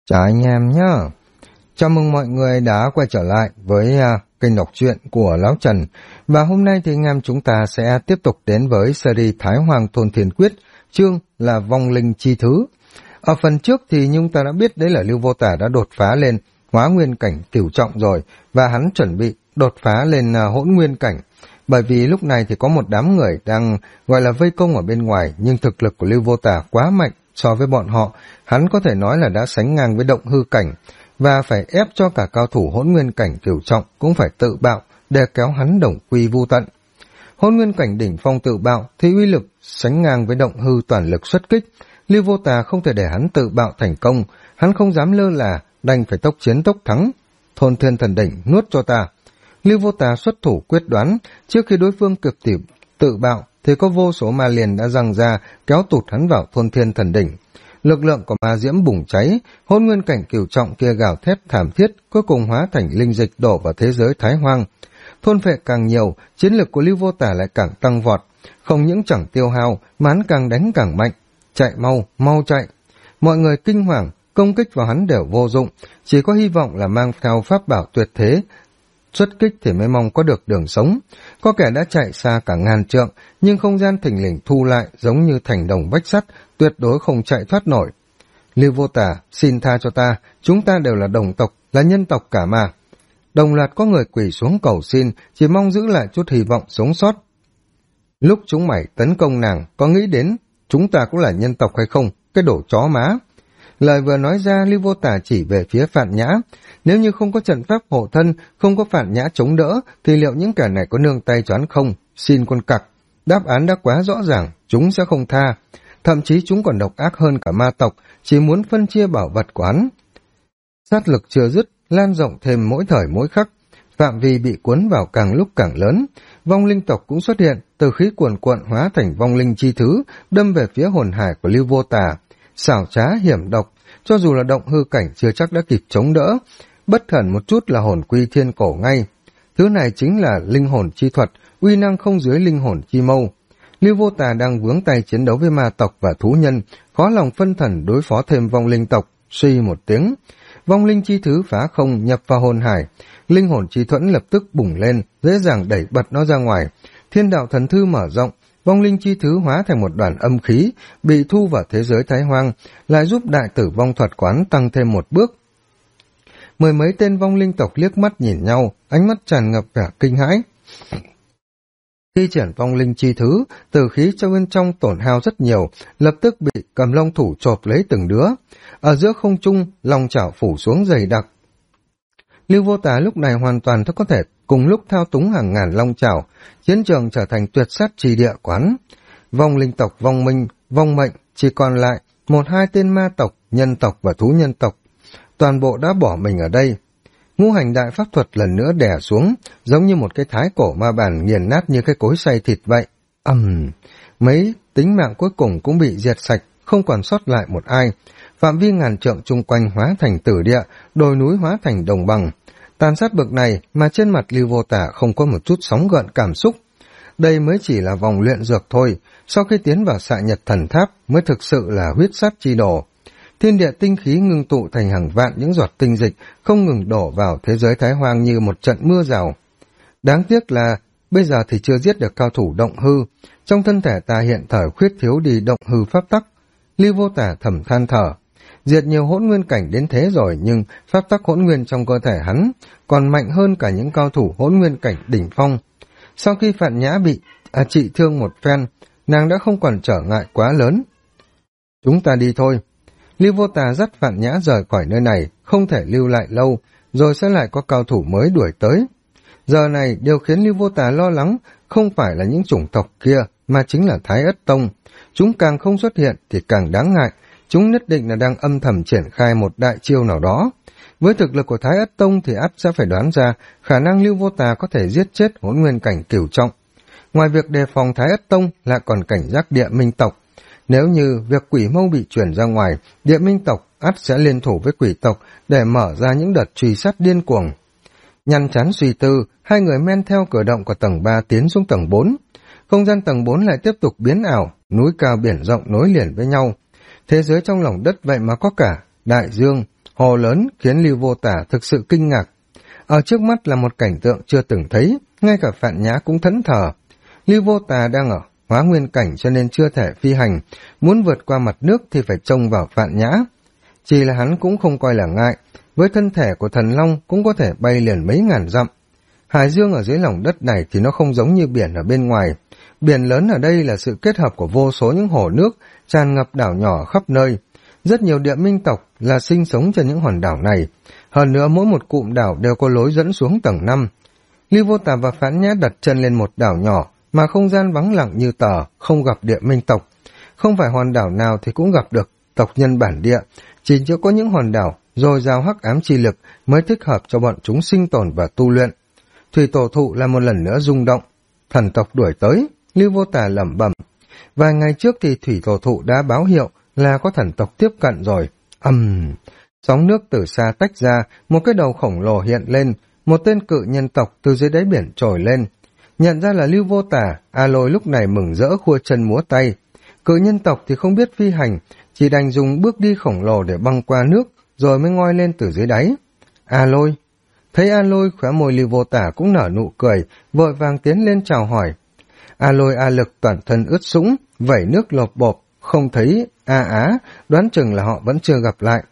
Chào anh em nhé. Chào mừng mọi người đã quay trở lại với kênh đọc truyện của Lão Trần. Và hôm nay thì anh em chúng ta sẽ tiếp tục đến với series Thái Hoàng Thôn Thiên Quyết, chương là Vong Linh Chi Thứ. Ở phần trước thì chúng ta đã biết đấy là Lưu Vô Tả đã đột phá lên Hóa Nguyên Cảnh cửu trọng rồi, và hắn chuẩn bị đột phá lên Hỗn Nguyên Cảnh. Bởi vì lúc này thì có một đám người đang gọi là vây công ở bên ngoài, nhưng thực lực của Lưu Vô Tả quá mạnh so với bọn họ, hắn có thể nói là đã sánh ngang với Động Hư Cảnh, và phải ép cho cả cao thủ Hỗn Nguyên Cảnh cửu trọng cũng phải tự bạo để kéo hắn đồng quy vu tận. Hỗn Nguyên Cảnh đỉnh phong tự bạo thì uy lực sánh ngang với Động Hư toàn lực xuất kích, Lưu Vô Tả không thể để hắn tự bạo thành công, hắn không dám lơ là, đành phải tốc chiến tốc thắng. Thôn Thiên Thần Đỉnh nuốt cho ta. Lưu Vô Tả xuất thủ quyết đoán, trước khi đối phương cực tự bạo thì có vô số ma liền đã giằng ra kéo tụt hắn vào Thôn Thiên Thần Đỉnh. Lực lượng của ma diễm bùng cháy, Hỗn Nguyên Cảnh cửu trọng kia gào thét thảm thiết, cuối cùng hóa thành linh dịch đổ vào thế giới Thái Hoang. Thôn phệ càng nhiều, chiến lực của Lưu Vô Tả lại càng tăng vọt, không những chẳng tiêu hao mà hắn càng đánh càng mạnh. Chạy mau, mau chạy. Mọi người kinh hoàng, công kích vào hắn đều vô dụng, chỉ có hy vọng là mang theo pháp bảo tuyệt thế xuất kích thì mới mong có được đường sống. Có kẻ đã chạy xa cả ngàn trượng, nhưng không gian thình lình thu lại giống như thành đồng vách sắt, tuyệt đối không chạy thoát nổi. Lưu Vô Tả, xin tha cho ta, chúng ta đều là đồng tộc, là nhân tộc cả mà. Đồng loạt có người quỳ xuống cầu xin, chỉ mong giữ lại chút hy vọng sống sót. Lúc chúng mày tấn công nàng, có nghĩ đến chúng ta cũng là nhân tộc hay không? Cái đồ chó má. Lời vừa nói ra, Lưu Vô Tả chỉ về phía Phạn Nhã. Nếu như không có trận pháp hộ thân, không có Phạn Nhã chống đỡ, thì liệu những kẻ này có nương tay choán không? Xin con cặc. Đáp án đã quá rõ ràng, chúng sẽ không tha. Thậm chí chúng còn độc ác hơn cả ma tộc, chỉ muốn phân chia bảo vật của hắn. Sát lực chưa dứt, lan rộng thêm mỗi thời mỗi khắc. Phạm vi bị cuốn vào càng lúc càng lớn. Vong linh tộc cũng xuất hiện, từ khí cuồn cuộn hóa thành vong linh chi thứ, đâm về phía hồn hải của Lưu Vô Tả. Xảo trá hiểm độc, cho dù là Động Hư Cảnh chưa chắc đã kịp chống đỡ, bất cẩn một chút là hồn quy thiên cổ ngay. Thứ này chính là linh hồn chi thuật, uy năng không dưới linh hồn chi mâu. Lưu Vô Tả đang vướng tay chiến đấu với ma tộc và thú nhân, khó lòng phân thần đối phó thêm vong linh tộc. Suy một tiếng, vong linh chi thứ phá không nhập vào hồn hải, linh hồn chi thuẫn lập tức bùng lên, dễ dàng đẩy bật nó ra ngoài. Thiên đạo thần thư mở rộng, vong linh chi thứ hóa thành một đoàn âm khí, bị thu vào thế giới Thái Hoang, lại giúp đại tử vong thuật quán tăng thêm một bước. Mười mấy tên vong linh tộc liếc mắt nhìn nhau, ánh mắt tràn ngập vẻ kinh hãi. Khi triển vong linh chi thứ, tử khí trong bên trong tổn hao rất nhiều, lập tức bị cầm long thủ chộp lấy từng đứa. Ở giữa không trung, long chảo phủ xuống dày đặc. Lưu Vô Tả lúc này hoàn toàn có thể cùng lúc thao túng hàng ngàn long chảo, chiến trường trở thành tuyệt sát trì địa quán. Vong linh tộc vong minh, vong mệnh, chỉ còn lại một hai tên ma tộc, nhân tộc và thú nhân tộc. Toàn bộ đã bỏ mình ở đây. Ngũ hành đại pháp thuật lần nữa đè xuống, giống như một cái thái cổ ma bản nghiền nát như cái cối xay thịt vậy. Mấy tính mạng cuối cùng cũng bị diệt sạch, không còn sót lại một ai. Phạm vi ngàn trượng chung quanh hóa thành tử địa, đồi núi hóa thành đồng bằng. Tàn sát bậc này mà trên mặt Lưu Vô Tả không có một chút sóng gợn cảm xúc. Đây mới chỉ là vòng luyện dược thôi, sau khi tiến vào Xạ Nhật Thần Tháp mới thực sự là huyết sát chi đồ. Thiên địa tinh khí ngưng tụ thành hàng vạn những giọt tinh dịch không ngừng đổ vào thế giới Thái Hoang như một trận mưa rào. Đáng tiếc là bây giờ thì chưa giết được cao thủ Động Hư, trong thân thể ta hiện thời khuyết thiếu đi Động Hư pháp tắc. Lưu Vô Tả thầm than thở. Diệt nhiều hỗn nguyên cảnh đến thế rồi, nhưng pháp tắc hỗn nguyên trong cơ thể hắn còn mạnh hơn cả những cao thủ hỗn nguyên cảnh đỉnh phong. Sau khi Phạn Nhã bị trị thương một phen, nàng đã không còn trở ngại quá lớn. Chúng ta đi thôi. Lưu Vô Tả dắt Phạn Nhã rời khỏi nơi này, không thể lưu lại lâu, rồi sẽ lại có cao thủ mới đuổi tới. Giờ này, điều khiến Lưu Vô Tả lo lắng không phải là những chủng tộc kia, mà chính là Thái Ất Tông. Chúng càng không xuất hiện thì càng đáng ngại, chúng nhất định là đang âm thầm triển khai một đại chiêu nào đó. Với thực lực của Thái Ất Tông thì ắt sẽ phải đoán ra khả năng Lưu Vô Tả có thể giết chết hỗn nguyên cảnh cửu trọng. Ngoài việc đề phòng Thái Ất Tông lại còn cảnh giác địa minh tộc. Nếu như việc quỷ mâu bị chuyển ra ngoài, địa minh tộc ắt sẽ liên thủ với quỷ tộc để mở ra những đợt truy sát điên cuồng. Nhăn chán suy tư, hai người men theo cửa động của tầng 3 tiến xuống tầng 4. Không gian tầng 4 lại tiếp tục biến ảo, núi cao biển rộng nối liền với nhau. Thế giới trong lòng đất vậy mà có cả đại dương, Hồ lớn khiến Lưu Vô Tả thực sự kinh ngạc. Ở trước mắt là một cảnh tượng chưa từng thấy, ngay cả Phạn Nhã cũng thẫn thờ. Lưu Vô Tà đang ở hóa nguyên cảnh cho nên chưa thể phi hành, muốn vượt qua mặt nước thì phải trông vào Phạn Nhã. Chỉ là hắn cũng không coi là ngại, với thân thể của thần long cũng có thể bay liền mấy ngàn dặm. Hải dương ở dưới lòng đất này thì nó không giống như biển ở bên ngoài. Biển lớn ở đây là sự kết hợp của vô số những hồ nước tràn ngập đảo nhỏ khắp nơi. Rất nhiều địa minh tộc là sinh sống trên những hòn đảo này. Hơn nữa mỗi một cụm đảo đều có lối dẫn xuống tầng 5. Lưu Vô Tà và Phán Nhã đặt chân lên một đảo nhỏ mà không gian vắng lặng như tờ, không gặp địa minh tộc. Không phải hòn đảo nào thì cũng gặp được tộc nhân bản địa, chỉ có những hòn đảo dồi dào hắc ám chi lực mới thích hợp cho bọn chúng sinh tồn và tu luyện. Thủy tổ thụ là một lần nữa rung động. Thần tộc đuổi tới, Lưu Vô Tà lẩm bẩm. Vài ngày trước thì thủy tổ thụ đã báo hiệu là có thần tộc tiếp cận rồi. Sóng nước từ xa tách ra, một cái đầu khổng lồ hiện lên, một tên cự nhân tộc từ dưới đáy biển trồi lên. Nhận ra là Lưu Vô Tà, A Lôi lúc này mừng rỡ khua chân múa tay. Cự nhân tộc thì không biết phi hành, chỉ đành dùng bước đi khổng lồ để băng qua nước, rồi mới ngoi lên từ dưới đáy. A Lôi. Thấy A Lôi, khóe môi Lưu Vô Tả cũng nở nụ cười, vội vàng tiến lên chào hỏi. A Lôi A Lực toàn thân ướt sũng, vẩy nước lộp bộp, không thấy A Á, đoán chừng là họ vẫn chưa gặp lại.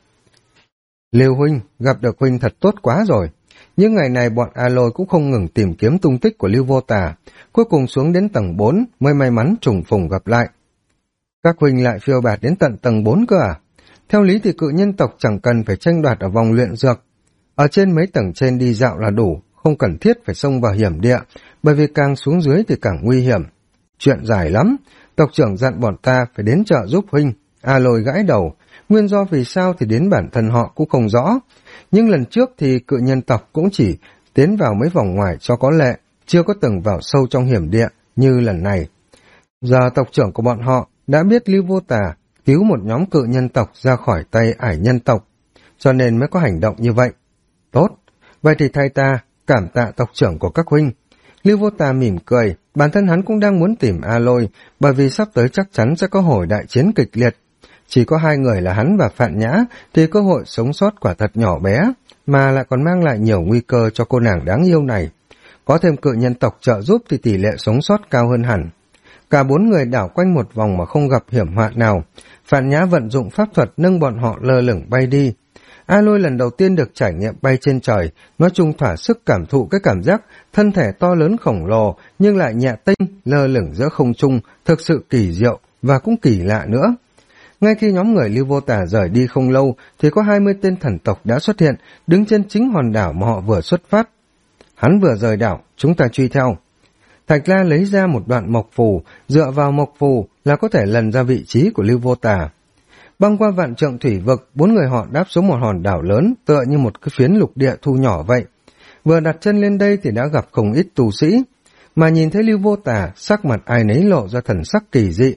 Lưu huynh, gặp được huynh thật tốt quá rồi. Những ngày này bọn A Lôi cũng không ngừng tìm kiếm tung tích của Lưu Vô Tả, cuối cùng xuống đến tầng 4 mới may mắn trùng phùng gặp lại. Các huynh lại phiêu bạt đến tận tầng 4 cơ à? Theo lý thì cự nhân tộc chẳng cần phải tranh đoạt ở vòng luyện dược. Ở trên mấy tầng trên đi dạo là đủ, không cần thiết phải xông vào hiểm địa, bởi vì càng xuống dưới thì càng nguy hiểm. Chuyện dài lắm, tộc trưởng dặn bọn ta phải đến trợ giúp huynh. A Lôi gãi đầu, nguyên do vì sao thì đến bản thân họ cũng không rõ. Nhưng lần trước thì cự nhân tộc cũng chỉ tiến vào mấy vòng ngoài cho có lệ, chưa có từng vào sâu trong hiểm địa như lần này. Giờ tộc trưởng của bọn họ đã biết Lưu Vô Tà cứu một nhóm cự nhân tộc ra khỏi tay ải nhân tộc, cho nên mới có hành động như vậy. Tốt, vậy thì thay ta cảm tạ tộc trưởng của các huynh. Lưu Vô Tà mỉm cười, bản thân hắn cũng đang muốn tìm A Lôi, bởi vì sắp tới chắc chắn sẽ có hồi đại chiến kịch liệt. Chỉ có hai người là hắn và Phạn Nhã thì cơ hội sống sót quả thật nhỏ bé, mà lại còn mang lại nhiều nguy cơ cho cô nàng đáng yêu này. Có thêm cự nhân tộc trợ giúp thì tỷ lệ sống sót cao hơn hẳn. Cả 4 người đảo quanh một vòng mà không gặp hiểm họa nào. Phạn Nhã vận dụng pháp thuật nâng bọn họ lơ lửng bay đi. A Lôi lần đầu tiên được trải nghiệm bay trên trời, nói chung thỏa sức cảm thụ cái cảm giác thân thể to lớn khổng lồ nhưng lại nhẹ tênh lơ lửng giữa không trung, thực sự kỳ diệu và cũng kỳ lạ nữa. Ngay khi nhóm người Lưu Vô Tà rời đi không lâu thì có 20 tên thần tộc đã xuất hiện, đứng trên chính hòn đảo mà họ vừa xuất phát. Hắn vừa rời đảo, chúng ta truy theo. Thạch La lấy ra một đoạn mộc phù, dựa vào mộc phù là có thể lần ra vị trí của Lưu Vô Tà. Băng qua vạn trượng thủy vực, 4 người họ đáp xuống một hòn đảo lớn, tựa như một cái phiến lục địa thu nhỏ vậy. Vừa đặt chân lên đây thì đã gặp không ít tu sĩ, mà nhìn thấy Lưu Vô Tà, sắc mặt ai nấy lộ ra thần sắc kỳ dị.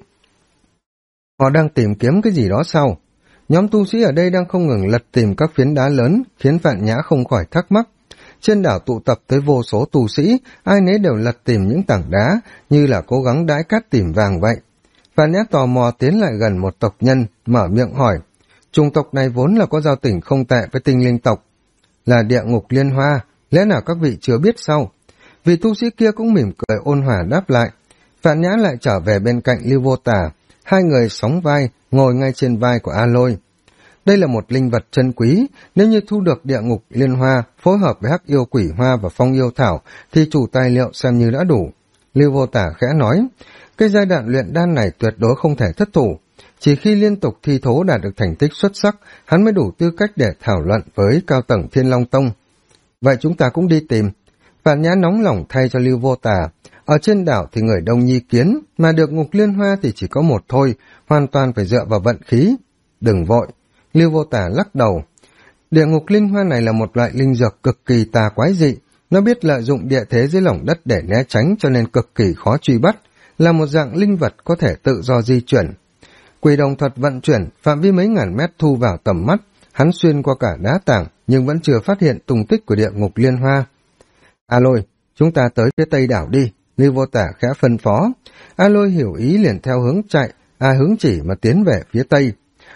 Họ đang tìm kiếm cái gì đó sao? Nhóm tu sĩ ở đây đang không ngừng lật tìm các phiến đá lớn, khiến Phạn Nhã không khỏi thắc mắc. Trên đảo tụ tập tới vô số tu sĩ, ai nấy đều lật tìm những tảng đá, như là cố gắng đãi cát tìm vàng vậy. Phạn Nhã tò mò tiến lại gần một tộc nhân, mở miệng hỏi. Chủng tộc này vốn là có giao tình không tệ với tinh linh tộc, là địa ngục liên hoa, lẽ nào các vị chưa biết sao? Vị tu sĩ kia cũng mỉm cười ôn hòa đáp lại. Phạn Nhã lại trở về bên cạnh Lưu Vô Tà, hai người sóng vai, ngồi ngay trên vai của A Lôi. Đây là một linh vật chân quý, nếu như thu được địa ngục liên hoa, phối hợp với hắc yêu quỷ hoa và phong yêu thảo, thì chủ tài liệu xem như đã đủ. Lưu Vô Tả khẽ nói, cái giai đoạn luyện đan này tuyệt đối không thể thất thủ. Chỉ khi liên tục thi thố đạt được thành tích xuất sắc, hắn mới đủ tư cách để thảo luận với cao tầng Thiên Long Tông. Vậy chúng ta cũng đi tìm. Phạn Nhã nóng lòng thay cho Lưu Vô Tả. Ở trên đảo thì người đông nhi kiến, mà được ngục liên hoa thì chỉ có một thôi, hoàn toàn phải dựa vào vận khí. Đừng vội. Lưu Vô Tả lắc đầu. Địa ngục linh hoa này là một loại linh dược cực kỳ tà quái dị. Nó biết lợi dụng địa thế dưới lòng đất để né tránh cho nên cực kỳ khó truy bắt, là một dạng linh vật có thể tự do di chuyển. Quỷ đồng thuật vận chuyển, phạm vi mấy ngàn mét thu vào tầm mắt, hắn xuyên qua cả đá tảng nhưng vẫn chưa phát hiện tung tích của địa ngục liên hoa. A Lôi, chúng ta tới phía tây đảo đi, Lưu Vô Tả khẽ phân phó. A Lôi hiểu ý liền theo hướng chạy, hướng chỉ mà tiến về phía tây.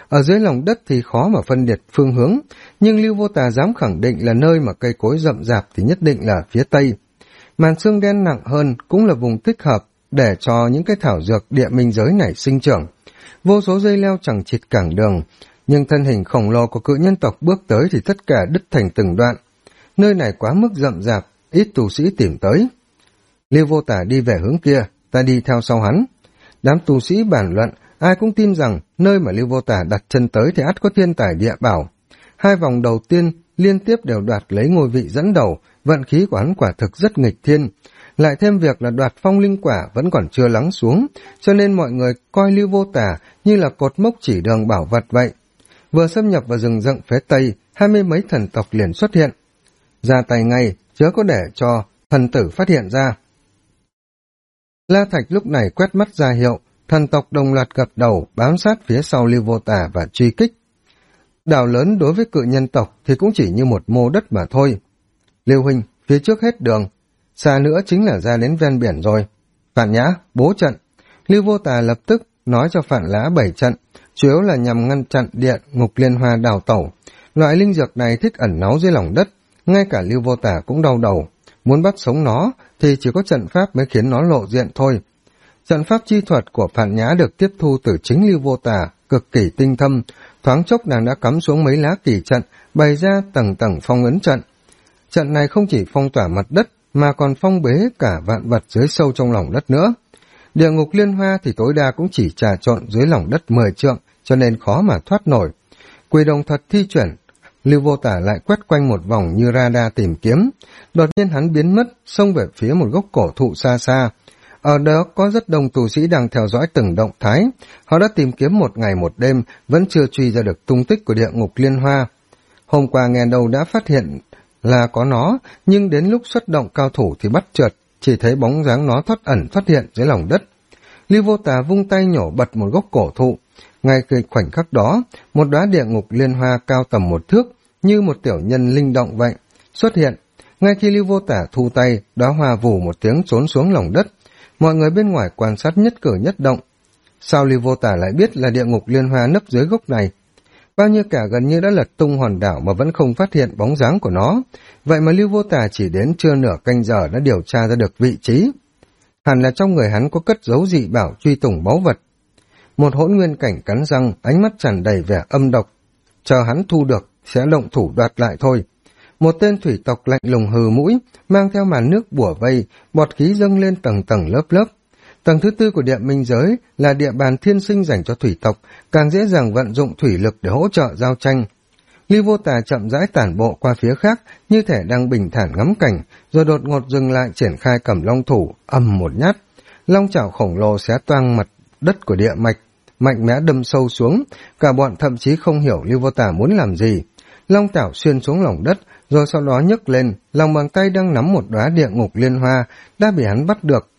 Ở dưới lòng đất thì khó mà phân biệt phương hướng, nhưng Lưu Vô Tà dám khẳng định là nơi mà cây cối rậm rạp thì nhất định là phía tây. Màn sương đen nặng hơn cũng là vùng thích hợp để cho những cái thảo dược địa minh giới này sinh trưởng. Vô số dây leo chằng chịt cản đường, nhưng thân hình khổng lồ của cự nhân tộc bước tới thì tất cả đứt thành từng đoạn. Nơi này quá mức rậm rạp, ít tu sĩ tìm tới. Lưu Vô Tà đi về hướng kia, ta đi theo sau hắn. Đám tu sĩ bàn luận, ai cũng tin rằng nơi mà Lưu Vô Tà đặt chân tới thì ắt có thiên tài địa bảo. 2 vòng đầu tiên liên tiếp đều đoạt lấy ngôi vị dẫn đầu, vận khí của hắn quả thực rất nghịch thiên. Lại thêm việc là đoạt phong linh quả vẫn còn chưa lắng xuống, cho nên mọi người coi Lưu Vô Tà như là cột mốc chỉ đường bảo vật vậy. Vừa xâm nhập vào rừng rậm phía tây, 20 mấy thần tộc liền xuất hiện. Ra tay ngay, chớ có để cho thần tử phát hiện ra. La Thạch lúc này quét mắt ra hiệu, thần tộc đồng loạt gật đầu, bám sát phía sau Lưu Vô Tà và truy kích. Đảo lớn đối với cự nhân tộc thì cũng chỉ như một mô đất mà thôi. Lưu huynh, phía trước hết đường, xa nữa chính là ra đến ven biển rồi. Phản Nhã, bố trận. Lưu Vô Tà lập tức nói cho Phản Lã 7 trận, chủ yếu là nhằm ngăn chặn điện ngục liên hoa đào tẩu. Loại linh dược này thích ẩn náu dưới lòng đất, ngay cả Lưu Vô Tà cũng đau đầu. Muốn bắt sống nó thì chỉ có trận pháp mới khiến nó lộ diện thôi. Trận pháp chi thuật của Phản Nhã được tiếp thu từ chính Lưu Vô Tà, cực kỳ tinh thâm. Thoáng chốc nàng đã cắm xuống mấy lá kỳ trận, bày ra tầng tầng phong ấn trận. Trận này không chỉ phong tỏa mặt đất, mà còn phong bế cả vạn vật dưới sâu trong lòng đất nữa. Địa ngục liên hoa thì tối đa cũng chỉ trà trộn dưới lòng đất 10 trượng, cho nên khó mà thoát nổi. Quỷ đồng thật thi chuyển, Lưu Vô Tà lại quét quanh một vòng như radar tìm kiếm. Đột nhiên hắn biến mất, xông về phía một gốc cổ thụ xa xa. Ở đó có rất đông tù sĩ đang theo dõi từng động thái. Họ đã tìm kiếm một ngày một đêm, vẫn chưa truy ra được tung tích của địa ngục liên hoa. Hôm qua nghe đầu đã phát hiện là có nó, nhưng đến lúc xuất động cao thủ thì bắt trượt, chỉ thấy bóng dáng nó thoát ẩn thoát hiện dưới lòng đất. Lưu Vô Tà vung tay nhổ bật một gốc cổ thụ. Ngay khi khoảnh khắc đó, một đóa địa ngục liên hoa cao tầm 1 thước, như một tiểu nhân linh động vậy, xuất hiện. Ngay khi Lưu Vô Tà thu tay, đóa hoa vù một tiếng trốn xuống lòng đất. Mọi người bên ngoài quan sát nhất cử nhất động. Sao Lưu Vô Tà lại biết là địa ngục liên hoa nấp dưới gốc này? Bao nhiêu cả gần như đã lật tung hòn đảo mà vẫn không phát hiện bóng dáng của nó. Vậy mà Lưu Vô Tà chỉ đến trưa nửa canh giờ đã điều tra ra được vị trí. Hẳn là trong người hắn có cất giấu dị bảo truy tùng báu vật. Một hỗn nguyên cảnh cắn răng, ánh mắt tràn đầy vẻ âm độc. Chờ hắn thu được, sẽ động thủ đoạt lại thôi. Một tên thủy tộc lạnh lùng hừ mũi, mang theo màn nước bủa vây, bọt khí dâng lên tầng tầng lớp lớp. Tầng thứ 4 của địa minh giới là địa bàn thiên sinh dành cho thủy tộc, càng dễ dàng vận dụng thủy lực để hỗ trợ giao tranh. Lưu Vô Tà chậm rãi tản bộ qua phía khác, như thể đang bình thản ngắm cảnh, rồi đột ngột dừng lại triển khai cầm long thủ, ầm một nhát. Long chảo khổng lồ xé toang mặt đất của địa mạch, mạnh mẽ đâm sâu xuống, cả bọn thậm chí không hiểu Lưu Vô Tà muốn làm gì. Long chảo xuyên xuống lòng đất, rồi sau đó nhấc lên, lòng bàn tay đang nắm một đóa địa ngục liên hoa, đã bị hắn bắt được.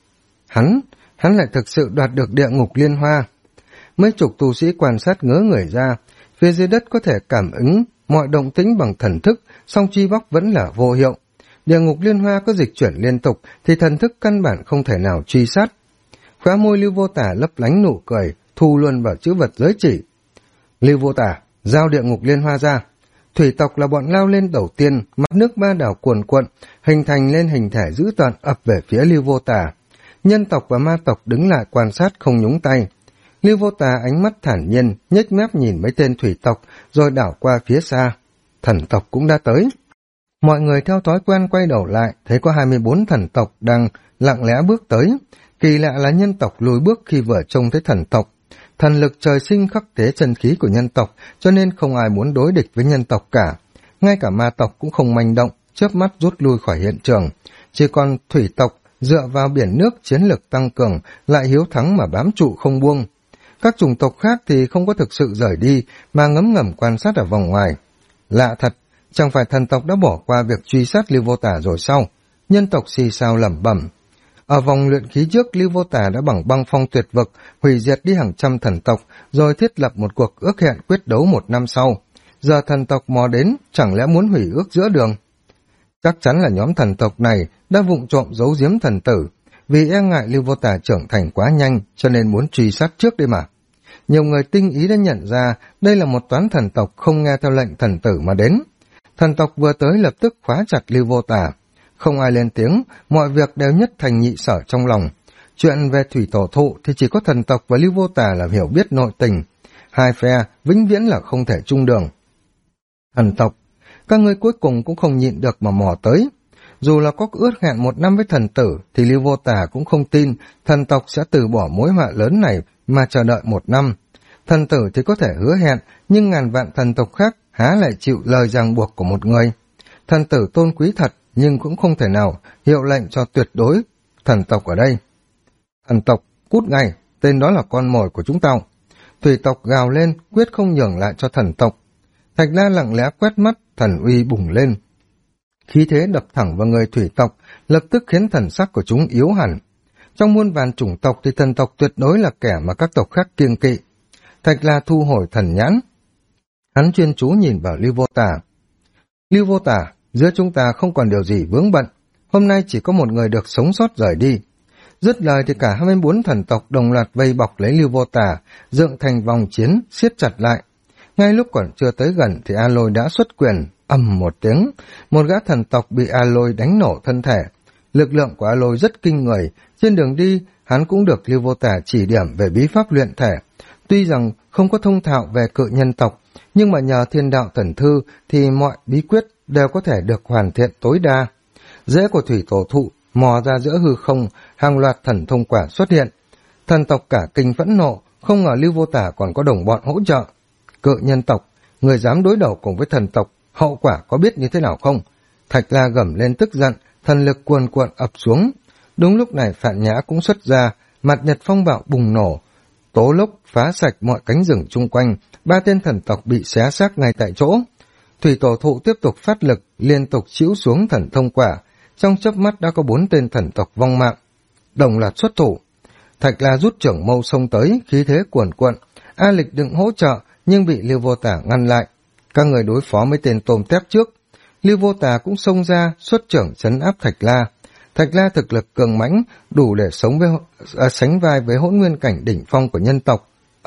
Hắn lại thực sự đoạt được địa ngục liên hoa. Mấy chục tu sĩ quan sát ngớ người ra, phía dưới đất có thể cảm ứng mọi động tĩnh bằng thần thức, song truy bóc vẫn là vô hiệu. Địa ngục liên hoa có dịch chuyển liên tục thì thần thức căn bản không thể nào truy sát. Khóe môi Lưu Vô Tà lấp lánh nụ cười, thu luôn vào chữ vật giới chỉ. Lưu Vô Tà, giao địa ngục liên hoa ra. Thủy tộc là bọn lao lên đầu tiên, mặt nước ba đảo cuồn cuộn, hình thành lên hình thể dữ tợn ập về phía Lưu Vô Tà. Nhân tộc và ma tộc đứng lại quan sát không nhúng tay. Lưu Vô Tà ánh mắt thản nhiên, nhếch mép nhìn mấy tên thủy tộc, rồi đảo qua phía xa. Thần tộc cũng đã tới. Mọi người theo thói quen quay đầu lại, thấy có 24 thần tộc đang lặng lẽ bước tới. Kỳ lạ là nhân tộc lùi bước khi vừa trông thấy thần tộc. Thần lực trời sinh khắc chế chân khí của nhân tộc, cho nên không ai muốn đối địch với nhân tộc cả. Ngay cả ma tộc cũng không manh động, chớp mắt rút lui khỏi hiện trường. Chỉ còn thủy tộc dựa vào biển nước chiến lực tăng cường, lại hiếu thắng mà bám trụ không buông. Các chủng tộc khác thì không có thực sự rời đi, mà ngấm ngầm quan sát ở vòng ngoài. Lạ thật, chẳng phải thần tộc đã bỏ qua việc truy sát Lưu Vô Tà rồi sao? Nhân tộc xì xào lẩm bẩm. Ở vòng luyện khí trước, Lưu Vô Tà đã bằng băng phong tuyệt vực, hủy diệt đi hàng trăm thần tộc, rồi thiết lập một cuộc ước hẹn quyết đấu 1 năm sau. Giờ thần tộc mò đến, chẳng lẽ muốn hủy ước giữa đường? Chắc chắn là nhóm thần tộc này đã vụng trộm giấu giếm thần tử, vì e ngại Lưu Vô Tà trưởng thành quá nhanh, cho nên muốn truy sát trước đây mà. Nhiều người tinh ý đã nhận ra đây là một toán thần tộc không nghe theo lệnh thần tử mà đến. Thần tộc vừa tới lập tức khóa chặt Lưu Vô Tả. Không ai lên tiếng, mọi việc đều nhất thành nhị sở trong lòng. Chuyện về thủy tổ thụ thì chỉ có thần tộc và Lưu Vô Tả là hiểu biết nội tình. Hai phe vĩnh viễn là không thể chung đường. Thần tộc, các ngươi cuối cùng cũng không nhịn được mà mò tới. Dù là có ước hẹn 1 năm với thần tử thì Lưu Vô Tả cũng không tin thần tộc sẽ từ bỏ mối họa lớn này mà chờ đợi 1 năm. Thần tử thì có thể hứa hẹn, nhưng ngàn vạn thần tộc khác há lại chịu lời ràng buộc của một người. Thần tử tôn quý thật, nhưng cũng không thể nào hiệu lệnh cho tuyệt đối thần tộc ở đây. Thần tộc, cút ngay, tên đó là con mồi của chúng tao. Thủy tộc gào lên, quyết không nhường lại cho thần tộc. Thạch La lặng lẽ quét mắt, thần uy bùng lên. Khí thế đập thẳng vào người thủy tộc, lập tức khiến thần sắc của chúng yếu hẳn. Trong muôn vàn chủng tộc thì thần tộc tuyệt đối là kẻ mà các tộc khác kiêng kỵ. Thạch La thu hồi thần nhãn. Hắn chuyên chú nhìn vào Lưu Vô Tả. Lưu Vô Tả, giữa chúng ta không còn điều gì vướng bận. Hôm nay chỉ có một người được sống sót rời đi. Dứt lời thì cả 24 thần tộc đồng loạt vây bọc lấy Lưu Vô Tả, dựng thành vòng chiến, siết chặt lại. Ngay lúc còn chưa tới gần thì A Lôi đã xuất quyền, ầm một tiếng, một gã thần tộc bị A Lôi đánh nổ thân thể. Lực lượng của A Lôi rất kinh người, trên đường đi hắn cũng được Lưu Vô Tả chỉ điểm về bí pháp luyện thể. Tuy rằng không có thông thạo về cự nhân tộc, nhưng mà nhờ thiên đạo thần thư thì mọi bí quyết đều có thể được hoàn thiện tối đa. Rễ của thủy tổ thụ mò ra giữa hư không, hàng loạt thần thông quả xuất hiện. Thần tộc cả kinh phẫn nộ, không ngờ Lưu Vô Tả còn có đồng bọn hỗ trợ. Cự nhân tộc, người dám đối đầu cùng với thần tộc, hậu quả có biết như thế nào không? Thạch La gầm lên tức giận, thần lực cuồn cuộn ập xuống. Đúng lúc này Phạn Nhã cũng xuất ra, mặt nhật phong bạo bùng nổ, tố lốc phá sạch mọi cánh rừng chung quanh, 3 tên thần tộc bị xé xác ngay tại chỗ. Thủy tổ thụ tiếp tục phát lực, liên tục chĩu xuống thần thông quả, trong chớp mắt đã có 4 tên thần tộc vong mạng. Đồng loạt xuất thủ, Thạch La rút trưởng mâu xông tới, khí thế cuồn cuộn. A Lịch định hỗ trợ nhưng bị Lưu Vô Tả ngăn lại. Các người đối phó mấy tên tôm tép trước. Lưu Vô Tả cũng xông ra, xuất trưởng trấn áp Thạch La. Thạch La thực lực cường mãnh, đủ để sánh vai với hỗn nguyên cảnh đỉnh phong của nhân tộc.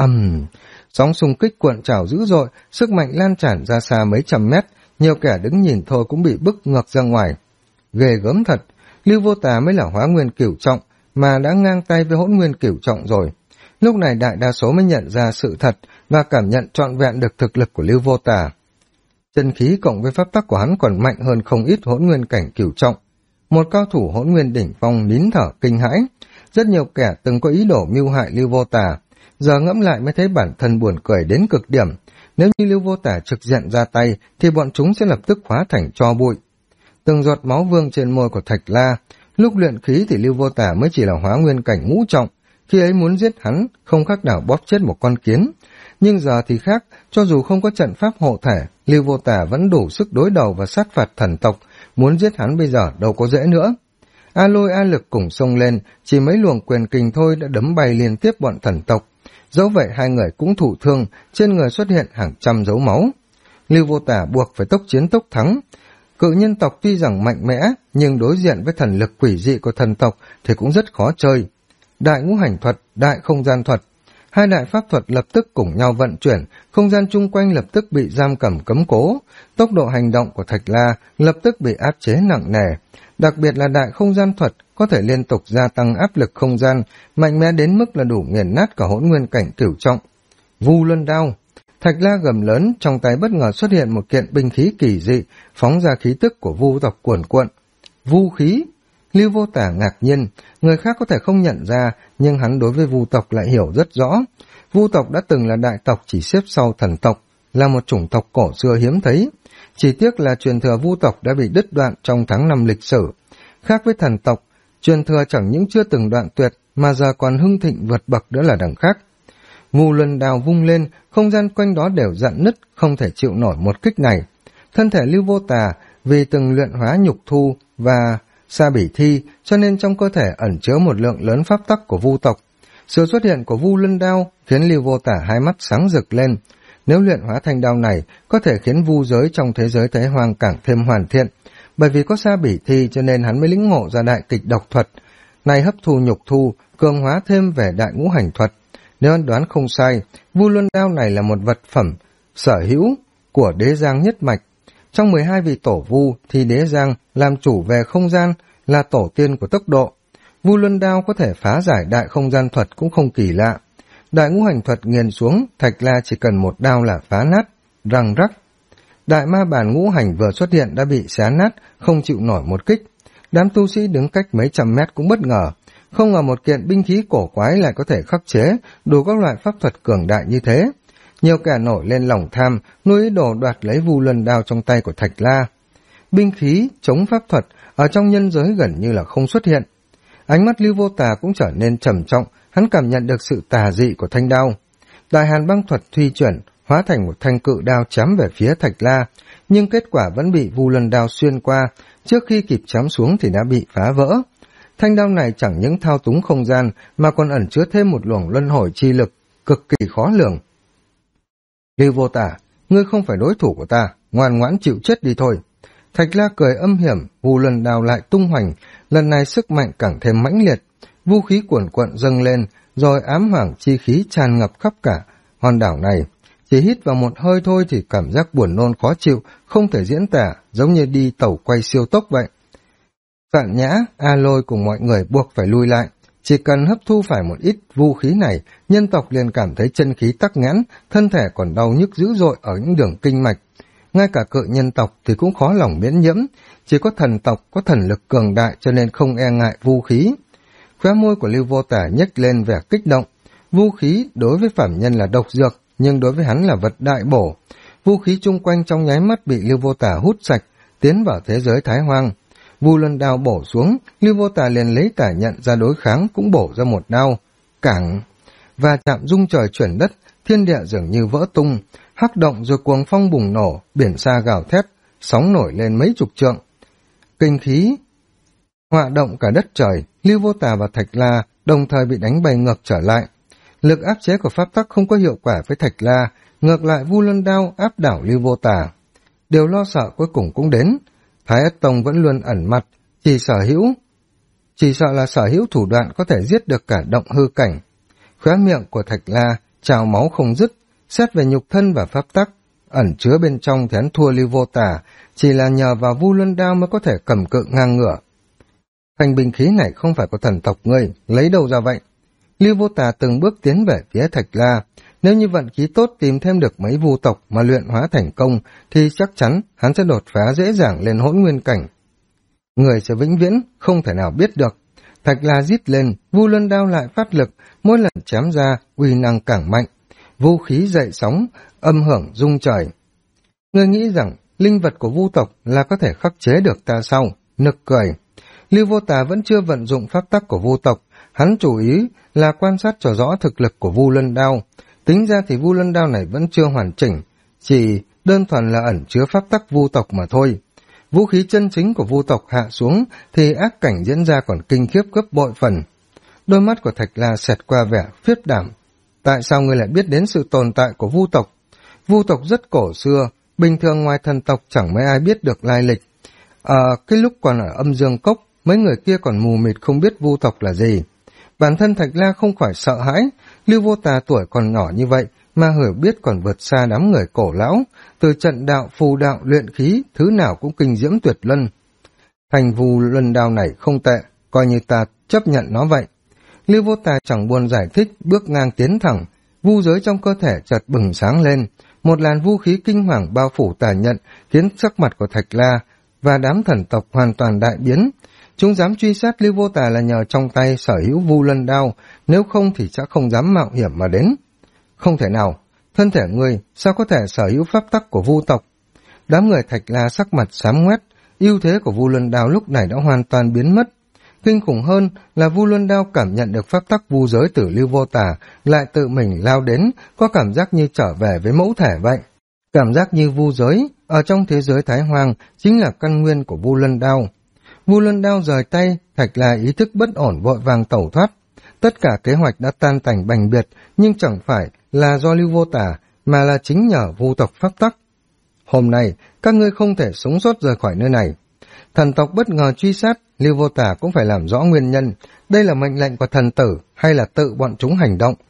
Sóng xung kích cuộn trào dữ dội, sức mạnh lan tràn ra xa mấy trăm mét, nhiều kẻ đứng nhìn thôi cũng bị bức ngược ra ngoài. Ghê gớm thật, Lưu Vô Tả mới là hóa nguyên cửu trọng, mà đã ngang tay với hỗn nguyên cửu trọng rồi. Lúc này đại đa số mới nhận ra sự thật và cảm nhận trọn vẹn được thực lực của Lưu Vô Tả. Chân khí cộng với pháp tắc của hắn còn mạnh hơn không ít hỗn nguyên cảnh cửu trọng. Một cao thủ hỗn nguyên đỉnh phong nín thở kinh hãi. Rất nhiều kẻ từng có ý đồ mưu hại Lưu Vô Tả, giờ ngẫm lại mới thấy bản thân buồn cười đến cực điểm. Nếu như Lưu Vô Tả trực diện ra tay thì bọn chúng sẽ lập tức hóa thành tro bụi. Từng giọt máu vương trên môi của Thạch La. Lúc luyện khí thì Lưu Vô Tả mới chỉ là hóa nguyên cảnh ngũ trọng, khi ấy muốn giết hắn không khác nào bóp chết một con kiến. Nhưng giờ thì khác, cho dù không có trận pháp hộ thể, Lưu Vô Tả vẫn đủ sức đối đầu và sát phạt thần tộc, muốn giết hắn bây giờ đâu có dễ nữa. A Lôi A Lực cùng xông lên, chỉ mấy luồng quyền kình thôi đã đấm bay liên tiếp bọn thần tộc. Dẫu vậy hai người cũng thụ thương, trên người xuất hiện hàng trăm dấu máu. Lưu Vô Tả buộc phải tốc chiến tốc thắng. Cự nhân tộc tuy rằng mạnh mẽ, nhưng đối diện với thần lực quỷ dị của thần tộc thì cũng rất khó chơi. Đại ngũ hành thuật, đại không gian thuật. Hai đại pháp thuật lập tức cùng nhau vận chuyển, không gian chung quanh lập tức bị giam cầm cấm cố. Tốc độ hành động của Thạch La lập tức bị áp chế nặng nề. Đặc biệt là đại không gian thuật có thể liên tục gia tăng áp lực không gian, mạnh mẽ đến mức là đủ nghiền nát cả hỗn nguyên cảnh cửu trọng. Vu luân đao. Thạch La gầm lớn, trong tay bất ngờ xuất hiện một kiện binh khí kỳ dị, phóng ra khí tức của vu tộc cuồn cuộn. Vu khí. Lưu Vô Tả ngạc nhiên, người khác có thể không nhận ra, nhưng hắn đối với vu tộc lại hiểu rất rõ. Vu tộc đã từng là đại tộc chỉ xếp sau thần tộc, là một chủng tộc cổ xưa hiếm thấy. Chỉ tiếc là truyền thừa vu tộc đã bị đứt đoạn trong tháng 5 lịch sử. Khác với thần tộc, truyền thừa chẳng những chưa từng đoạn tuyệt, mà giờ còn hưng thịnh vượt bậc nữa là đằng khác. Vu luân đao vung lên, không gian quanh đó đều rạn nứt, không thể chịu nổi một kích này. Thân thể Lưu Vô Tả vì từng luyện hóa nhục thu và sa bỉ thi, cho nên trong cơ thể ẩn chứa một lượng lớn pháp tắc của vu tộc. Sự xuất hiện của vu luân đao khiến Lưu Vô Tả hai mắt sáng rực lên. Nếu luyện hóa thành đao này, có thể khiến vu giới trong thế giới Thái Hoang càng thêm hoàn thiện. Bởi vì có sa bỉ thi cho nên hắn mới lĩnh ngộ ra đại kịch độc thuật. Này hấp thu nhục thu, cường hóa thêm về đại ngũ hành thuật. Nếu anh đoán không sai, Vu Luân Đao này là một vật phẩm sở hữu của Đế Giang nhất mạch. Trong 12 vị tổ vu thì Đế Giang làm chủ về không gian, là tổ tiên của tốc độ. Vu Luân Đao có thể phá giải đại không gian thuật cũng không kỳ lạ. Đại ngũ hành thuật nghiền xuống, Thạch La chỉ cần một đao là phá nát, răng rắc. Đại ma bản ngũ hành vừa xuất hiện đã bị xé nát, không chịu nổi một kích. Đám tu sĩ đứng cách mấy trăm mét cũng bất ngờ, không ngờ một kiện binh khí cổ quái lại có thể khắc chế đủ các loại pháp thuật cường đại như thế. Nhiều kẻ nổi lên lòng tham, nuôi ý đồ đoạt lấy Vu Luân Đao trong tay của Thạch La. Binh khí chống pháp thuật ở trong nhân giới gần như là không xuất hiện. Ánh mắt Lưu Vô Tà cũng trở nên trầm trọng, hắn cảm nhận được sự tà dị của thanh đao. Đại hàn băng thuật thuy chuyển, hóa thành một thanh cự đao chém về phía Thạch La, nhưng kết quả vẫn bị Vu Luân Đao xuyên qua, trước khi kịp chém xuống thì đã bị phá vỡ. Thanh đao này chẳng những thao túng không gian mà còn ẩn chứa thêm một luồng luân hồi chi lực, cực kỳ khó lường. Lưu Vô Tà, ngươi không phải đối thủ của ta, ngoan ngoãn chịu chết đi thôi. Thạch La cười âm hiểm, Vu Luân Đao lại tung hoành, lần này sức mạnh càng thêm mãnh liệt, vũ khí cuồn cuộn dâng lên, rồi ám hoàng chi khí tràn ngập khắp cả hòn đảo này. Chỉ hít vào một hơi thôi thì cảm giác buồn nôn khó chịu, không thể diễn tả, giống như đi tàu quay siêu tốc vậy. Phạn Nhã, A Lôi cùng mọi người buộc phải lui lại. Chỉ cần hấp thu phải một ít vũ khí này, nhân tộc liền cảm thấy chân khí tắc nghẽn, thân thể còn đau nhức dữ dội ở những đường kinh mạch. Ngay cả cự nhân tộc thì cũng khó lòng miễn nhiễm, chỉ có thần tộc có thần lực cường đại cho nên không e ngại vũ khí. Khóe môi của Lưu Vô Tà nhếch lên vẻ kích động. Vũ khí đối với phạm nhân là độc dược, nhưng đối với hắn là vật đại bổ. Vũ khí chung quanh trong nháy mắt bị Lưu Vô Tà hút sạch, tiến vào thế giới Thái Hoang. Vu Luân Đao bổ xuống, Lưu Vô Tà liền lấy tả nhận ra đối kháng cũng bổ ra một đao. Cảng và chạm rung trời chuyển đất, thiên địa dường như vỡ tung, hắc động rồi cuồng phong bùng nổ, biển xa gào thét, sóng nổi lên mấy chục trượng. Kinh khí họa động cả đất trời, Lưu Vô Tà và Thạch La đồng thời bị đánh bay ngược trở lại. Lực áp chế của pháp tắc không có hiệu quả với Thạch La, ngược lại Vu Luân Đao áp đảo Lưu Vô Tà. Điều lo sợ cuối cùng cũng đến. Thái Ất Tông vẫn luôn ẩn mặt, chỉ sợ là sở hữu thủ đoạn có thể giết được cả động hư cảnh. Khóe miệng của Thạch La trào máu không dứt, xét về nhục thân và pháp tắc ẩn chứa bên trong thì hắn thua Lưu Vô Tà, chỉ là nhờ vào Vu Luân Đao mới có thể cầm cự ngang ngửa. Thanh binh khí này không phải của thần tộc ngươi, lấy đâu ra vậy? Lưu Vô Tà từng bước tiến về phía Thạch La. Nếu như vận khí tốt tìm thêm được mấy vu tộc mà luyện hóa thành công, thì chắc chắn hắn sẽ đột phá dễ dàng lên hỗn nguyên cảnh. Người sẽ vĩnh viễn không thể nào biết được. Thạch La rít lên, Vu Luân Đao lại phát lực, mỗi lần chém ra uy năng càng mạnh, vũ khí dậy sóng, âm hưởng rung trời. Ngươi nghĩ rằng linh vật của vu tộc là có thể khắc chế được ta sao? Nực cười. Lưu Vô Tà vẫn chưa vận dụng pháp tắc của vu tộc, hắn chủ ý là quan sát cho rõ thực lực của Vu Luân Đao. Tính ra thì Vu Luân Đao này vẫn chưa hoàn chỉnh, chỉ đơn thuần là ẩn chứa pháp tắc vu tộc mà thôi. Vũ khí chân chính của vu tộc hạ xuống thì ác cảnh diễn ra còn kinh khiếp gấp bội phần. Đôi mắt của Thạch La xẹt qua vẻ phiếp đảm. Tại sao ngươi lại biết đến sự tồn tại của vu tộc? Vu tộc rất cổ xưa, bình thường ngoài thần tộc chẳng mấy ai biết được lai lịch. Cái lúc còn ở Âm Dương Cốc, mấy người kia còn mù mịt không biết vu tộc là gì. Bản thân Thạch La không khỏi sợ hãi, Lưu Vô Tà tuổi còn nhỏ như vậy mà hiểu biết còn vượt xa đám người cổ lão, từ trận đạo, phù đạo, luyện khí, thứ nào cũng kinh diễm tuyệt luân. Thành Vu Luân Đao này không tệ, coi như ta chấp nhận nó vậy. Lưu Vô Tà chẳng buồn giải thích, bước ngang tiến thẳng, vu giới trong cơ thể chợt bừng sáng lên, một làn vũ khí kinh hoàng bao phủ tà nhận, khiến sắc mặt của Thạch La và đám thần tộc hoàn toàn đại biến. Chúng dám truy sát Lưu Vô Tà là nhờ trong tay sở hữu Vu Luân Đao, nếu không thì chắc không dám mạo hiểm mà đến. Không thể nào, thân thể ngươi sao có thể sở hữu pháp tắc của vu tộc? Đám người Thạch La sắc mặt xám ngoét, ưu thế của Vu Luân Đao lúc này đã hoàn toàn biến mất. Kinh khủng hơn là Vu Luân Đao cảm nhận được pháp tắc vu giới từ Lưu Vô Tà, lại tự mình lao đến, có cảm giác như trở về với mẫu thể vậy. Cảm giác như vu giới ở trong thế giới Thái Hoang chính là căn nguyên của Vu Luân Đao. Vu Luân Đao rời tay, Thạch La ý thức bất ổn vội vàng tẩu thoát. Tất cả kế hoạch đã tan tành bành biệt, nhưng chẳng phải là do Lưu Vô Tà, mà là chính nhờ vu tộc pháp tắc. Hôm nay, các ngươi không thể sống sót rời khỏi nơi này. Thần tộc bất ngờ truy sát, Lưu Vô Tà cũng phải làm rõ nguyên nhân. Đây là mệnh lệnh của thần tử hay là tự bọn chúng hành động?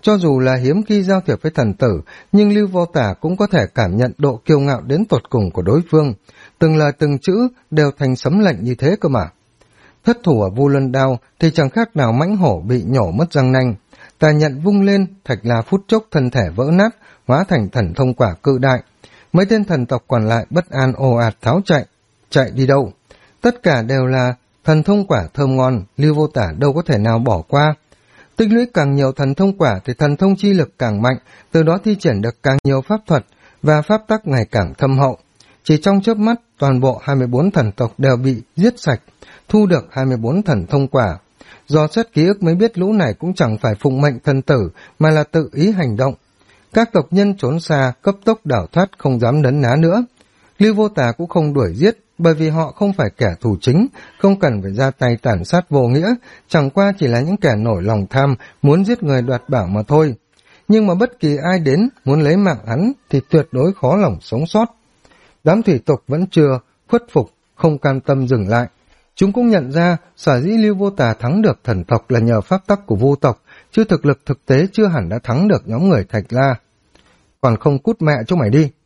Cho dù là hiếm khi giao thiệp với thần tử, nhưng Lưu Vô Tả cũng có thể cảm nhận độ kiêu ngạo đến tột cùng của đối phương. Từng lời từng chữ đều thành sấm lệnh như thế cơ mà. Thất thủ ở Vu Luân Đao thì chẳng khác nào mãnh hổ bị nhổ mất răng nanh. Tà nhận vung lên, Thạch La phút chốc thân thể vỡ nát, hóa thành thần thông quả cự đại. Mấy tên thần tộc còn lại bất an ồ ạt tháo chạy. Chạy đi đâu? Tất cả đều là thần thông quả thơm ngon, Lưu Vô Tả đâu có thể nào bỏ qua. Tích lũy càng nhiều thần thông quả thì thần thông chi lực càng mạnh, từ đó thi triển được càng nhiều pháp thuật và pháp tắc ngày càng thâm hậu. Chỉ trong chớp mắt, toàn bộ 24 thần tộc đều bị giết sạch, thu được 24 thần thông quả. Do xét ký ức mới biết lũ này cũng chẳng phải phụng mệnh thần tử, mà là tự ý hành động. Các tộc nhân trốn xa, cấp tốc đảo thoát, không dám nấn ná nữa. Lưu Vô Tà cũng không đuổi giết, bởi vì họ không phải kẻ thù chính, không cần phải ra tay tàn sát vô nghĩa, chẳng qua chỉ là những kẻ nổi lòng tham, muốn giết người đoạt bảo mà thôi. Nhưng mà bất kỳ ai đến, muốn lấy mạng hắn, thì tuyệt đối khó lòng sống sót. Đám thủy tộc vẫn chưa khuất phục, không cam tâm dừng lại. Chúng cũng nhận ra, sở dĩ Lưu Vô Tà thắng được thần tộc là nhờ pháp tắc của Vu tộc, chứ thực lực thực tế chưa hẳn đã thắng được nhóm người Thạch La. Còn không cút mẹ chúng mày đi.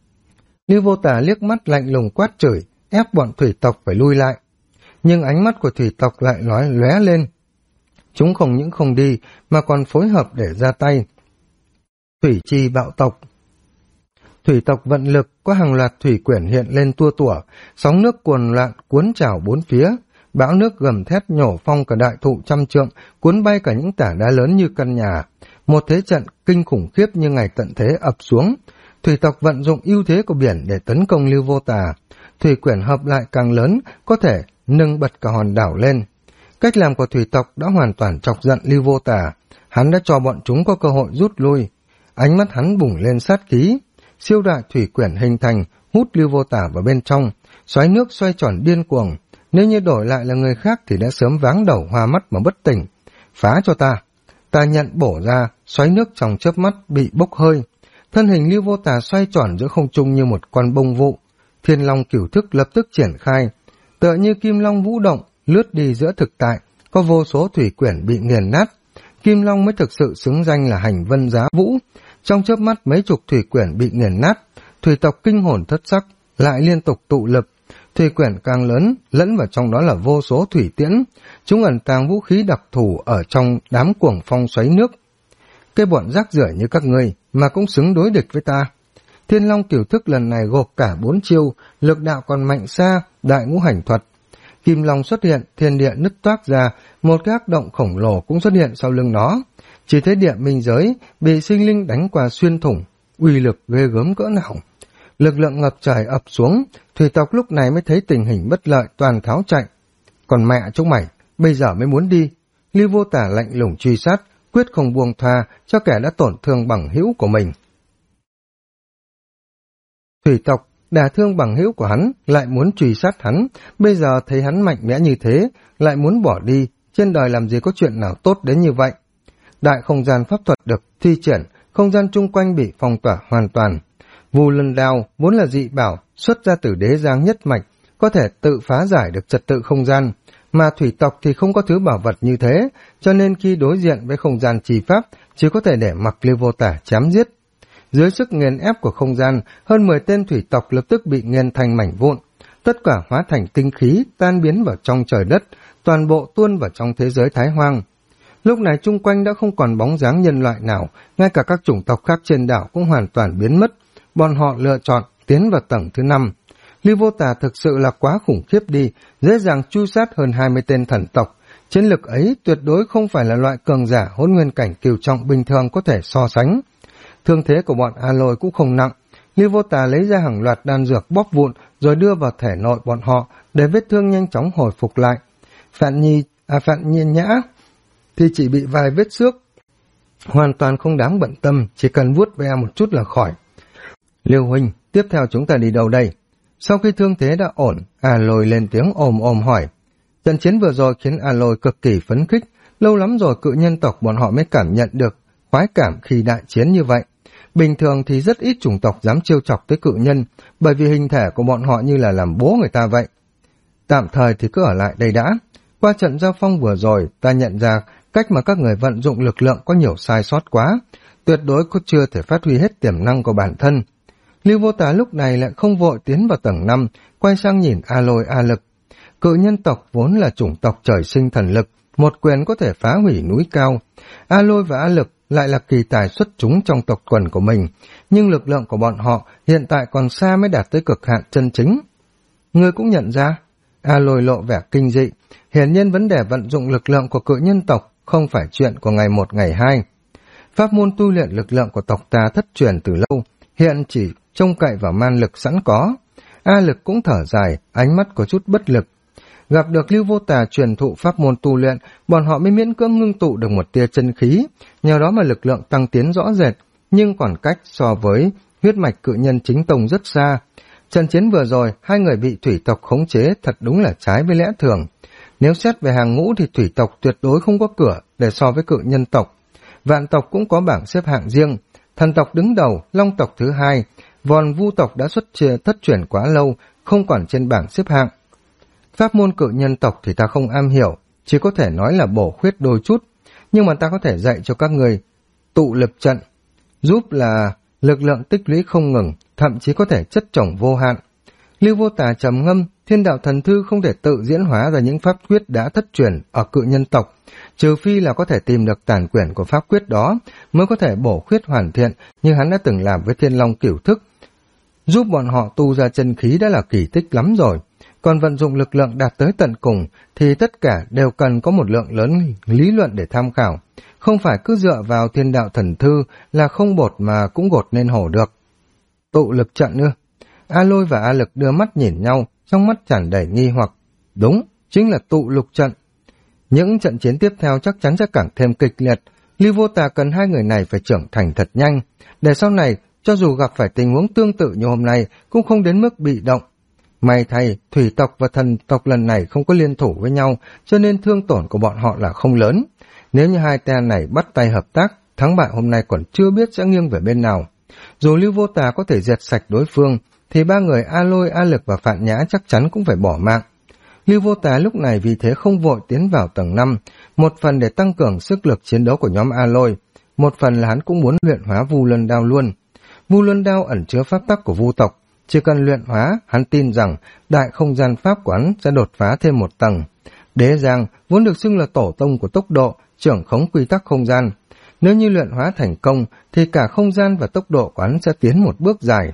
Lưu Vô Tà liếc mắt lạnh lùng quát chửi, ép bọn thủy tộc phải lui lại. Nhưng ánh mắt của thủy tộc lại lóe lên. Chúng không những không đi, mà còn phối hợp để ra tay. Thủy chi bạo tộc. Thủy tộc vận lực, có hàng loạt thủy quyển hiện lên tua tủa, sóng nước cuồn loạn cuốn trào bốn phía, bão nước gầm thét nhổ phong cả đại thụ trăm trượng, cuốn bay cả những tảng đá lớn như căn nhà. Một thế trận kinh khủng khiếp như ngày tận thế ập xuống. Thủy tộc vận dụng ưu thế của biển để tấn công Lưu Vô Tà. Thủy quyển hợp lại càng lớn, có thể nâng bật cả hòn đảo lên. Cách làm của thủy tộc đã hoàn toàn chọc giận Lưu Vô Tà. Hắn đã cho bọn chúng có cơ hội rút lui. Ánh mắt hắn bùng lên sát khí. Siêu đại thủy quyển hình thành, hút Lưu Vô Tả vào bên trong, xoáy nước xoay tròn điên cuồng. Nếu như đổi lại là người khác thì đã sớm váng đầu hoa mắt mà bất tỉnh. Phá cho ta. Ta nhận bổ ra, xoáy nước trong chớp mắt bị bốc hơi. Thân hình Lưu Vô Tả xoay tròn giữa không trung như một con bông vụ. Thiên Long cửu thức lập tức triển khai. Tựa như kim long vũ động, lướt đi giữa thực tại, có vô số thủy quyển bị nghiền nát. Kim long mới thực sự xứng danh là hành vân giá vũ. Trong chớp mắt mấy chục thủy quyển bị nghiền nát, thủy tộc kinh hồn thất sắc, lại liên tục tụ lực. Thủy quyển càng lớn, lẫn vào trong đó là vô số thủy tiễn. Chúng ẩn tàng vũ khí đặc thù ở trong đám cuồng phong xoáy nước. Cái bọn rác rưởi như các ngươi mà cũng xứng đối địch với ta. Thiên Long cửu thức lần này gộp cả 4 chiêu, lực đạo còn mạnh xa, đại ngũ hành thuật. Kim long xuất hiện, thiên địa nứt toác ra, một cái ác động khổng lồ cũng xuất hiện sau lưng nó. Chỉ thấy địa minh giới bị sinh linh đánh qua xuyên thủng, uy lực ghê gớm cỡ nào. Lực lượng ngập trời ập xuống, thủy tộc lúc này mới thấy tình hình bất lợi toàn tháo chạy. Còn mẹ chúng mày, bây giờ mới muốn đi. Lưu Vô Tả lạnh lùng truy sát, quyết không buông tha cho kẻ đã tổn thương bằng hữu của mình. Thủy tộc đả thương bằng hữu của hắn, lại muốn truy sát hắn, bây giờ thấy hắn mạnh mẽ như thế, lại muốn bỏ đi, trên đời làm gì có chuyện nào tốt đến như vậy. Đại không gian pháp thuật được thi triển, không gian chung quanh bị phong tỏa hoàn toàn. Vu Luân Đao vốn là dị bảo, xuất ra từ đế giang nhất mạch, có thể tự phá giải được trật tự không gian, mà thủy tộc thì không có thứ bảo vật như thế, cho nên khi đối diện với không gian trì pháp, chỉ có thể để mặc Lưu Vô Tả chém giết. Dưới sức nghiền ép của không gian, hơn 10 tên thủy tộc lập tức bị nghiền thành mảnh vụn, tất cả hóa thành tinh khí, tan biến vào trong trời đất, toàn bộ tuôn vào trong thế giới Thái Hoang. Lúc này chung quanh đã không còn bóng dáng nhân loại nào, ngay cả các chủng tộc khác trên đảo cũng hoàn toàn biến mất. Bọn họ lựa chọn tiến vào tầng thứ 5. Lưu Vô Tả thực sự là quá khủng khiếp đi, dễ dàng chu sát hơn 20 tên thần tộc. Chiến lực ấy tuyệt đối không phải là loại cường giả hỗn nguyên cảnh cửu trọng bình thường có thể so sánh. Thương thế của bọn A Lôi cũng không nặng. Lưu Vô Tả lấy ra hàng loạt đan dược bóp vụn rồi đưa vào thể nội bọn họ để vết thương nhanh chóng hồi phục lại. Phạn Nhiên Nhã thì chỉ bị vài vết xước, hoàn toàn không đáng bận tâm, chỉ cần vuốt ve một chút là khỏi. Lưu huynh, tiếp theo chúng ta đi đâu đây? Sau khi thương thế đã ổn, A Lôi lên tiếng ồm hỏi. Trận chiến vừa rồi khiến A Lôi cực kỳ phấn khích, lâu lắm rồi cự nhân tộc bọn họ mới cảm nhận được khoái cảm khi đại chiến như vậy. Bình thường thì rất ít chủng tộc dám trêu chọc tới cự nhân, bởi vì hình thể của bọn họ như là làm bố người ta vậy. Tạm thời thì cứ ở lại đây đã. Qua trận giao phong vừa rồi, ta nhận ra Cách mà các người vận dụng lực lượng có nhiều sai sót quá, tuyệt đối có chưa thể phát huy hết tiềm năng của bản thân. Lưu Vô Tà lúc này lại không vội tiến vào tầng 5, quay sang nhìn A Lôi A Lực. Cự nhân tộc vốn là chủng tộc trời sinh thần lực, một quyền có thể phá hủy núi cao. A Lôi và A Lực lại là kỳ tài xuất chúng trong tộc quần của mình, nhưng lực lượng của bọn họ hiện tại còn xa mới đạt tới cực hạn chân chính. Ngươi cũng nhận ra, A Lôi lộ vẻ kinh dị, hiển nhiên vấn đề vận dụng lực lượng của cự nhân tộc không phải chuyện của ngày một ngày hai. Pháp môn tu luyện lực lượng của tộc ta thất truyền từ lâu, hiện chỉ trông cậy vào man lực sẵn có. A Lực cũng thở dài, ánh mắt có chút bất lực. Gặp được Lưu Vô Tà truyền thụ pháp môn tu luyện, bọn họ mới miễn cưỡng ngưng tụ được một tia chân khí, nhờ đó mà lực lượng tăng tiến rõ rệt, nhưng còn cách so với huyết mạch cự nhân chính tông rất xa. Trận chiến vừa rồi, hai người bị thủy tộc khống chế thật đúng là trái với lẽ thường. Nếu xét về hàng ngũ thì thủy tộc tuyệt đối không có cửa để so với cự nhân tộc. Vạn tộc cũng có bảng xếp hạng riêng, thần tộc đứng đầu, long tộc thứ hai, vòn vu tộc đã thất truyền quá lâu, không còn trên bảng xếp hạng. Pháp môn cự nhân tộc thì ta không am hiểu, chỉ có thể nói là bổ khuyết đôi chút, nhưng mà ta có thể dạy cho các người tụ lực trận, giúp là lực lượng tích lũy không ngừng, thậm chí có thể chất chồng vô hạn. Lưu Vô Tà trầm ngâm, Thiên Đạo Thần Thư không thể tự diễn hóa ra những pháp quyết đã thất truyền ở cự nhân tộc, trừ phi là có thể tìm được tản quyển của pháp quyết đó mới có thể bổ khuyết hoàn thiện như hắn đã từng làm với Thiên Long Cửu Thức. Giúp bọn họ tu ra chân khí đã là kỳ tích lắm rồi, còn vận dụng lực lượng đạt tới tận cùng thì tất cả đều cần có một lượng lớn lý luận để tham khảo, không phải cứ dựa vào Thiên Đạo Thần Thư là không bột mà cũng gột nên hổ được. Tụ lực trận nữa. A Lôi và A Lực đưa mắt nhìn nhau, trong mắt tràn đầy nghi hoặc. Đúng, chính là tụ lục trận. Những trận chiến tiếp theo chắc chắn sẽ càng thêm kịch liệt. Lưu Vô Tà cần hai người này phải trưởng thành thật nhanh, để sau này, cho dù gặp phải tình huống tương tự như hôm nay, cũng không đến mức bị động. May thay, thủy tộc và thần tộc lần này không có liên thủ với nhau, cho nên thương tổn của bọn họ là không lớn. Nếu như hai tên này bắt tay hợp tác, thắng bại hôm nay còn chưa biết sẽ nghiêng về bên nào. Dù Lưu Vô Tà có thể diệt sạch đối phương, thì ba người A Lôi, A Lực và Phạn Nhã chắc chắn cũng phải bỏ mạng. Lưu Vô Tà lúc này vì thế không vội tiến vào tầng 5, một phần để tăng cường sức lực chiến đấu của nhóm A Lôi, một phần là hắn cũng muốn luyện hóa Vu Luân Đao luôn. Vu Luân Đao ẩn chứa pháp tắc của Vu tộc, chỉ cần luyện hóa, hắn tin rằng đại không gian pháp của hắn sẽ đột phá thêm một tầng. Đế Giang vốn được xưng là tổ tông của tốc độ, trưởng khống quy tắc không gian. Nếu như luyện hóa thành công, thì cả không gian và tốc độ của hắn sẽ tiến một bước dài.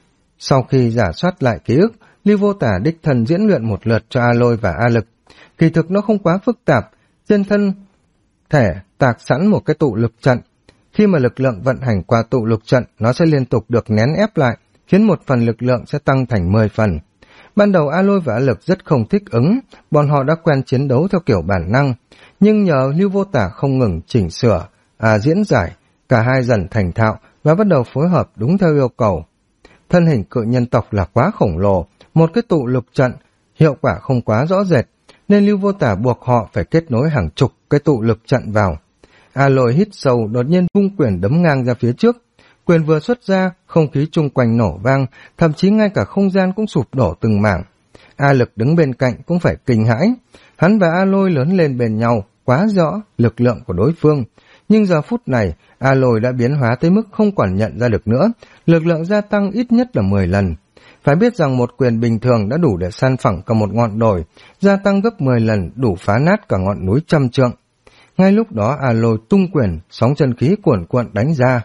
Sau khi giả soát lại ký ức, Lưu Vô Tà đích thân diễn luyện một lượt cho A Lôi và A Lực. Kỳ thực nó không quá phức tạp, trên thân thể tạc sẵn một cái tụ lực trận. Khi mà lực lượng vận hành qua tụ lực trận, nó sẽ liên tục được nén ép lại, khiến một phần lực lượng sẽ tăng thành 10 phần. Ban đầu A Lôi và A Lực rất không thích ứng, bọn họ đã quen chiến đấu theo kiểu bản năng, nhưng nhờ Lưu Vô Tà không ngừng chỉnh sửa, diễn giải, cả hai dần thành thạo và bắt đầu phối hợp đúng theo yêu cầu. Thân hình cự nhân tộc là quá khổng lồ, một cái tụ lực trận, hiệu quả không quá rõ rệt, nên Lưu Vô Tà buộc họ phải kết nối hàng chục cái tụ lực trận vào. A Lôi hít sâu, đột nhiên vung quyền đấm ngang ra phía trước. Quyền vừa xuất ra, không khí chung quanh nổ vang, thậm chí ngay cả không gian cũng sụp đổ từng mảng. A Lực đứng bên cạnh cũng phải kinh hãi. Hắn và A Lôi lớn lên bên nhau, quá rõ lực lượng của đối phương. Nhưng giờ phút này, A Lôi đã biến hóa tới mức không còn nhận ra được nữa, lực lượng gia tăng ít nhất là 10 lần. Phải biết rằng một quyền bình thường đã đủ để san phẳng cả một ngọn đồi, gia tăng gấp 10 lần đủ phá nát cả ngọn núi trăm trượng. Ngay lúc đó A Lôi tung quyền, sóng chân khí cuồn cuộn đánh ra.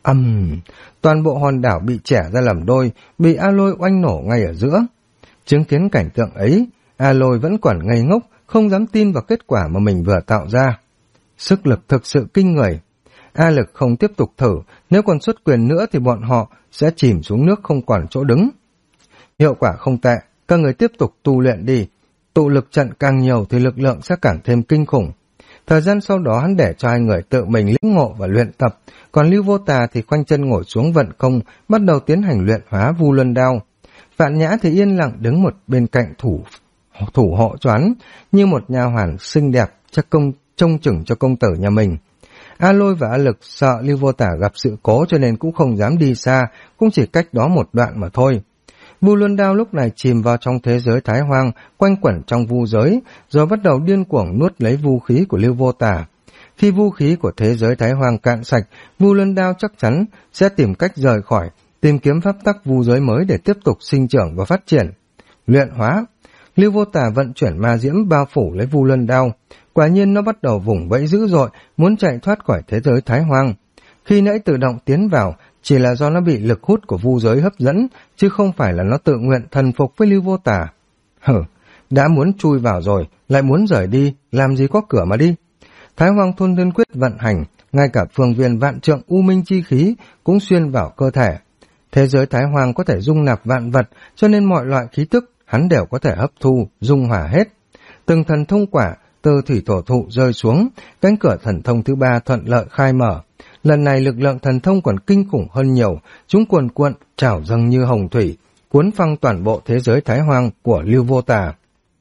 Toàn bộ hòn đảo bị chẻ ra làm đôi, bị A Lôi oanh nổ ngay ở giữa. Chứng kiến cảnh tượng ấy, A Lôi vẫn còn ngây ngốc, không dám tin vào kết quả mà mình vừa tạo ra. Sức lực thực sự kinh người. A Lực không tiếp tục thử, nếu còn xuất quyền nữa thì bọn họ sẽ chìm xuống nước không còn chỗ đứng. Hiệu quả không tệ, các người tiếp tục tu luyện đi. Tụ lực trận càng nhiều thì lực lượng sẽ càng thêm kinh khủng. Thời gian sau đó hắn để cho hai người tự mình lĩnh ngộ và luyện tập, còn Lưu Vô Tà thì khoanh chân ngồi xuống vận công, bắt đầu tiến hành luyện hóa Vu Luân Đao. Phạn Nhã thì yên lặng đứng một bên cạnh thủ hộ cho hắn, như một nha hoàn xinh đẹp trông chừng cho công tử nhà mình. A Lôi và A Lực sợ Lưu Vô Tà gặp sự cố cho nên cũng không dám đi xa, cũng chỉ cách đó một đoạn mà thôi. Vu Luân Đao lúc này chìm vào trong thế giới Thái Hoang, quanh quẩn trong vu giới, rồi bắt đầu điên cuồng nuốt lấy vu khí của Lưu Vô Tà. Khi vũ khí của thế giới Thái Hoang cạn sạch, Vu Luân Đao chắc chắn sẽ tìm cách rời khỏi, tìm kiếm pháp tắc vu giới mới để tiếp tục sinh trưởng và phát triển. Luyện hóa. Lưu Vô Tà vận chuyển ma diễm bao phủ lấy Vu Luân Đao. Quả nhiên nó bắt đầu vùng vẫy dữ dội, muốn chạy thoát khỏi thế giới Thái Hoang. Khi nãy tự động tiến vào, chỉ là do nó bị lực hút của vu giới hấp dẫn, chứ không phải là nó tự nguyện thần phục với Lưu Vô Tà. Đã muốn chui vào rồi, lại muốn rời đi, làm gì có cửa mà đi. Thái Hoang Thôn Thiên Quyết vận hành, ngay cả phương viên vạn trượng u minh chi khí cũng xuyên vào cơ thể. Thế giới Thái Hoang có thể dung nạp vạn vật, cho nên mọi loại khí tức hắn đều có thể hấp thu, dung hòa hết. Từng thần thông quả từ thủy thổ thụ rơi xuống, cánh cửa thần thông thứ 3 thuận lợi khai mở. Lần này lực lượng thần thông còn kinh khủng hơn nhiều, chúng cuồn cuộn, trào dâng như hồng thủy, cuốn phăng toàn bộ thế giới Thái Hoang của Lưu Vô Tà.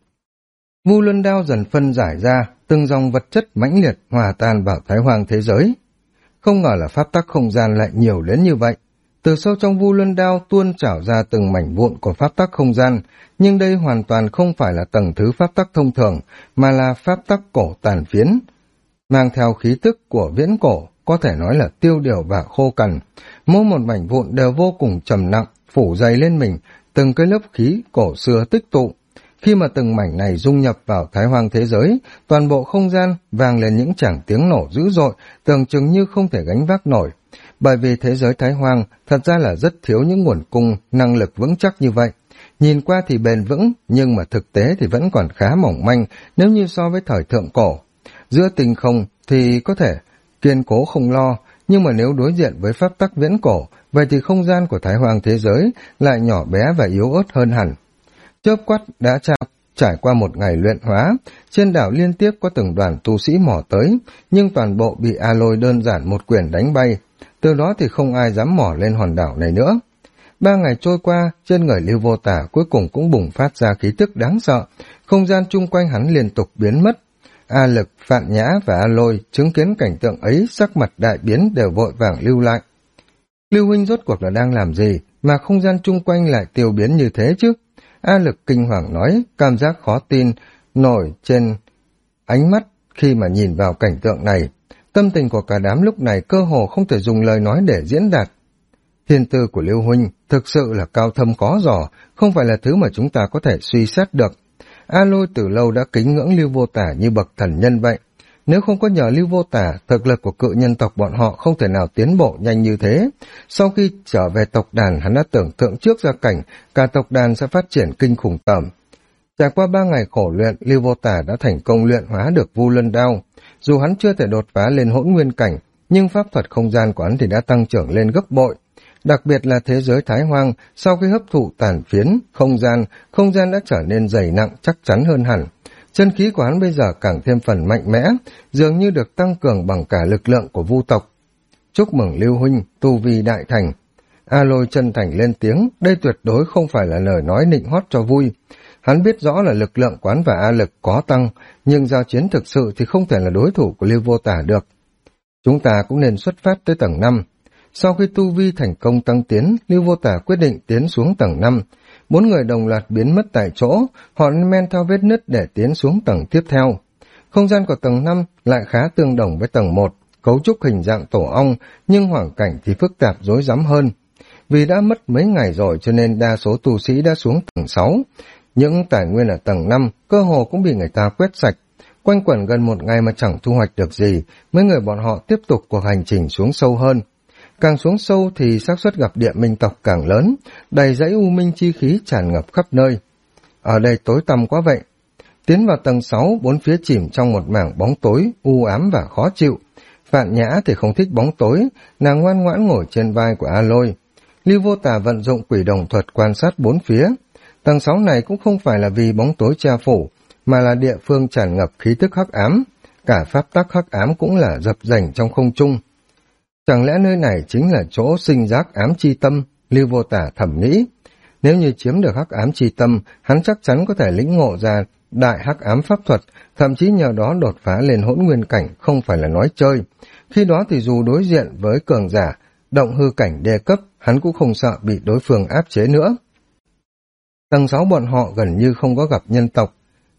Vu Luân Đao dần phân giải ra, từng dòng vật chất mãnh liệt hòa tan vào Thái Hoang thế giới. Không ngờ là pháp tắc không gian lại nhiều đến như vậy. Từ sâu trong Vu Luân Đao tuôn trào ra từng mảnh vụn của pháp tắc không gian, nhưng đây hoàn toàn không phải là tầng thứ pháp tắc thông thường, mà là pháp tắc cổ tàn phiến, mang theo khí tức của viễn cổ, có thể nói là tiêu điều và khô cằn. Mỗi một mảnh vụn đều vô cùng trầm nặng, phủ dày lên mình, từng cái lớp khí cổ xưa tích tụ. Khi mà từng mảnh này dung nhập vào Thái Hoang thế giới, toàn bộ không gian vang lên những tràng tiếng nổ dữ dội, tưởng chừng như không thể gánh vác nổi. Bởi vì thế giới Thái Hoang thật ra là rất thiếu những nguồn cung, năng lực vững chắc như vậy. Nhìn qua thì bền vững, nhưng mà thực tế thì vẫn còn khá mỏng manh nếu như so với thời thượng cổ. Giữa tinh không thì có thể kiên cố không lo, nhưng mà nếu đối diện với pháp tắc viễn cổ, vậy thì không gian của Thái Hoang thế giới lại nhỏ bé và yếu ớt hơn hẳn. Chớp quát đã trải qua một ngày luyện hóa, trên đảo liên tiếp có từng đoàn tu sĩ mò tới, nhưng toàn bộ bị A Lôi đơn giản một quyền đánh bay. Từ đó thì không ai dám mò lên hòn đảo này nữa. 3 ngày trôi qua, trên người Lưu Vô Tà cuối cùng cũng bùng phát ra khí tức đáng sợ, không gian chung quanh hắn liên tục biến mất. A Lực, Phạn Nhã và A Lôi chứng kiến cảnh tượng ấy, sắc mặt đại biến đều vội vàng lưu lại. Lưu huynh rốt cuộc là đang làm gì mà không gian chung quanh lại tiêu biến như thế chứ? A Lực kinh hoàng nói, cảm giác khó tin nổi trên ánh mắt khi mà nhìn vào cảnh tượng này. Tâm tình của cả đám lúc này cơ hồ không thể dùng lời nói để diễn đạt. Thiên tư của Lưu huynh thực sự là cao thâm có giỏ, không phải là thứ mà chúng ta có thể suy xét được. A Lôi từ lâu đã kính ngưỡng Lưu Vô Tà như bậc thần nhân vậy. Nếu không có nhờ Lưu Vô Tà, thực lực của cự nhân tộc bọn họ không thể nào tiến bộ nhanh như thế. Sau khi trở về tộc đàn, hắn đã tưởng tượng trước ra cảnh cả tộc đàn sẽ phát triển kinh khủng tởm. Trải qua 3 ngày khổ luyện, Lưu Vô Tà đã thành công luyện hóa được Vu Luân Đao. Dù hắn chưa thể đột phá lên hỗn nguyên cảnh, nhưng pháp thuật không gian của hắn thì đã tăng trưởng lên gấp bội. Đặc biệt là thế giới Thái Hoang, sau khi hấp thụ tàn phiến, không gian đã trở nên dày nặng chắc chắn hơn hẳn. Chân khí của hắn bây giờ càng thêm phần mạnh mẽ, dường như được tăng cường bằng cả lực lượng của vu tộc. Chúc mừng Lưu huynh, tu vi đại thành. A Lôi chân thành lên tiếng, đây tuyệt đối không phải là lời nói nịnh hót cho vui. Hắn biết rõ là lực lượng quán và A Lực có tăng, nhưng giao chiến thực sự thì không thể là đối thủ của Lưu Vô Tà được. Chúng ta cũng nên xuất phát tới tầng 5. Sau khi tu vi thành công tăng tiến, Lưu Vô Tà quyết định tiến xuống tầng 5. 4 người đồng loạt biến mất tại chỗ, họ men theo vết nứt để tiến xuống tầng tiếp theo. Không gian của tầng 5 lại khá tương đồng với tầng 1, cấu trúc hình dạng tổ ong, nhưng hoàn cảnh thì phức tạp rối rắm hơn. Vì đã mất mấy ngày rồi cho nên đa số tu sĩ đã xuống tầng 6. Những tài nguyên ở tầng 5 cơ hồ cũng bị người ta quét sạch. Quanh quẩn gần một ngày mà chẳng thu hoạch được gì, mấy người bọn họ tiếp tục cuộc hành trình xuống sâu hơn. Càng xuống sâu thì xác suất gặp địa minh tộc càng lớn, đầy dãy u minh chi khí tràn ngập khắp nơi. Ở đây tối tăm quá vậy. Tiến vào tầng 6, bốn phía chìm trong một mảng bóng tối, u ám và khó chịu. Phạn Nhã thì không thích bóng tối, nàng ngoan ngoãn ngồi trên vai của A Lôi. Lưu Vô Tà vận dụng quỷ đồng thuật quan sát bốn phía. Tầng 6 này cũng không phải là vì bóng tối che phủ, mà là địa phương tràn ngập khí tức hắc ám. Cả pháp tắc hắc ám cũng là dập dềnh trong không trung. Chẳng lẽ nơi này chính là chỗ sinh giác ám chi tâm? Lưu Vô Tà thầm nghĩ. Nếu như chiếm được hắc ám chi tâm, hắn chắc chắn có thể lĩnh ngộ ra đại hắc ám pháp thuật, thậm chí nhờ đó đột phá lên hỗn nguyên cảnh, không phải là nói chơi. Khi đó thì dù đối diện với cường giả, động hư cảnh đề cấp, hắn cũng không sợ bị đối phương áp chế nữa. Tầng 6 bọn họ gần như không có gặp nhân tộc.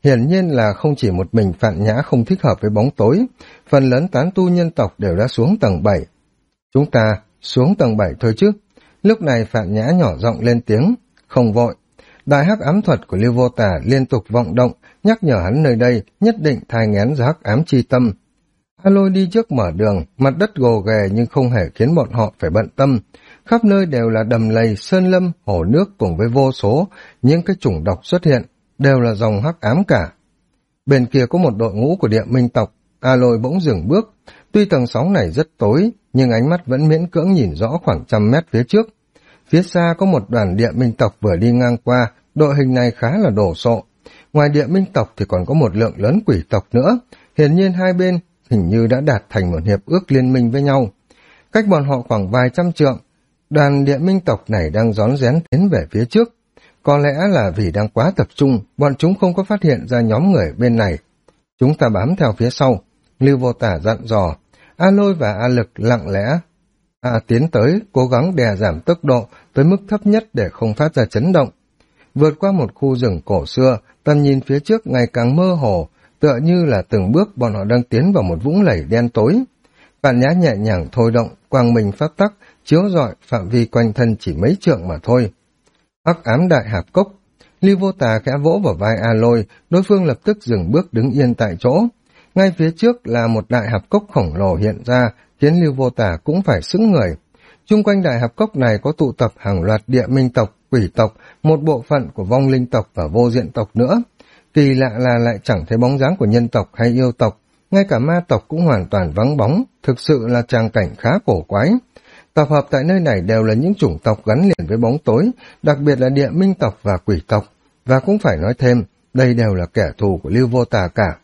Hiển nhiên là không chỉ một mình Phạn Nhã không thích hợp với bóng tối, phần lớn tán tu nhân tộc đều đã xuống tầng 7. Chúng ta xuống tầng 7 thôi chứ. Lúc này Phạn Nhã nhỏ giọng lên tiếng, không vội. Đại hắc ám thuật của Lưu Vô Tà liên tục vọng động, nhắc nhở hắn nơi đây nhất định thai nghén ra hắc ám chi tâm. A Lôi đi trước mở đường, mặt đất gồ ghề nhưng không hề khiến bọn họ phải bận tâm. Khắp nơi đều là đầm lầy, sơn lâm, hồ nước cùng với vô số những cái chủng độc xuất hiện, đều là dòng hắc ám cả. Bên kia có một đội ngũ của địa minh tộc, A Lôi bỗng dừng bước. Tuy tầng sóng này rất tối, nhưng ánh mắt vẫn miễn cưỡng nhìn rõ khoảng 100 mét phía trước. Phía xa có một đoàn địa minh tộc vừa đi ngang qua, đội hình này khá là đồ sộ. Ngoài địa minh tộc thì còn có một lượng lớn quỷ tộc nữa, hiển nhiên hai bên hình như đã đạt thành một hiệp ước liên minh với nhau. Cách bọn họ khoảng vài trăm trượng, đoàn địa minh tộc này đang rón rén tiến về phía trước. Có lẽ là vì đang quá tập trung, bọn chúng không có phát hiện ra nhóm người bên này. Chúng ta bám theo phía sau. Lưu Vô Tả dặn dò. A Lôi và A Lực lặng lẽ tiến tới, cố gắng đè giảm tốc độ tới mức thấp nhất để không phát ra chấn động. Vượt qua một khu rừng cổ xưa, tầm nhìn phía trước ngày càng mơ hồ, tựa như là từng bước bọn họ đang tiến vào một vũng lầy đen tối. Phạn Nhã nhẹ nhàng thôi động, quang minh pháp tắc, chiếu rọi phạm vi quanh thân chỉ mấy trượng mà thôi. Hắc ám đại hạp cốc. Lưu Vô Tà khẽ vỗ vào vai A Lôi, đối phương lập tức dừng bước đứng yên tại chỗ. Ngay phía trước là một đại hạp cốc khổng lồ hiện ra, khiến Lưu Vô Tà cũng phải sững người. Chung quanh đại hạp cốc này có tụ tập hàng loạt địa minh tộc, quỷ tộc, một bộ phận của vong linh tộc và vô diện tộc nữa. Kỳ lạ là lại chẳng thấy bóng dáng của nhân tộc hay yêu tộc, ngay cả ma tộc cũng hoàn toàn vắng bóng, thực sự là tràng cảnh khá cổ quái. Tập hợp tại nơi này đều là những chủng tộc gắn liền với bóng tối, đặc biệt là địa minh tộc và quỷ tộc, và cũng phải nói thêm, đây đều là kẻ thù của Lưu Vô Tà cả.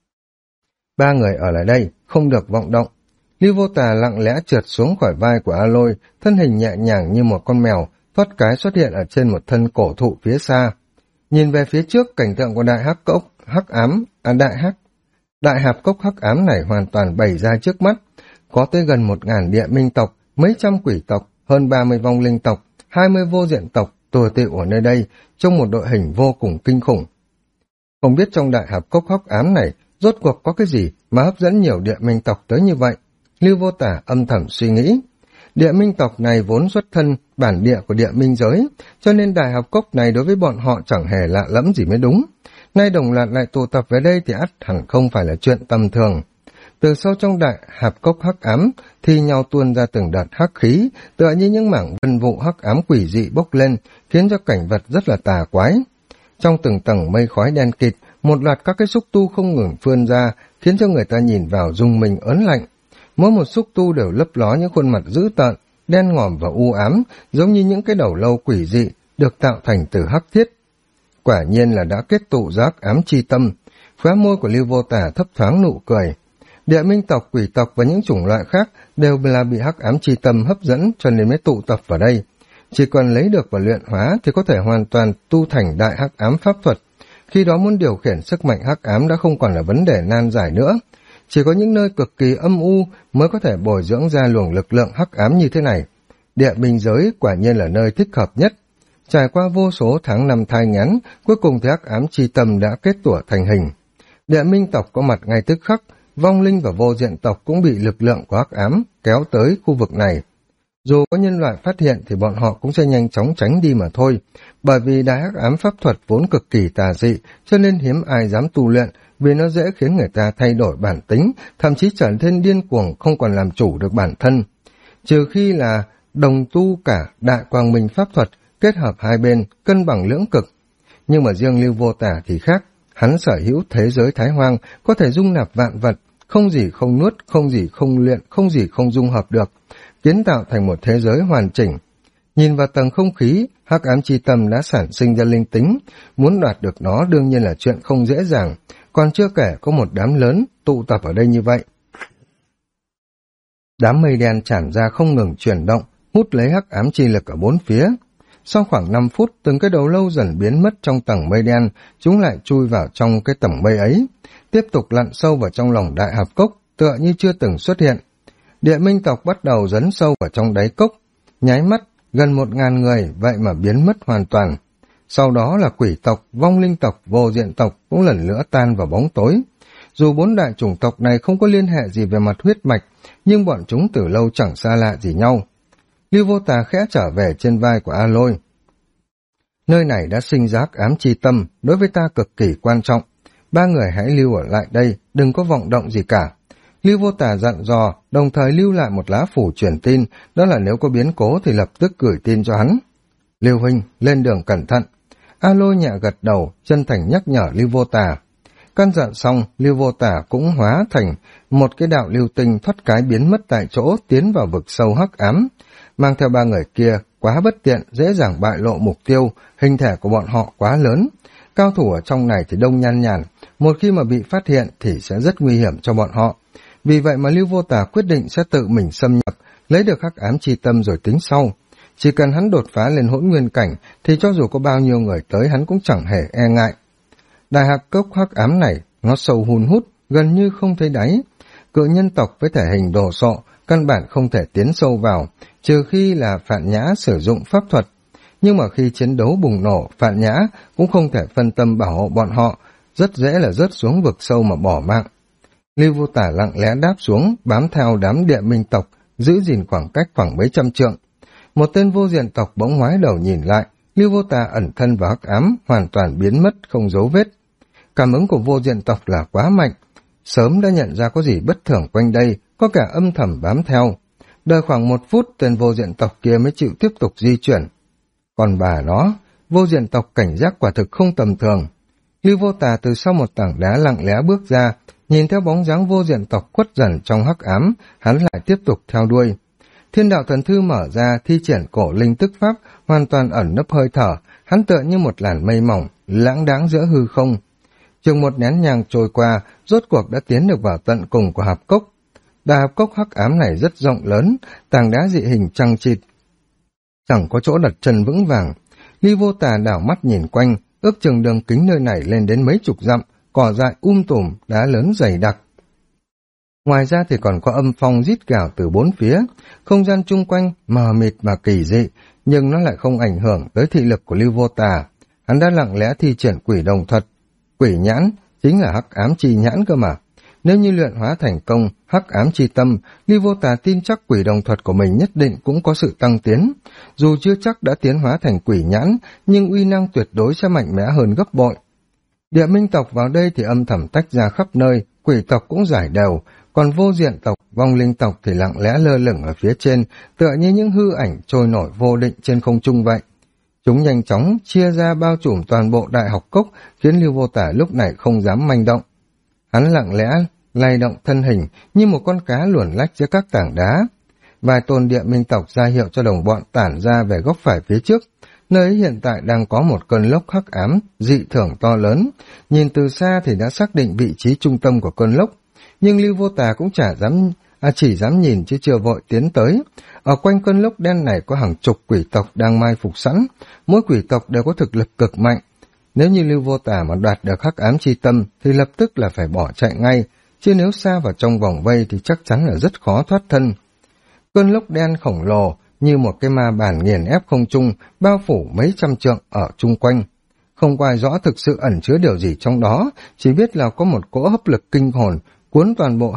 Ba người ở lại đây, không được vọng động. Lưu Vô Tà lặng lẽ trượt xuống khỏi vai của A Lôi, thân hình nhẹ nhàng như một con mèo, thoát cái xuất hiện ở trên một thân cổ thụ phía xa. Nhìn về phía trước, cảnh tượng của đại hắc cốc, đại hạp cốc hắc ám này hoàn toàn bày ra trước mắt. Có tới gần 1000 địa minh tộc, mấy trăm quỷ tộc, hơn 30 vong linh tộc, 20 vô diện tộc tùa tịu ở nơi đây, trong một đội hình vô cùng kinh khủng. Không biết trong đại hạp cốc hắc ám này, rốt cuộc có cái gì mà hấp dẫn nhiều địa minh tộc tới như vậy? Lưu Vô Tả âm thầm suy nghĩ. Địa minh tộc này vốn xuất thân bản địa của địa minh giới, cho nên đại hạp cốc này đối với bọn họ chẳng hề lạ lẫm gì mới đúng. Nay đồng loạt lại tụ tập về đây thì ắt hẳn không phải là chuyện tầm thường. Từ sâu trong đại hạp cốc hắc ám thì nhau tuôn ra từng đợt hắc khí, tựa như những mảng vân vụ hắc ám quỷ dị bốc lên, khiến cho cảnh vật rất là tà quái. Trong từng tầng mây khói đen kịt, một loạt các cái xúc tu không ngừng phươn ra, khiến cho người ta nhìn vào rung mình ớn lạnh. Mỗi một xúc tu đều lấp ló những khuôn mặt dữ tợn, đen ngòm và u ám, giống như những cái đầu lâu quỷ dị được tạo thành từ hắc thiết. Quả nhiên là đã kết tụ ra hắc ám chi tâm. Khóe môi của Lưu Vô Tả thấp thoáng nụ cười. Địa minh tộc, quỷ tộc và những chủng loại khác đều là bị hắc ám chi tâm hấp dẫn cho nên mới tụ tập vào đây. Chỉ cần lấy được và luyện hóa thì có thể hoàn toàn tu thành đại hắc ám pháp thuật. Khi đó muốn điều khiển sức mạnh hắc ám đã không còn là vấn đề nan giải nữa. Chỉ có những nơi cực kỳ âm u mới có thể bồi dưỡng ra luồng lực lượng hắc ám như thế này. Địa minh giới quả nhiên là nơi thích hợp nhất. Trải qua vô số tháng năm thai nghén, cuối cùng thì hắc ám chi tâm đã kết tủa thành hình. Địa minh tộc có mặt ngay tức khắc, vong linh và vô diện tộc cũng bị lực lượng của hắc ám kéo tới khu vực này. Dù có nhân loại phát hiện thì bọn họ cũng sẽ nhanh chóng tránh đi mà thôi, bởi vì đại hắc ám pháp thuật vốn cực kỳ tà dị, cho nên hiếm ai dám tu luyện, vì nó dễ khiến người ta thay đổi bản tính, thậm chí trở nên điên cuồng không còn làm chủ được bản thân. Trừ khi là đồng tu cả đại quang minh pháp thuật, kết hợp hai bên, cân bằng lưỡng cực. Nhưng mà riêng Lưu Vô Tả thì khác, hắn sở hữu thế giới thái hoang, có thể dung nạp vạn vật, không gì không nuốt, không gì không luyện, không gì không dung hợp được, kiến tạo thành một thế giới hoàn chỉnh. Nhìn vào tầng không khí, hắc ám chi tâm đã sản sinh ra linh tính, muốn đoạt được nó đương nhiên là chuyện không dễ dàng, còn chưa kể có một đám lớn tụ tập ở đây như vậy. Đám mây đen tràn ra không ngừng chuyển động, hút lấy hắc ám chi lực ở bốn phía. Sau khoảng 5 phút, từng cái đầu lâu dần biến mất trong tầng mây đen, chúng lại chui vào trong cái tầng mây ấy, tiếp tục lặn sâu vào trong lòng đại hạp cốc, tựa như chưa từng xuất hiện. Địa minh tộc bắt đầu dấn sâu vào trong đáy cốc, nháy mắt, gần 1000 người vậy mà biến mất hoàn toàn. sau đó là quỷ tộc, vong linh tộc, vô diện tộc cũng lần nữa tan vào bóng tối. Dù bốn đại chủng tộc này không có liên hệ gì về mặt huyết mạch, nhưng bọn chúng từ lâu chẳng xa lạ gì nhau. Lưu Vô Tà khẽ trở về trên vai của A Lôi. Nơi này đã sinh ra hắc ám chi tâm, đối với ta cực kỳ quan trọng. Ba người hãy lưu ở lại đây, đừng có vọng động gì cả. Lưu Vô Tà dặn dò, đồng thời lưu lại một lá phủ truyền tin, đó là nếu có biến cố thì lập tức gửi tin cho hắn. Lưu huynh, lên đường cẩn thận. A Lôi nhẹ gật đầu, chân thành nhắc nhở Lưu Vô Tà. Căn dặn xong, Lưu Vô Tà cũng hóa thành một cái đạo lưu tinh thoát cái biến mất tại chỗ, tiến vào vực sâu hắc ám. Mang theo ba người kia, quá bất tiện, dễ dàng bại lộ mục tiêu, hình thể của bọn họ quá lớn. Cao thủ ở trong này thì đông nhan nhản, một khi mà bị phát hiện thì sẽ rất nguy hiểm cho bọn họ. Vì vậy mà Lưu Vô Tà quyết định sẽ tự mình xâm nhập, lấy được hắc ám chi tâm rồi tính sau. Chỉ cần hắn đột phá lên hỗn nguyên cảnh thì cho dù có bao nhiêu người tới hắn cũng chẳng hề e ngại. Đại hạc cốc hắc ám này, nó sâu hun hút, gần như không thấy đáy. Cự nhân tộc với thể hình đồ sộ, căn bản không thể tiến sâu vào, trừ khi là Phạn Nhã sử dụng pháp thuật. Nhưng mà khi chiến đấu bùng nổ, Phạn Nhã cũng không thể phân tâm bảo hộ bọn họ, rất dễ là rớt xuống vực sâu mà bỏ mạng. Lưu Vô Tà lặng lẽ đáp xuống, bám theo đám địa minh tộc, giữ gìn khoảng cách khoảng mấy trăm trượng. Một tên vô diện tộc bỗng ngoái đầu nhìn lại, Lưu Vô Tà ẩn thân vào hắc ám, hoàn toàn biến mất, không dấu vết. Cảm ứng của vô diện tộc là quá mạnh, sớm đã nhận ra có gì bất thường quanh đây, có cả âm thầm bám theo. Đợi khoảng 1 phút, tên vô diện tộc kia mới chịu tiếp tục di chuyển. Còn bà nó, vô diện tộc cảnh giác quả thực không tầm thường. Lưu Vô Tà từ sau một tảng đá lặng lẽ bước ra, nhìn theo bóng dáng vô diện tộc khuất dần trong hắc ám, hắn lại tiếp tục theo đuôi. Thiên đạo thần thư mở ra, thi triển cổ linh tức pháp, hoàn toàn ẩn nấp hơi thở, hắn tựa như một làn mây mỏng, lãng đãng giữa hư không. Chừng một nén nhang trôi qua, rốt cuộc đã tiến được vào tận cùng của hạp cốc. Đại hạp cốc hắc ám này rất rộng lớn, tảng đá dị hình chằng chịt, chẳng có chỗ đặt chân vững vàng. Ly Vô Tà đảo mắt nhìn quanh, ước chừng đường kính nơi này lên đến mấy chục dặm, cỏ dại tùm, đá lớn dày đặc. Ngoài ra thì còn có âm phong rít gào từ bốn phía, không gian chung quanh mờ mịt mà kỳ dị, nhưng nó lại không ảnh hưởng tới thị lực của Lưu Vô Tà. Hắn đã lặng lẽ thi triển quỷ đồng thuật. Quỷ nhãn chính là hắc ám chi nhãn cơ mà. Nếu như luyện hóa thành công hắc ám chi tâm, Lưu Vô Tà tin chắc quỷ đồng thuật của mình nhất định cũng có sự tăng tiến. Dù chưa chắc đã tiến hóa thành quỷ nhãn, nhưng uy năng tuyệt đối sẽ mạnh mẽ hơn gấp bội. Địa minh tộc vào đây thì âm thầm tách ra khắp nơi, quỷ tộc cũng giải đều, còn vô diện tộc, vong linh tộc thì lặng lẽ lơ lửng ở phía trên, tựa như những hư ảnh trôi nổi vô định trên không trung vậy. Chúng nhanh chóng chia ra bao trùm toàn bộ đại học cốc, khiến Lưu Vô Tà lúc này không dám manh động. Hắn lặng lẽ lay động thân hình như một con cá luồn lách giữa các tảng đá. Vài tôn địa minh tộc ra hiệu cho đồng bọn tản ra về góc phải phía trước. Nơi ấy hiện tại đang có một cơn lốc hắc ám, dị thường to lớn. Nhìn từ xa thì đã xác định vị trí trung tâm của cơn lốc. Nhưng Lưu Vô Tà cũng chỉ dám nhìn chứ chưa vội tiến tới. Ở quanh cơn lốc đen này có hàng chục quỷ tộc đang mai phục sẵn. Mỗi quỷ tộc đều có thực lực cực mạnh. Nếu như Lưu Vô Tà mà đoạt được hắc ám chi tâm thì lập tức là phải bỏ chạy ngay. Chứ nếu xa vào trong vòng vây thì chắc chắn là rất khó thoát thân. Cơn lốc đen khổng lồ như một cái ma bản nghiền ép không trung, bao phủ mấy trăm trượng ở chung quanh. Không có ai rõ thực sự ẩn chứa điều gì trong đó, chỉ biết là có một cỗ hấp lực kinh hồn cuốn toàn bộ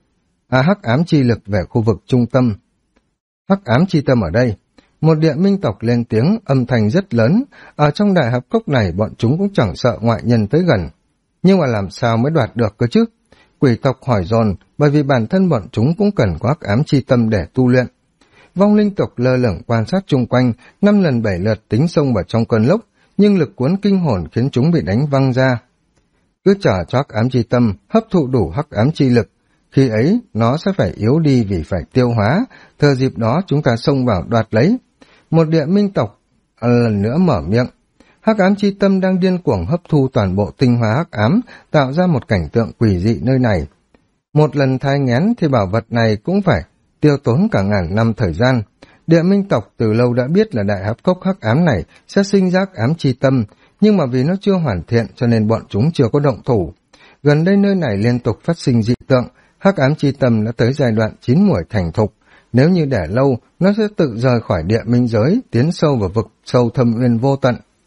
hắc ám chi lực về khu vực trung tâm. Hắc ám chi tâm ở đây. Một địa minh tộc lên tiếng, âm thanh rất lớn. Ở trong đại hợp cốc này bọn chúng cũng chẳng sợ ngoại nhân tới gần. Nhưng mà làm sao mới đoạt được cơ chứ? Quỷ tộc hỏi dồn, bởi vì bản thân bọn chúng cũng cần có hắc ám chi tâm để tu luyện. Vong linh tộc lơ lửng quan sát chung quanh, 5 lần 7 lượt tính xông vào trong cơn lốc, nhưng lực cuốn kinh hồn khiến chúng bị đánh văng ra. Cứ chờ cho hắc ám chi tâm hấp thụ đủ hắc ám chi lực, khi ấy nó sẽ phải yếu đi vì phải tiêu hóa, thừa dịp đó chúng ta xông vào đoạt lấy. Một địa minh tộc lần nữa mở miệng. Hắc ám chi tâm đang điên cuồng hấp thu toàn bộ tinh hoa hắc ám, tạo ra một cảnh tượng quỷ dị nơi này. Một lần thai nghén thì bảo vật này cũng phải tiêu tốn cả ngàn năm thời gian. Địa minh tộc từ lâu đã biết là đại hấp cốc hắc ám này sẽ sinh ra hắc ám chi tâm, nhưng mà vì nó chưa hoàn thiện cho nên bọn chúng chưa có động thủ. Gần đây nơi này liên tục phát sinh dị tượng, hắc ám chi tâm đã tới giai đoạn chín muồi thành thục. Nếu như để lâu, nó sẽ tự rời khỏi địa minh giới, tiến sâu vào vực sâu thâm uyên vô tận.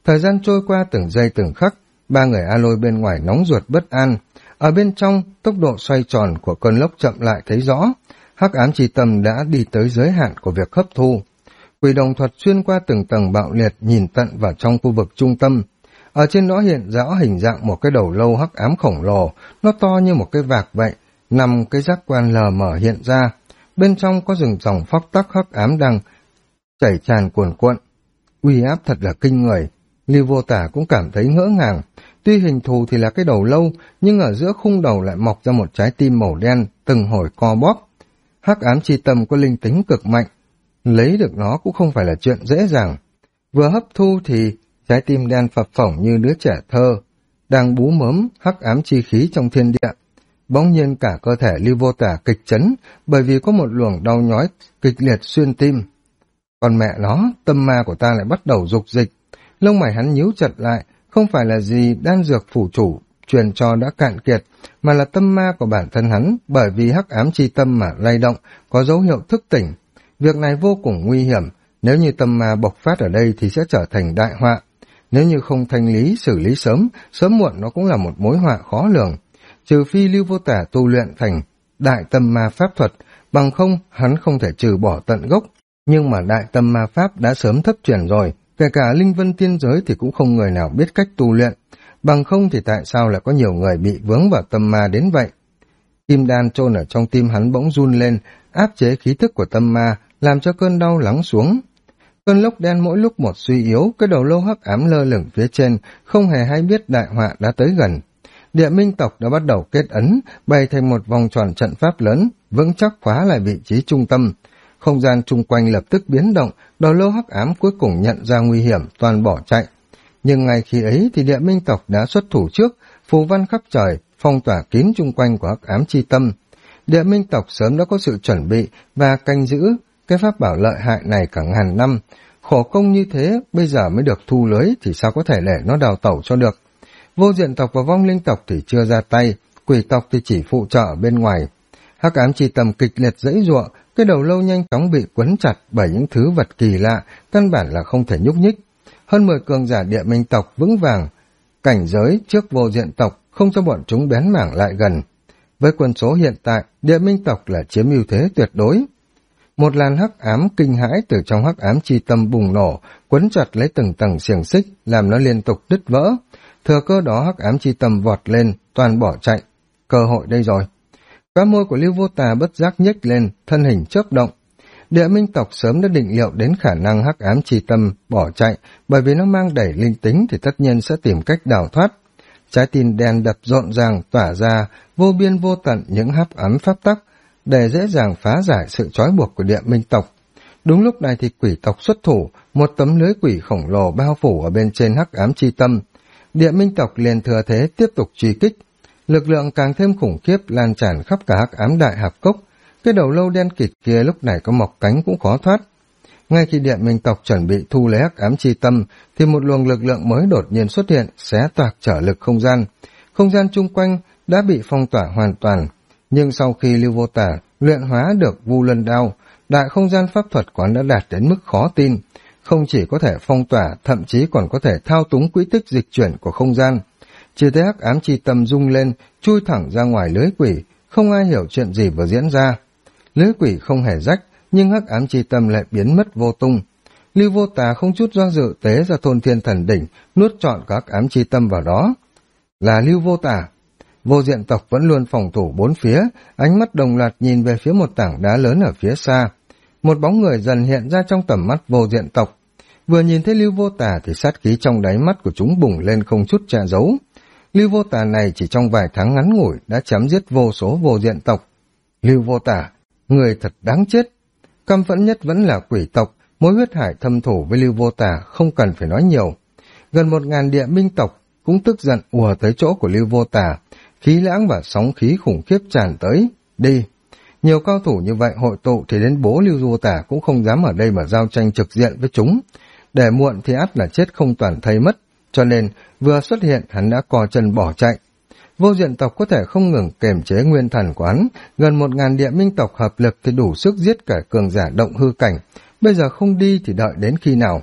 Thời gian trôi qua từng giây từng khắc, ba người A Lôi bên ngoài nóng ruột bất an. Ở bên trong, tốc độ xoay tròn của cơn lốc chậm lại thấy rõ. Hắc ám chi tâm đã đi tới giới hạn của việc hấp thu. Quỷ đồng thuật xuyên qua từng tầng bạo liệt nhìn tận vào trong khu vực trung tâm. Ở trên đó hiện rõ hình dạng một cái đầu lâu hắc ám khổng lồ, nó to như một cái vạc vậy, 5 cái giác quan lờ mờ hiện ra. Bên trong có rừng dòng phóc tắc hắc ám đang chảy tràn cuồn cuộn. Uy áp thật là kinh người. Lưu Vô Tả cũng cảm thấy ngỡ ngàng. Tuy hình thù thì là cái đầu lâu, nhưng ở giữa khung đầu lại mọc ra một trái tim màu đen, từng hồi co bóp. Hắc ám chi tâm có linh tính cực mạnh, lấy được nó cũng không phải là chuyện dễ dàng. Vừa hấp thu thì trái tim đen phập phổng như đứa trẻ thơ, đang bú mớm hắc ám chi khí trong thiên địa. Bỗng nhiên cả cơ thể Lưu Vô Tả kịch chấn, bởi vì có một luồng đau nhói kịch liệt xuyên tim. Còn mẹ nó, tâm ma của ta lại bắt đầu dục dịch. Lông mày hắn nhíu chặt lại, không phải là gì đan dược phủ chủ truyền cho đã cạn kiệt, mà là tâm ma của bản thân hắn, bởi vì hắc ám chi tâm mà lay động, có dấu hiệu thức tỉnh. Việc này vô cùng nguy hiểm, nếu như tâm ma bộc phát ở đây thì sẽ trở thành đại họa. Nếu như không thanh lý, xử lý sớm, sớm muộn nó cũng là một mối họa khó lường. Trừ phi Lưu Vô Tả tu luyện thành đại tâm ma pháp thuật, bằng không hắn không thể trừ bỏ tận gốc. Nhưng mà đại tâm ma pháp đã sớm thấp truyền rồi, kể cả linh vân tiên giới thì cũng không người nào biết cách tu luyện. Bằng không thì tại sao lại có nhiều người bị vướng vào tâm ma đến vậy? Kim đan chôn ở trong tim hắn bỗng run lên, áp chế khí thức của tâm ma, làm cho cơn đau lắng xuống. Cơn lốc đen mỗi lúc một suy yếu, cái đầu lâu hắc ám lơ lửng phía trên, không hề hay biết đại họa đã tới gần. Địa minh tộc đã bắt đầu kết ấn, bày thành một vòng tròn trận pháp lớn, vững chắc khóa lại vị trí trung tâm. Không gian chung quanh lập tức biến động, đầu lâu hắc ám cuối cùng nhận ra nguy hiểm, toàn bỏ chạy. Nhưng ngay khi ấy thì địa minh tộc đã xuất thủ trước, phù văn khắp trời, phong tỏa kín chung quanh của hắc ám chi tâm. Địa minh tộc sớm đã có sự chuẩn bị và canh giữ cái pháp bảo lợi hại này cả ngàn năm. Khổ công như thế, bây giờ mới được thu lưới thì sao có thể để nó đào tẩu cho được. Vô diện tộc và vong linh tộc thì chưa ra tay, quỷ tộc thì chỉ phụ trợ ở bên ngoài. Hắc ám chi tâm kịch liệt dãy giụa, cái đầu lâu nhanh chóng bị quấn chặt bởi những thứ vật kỳ lạ, căn bản là không thể nhúc nhích. Hơn 10 cường giả địa minh tộc vững vàng, cảnh giới trước vô diện tộc, không cho bọn chúng bén mảng lại gần. Với quân số hiện tại, địa minh tộc là chiếm ưu thế tuyệt đối. Một làn hắc ám kinh hãi từ trong hắc ám chi tâm bùng nổ, quấn chặt lấy từng tầng xiềng xích, làm nó liên tục đứt vỡ. Thừa cơ đó hắc ám chi tâm vọt lên, toàn bỏ chạy. Cơ hội đây rồi. Cá môi của Lưu Vô Tà bất giác nhếch lên, thân hình chớp động. Địa minh tộc sớm đã định liệu đến khả năng hắc ám chi tâm bỏ chạy, bởi vì nó mang đầy linh tính thì tất nhiên sẽ tìm cách đào thoát. Trái tim đen đập rộn ràng tỏa ra vô biên vô tận những hắc ám pháp tắc để dễ dàng phá giải sự trói buộc của địa minh tộc. Đúng lúc này thì quỷ tộc xuất thủ, một tấm lưới quỷ khổng lồ bao phủ ở bên trên hắc ám chi tâm. Địa minh tộc liền thừa thế tiếp tục truy kích. Lực lượng càng thêm khủng khiếp lan tràn khắp cả hắc ám đại hạp cốc. Cái đầu lâu đen kịt kia lúc này có mọc cánh cũng khó thoát. Ngay khi địa minh tộc chuẩn bị thu lấy hắc ám chi tâm, thì một luồng lực lượng mới đột nhiên xuất hiện, xé toạc trở lực không gian. Không gian chung quanh đã bị phong tỏa hoàn toàn. Nhưng sau khi Lưu Vô Tả luyện hóa được Vu Lân Đao, đại không gian pháp thuật quán đã đạt đến mức khó tin. Không chỉ có thể phong tỏa, thậm chí còn có thể thao túng quỹ tích dịch chuyển của không gian. Chỉ thấy hắc ám chi tâm rung lên, chui thẳng ra ngoài lưới quỷ, không ai hiểu chuyện gì vừa diễn ra. Lưới quỷ không hề rách, nhưng hắc ám chi tâm lại biến mất vô tung. Lưu Vô Tà không chút do dự tế ra thôn thiên thần đỉnh, nuốt trọn các hắc ám chi tâm vào đó. Là Lưu Vô Tà. Vô diện tộc vẫn luôn phòng thủ bốn phía, ánh mắt đồng loạt nhìn về phía một tảng đá lớn ở phía xa. Một bóng người dần hiện ra trong tầm mắt vô diện tộc. Vừa nhìn thấy Lưu Vô Tà thì sát khí trong đáy mắt của chúng bùng lên không chút che giấu. Lưu Vô Tà này chỉ trong vài tháng ngắn ngủi đã chém giết vô số vô diện tộc. Lưu Vô Tà, người thật đáng chết. Căm phẫn nhất vẫn là quỷ tộc, mối huyết hải thâm thù với Lưu Vô Tà không cần phải nói nhiều. Gần 1000 địa minh tộc cũng tức giận ùa tới chỗ của Lưu Vô Tà, khí lãng và sóng khí khủng khiếp tràn tới. Đi! Nhiều cao thủ như vậy hội tụ thì đến bố Lưu Vô Tà cũng không dám ở đây mà giao tranh trực diện với chúng. Để muộn thì ắt là chết không toàn thây mất, cho nên vừa xuất hiện hắn đã co chân bỏ chạy. Vô diện tộc có thể không ngừng kềm chế nguyên thần của hắn, gần 1000 địa minh tộc hợp lực thì đủ sức giết cả cường giả động hư cảnh, bây giờ không đi thì đợi đến khi nào.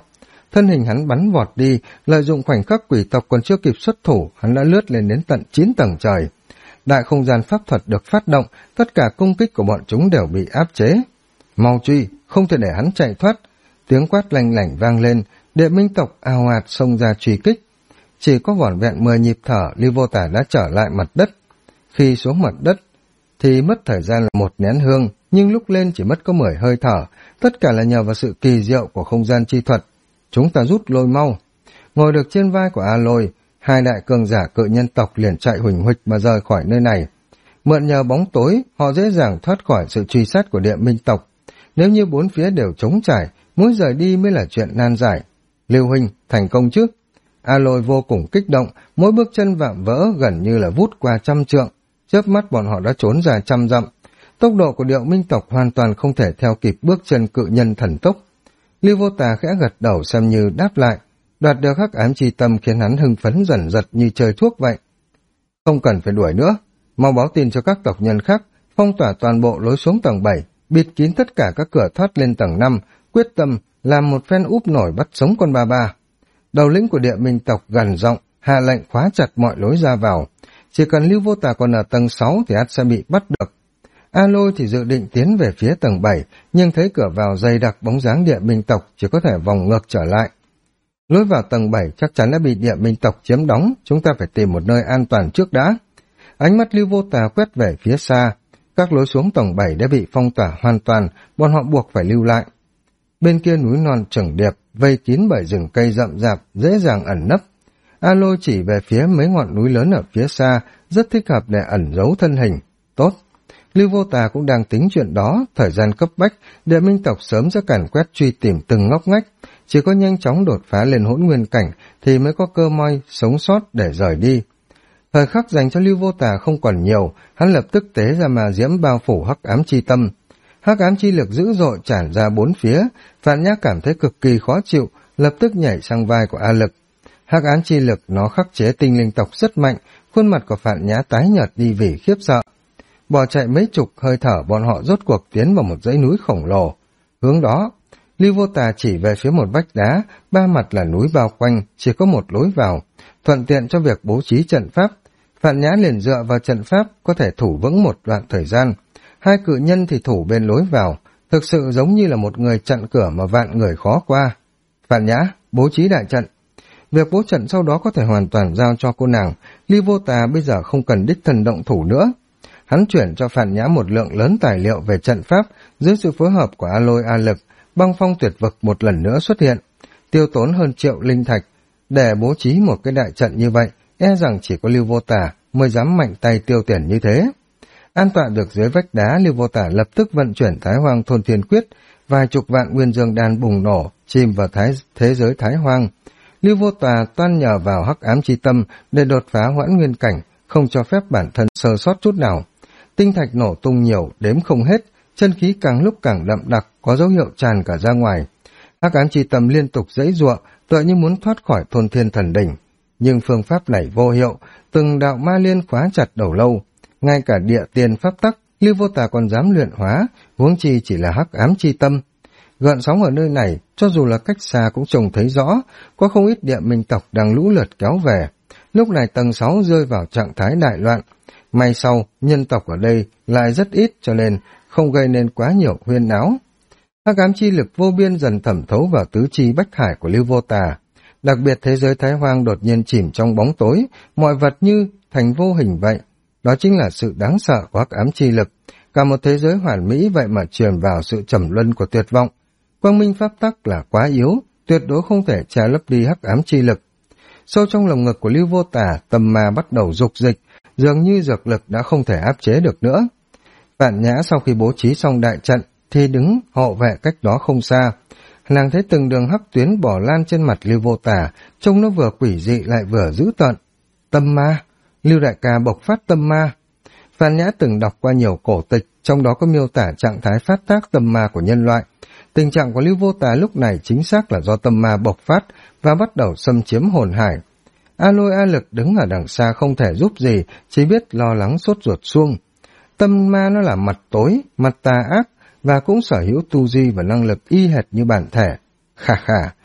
thân hình hắn bắn vọt đi, lợi dụng khoảnh khắc quỷ tộc còn chưa kịp xuất thủ, hắn đã lướt lên đến tận 9 tầng trời. Đại không gian pháp thuật được phát động, tất cả công kích của bọn chúng đều bị áp chế. Mau truy, không thể để hắn chạy thoát. Tiếng quát lanh lảnh vang lên, Địa Minh tộc ào ạt xông ra truy kích. Chỉ có vỏn vẹn 10 nhịp thở, Lưu Vô Tả đã trở lại mặt đất. Khi xuống mặt đất thì mất thời gian là 1 nén hương, nhưng lúc lên chỉ mất có 10 hơi thở, tất cả là nhờ vào sự kỳ diệu của không gian chi thuật. Chúng ta rút lui mau. Ngồi được trên vai của A Lôi, 2 đại cường giả cự nhân tộc liền chạy huỳnh huỵch mà rời khỏi nơi này. Mượn nhờ bóng tối, họ dễ dàng thoát khỏi sự truy sát của Địa Minh tộc. Nếu như 4 phía đều trống trải, muốn rời đi mới là chuyện nan giải. Lưu huynh, thành công chứ? A Lôi vô cùng kích động, mỗi bước chân vạm vỡ gần như là vút qua 100 trượng. Chớp mắt bọn họ đã trốn ra 100 dặm. Tốc độ của Địa Minh tộc hoàn toàn không thể theo kịp bước chân cự nhân thần tốc. Lưu Vô Tà khẽ gật đầu xem như đáp lại. Đoạt được hắc ám chi tâm khiến hắn hưng phấn dần dật như chơi thuốc vậy. Không cần phải đuổi nữa, mau báo tin cho các tộc nhân khác, phong tỏa toàn bộ lối xuống tầng 7, bịt kín tất cả các cửa thoát lên tầng 5, quyết tâm làm một phen úp nổi bắt sống con ba ba. Đầu lĩnh của Địa Minh tộc gần giọng hạ lệnh khóa chặt mọi lối ra vào. Chỉ cần Lưu Vô Tà còn ở tầng 6 thì ắt sẽ bị bắt được. A Lôi thì dự định tiến về phía tầng 7, nhưng thấy cửa vào dày đặc bóng dáng Địa Minh tộc, chỉ có thể vòng ngược trở lại. Lối vào tầng 7 chắc chắn đã bị Địa Minh tộc chiếm đóng, chúng ta phải tìm một nơi an toàn trước đã. Ánh mắt Lưu Vô Tà quét về phía xa, các lối xuống tầng 7 đã bị phong tỏa hoàn toàn, bọn họ buộc phải lưu lại. Bên kia núi non trừng điệp, vây kín bởi rừng cây rậm rạp, dễ dàng ẩn nấp. A Lôi chỉ về phía mấy ngọn núi lớn ở phía xa, rất thích hợp để ẩn giấu thân hình. Tốt. Lưu Vô Tà cũng đang tính chuyện đó, thời gian cấp bách, Địa Minh tộc sớm sẽ càn quét truy tìm từng ngóc ngách, chỉ có nhanh chóng đột phá lên hỗn nguyên cảnh thì mới có cơ may sống sót để rời đi. Thời khắc dành cho Lưu Vô Tà không còn nhiều, hắn lập tức tế ra mà diễm bao phủ hắc ám chi tâm. Hắc ám chi lực dữ dội tràn ra 4 phía, Phạn Nhã cảm thấy cực kỳ khó chịu, lập tức nhảy sang vai của A Lực. Hắc ám chi lực nó khắc chế tinh linh tộc rất mạnh, khuôn mặt của Phạn Nhã tái nhợt đi vì khiếp sợ. Bỏ chạy mấy chục hơi thở, bọn họ rốt cuộc tiến vào một dãy núi khổng lồ. Hướng đó, Lưu Vô Tà chỉ về phía một vách đá, 3 mặt là núi bao quanh, chỉ có một lối vào, thuận tiện cho việc bố trí trận pháp. Phạn Nhã liền dựa vào trận pháp, có thể thủ vững một đoạn thời gian. 2 cự nhân thì thủ bên lối vào, thực sự giống như là một người chặn cửa mà vạn người khó qua. Phạn Nhã, bố trí đại trận. Việc bố trận sau đó có thể hoàn toàn giao cho cô nàng, Lưu Vô Tà bây giờ không cần đích thân động thủ nữa. Hắn chuyển cho Phạn Nhã một lượng lớn tài liệu về trận pháp, dưới sự phối hợp của A Lôi A Lực, băng phong tuyệt vực một lần nữa xuất hiện, tiêu tốn hơn 1 triệu linh thạch. Để bố trí một cái đại trận như vậy, e rằng chỉ có Lưu Vô Tà mới dám mạnh tay tiêu tiền như thế. An tọa được dưới vách đá, Lưu Vô Tả lập tức vận chuyển Thái Hoang Thôn Thiên Quyết, vài chục vạn nguyên dương đan bùng nổ, chìm vào thế giới Thái Hoang. Lưu Vô Tả toan nhờ vào hắc ám chi tâm để đột phá hoãn nguyên cảnh, không cho phép bản thân sơ sót chút nào. Tinh thạch nổ tung nhiều, đếm không hết, chân khí càng lúc càng đậm đặc, có dấu hiệu tràn cả ra ngoài. Hắc ám chi tâm liên tục giãy giụa, tựa như muốn thoát khỏi Thôn Thiên Thần Đỉnh. Nhưng phương pháp này vô hiệu, từng đạo ma liên khóa chặt đầu lâu. Ngay cả địa tiền pháp tắc, Lưu Vô Tà còn dám luyện hóa, huống chi chỉ là hắc ám chi tâm. Gợn sóng ở nơi này, cho dù là cách xa cũng trông thấy rõ, có không ít Địa Minh tộc đang lũ lượt kéo về. Lúc này tầng 6 rơi vào trạng thái đại loạn. May sau, nhân tộc ở đây lại rất ít cho nên không gây nên quá nhiều huyên náo. Hắc ám chi lực vô biên dần thẩm thấu vào tứ chi bách hải của Lưu Vô Tà. Đặc biệt thế giới Thái Hoang đột nhiên chìm trong bóng tối, mọi vật như thành vô hình vậy. Đó chính là sự đáng sợ của hắc ám chi lực. Cả một thế giới hoàn mỹ vậy mà truyền vào sự trầm luân của tuyệt vọng. Quang minh pháp tắc là quá yếu, tuyệt đối không thể che lấp đi hắc ám chi lực. Sâu trong lồng ngực của Lưu Vô Tà, tâm ma bắt đầu dục dịch, dường như dược lực đã không thể áp chế được nữa. Phạn Nhã sau khi bố trí xong đại trận thì đứng hộ vệ cách đó không xa. Nàng thấy từng đường hắc tuyến bỏ lan trên mặt Lưu Vô Tà, trông nó vừa quỷ dị lại vừa dữ tợn. Tâm ma, Lưu đại ca bộc phát tâm ma. Phạn Nhã từng đọc qua nhiều cổ tịch, trong đó có miêu tả trạng thái phát tác tâm ma của nhân loại. Tình trạng của Lưu Vô Tà lúc này chính xác là do tâm ma bộc phát và bắt đầu xâm chiếm hồn hải. A Lôi A Lực đứng ở đằng xa không thể giúp gì, chỉ biết lo lắng sốt ruột suông. Tâm ma nó là mặt tối, mặt tà ác, và cũng sở hữu tu vi và năng lực y hệt như bản thể. Khà khà,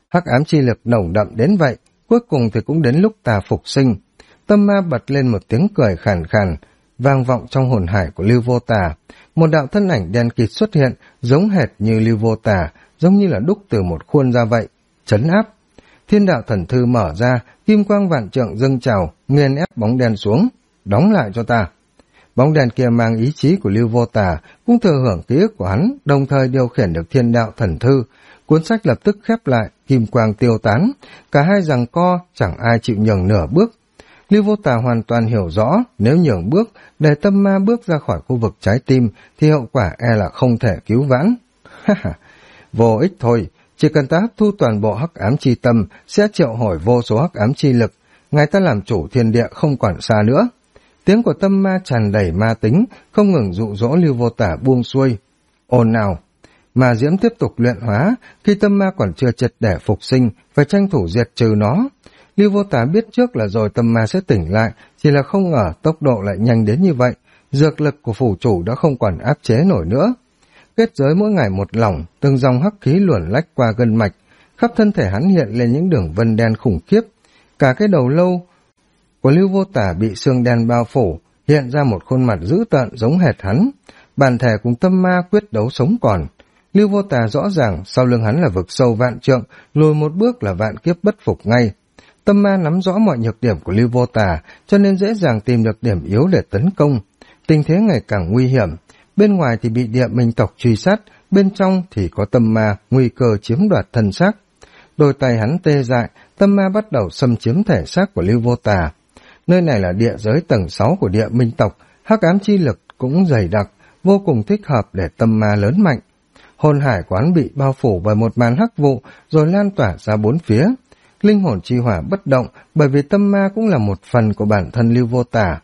Hắc ám chi lực nồng đậm đến vậy, cuối cùng thì cũng đến lúc ta phục sinh. Tâm ma bật lên một tiếng cười khàn khàn, vang vọng trong hồn hải của Lưu Vô Tà. Một đạo thân ảnh đen kịt xuất hiện, giống hệt như Lưu Vô Tà, giống như là đúc từ một khuôn ra vậy, trấn áp. Thiên đạo thần thư mở ra, kim quang vạn trượng dâng trào, nghiền ép bóng đen xuống. Đóng lại cho ta. Bóng đen kia mang ý chí của Lưu Vô Tà, cũng thừa hưởng ký ức của hắn, đồng thời điều khiển được thiên đạo thần thư. Cuốn sách lập tức khép lại, kim quang tiêu tán, cả hai giằng co, chẳng ai chịu nhường nửa bước. Lưu Vô Tà hoàn toàn hiểu rõ, nếu nhường bước, để tâm ma bước ra khỏi khu vực trái tim, thì hậu quả e là không thể cứu vãn. Vô ích thôi, chỉ cần ta hấp thu toàn bộ hắc ám chi tâm, sẽ triệu hồi vô số hắc ám chi lực, ngài ta làm chủ thiên địa không còn xa nữa. Tiếng của tâm ma tràn đầy ma tính, không ngừng dụ dỗ Lưu Vô Tà buông xuôi. Ồn nào! Ma diễm tiếp tục luyện hóa, khi tâm ma còn chưa triệt để phục sinh, phải tranh thủ diệt trừ nó. Lưu Vô Tà biết trước là rồi tâm ma sẽ tỉnh lại, chỉ là không ngờ tốc độ lại nhanh đến như vậy. Dược lực của phủ chủ đã không còn áp chế nổi nữa. Kết giới mỗi ngày một lỏng, từng dòng hắc khí luồn lách qua gân mạch, khắp thân thể hắn hiện lên những đường vân đen khủng khiếp. Cả cái đầu lâu của Lưu Vô Tà bị xương đen bao phủ, hiện ra một khuôn mặt dữ tợn giống hệt hắn. Bản thể cùng tâm ma quyết đấu sống còn. Lưu Vô Tà rõ ràng sau lưng hắn là vực sâu vạn trượng, lùi một bước là vạn kiếp bất phục ngay. Tâm ma nắm rõ mọi nhược điểm của Lưu Vô Tà, cho nên dễ dàng tìm được điểm yếu để tấn công. Tình thế ngày càng nguy hiểm. Bên ngoài thì bị địa minh tộc truy sát, bên trong thì có tâm ma nguy cơ chiếm đoạt thân xác. Đôi tay hắn tê dại, tâm ma bắt đầu xâm chiếm thể xác của Lưu Vô Tà. Nơi này là địa giới tầng 6 của địa minh tộc, hắc ám chi lực cũng dày đặc, vô cùng thích hợp để tâm ma lớn mạnh. Hồn hải quán bị bao phủ bởi một màn hắc vụ, rồi lan tỏa ra bốn phía. Linh hồn chi hỏa bất động, bởi vì tâm ma cũng là một phần của bản thân Lưu Vô Tà.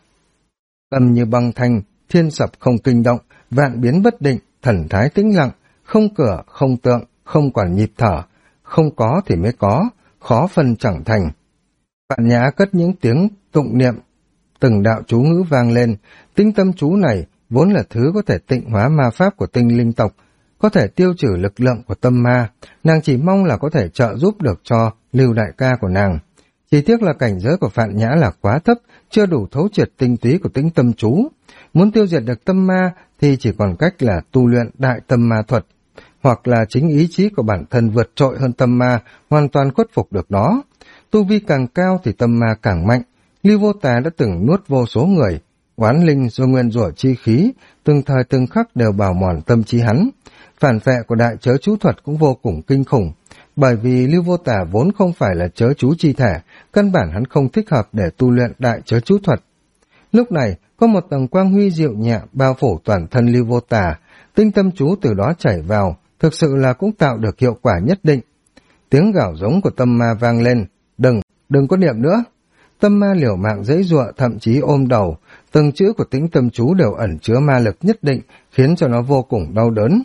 Tâm như băng thanh, thiên sập không kinh động, vạn biến bất định, thần thái tĩnh lặng, không cửa, không tượng, không quản nhịp thở, không có thì mới có, khó phân chẳng thành. Vạn Nhã cất những tiếng tụng niệm, từng đạo chú ngữ vang lên. Tinh tâm chú này vốn là thứ có thể tịnh hóa ma pháp của tinh linh tộc, có thể tiêu trừ lực lượng của tâm ma. Nàng chỉ mong là có thể trợ giúp được cho Lưu đại ca của nàng. Chỉ tiếc là cảnh giới của Vạn Nhã là quá thấp, chưa đủ thấu triệt tinh túy của tĩnh tâm chú. Muốn tiêu diệt được tâm ma thì chỉ còn cách là tu luyện đại tâm ma thuật, hoặc là chính ý chí của bản thân vượt trội hơn tâm ma, hoàn toàn khuất phục được nó. Tu vi càng cao thì tâm ma càng mạnh. Lưu Vô Tà đã từng nuốt vô số người, oán linh do nguyên rủa chi khí, từng thời từng khắc đều bào mòn tâm trí hắn. Phản vệ của đại chớ chú thuật cũng vô cùng kinh khủng, bởi vì Lưu Vô Tà vốn không phải là chớ chú chi thể, căn bản hắn không thích hợp để tu luyện đại chớ chú thuật. Lúc này, có một tầng quang huy dịu nhẹ bao phủ toàn thân Lưu Vô Tà, tinh tâm chú từ đó chảy vào, thực sự là cũng tạo được hiệu quả nhất định. Tiếng gào giống của tâm ma vang lên, đừng có niệm nữa. Tâm ma liều mạng giãy giụa, thậm chí ôm đầu, từng chữ của tĩnh tâm chú đều ẩn chứa ma lực nhất định, khiến cho nó vô cùng đau đớn.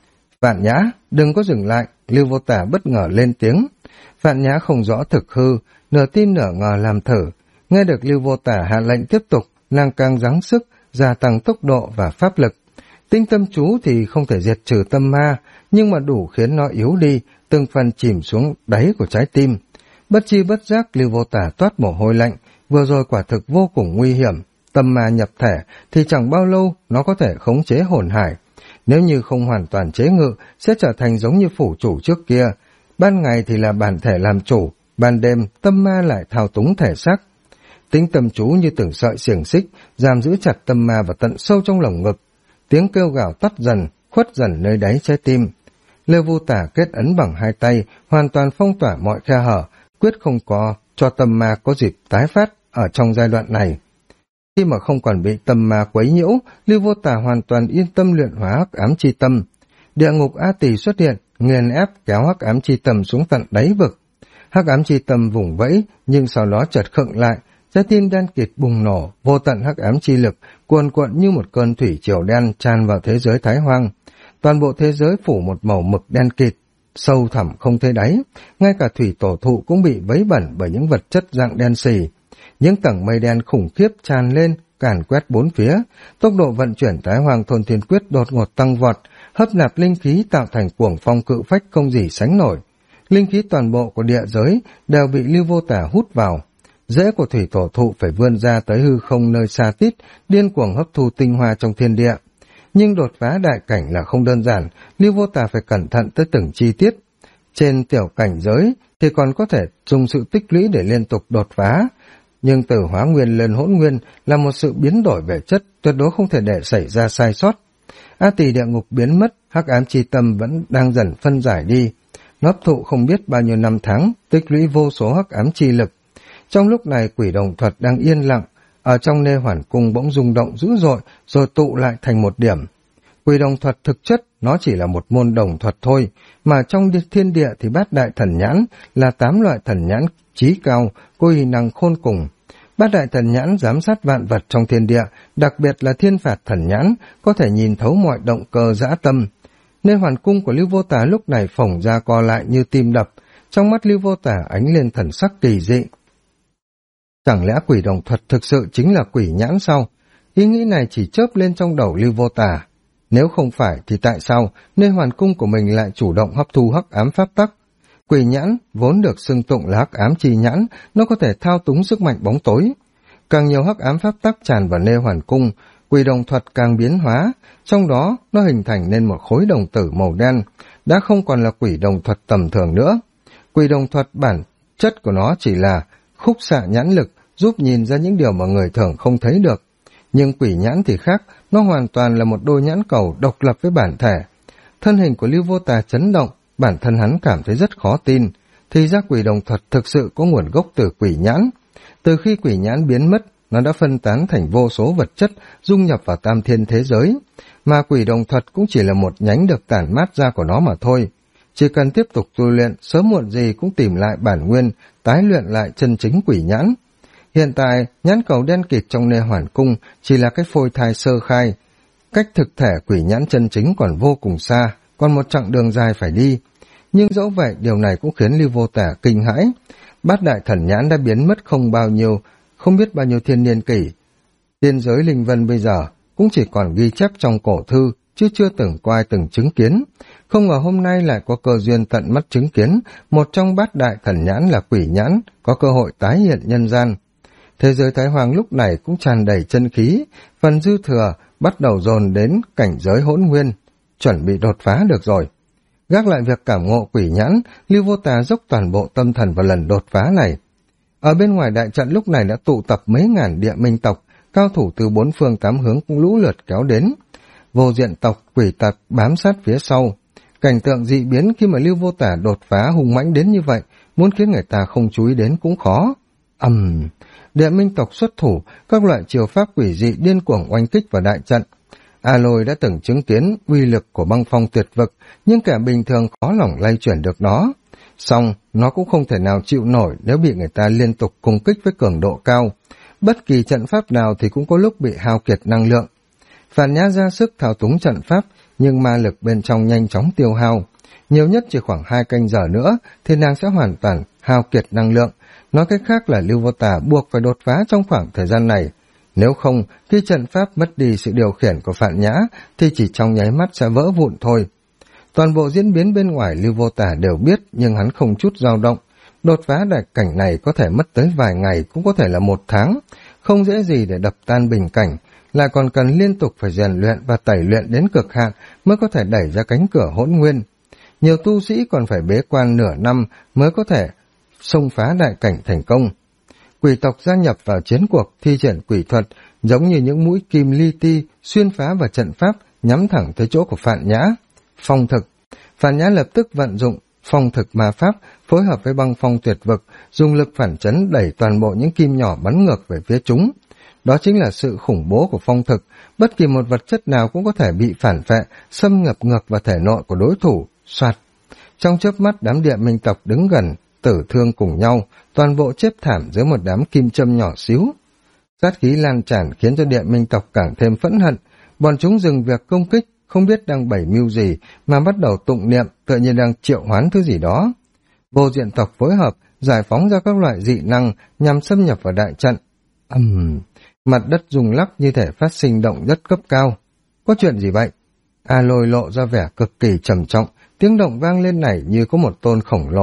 Vạn Nhã, đừng có dừng lại, Lưu Vô Tà bất ngờ lên tiếng. Vạn Nhã không rõ thực hư, nửa tin nửa ngờ làm thử. Nghe được Lưu Vô Tà hạ lệnh tiếp tục, nàng càng gắng sức, gia tăng tốc độ và pháp lực. Tinh tâm chú thì không thể diệt trừ tâm ma, nhưng mà đủ khiến nó yếu đi, từng phần chìm xuống đáy của trái tim. Bất chi bất giác Lưu Vô Tà toát mồ hôi lạnh, vừa rồi quả thực vô cùng nguy hiểm. Tâm ma nhập thể thì chẳng bao lâu nó có thể khống chế hồn hải. Nếu như không hoàn toàn chế ngự, sẽ trở thành giống như phủ chủ trước kia. Ban ngày thì là bản thể làm chủ, ban đêm tâm ma lại thao túng thể xác. Tính tâm chú như từng sợi xiềng xích, giam giữ chặt tâm ma vào tận sâu trong lồng ngực. Tiếng kêu gào tắt dần, khuất dần nơi đáy trái tim. Lưu Vô Tà kết ấn bằng hai tay, hoàn toàn phong tỏa mọi khe hở, quyết không có cho tâm ma có dịp tái phát ở trong giai đoạn này. Khi mà không còn bị tâm ma quấy nhiễu, Lưu Vô Tà hoàn toàn yên tâm luyện hóa hắc ám chi tâm. Địa ngục A Tỳ xuất hiện, nghiền ép kéo hắc ám chi tâm xuống tận đáy vực. Hắc ám chi tâm vùng vẫy, nhưng sau đó chợt khựng lại, trái tim đen kịt bùng nổ, vô tận hắc ám chi lực cuồn cuộn như một cơn thủy triều đen tràn vào thế giới Thái Hoang. Toàn bộ thế giới phủ một màu mực đen kịt, sâu thẳm không thấy đáy, ngay cả thủy tổ thụ cũng bị vấy bẩn bởi những vật chất dạng đen xì. Những tầng mây đen khủng khiếp tràn lên, càn quét bốn phía, tốc độ vận chuyển Thái Hoang Thôn Thiên Quyết đột ngột tăng vọt, hấp nạp linh khí tạo thành cuồng phong cự phách không gì sánh nổi. linh khí toàn bộ của địa giới đều bị Lưu Vô Tả hút vào. Rễ của thủy tổ thụ phải vươn ra tới hư không nơi xa tít, điên cuồng hấp thu tinh hoa trong thiên địa. Nhưng đột phá đại cảnh là không đơn giản, Lưu Vô Tả phải cẩn thận tới từng chi tiết. Trên tiểu cảnh giới thì còn có thể dùng sự tích lũy để liên tục đột phá, nhưng từ hóa nguyên lên hỗn nguyên là một sự biến đổi về chất, tuyệt đối không thể để xảy ra sai sót. A Tỳ địa ngục biến mất, hắc ám chi tâm vẫn đang dần phân giải đi. Nó hấp thụ không biết bao nhiêu năm tháng, tích lũy vô số hắc ám chi lực. Trong lúc này Quỷ Đồng Thuật đang yên lặng, ở trong Nê Hoàn Cung bỗng rung động dữ dội rồi tụ lại thành một điểm. Quỷ Đồng Thuật thực chất nó chỉ là một môn đồng thuật thôi, mà trong thiên địa thì bát đại thần nhãn là 8 loại thần nhãn trí cao, có uy năng khôn cùng. Bát đại thần nhãn giám sát vạn vật trong thiên địa, đặc biệt là thiên phạt thần nhãn, có thể nhìn thấu mọi động cơ dã tâm. Nên hoàn cung của Lưu Vô Tả lúc này phồng ra co lại như tim đập, trong mắt Lưu Vô Tả ánh lên thần sắc kỳ dị. Chẳng lẽ Quỷ Đồng Thuật thực sự chính là quỷ nhãn sao? Ý nghĩ này chỉ chớp lên trong đầu Lưu Vô Tả. Nếu không phải thì tại sao nên hoàn cung của mình lại chủ động hấp thu hắc ám pháp tắc? Quỷ nhãn vốn được xưng tụng là hắc ám chi nhãn, nó có thể thao túng sức mạnh bóng tối. Càng nhiều hắc ám pháp tắc tràn vào Nê Hoàn Cung, Quỷ Đồng Thuật càng biến hóa, trong đó nó hình thành nên một khối đồng tử màu đen, đã không còn là Quỷ Đồng Thuật tầm thường nữa. Quỷ Đồng Thuật bản chất của nó chỉ là khúc xạ nhãn lực, giúp nhìn ra những điều mà người thường không thấy được. Nhưng quỷ nhãn thì khác, nó hoàn toàn là một đôi nhãn cầu độc lập với bản thể. Thân hình của Lưu Vô Tà chấn động, bản thân hắn cảm thấy rất khó tin. Thì ra Quỷ Đồng Thuật thực sự có nguồn gốc từ quỷ nhãn. Từ khi quỷ nhãn biến mất, nó đã phân tán thành vô số vật chất, dung nhập vào tam thiên thế giới. Mà Quỷ Đồng Thuật cũng chỉ là một nhánh được tản mát ra của nó mà thôi. Chỉ cần tiếp tục tu luyện, sớm muộn gì cũng tìm lại bản nguyên, tái luyện lại chân chính quỷ nhãn. Hiện tại, nhãn cầu đen kịt trong Nê Hoàn Cung chỉ là cái phôi thai sơ khai. Cách thực thể quỷ nhãn chân chính còn vô cùng xa, còn một chặng đường dài phải đi. Nhưng dẫu vậy, điều này cũng khiến Lưu Vô Tả kinh hãi. Bát đại thần nhãn đã biến mất không biết bao nhiêu thiên niên kỷ. Tiên giới linh vân bây giờ cũng chỉ còn ghi chép trong cổ thư, chứ chưa từng có ai từng chứng kiến. Không ngờ hôm nay lại có cơ duyên tận mắt chứng kiến, một trong bát đại thần nhãn là quỷ nhãn, có cơ hội tái hiện nhân gian. Thế giới Thái Hoàng lúc này cũng tràn đầy chân khí, phần dư thừa bắt đầu dồn đến cảnh giới hỗn nguyên, chuẩn bị đột phá được rồi. Gác lại việc cảm ngộ quỷ nhãn, Lưu Vô Tà dốc toàn bộ tâm thần vào lần đột phá này. Ở bên ngoài đại trận lúc này đã tụ tập mấy ngàn địa minh tộc, cao thủ từ 4 phương 8 hướng cũng lũ lượt kéo đến. Vô diện tộc, quỷ tặc bám sát phía sau. Cảnh tượng dị biến khi mà Lưu Vô Tả đột phá hùng mãnh đến như vậy, muốn khiến người ta không chú ý đến cũng khó. Địa minh tộc xuất thủ, các loại chiêu pháp quỷ dị điên cuồng oanh kích vào đại trận. A Lôi đã từng chứng kiến uy lực của băng phong tuyệt vực, nhưng kẻ bình thường khó lòng lay chuyển được nó. Song, nó cũng không thể nào chịu nổi nếu bị người ta liên tục công kích với cường độ cao. Bất kỳ trận pháp nào thì cũng có lúc bị hao kiệt năng lượng. Phản Nhã ra sức thao túng trận pháp, nhưng ma lực bên trong nhanh chóng tiêu hao. Nhiều nhất chỉ khoảng 2 canh giờ nữa thì nàng sẽ hoàn toàn hao kiệt năng lượng. Nói cách khác là Lưu Vô Tả buộc phải đột phá trong khoảng thời gian này. Nếu không, khi trận pháp mất đi sự điều khiển của Phản Nhã thì chỉ trong nháy mắt sẽ vỡ vụn thôi. Toàn bộ diễn biến bên ngoài Lưu Vô Tả đều biết, nhưng hắn không chút dao động. Đột phá đại cảnh này có thể mất tới vài ngày, cũng có thể là 1 tháng. Không dễ gì để đập tan bình cảnh, lại còn cần liên tục phải rèn luyện và tẩy luyện đến cực hạn mới có thể đẩy ra cánh cửa hỗn nguyên. Nhiều tu sĩ còn phải bế quan nửa năm mới có thể xông phá đại cảnh thành công. Quỷ tộc gia nhập vào chiến cuộc, thi triển quỷ thuật, giống như những mũi kim li ti xuyên phá vào trận pháp, nhắm thẳng tới chỗ của Phạn Nhã. Phong thực. Phạn Nhã lập tức vận dụng phong thực ma pháp, phối hợp với băng phong tuyệt vực, dùng lực phản chấn đẩy toàn bộ những kim nhỏ bắn ngược về phía chúng. Đó chính là sự khủng bố của phong thực, bất kỳ một vật chất nào cũng có thể bị phản phệ, xâm nhập ngược vào thể nội của đối thủ. Soạt. Trong chớp mắt, đám địa minh tộc đứng gần, tử thương cùng nhau, toàn bộ chết thảm dưới một đám kim châm nhỏ xíu. Sát khí lan tràn khiến cho địa minh tộc càng thêm phẫn hận, bọn chúng dừng việc công kích, không biết đang bày mưu gì mà bắt đầu tụng niệm, tựa như đang triệu hoán thứ gì đó. Vô diện tộc phối hợp, giải phóng ra các loại dị năng nhằm xâm nhập vào đại trận. Mặt đất rung lắc như thể phát sinh động đất cấp cao. Có chuyện gì vậy? A Lôi lộ ra vẻ cực kỳ trầm trọng, tiếng động vang lên này như có một tôn khổng lồ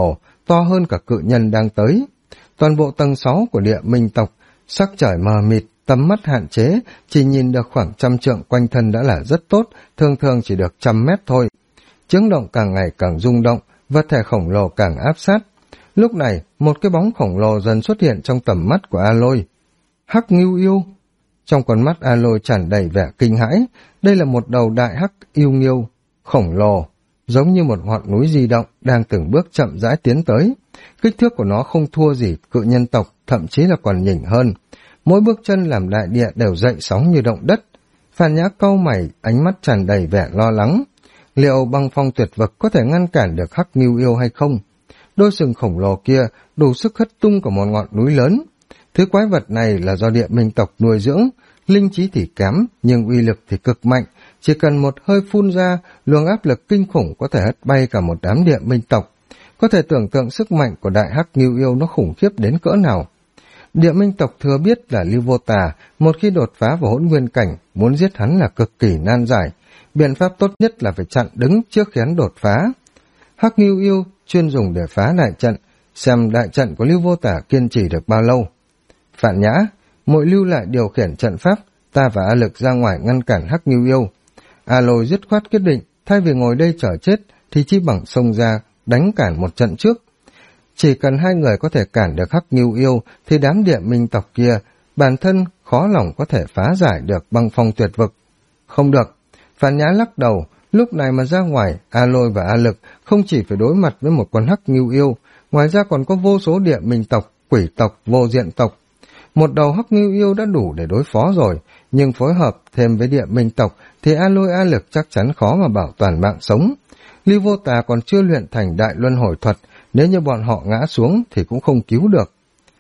to hơn cả cự nhân đang tới. Toàn bộ tầng 6 của địa minh tộc, sắc trời mờ mịt, tầm mắt hạn chế, chỉ nhìn được khoảng 100 trượng quanh thân đã là rất tốt, thường thường chỉ được 100 mét thôi. Chướng động càng ngày càng rung động, vật thể khổng lồ càng áp sát. Lúc này, một cái bóng khổng lồ dần xuất hiện trong tầm mắt của A-lôi. Hắc Ngưu Yêu. Trong con mắt A-lôi tràn đầy vẻ kinh hãi, đây là một đầu đại hắc yêu nghiêu khổng lồ, giống như một ngọn núi di động đang từng bước chậm rãi tiến tới. Kích thước của nó không thua gì cự nhân tộc, thậm chí là còn nhỉnh hơn. Mỗi bước chân làm đại địa đều dậy sóng như động đất. Phàn Nhã cau mày, ánh mắt tràn đầy vẻ lo lắng. Liệu băng phong tuyệt vực có thể ngăn cản được Hắc Ngưu Yêu hay không? Đôi sừng khổng lồ kia đủ sức hất tung cả một ngọn núi lớn. Thứ quái vật này là do địa minh tộc nuôi dưỡng, linh trí thì kém nhưng uy lực thì cực mạnh, chỉ cần một hơi phun ra, luồng áp lực kinh khủng có thể hất bay cả một đám địa minh tộc. Có thể tưởng tượng sức mạnh của đại hắc ngưu yêu nó khủng khiếp đến cỡ nào. Địa minh tộc thừa biết là Lưu Vô Tà một khi đột phá vào hỗn nguyên cảnh, muốn giết hắn là cực kỳ nan giải. Biện pháp tốt nhất là phải chặn đứng trước khi hắn đột phá. Hắc ngưu yêu chuyên dùng để phá đại trận, xem đại trận của Lưu Vô Tà kiên trì được bao lâu. Phạn Nhã, muội lưu lại điều khiển trận pháp, ta và A Lực ra ngoài ngăn cản Hắc Ngưu Yêu. A Lôi dứt khoát quyết định, thay vì ngồi đây chờ chết, thì chi bằng xông ra, đánh cản một trận trước. Chỉ cần hai người có thể cản được Hắc Ngưu Yêu, thì đám địa minh tộc kia, bản thân khó lòng có thể phá giải được băng phong tuyệt vực. Không được, Phạn Nhã lắc đầu, lúc này mà ra ngoài, A Lôi và A Lực không chỉ phải đối mặt với một con Hắc Ngưu Yêu, ngoài ra còn có vô số địa minh tộc, quỷ tộc, vô diện tộc. Một đầu Hắc Ngưu Yêu đã đủ để đối phó rồi, nhưng phối hợp thêm với địa minh tộc thì A Lôi A Lực chắc chắn khó mà bảo toàn mạng sống. Lưu Vô Tà còn chưa luyện thành đại luân hồi thuật, nếu như bọn họ ngã xuống thì cũng không cứu được.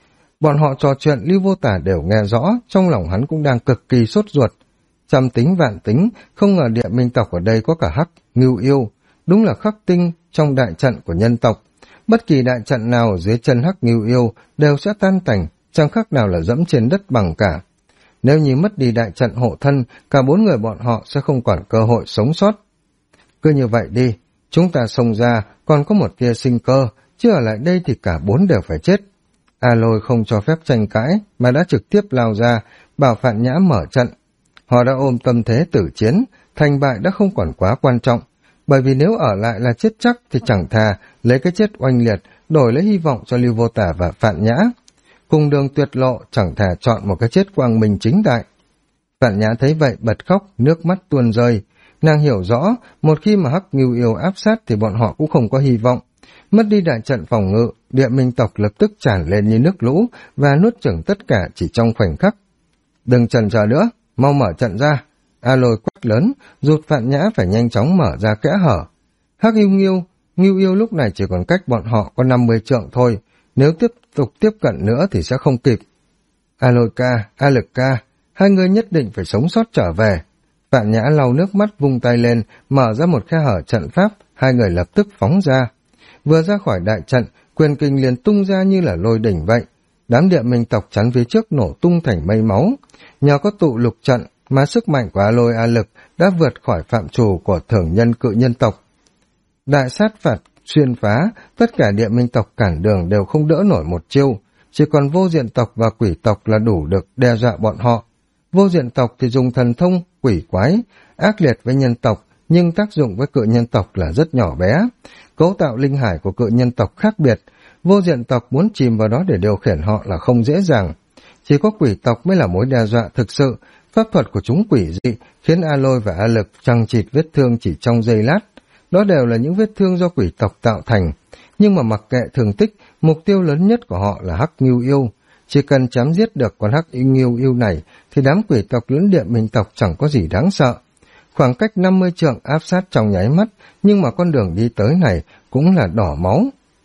Bọn họ trò chuyện Lưu Vô Tà đều nghe rõ, trong lòng hắn cũng đang cực kỳ sốt ruột. Trăm tính vạn tính, không ngờ địa minh tộc ở đây có cả Hắc Ngưu Yêu, đúng là khắc tinh trong đại trận của nhân tộc. Bất kỳ đại trận nào dưới chân Hắc Ngưu Yêu đều sẽ tan tành, chẳng khác nào là dẫm trên đất bằng cả. Nếu như mất đi đại trận hộ thân, cả bốn người bọn họ sẽ không còn cơ hội sống sót. Cứ như vậy đi, chúng ta xông ra, còn có một tia sinh cơ, chứ ở lại đây thì cả bốn đều phải chết. A Lôi không cho phép tranh cãi, mà đã trực tiếp lao ra, bảo Phạn Nhã mở trận. Họ đã ôm tâm thế tử chiến, thành bại đã không còn quá quan trọng, bởi vì nếu ở lại là chết chắc thì chẳng thà lấy cái chết oanh liệt, đổi lấy hy vọng cho Lưu Vô Tà và Phạn Nhã. Cùng đường tuyệt lộ, chẳng thà chọn một cái chết quang minh chính đại. Phạn Nhã thấy vậy bật khóc, nước mắt tuôn rơi. Nàng hiểu rõ, một khi mà Hắc Ngưu Yêu áp sát thì bọn họ cũng không có hy vọng. Mất đi đại trận phòng ngự, địa minh tộc lập tức tràn lên như nước lũ và nuốt chửng tất cả chỉ trong khoảnh khắc. Đừng chần chờ nữa, mau mở trận ra. A Lôi quát lớn, rụt Phạn Nhã phải nhanh chóng mở ra kẽ hở. Hắc Ngưu Yêu lúc này chỉ còn cách bọn họ có 50 trượng thôi, nếu tiếp tục tiếp cận nữa thì sẽ không kịp. A Lôi ca, A Lực ca, hai người nhất định phải sống sót trở về. Phạn Nhã lau nước mắt vung tay lên, mở ra một khe hở trận pháp, hai người lập tức phóng ra. Vừa ra khỏi đại trận, quyền kinh liền tung ra như là lôi đỉnh vậy. Đám địa minh tộc chắn phía trước nổ tung thành mây máu. Nhờ có tụ lục trận mà sức mạnh của A Lôi A Lực đã vượt khỏi phạm trù của thường nhân cự nhân tộc. Đại sát phạt xuyên phá, tất cả địa minh tộc cản đường đều không đỡ nổi một chiêu, chỉ còn vô diện tộc và quỷ tộc là đủ được đe dọa bọn họ. Vô diện tộc thì dùng thần thông, quỷ quái, ác liệt với nhân tộc, nhưng tác dụng với cự nhân tộc là rất nhỏ bé. Cấu tạo linh hải của cự nhân tộc khác biệt, vô diện tộc muốn chìm vào đó để điều khiển họ là không dễ dàng. Chỉ có quỷ tộc mới là mối đe dọa thực sự, pháp thuật của chúng quỷ dị khiến A Lôi và A Lực chằng chịt vết thương chỉ trong giây lát. Đó đều là những vết thương do quỷ tộc tạo thành, nhưng mà mặc kệ thương tích, mục tiêu lớn nhất của họ là Hắc Ngưu Yêu. Chỉ cần chém giết được con Hắc Ngưu Yêu này thì đám quỷ tộc lẫn địa minh tộc chẳng có gì đáng sợ. Khoảng cách 50 trượng áp sát trong nháy mắt, nhưng mà con đường đi tới này cũng là đỏ máu.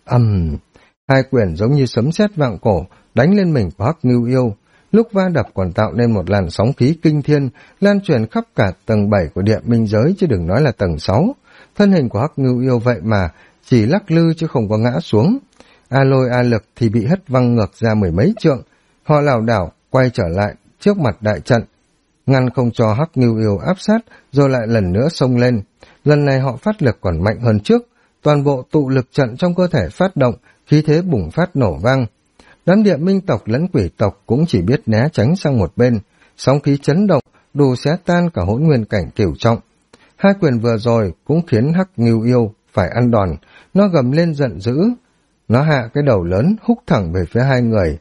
Hai quyền giống như sấm sét vang cổ đánh lên mình của Hắc Ngưu Yêu. Lúc va đập còn tạo nên một làn sóng khí kinh thiên lan truyền khắp cả tầng 7 của địa minh giới, chứ đừng nói là tầng 6. Thân hình của Hắc Ngưu Yêu vậy mà chỉ lắc lư chứ không có ngã xuống. A Lôi A Lực thì bị hất văng ngược ra mười mấy trượng. Họ lảo đảo quay trở lại trước mặt đại trận, ngăn không cho Hắc Ngưu Yêu áp sát, rồi lại lần nữa xông lên. Lần này họ phát lực còn mạnh hơn trước, toàn bộ tụ lực trận trong cơ thể phát động, khí thế bùng phát nổ vang. Đám địa minh tộc lẫn quỷ tộc cũng chỉ biết né tránh sang một bên, sóng khí chấn động, đủ xé tan cả hỗn nguyên cảnh cửu trọng. Hai quyền vừa rồi cũng khiến Hắc Ngưu Yêu phải ăn đòn, nó gầm lên giận dữ. Nó hạ cái đầu lớn húc thẳng về phía hai người,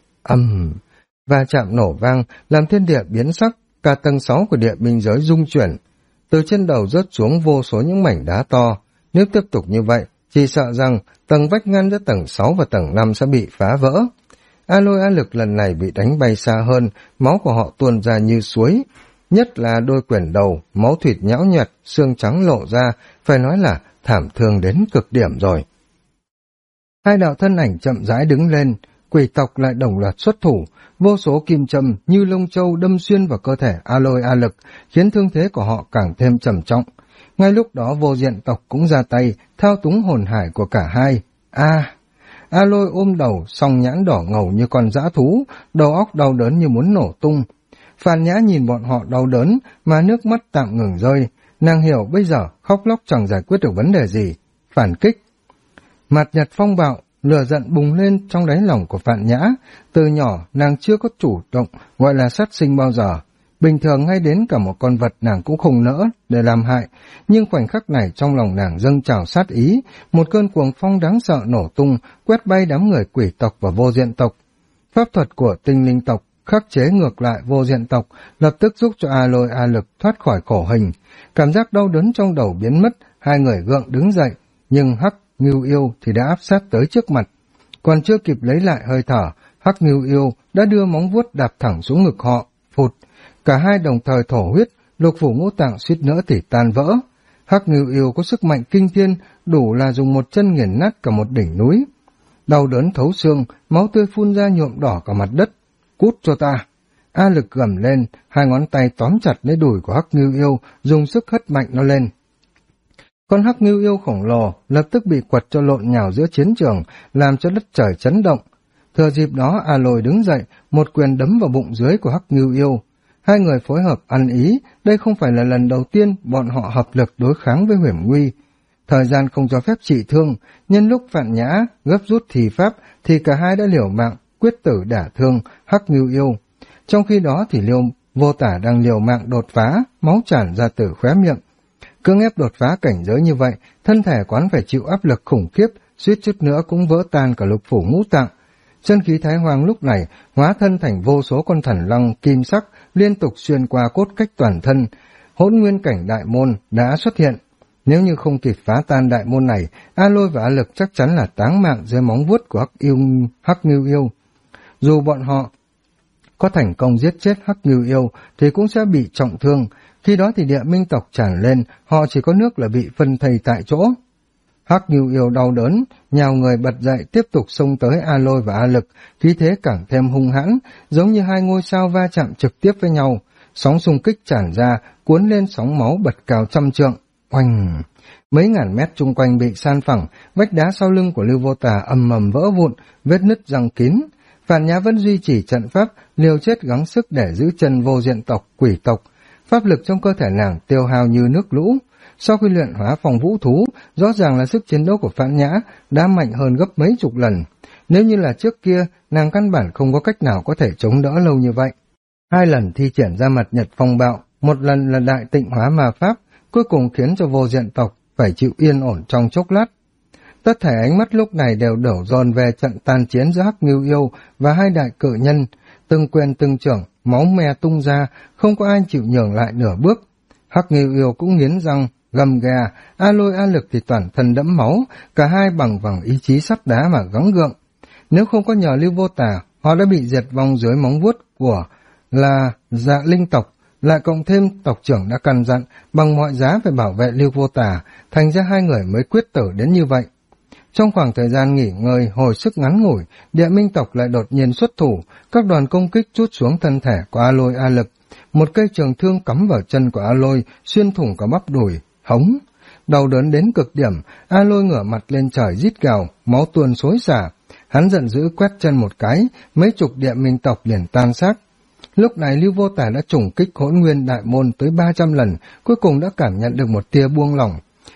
và chạm nổ vang, làm thiên địa biến sắc, cả tầng 6 của địa minh giới rung chuyển. Từ trên đầu rớt xuống vô số những mảnh đá to, nếu tiếp tục như vậy, chỉ sợ rằng tầng vách ngăn giữa tầng 6 và tầng 5 sẽ bị phá vỡ. A Lôi A Lực lần này bị đánh bay xa hơn, máu của họ tuôn ra như suối. Nhất là đôi quyển đầu, máu thịt nhão nhặt, xương trắng lộ ra, phải nói là thảm thương đến cực điểm rồi. Hai đạo thân ảnh chậm rãi đứng lên, quỷ tộc lại đồng loạt xuất thủ, vô số kim châm như lông châu đâm xuyên vào cơ thể A Lôi A Lực, khiến thương thế của họ càng thêm trầm trọng. Ngay lúc đó vô diện tộc cũng ra tay, thao túng hồn hải của cả hai. A Lôi ôm đầu, song nhãn đỏ ngầu như con dã thú, đầu óc đau đớn như muốn nổ tung. Phàn Nhã nhìn bọn họ đau đớn, mà nước mắt tạm ngừng rơi. Nàng hiểu bây giờ khóc lóc chẳng giải quyết được vấn đề gì. Phản kích. Mặt nhật phong bạo, lửa giận bùng lên trong đáy lòng của Phàn Nhã. Từ nhỏ nàng chưa có chủ động gọi là sát sinh bao giờ. Bình thường ngay đến cả một con vật nàng cũng không nỡ để làm hại, nhưng khoảnh khắc này trong lòng nàng dâng trào sát ý, một cơn cuồng phong đáng sợ nổ tung, quét bay đám người quỷ tộc và vô diện tộc. Pháp thuật của tinh linh tộc khắc chế ngược lại vô diện tộc, lập tức giúp cho A Lôi A Lực thoát khỏi khổ hình. Cảm giác đau đớn trong đầu biến mất, hai người gượng đứng dậy, nhưng Hắc Ngưu Yêu thì đã áp sát tới trước mặt. Còn chưa kịp lấy lại hơi thở, Hắc Ngưu Yêu đã đưa móng vuốt đạp thẳng xuống ngực họ, phụt. Cả hai đồng thời thổ huyết, lục phủ ngũ tạng suýt nữa thì tan vỡ. Hắc Ngưu Yêu có sức mạnh kinh thiên, đủ là dùng một chân nghiền nát cả một đỉnh núi. Đau đớn thấu xương, máu tươi phun ra nhuộm đỏ cả mặt đất. Cút cho ta! A Lực gầm lên, hai ngón tay tóm chặt lấy đùi của Hắc Ngưu Yêu, dùng sức hất mạnh nó lên. Con Hắc Ngưu Yêu khổng lồ lập tức bị quật cho lộn nhào giữa chiến trường, làm cho đất trời chấn động. Thừa dịp đó A Lôi đứng dậy, một quyền đấm vào bụng dưới của Hắc Ngưu Yêu. Hai người phối hợp ăn ý, đây không phải là lần đầu tiên bọn họ hợp lực đối kháng với Huyền Nguy. Thời gian không cho phép trị thương, nhân lúc Phàn Nhã gấp rút thì pháp thì cả hai đã liều mạng, quyết tử đả thương Hắc Ngưu Yêu. Trong khi đó thì Vô Tả đang liều mạng đột phá, máu tràn ra từ khóe miệng. Cưỡng ép đột phá cảnh giới như vậy, thân thể quán phải chịu áp lực khủng khiếp, suýt chút nữa cũng vỡ tan cả lục phủ ngũ tạng. Chân khí Thái Hoang lúc này hóa thân thành vô số con thần long kim sắc liên tục xuyên qua cốt cách toàn thân. Hỗn nguyên cảnh đại môn đã xuất hiện. Nếu như không kịp phá tan đại môn này, A Lôi và A Lực chắc chắn là táng mạng dưới móng vuốt của Hắc Ngưu Yêu. Dù bọn họ có thành công giết chết Hắc Ngưu Yêu thì cũng sẽ bị trọng thương. Khi đó thì địa minh tộc tràn lên, họ chỉ có nước là bị phân thây tại chỗ. Hắc Ngưu Yêu đau đớn, nhào người bật dậy tiếp tục xông tới A Lôi và A Lực, khí thế càng thêm hung hãn, giống như hai ngôi sao va chạm trực tiếp với nhau. Sóng xung kích tràn ra, cuốn lên sóng máu bật cao trăm trượng. Oanh! Mấy ngàn mét chung quanh bị san phẳng, vách đá sau lưng của Lưu Vô Tà ầm ầm vỡ vụn, vết nứt răng kín. Phàn Nhã vẫn duy trì trận pháp, liều chết gắng sức để giữ chân vô diện tộc, quỷ tộc. Pháp lực trong cơ thể nàng tiêu hao như nước lũ. Sau khi luyện hóa phòng vũ thú, rõ ràng là sức chiến đấu của Phàn Nhã đã mạnh hơn gấp mấy chục lần. Nếu như là trước kia, nàng căn bản không có cách nào có thể chống đỡ lâu như vậy. 2 lần thi triển ra mặt nhật phong bạo, một lần là đại tịnh hóa ma pháp, cuối cùng khiến cho vô diện tộc phải chịu yên ổn trong chốc lát. Tất thể ánh mắt lúc này đều đổ dồn về trận tan chiến giữa Hắc Ngưu Yêu và hai đại cự nhân, từng quyền từng trưởng, máu me tung ra, không có ai chịu nhường lại nửa bước. Hắc Ngưu Yêu cũng nghiến răng, gầm gà, A Lôi A Lực thì toàn thân đẫm máu, cả hai bằng ý chí sắt đá mà gắng gượng. Nếu không có nhờ Lưu Vô Tà, họ đã bị diệt vong dưới móng vuốt của là Dạ Linh tộc, lại cộng thêm tộc trưởng đã căn dặn bằng mọi giá phải bảo vệ Lưu Vô Tà, thành ra hai người mới quyết tử đến như vậy. Trong khoảng thời gian nghỉ ngơi hồi sức ngắn ngủi, địa minh tộc lại đột nhiên xuất thủ, các đoàn công kích trút xuống thân thể của A Lôi A Lực. Một cây trường thương cắm vào chân của A Lôi, xuyên thủng cả bắp đùi, hống. Đau đớn đến cực điểm, A Lôi ngửa mặt lên trời rít gào, máu tuôn xối xả. Hắn giận dữ quét chân một cái, mấy chục địa minh tộc liền tan xác. Lúc này Lưu Vô Tà đã trùng kích Hỗn Nguyên đại môn tới 300 lần, cuối cùng đã cảm nhận được một tia buông lỏng.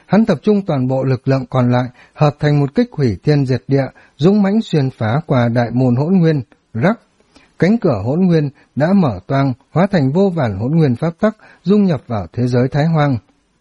Hắn tập trung toàn bộ lực lượng còn lại, hợp thành một kích hủy thiên diệt địa, dũng mãnh xuyên phá qua đại môn hỗn nguyên, rắc. Cánh cửa hỗn nguyên đã mở toang, hóa thành vô vàn hỗn nguyên pháp tắc, dung nhập vào thế giới Thái Hoang.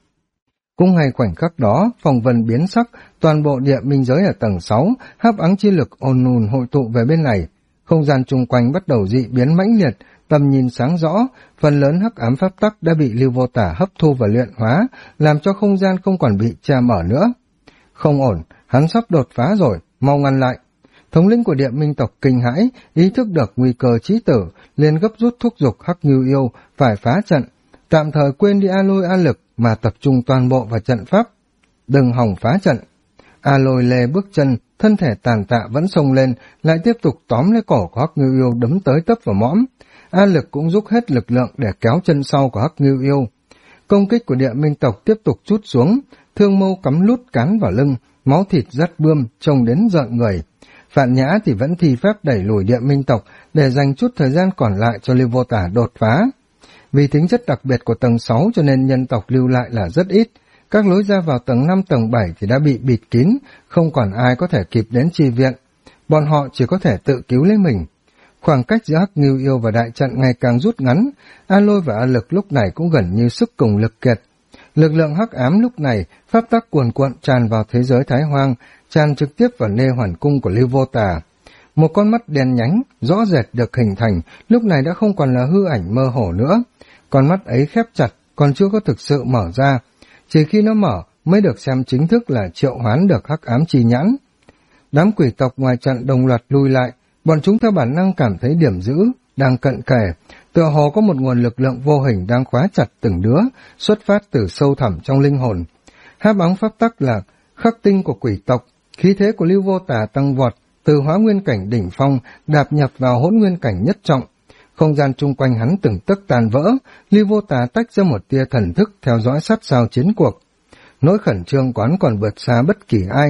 Cũng ngay khoảnh khắc đó, phong vân biến sắc, toàn bộ địa minh giới ở tầng 6, hấp ắng chi lực ồn ùn hội tụ về bên này. Không gian chung quanh bắt đầu dị biến mãnh liệt, tầm nhìn sáng rõ, phần lớn hắc ám pháp tắc đã bị Lưu Vô Tả hấp thu và luyện hóa, làm cho không gian không còn bị che mở nữa. Không ổn, hắn sắp đột phá rồi, mau ngăn lại. Thống lĩnh của địa minh tộc kinh hãi, ý thức được nguy cơ chí tử, liền gấp rút thúc giục Hắc Ngưu Yêu phải phá trận, tạm thời quên đi A Lôi A Lực mà tập trung toàn bộ vào trận pháp. Đừng hòng phá trận. A Lôi lê bước chân, thân thể tàn tạ vẫn xông lên, lại tiếp tục tóm lấy cổ của Hắc Ngưu Yêu đấm tới tấp vào mõm. A Lực cũng rút hết lực lượng để kéo chân sau của Hắc Ngưu Yêu. Công kích của địa minh tộc tiếp tục trút xuống, thương mâu cắm lút cán vào lưng, máu thịt rắt bươm, trông đến rợn người. Phạn Nhã thì vẫn thi phép đẩy lùi địa minh tộc để dành chút thời gian còn lại cho Lưu Vô Tả đột phá. Vì tính chất đặc biệt của tầng 6 cho nên nhân tộc lưu lại là rất ít. Các lối ra vào tầng 5, tầng 7 thì đã bị bịt kín, không còn ai có thể kịp đến chi viện. Bọn họ chỉ có thể tự cứu lấy mình. Khoảng cách giữa Hắc Ngưu Yêu và đại trận ngày càng rút ngắn, A Lôi và A Lực lúc này cũng gần như sức cùng lực kiệt. Lực lượng hắc ám lúc này, pháp tắc cuồn cuộn tràn vào thế giới Thái Hoang, tràn trực tiếp vào nê hoàn cung của Lưu Vô Tả. Một con mắt đen nhánh, rõ rệt được hình thành, lúc này đã không còn là hư ảnh mơ hồ nữa. Con mắt ấy khép chặt, còn chưa có thực sự mở ra. Chỉ khi nó mở, mới được xem chính thức là triệu hoán được hắc ám chi nhãn. Đám quỷ tộc ngoài trận đồng loạt lui lại, bọn chúng theo bản năng cảm thấy điểm dữ, đang cận kề, tựa hồ có một nguồn lực lượng vô hình đang khóa chặt từng đứa, xuất phát từ sâu thẳm trong linh hồn. Háp óng pháp tắc là khắc tinh của quỷ tộc, khí thế của Lưu Vô Tả tăng vọt, từ hóa nguyên cảnh đỉnh phong đạp nhập vào hỗn nguyên cảnh nhất trọng. Không gian chung quanh hắn từng tấc tan vỡ, Lưu Vô Tả tách ra một tia thần thức theo dõi sát sao chiến cuộc. Nỗi khẩn trương quán còn vượt xa bất kỳ ai.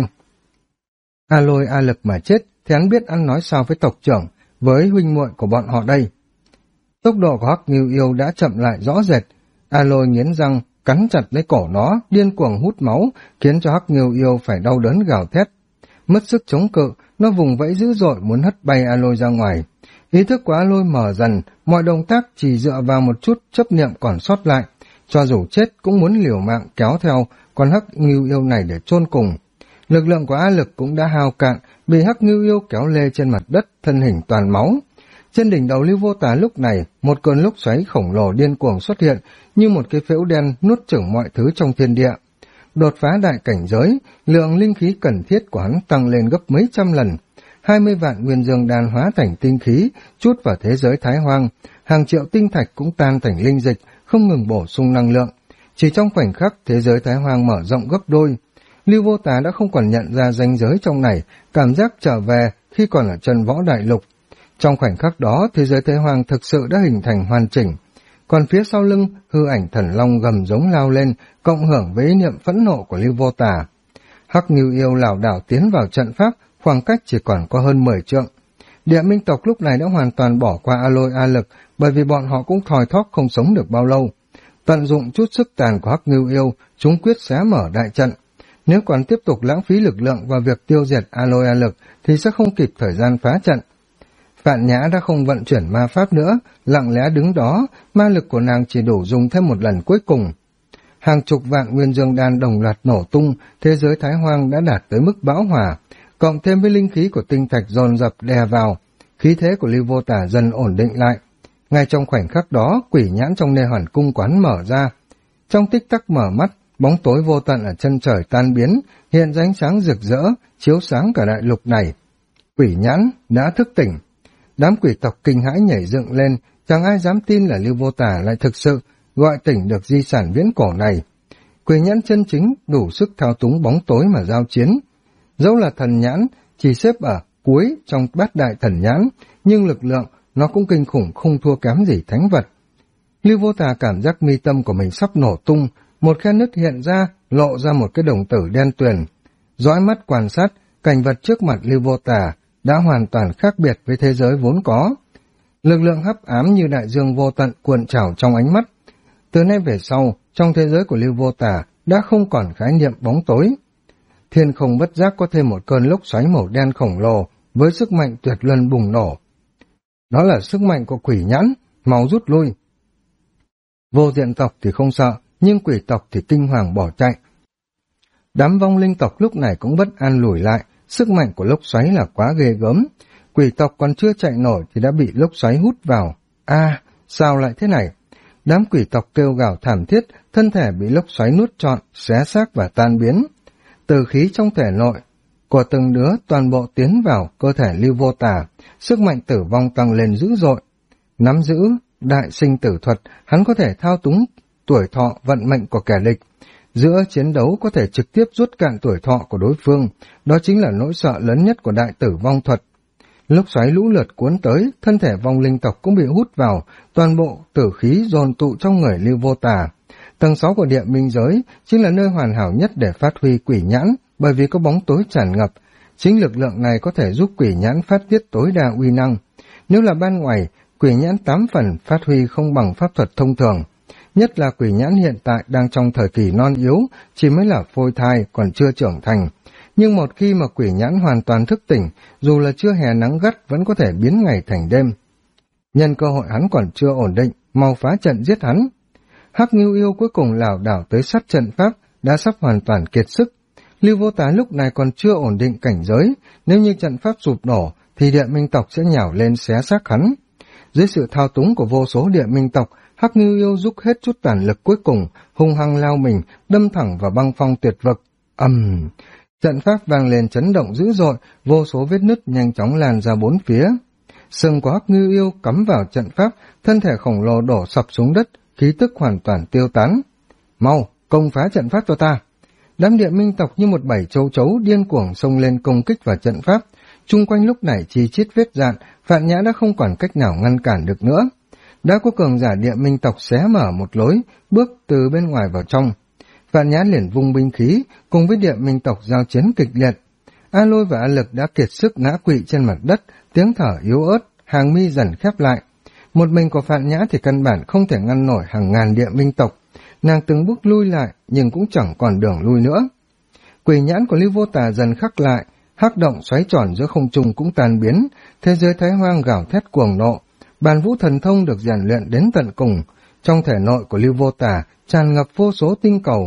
A Lôi A Lực mà chết, thì hắn biết ăn nói sao với tộc trưởng, với huynh muội của bọn họ đây. Tốc độ của Hắc Ngưu Yêu đã chậm lại rõ rệt. A Lôi nghiến răng, cắn chặt lấy cổ nó, điên cuồng hút máu, khiến cho Hắc Ngưu Yêu phải đau đớn gào thét. Mất sức chống cự, nó vùng vẫy dữ dội muốn hất bay A Lôi ra ngoài. Ý thức của A Lôi mở dần, mọi động tác chỉ dựa vào một chút chấp niệm còn sót lại. Cho dù chết cũng muốn liều mạng kéo theo con Hắc Ngưu Yêu này để chôn cùng. Lực lượng của A Lực cũng đã hao cạn, bị Hắc Ngưu Yêu kéo lê trên mặt đất, thân hình toàn máu. Trên đỉnh đầu Lưu Vô Tả lúc này, một cơn lốc xoáy khổng lồ điên cuồng xuất hiện, như một cái phễu đen nuốt chửng mọi thứ trong thiên địa. Đột phá đại cảnh giới, lượng linh khí cần thiết của hắn tăng lên gấp mấy trăm lần. 20 vạn nguyên dương đan hóa thành tinh khí, chút vào thế giới Thái Hoang, hàng triệu tinh thạch cũng tan thành linh dịch, không ngừng bổ sung năng lượng. Chỉ trong khoảnh khắc, thế giới Thái Hoang mở rộng gấp đôi. Lưu Vô Tả đã không còn nhận ra ranh giới trong này, cảm giác trở về khi còn ở chân võ đại lục. Trong khoảnh khắc đó, thế giới Thái Hoang thực sự đã hình thành hoàn chỉnh. Còn phía sau lưng, hư ảnh thần long gầm giống lao lên, cộng hưởng với ý niệm phẫn nộ của Lưu Vô Tả. Hắc Ngưu Yêu lảo đảo tiến vào trận pháp, khoảng cách chỉ còn có hơn 10 trượng. Địa minh tộc lúc này đã hoàn toàn bỏ qua A Lôi A Lực, bởi vì bọn họ cũng thoi thóp không sống được bao lâu. Tận dụng chút sức tàn của Hắc Ngưu Yêu, chúng quyết xé mở đại trận. Nếu còn tiếp tục lãng phí lực lượng vào việc tiêu diệt A Lôi A Lực thì sẽ không kịp thời gian phá trận. Phạn Nhã đã không vận chuyển ma pháp nữa, lặng lẽ đứng đó, ma lực của nàng chỉ đủ dùng thêm một lần cuối cùng. Hàng chục vạn nguyên dương đan đồng loạt nổ tung, thế giới Thái Hoang đã đạt tới mức bão hòa, cộng thêm với linh khí của tinh thạch dồn dập đè vào, khí thế của Lưu Vô Tả dần ổn định lại. Ngay trong khoảnh khắc đó, quỷ nhãn trong nê hoàn cung quán mở ra. Trong tích tắc mở mắt, bóng tối vô tận ở chân trời tan biến, hiện ra ánh sáng rực rỡ, chiếu sáng cả đại lục này. Quỷ nhãn đã thức tỉnh. Đám quỷ tộc kinh hãi nhảy dựng lên, chẳng ai dám tin là Lưu Vô Tả lại thực sự gọi tỉnh được di sản viễn cổ này. Quỷ nhãn chân chính đủ sức thao túng bóng tối mà giao chiến. Dẫu là thần nhãn, chỉ xếp ở cuối trong bát đại thần nhãn, nhưng lực lượng nó cũng kinh khủng không thua kém gì thánh vật. Lưu Vô Tả cảm giác mi tâm của mình sắp nổ tung, một khe nứt hiện ra, lộ ra một cái đồng tử đen tuyền. Dõi mắt quan sát, cảnh vật trước mặt Lưu Vô Tả đã hoàn toàn khác biệt với thế giới vốn có. Lực lượng hấp ám như đại dương vô tận cuộn trào trong ánh mắt. Từ nay về sau, trong thế giới của Lưu Vô Tả, đã không còn khái niệm bóng tối. Thiên không bất giác có thêm một cơn lốc xoáy màu đen khổng lồ với sức mạnh tuyệt luân bùng nổ. Đó là sức mạnh của quỷ nhãn, mau rút lui. Vô diện tộc thì không sợ, nhưng quỷ tộc thì kinh hoàng bỏ chạy. Đám vong linh tộc lúc này cũng bất an lùi lại, sức mạnh của lốc xoáy là quá ghê gớm. Quỷ tộc còn chưa chạy nổi thì đã bị lốc xoáy hút vào. Sao lại thế này? Đám quỷ tộc kêu gào thảm thiết, thân thể bị lốc xoáy nuốt trọn, xé xác và tan biến. Từ khí trong thể nội của từng đứa toàn bộ tiến vào cơ thể Lưu Vô Tà, sức mạnh tử vong tăng lên dữ dội. Nắm giữ đại sinh tử thuật, hắn có thể thao túng tuổi thọ vận mệnh của kẻ địch. Giữa chiến đấu có thể trực tiếp rút cạn tuổi thọ của đối phương, đó chính là nỗi sợ lớn nhất của đại tử vong thuật. Lốc xoáy lũ lượt cuốn tới, thân thể vong linh tộc cũng bị hút vào, toàn bộ tử khí dồn tụ trong người Lưu Vô Tà. Tầng 6 của địa minh giới chính là nơi hoàn hảo nhất để phát huy quỷ nhãn, bởi vì có bóng tối tràn ngập. Chính lực lượng này có thể giúp quỷ nhãn phát tiết tối đa uy năng. Nếu là ban ngoài, quỷ nhãn 8 phần phát huy không bằng pháp thuật thông thường. Nhất là quỷ nhãn hiện tại đang trong thời kỳ non yếu, chỉ mới là phôi thai, còn chưa trưởng thành. Nhưng một khi mà quỷ nhãn hoàn toàn thức tỉnh, dù là chưa hè nắng gắt vẫn có thể biến ngày thành đêm. Nhân cơ hội hắn còn chưa ổn định, mau phá trận giết hắn. Hắc Ngưu Yêu cuối cùng lảo đảo tới sát trận pháp, đã sắp hoàn toàn kiệt sức. Lưu Vô Tà lúc này còn chưa ổn định cảnh giới, nếu như trận pháp sụp đổ thì địa minh tộc sẽ nhào lên xé xác hắn. Dưới sự thao túng của vô số địa minh tộc, Hắc Ngưu Yêu rút hết chút tàn lực cuối cùng, hung hăng lao mình, đâm thẳng vào băng phong tuyệt vực. Trận pháp vang lên chấn động dữ dội, vô số vết nứt nhanh chóng lan ra bốn phía. Sừng của Hắc Ngưu Yêu cắm vào trận pháp, thân thể khổng lồ đổ sập xuống đất, khí tức hoàn toàn tiêu tán. Mau, công phá trận pháp cho ta! Đám địa minh tộc như một bầy châu chấu điên cuồng xông lên công kích vào trận pháp. Chung quanh lúc này chi chít vết dạn, Phạn Nhã đã không còn cách nào ngăn cản được nữa. Đã có cường giả địa minh tộc xé mở một lối, bước từ bên ngoài vào trong. Phạn Nhã liền vung binh khí, cùng với địa minh tộc giao chiến kịch liệt. A Lôi và A Lực đã kiệt sức ngã quỵ trên mặt đất, tiếng thở yếu ớt, hàng mi dần khép lại. Một mình của Phạn Nhã thì căn bản không thể ngăn nổi hàng ngàn địa minh tộc. Nàng từng bước lui lại, nhưng cũng chẳng còn đường lui nữa. Quỷ nhãn của Lưu Vô Tà dần khắc lại, hắc động xoáy tròn giữa không trung cũng tan biến, thế giới thái hoang gào thét cuồng nộ. Bàn vũ thần thông được rèn luyện đến tận cùng, trong thể nội của Lưu Vô Tà tràn ngập vô số tinh cầu.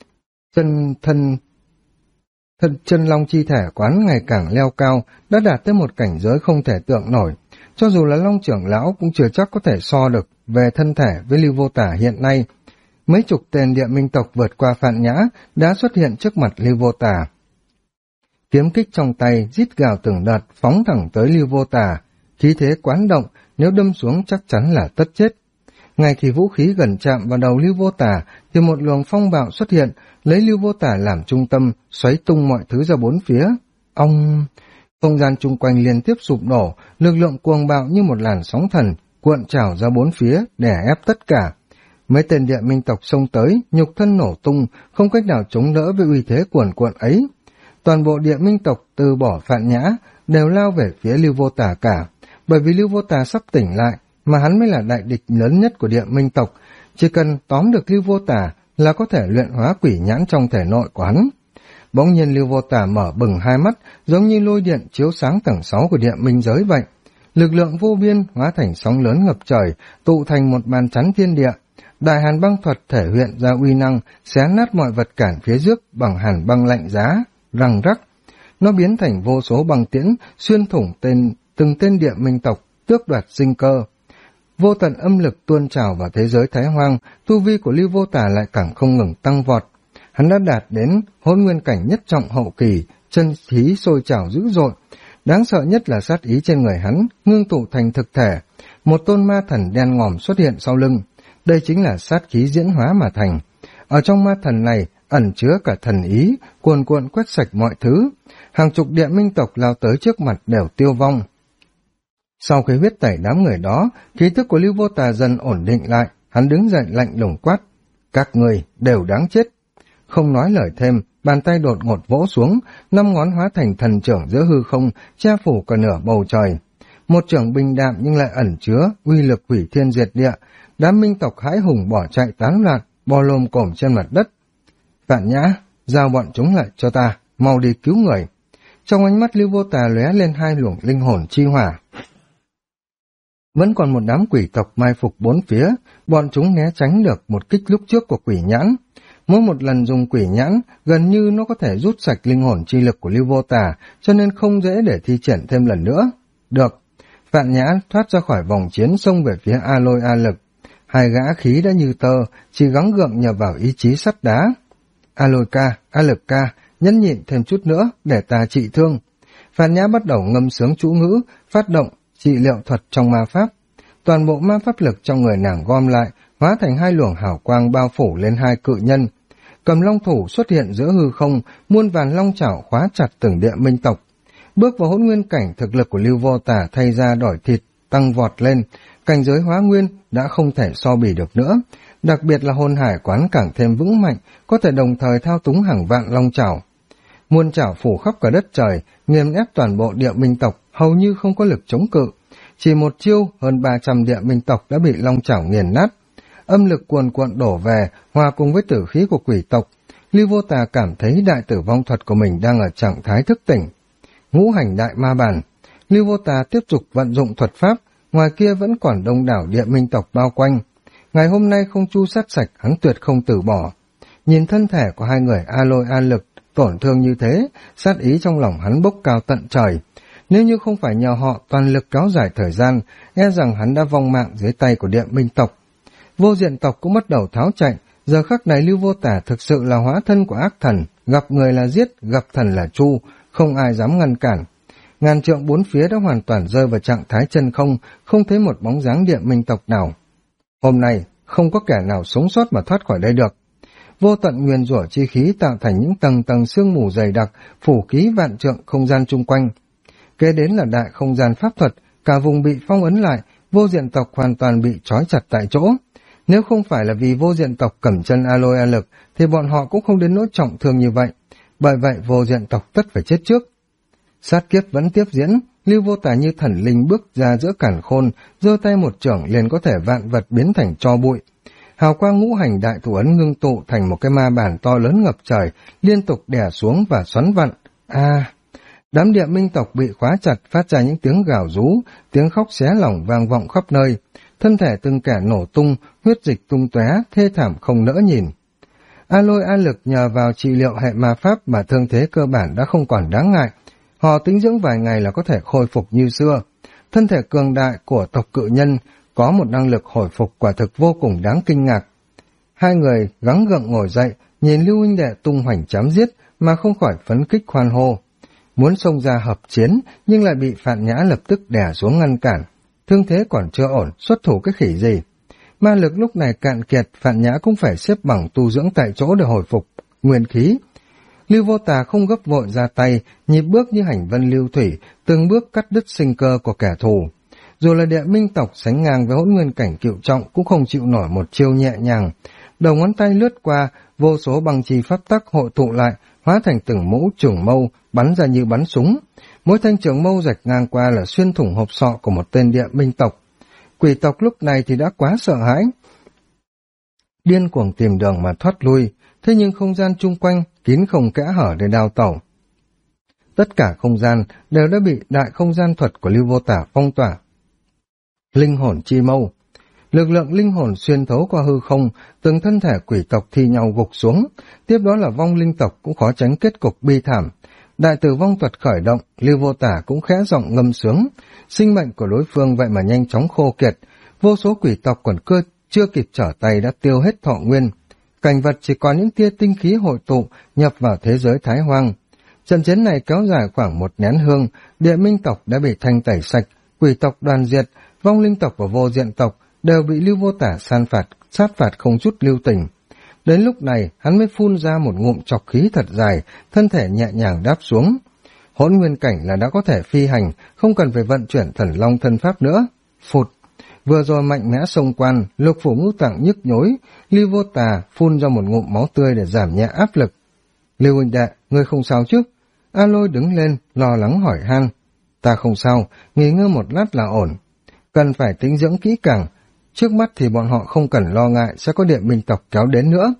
Chân long chi thể quán ngày càng leo cao, đã đạt tới một cảnh giới không thể tưởng nổi. Cho dù là Long trưởng lão cũng chưa chắc có thể so được về thân thể với Lưu Vô Tà hiện nay. Mấy chục tên địa minh tộc vượt qua Phạn Nhã đã xuất hiện trước mặt Lưu Vô Tà. Kiếm kích trong tay rít gào từng đợt phóng thẳng tới Lưu Vô Tà, khí thế quán động, nếu đâm xuống chắc chắn là tất chết. Ngay khi vũ khí gần chạm vào đầu Lưu Vô Tà thì một luồng phong bạo xuất hiện, lấy Lưu Vô Tà làm trung tâm, xoáy tung mọi thứ ra bốn phía. Không gian chung quanh liên tiếp sụp đổ, lực lượng cuồng bạo như một làn sóng thần cuộn trào ra bốn phía đè ép tất cả. Mấy tên địa minh tộc xông tới, nhục thân nổ tung, không cách nào chống đỡ với uy thế cuồn cuộn ấy. Toàn bộ địa minh tộc từ bỏ Phạn Nhã đều lao về phía Lưu Vô Tà cả, bởi vì Lưu Vô Tà sắp tỉnh lại, mà hắn mới là đại địch lớn nhất của địa minh tộc. Chỉ cần tóm được Lưu Vô Tà là có thể luyện hóa quỷ nhãn trong thể nội của hắn. Bỗng nhiên Lưu Vô Tà mở bừng hai mắt, giống như lôi điện chiếu sáng tầng 6 của địa minh giới vậy. Lực lượng vô biên hóa thành sóng lớn ngập trời, tụ thành một màn chắn thiên địa. Đại hàn băng thuật thể hiện ra uy năng, xé nát mọi vật cản phía trước bằng hàn băng lạnh giá, răng rắc. Nó biến thành vô số băng tiễn, xuyên thủng từng tên địa minh tộc, tước đoạt sinh cơ. Vô tận âm lực tuôn trào vào thế giới thái hoang, tu vi của Lưu Vô Tà lại càng không ngừng tăng vọt. Hắn đã đạt đến hỗn nguyên cảnh nhất trọng hậu kỳ, chân khí sôi trào dữ dội. Đáng sợ nhất là sát ý trên người hắn, ngưng tụ thành thực thể. Một tôn ma thần đen ngòm xuất hiện sau lưng. Đây chính là sát khí diễn hóa mà thành. Ở trong ma thần này ẩn chứa cả thần ý, cuồn cuộn quét sạch mọi thứ. Hàng chục địa minh tộc lao tới trước mặt đều tiêu vong. Sau khi huyết tẩy đám người đó, khí tức của Lưu Vô Tà dần ổn định lại, hắn đứng dậy lạnh lùng quát. Các người đều đáng chết. Không nói lời thêm, bàn tay đột ngột vỗ xuống, 5 ngón hóa thành thần trưởng giữa hư không, che phủ cả nửa bầu trời. Một trưởng bình đạm nhưng lại ẩn chứa uy lực hủy thiên diệt địa. Đám minh tộc hãi hùng bỏ chạy tán loạn, bò lồm cổm trên mặt đất. Vạn Nhã, giao bọn chúng lại cho ta, mau đi cứu người. Trong ánh mắt Lưu Vô Tà lóe lên hai luồng linh hồn chi hỏa. Vẫn còn một đám quỷ tộc mai phục bốn phía, bọn chúng né tránh được một kích lúc trước của quỷ nhãn. Mỗi một lần dùng quỷ nhãn, gần như nó có thể rút sạch linh hồn chi lực của Lưu Vô Tà, cho nên không dễ để thi triển thêm lần nữa. Được, Vạn Nhã thoát ra khỏi vòng chiến xông về phía A Lôi A Lực. Hai gã khí đã như tơ, chỉ gắng gượng nhờ vào ý chí sắt đá. A Lôi ca, A Lực ca, nhẫn nhịn thêm chút nữa để ta trị thương. Vạn Nhã bắt đầu ngâm sướng chú ngữ, phát động trị liệu thuật trong ma pháp. Toàn bộ ma pháp lực trong người nàng gom lại, hóa thành hai luồng hào quang bao phủ lên hai cự nhân. Cầm long thủ xuất hiện giữa hư không, muôn vàn long chảo khóa chặt từng địa minh tộc. Bước vào hỗn nguyên cảnh, thực lực của Lưu Vô Tà thay ra đổi thịt, tăng vọt lên. Cảnh giới hóa nguyên đã không thể so bì được nữa. Đặc biệt là hồn hải quán càng thêm vững mạnh, có thể đồng thời thao túng hàng vạn long chảo. Muôn chảo phủ khắp cả đất trời, nghiền ép toàn bộ địa minh tộc, hầu như không có lực chống cự. Chỉ một chiêu, hơn 300 địa minh tộc đã bị long chảo nghiền nát. Âm lực cuồn cuộn đổ về, hòa cùng với tử khí của quỷ tộc. Lưu Vô Tà cảm thấy đại tử vong thuật của mình đang ở trạng thái thức tỉnh. Ngũ hành đại ma bản. Lưu Vô Tà tiếp tục vận dụng thuật pháp, ngoài kia vẫn còn đông đảo địa minh tộc bao quanh. Ngày hôm nay không chu sát sạch, hắn tuyệt không từ bỏ. Nhìn thân thể của hai người A Lôi A Lực tổn thương như thế, sát ý trong lòng hắn bốc cao tận trời. Nếu như không phải nhờ họ toàn lực kéo dài thời gian, e rằng hắn đã vong mạng dưới tay của địa minh tộc. Vô diện tộc cũng bắt đầu tháo chạy, giờ khắc này Lưu Vô Tà thực sự là hóa thân của ác thần, gặp người là giết, gặp thần là tru, không ai dám ngăn cản. Ngàn trượng bốn phía đã hoàn toàn rơi vào trạng thái chân không, không thấy một bóng dáng địa minh tộc nào. Hôm nay, không có kẻ nào sống sót mà thoát khỏi đây được. Vô tận nguyên rủa chi khí tạo thành những tầng tầng sương mù dày đặc, phủ kín vạn trượng không gian chung quanh. Kế đến là đại không gian pháp thuật, cả vùng bị phong ấn lại, vô diện tộc hoàn toàn bị trói chặt tại chỗ. Nếu không phải là vì vô diện tộc cầm chân A Lôi A Lực, thì bọn họ cũng không đến nỗi trọng thương như vậy. Bởi vậy vô diện tộc tất phải chết trước. Sát kiếp vẫn tiếp diễn, Lưu Vô Tà như thần linh bước ra giữa càn khôn, giơ tay một chưởng liền có thể vạn vật biến thành tro bụi. Hào quang ngũ hành đại thủ ấn ngưng tụ thành một cái ma bản to lớn ngập trời, liên tục đè xuống và xoắn vặn. Đám địa minh tộc bị khóa chặt, phát ra những tiếng gào rú, tiếng khóc xé lòng vang vọng khắp nơi. Thân thể từng kẻ nổ tung, huyết dịch tung tóe, thê thảm không nỡ nhìn. A Lôi A Lực nhờ vào trị liệu hệ ma pháp mà thương thế cơ bản đã không còn đáng ngại. Họ tĩnh dưỡng vài ngày là có thể khôi phục như xưa. Thân thể cường đại của tộc cự nhân có một năng lực hồi phục quả thực vô cùng đáng kinh ngạc. Hai người gắng gượng ngồi dậy, nhìn Lưu huynh đệ tung hoành chém giết mà không khỏi phấn khích hoan hô. Muốn xông ra hợp chiến nhưng lại bị Vạn Nhã lập tức đè xuống ngăn cản. Thương thế còn chưa ổn, xuất thủ cái khỉ gì. Ma lực lúc này cạn kiệt, Vạn Nhã cũng phải xếp bằng tu dưỡng tại chỗ để hồi phục nguyên khí. Lưu Vô Tà không gấp vội ra tay, nhịp bước như hành vân lưu thủy, từng bước cắt đứt sinh cơ của kẻ thù. Dù là địa minh tộc sánh ngang với hỗn nguyên cảnh cựu trọng cũng không chịu nổi một chiêu nhẹ nhàng. Đầu ngón tay lướt qua, vô số băng chi pháp tắc hội tụ lại, hóa thành từng mũ trường mâu, bắn ra như bắn súng. Mỗi thanh trường mâu rạch ngang qua là xuyên thủng hộp sọ của một tên địa minh tộc. Quỷ tộc lúc này thì đã quá sợ hãi, điên cuồng tìm đường mà thoát lui, thế nhưng không gian chung quanh kín không kẽ hở để đào tẩu. Tất cả không gian đều đã bị đại không gian thuật của Lưu Vô Tà phong tỏa. Linh hồn chi mâu. Lực lượng linh hồn xuyên thấu qua hư không, từng thân thể quỷ tộc thi nhau gục xuống, tiếp đó là vong linh tộc cũng khó tránh kết cục bi thảm. Đại tử vong thuật khởi động, Lưu Vô Tà cũng khẽ giọng ngâm sướng, sinh mệnh của đối phương vậy mà nhanh chóng khô kiệt, vô số quỷ tộc còn chưa kịp trở tay đã tiêu hết thọ nguyên. Cảnh vật chỉ còn những tia tinh khí hội tụ nhập vào thế giới thái hoang. Trận chiến này kéo dài khoảng một nén hương, địa minh tộc đã bị thanh tẩy sạch, quỷ tộc đoàn diệt, vong linh tộc và vô diện tộc đều bị Lưu Vô Tà sát phạt không chút lưu tình. Đến lúc này, hắn mới phun ra một ngụm trọc khí thật dài, thân thể nhẹ nhàng đáp xuống. Hỗn nguyên cảnh là đã có thể phi hành, không cần phải vận chuyển thần long thân pháp nữa. Phụt! Vừa rồi mạnh mẽ xông quan, lục phủ ngũ tạng nhức nhối, Lưu Vô Tà phun ra một ngụm máu tươi để giảm nhẹ áp lực. Lưu huynh đệ, ngươi không sao chứ? A Lôi đứng lên, lo lắng hỏi han. Ta không sao, nghỉ ngơi một lát là ổn. Cần phải tĩnh dưỡng kỹ càng. Trước mắt thì bọn họ không cần lo ngại sẽ có địa minh tộc kéo đến nữa.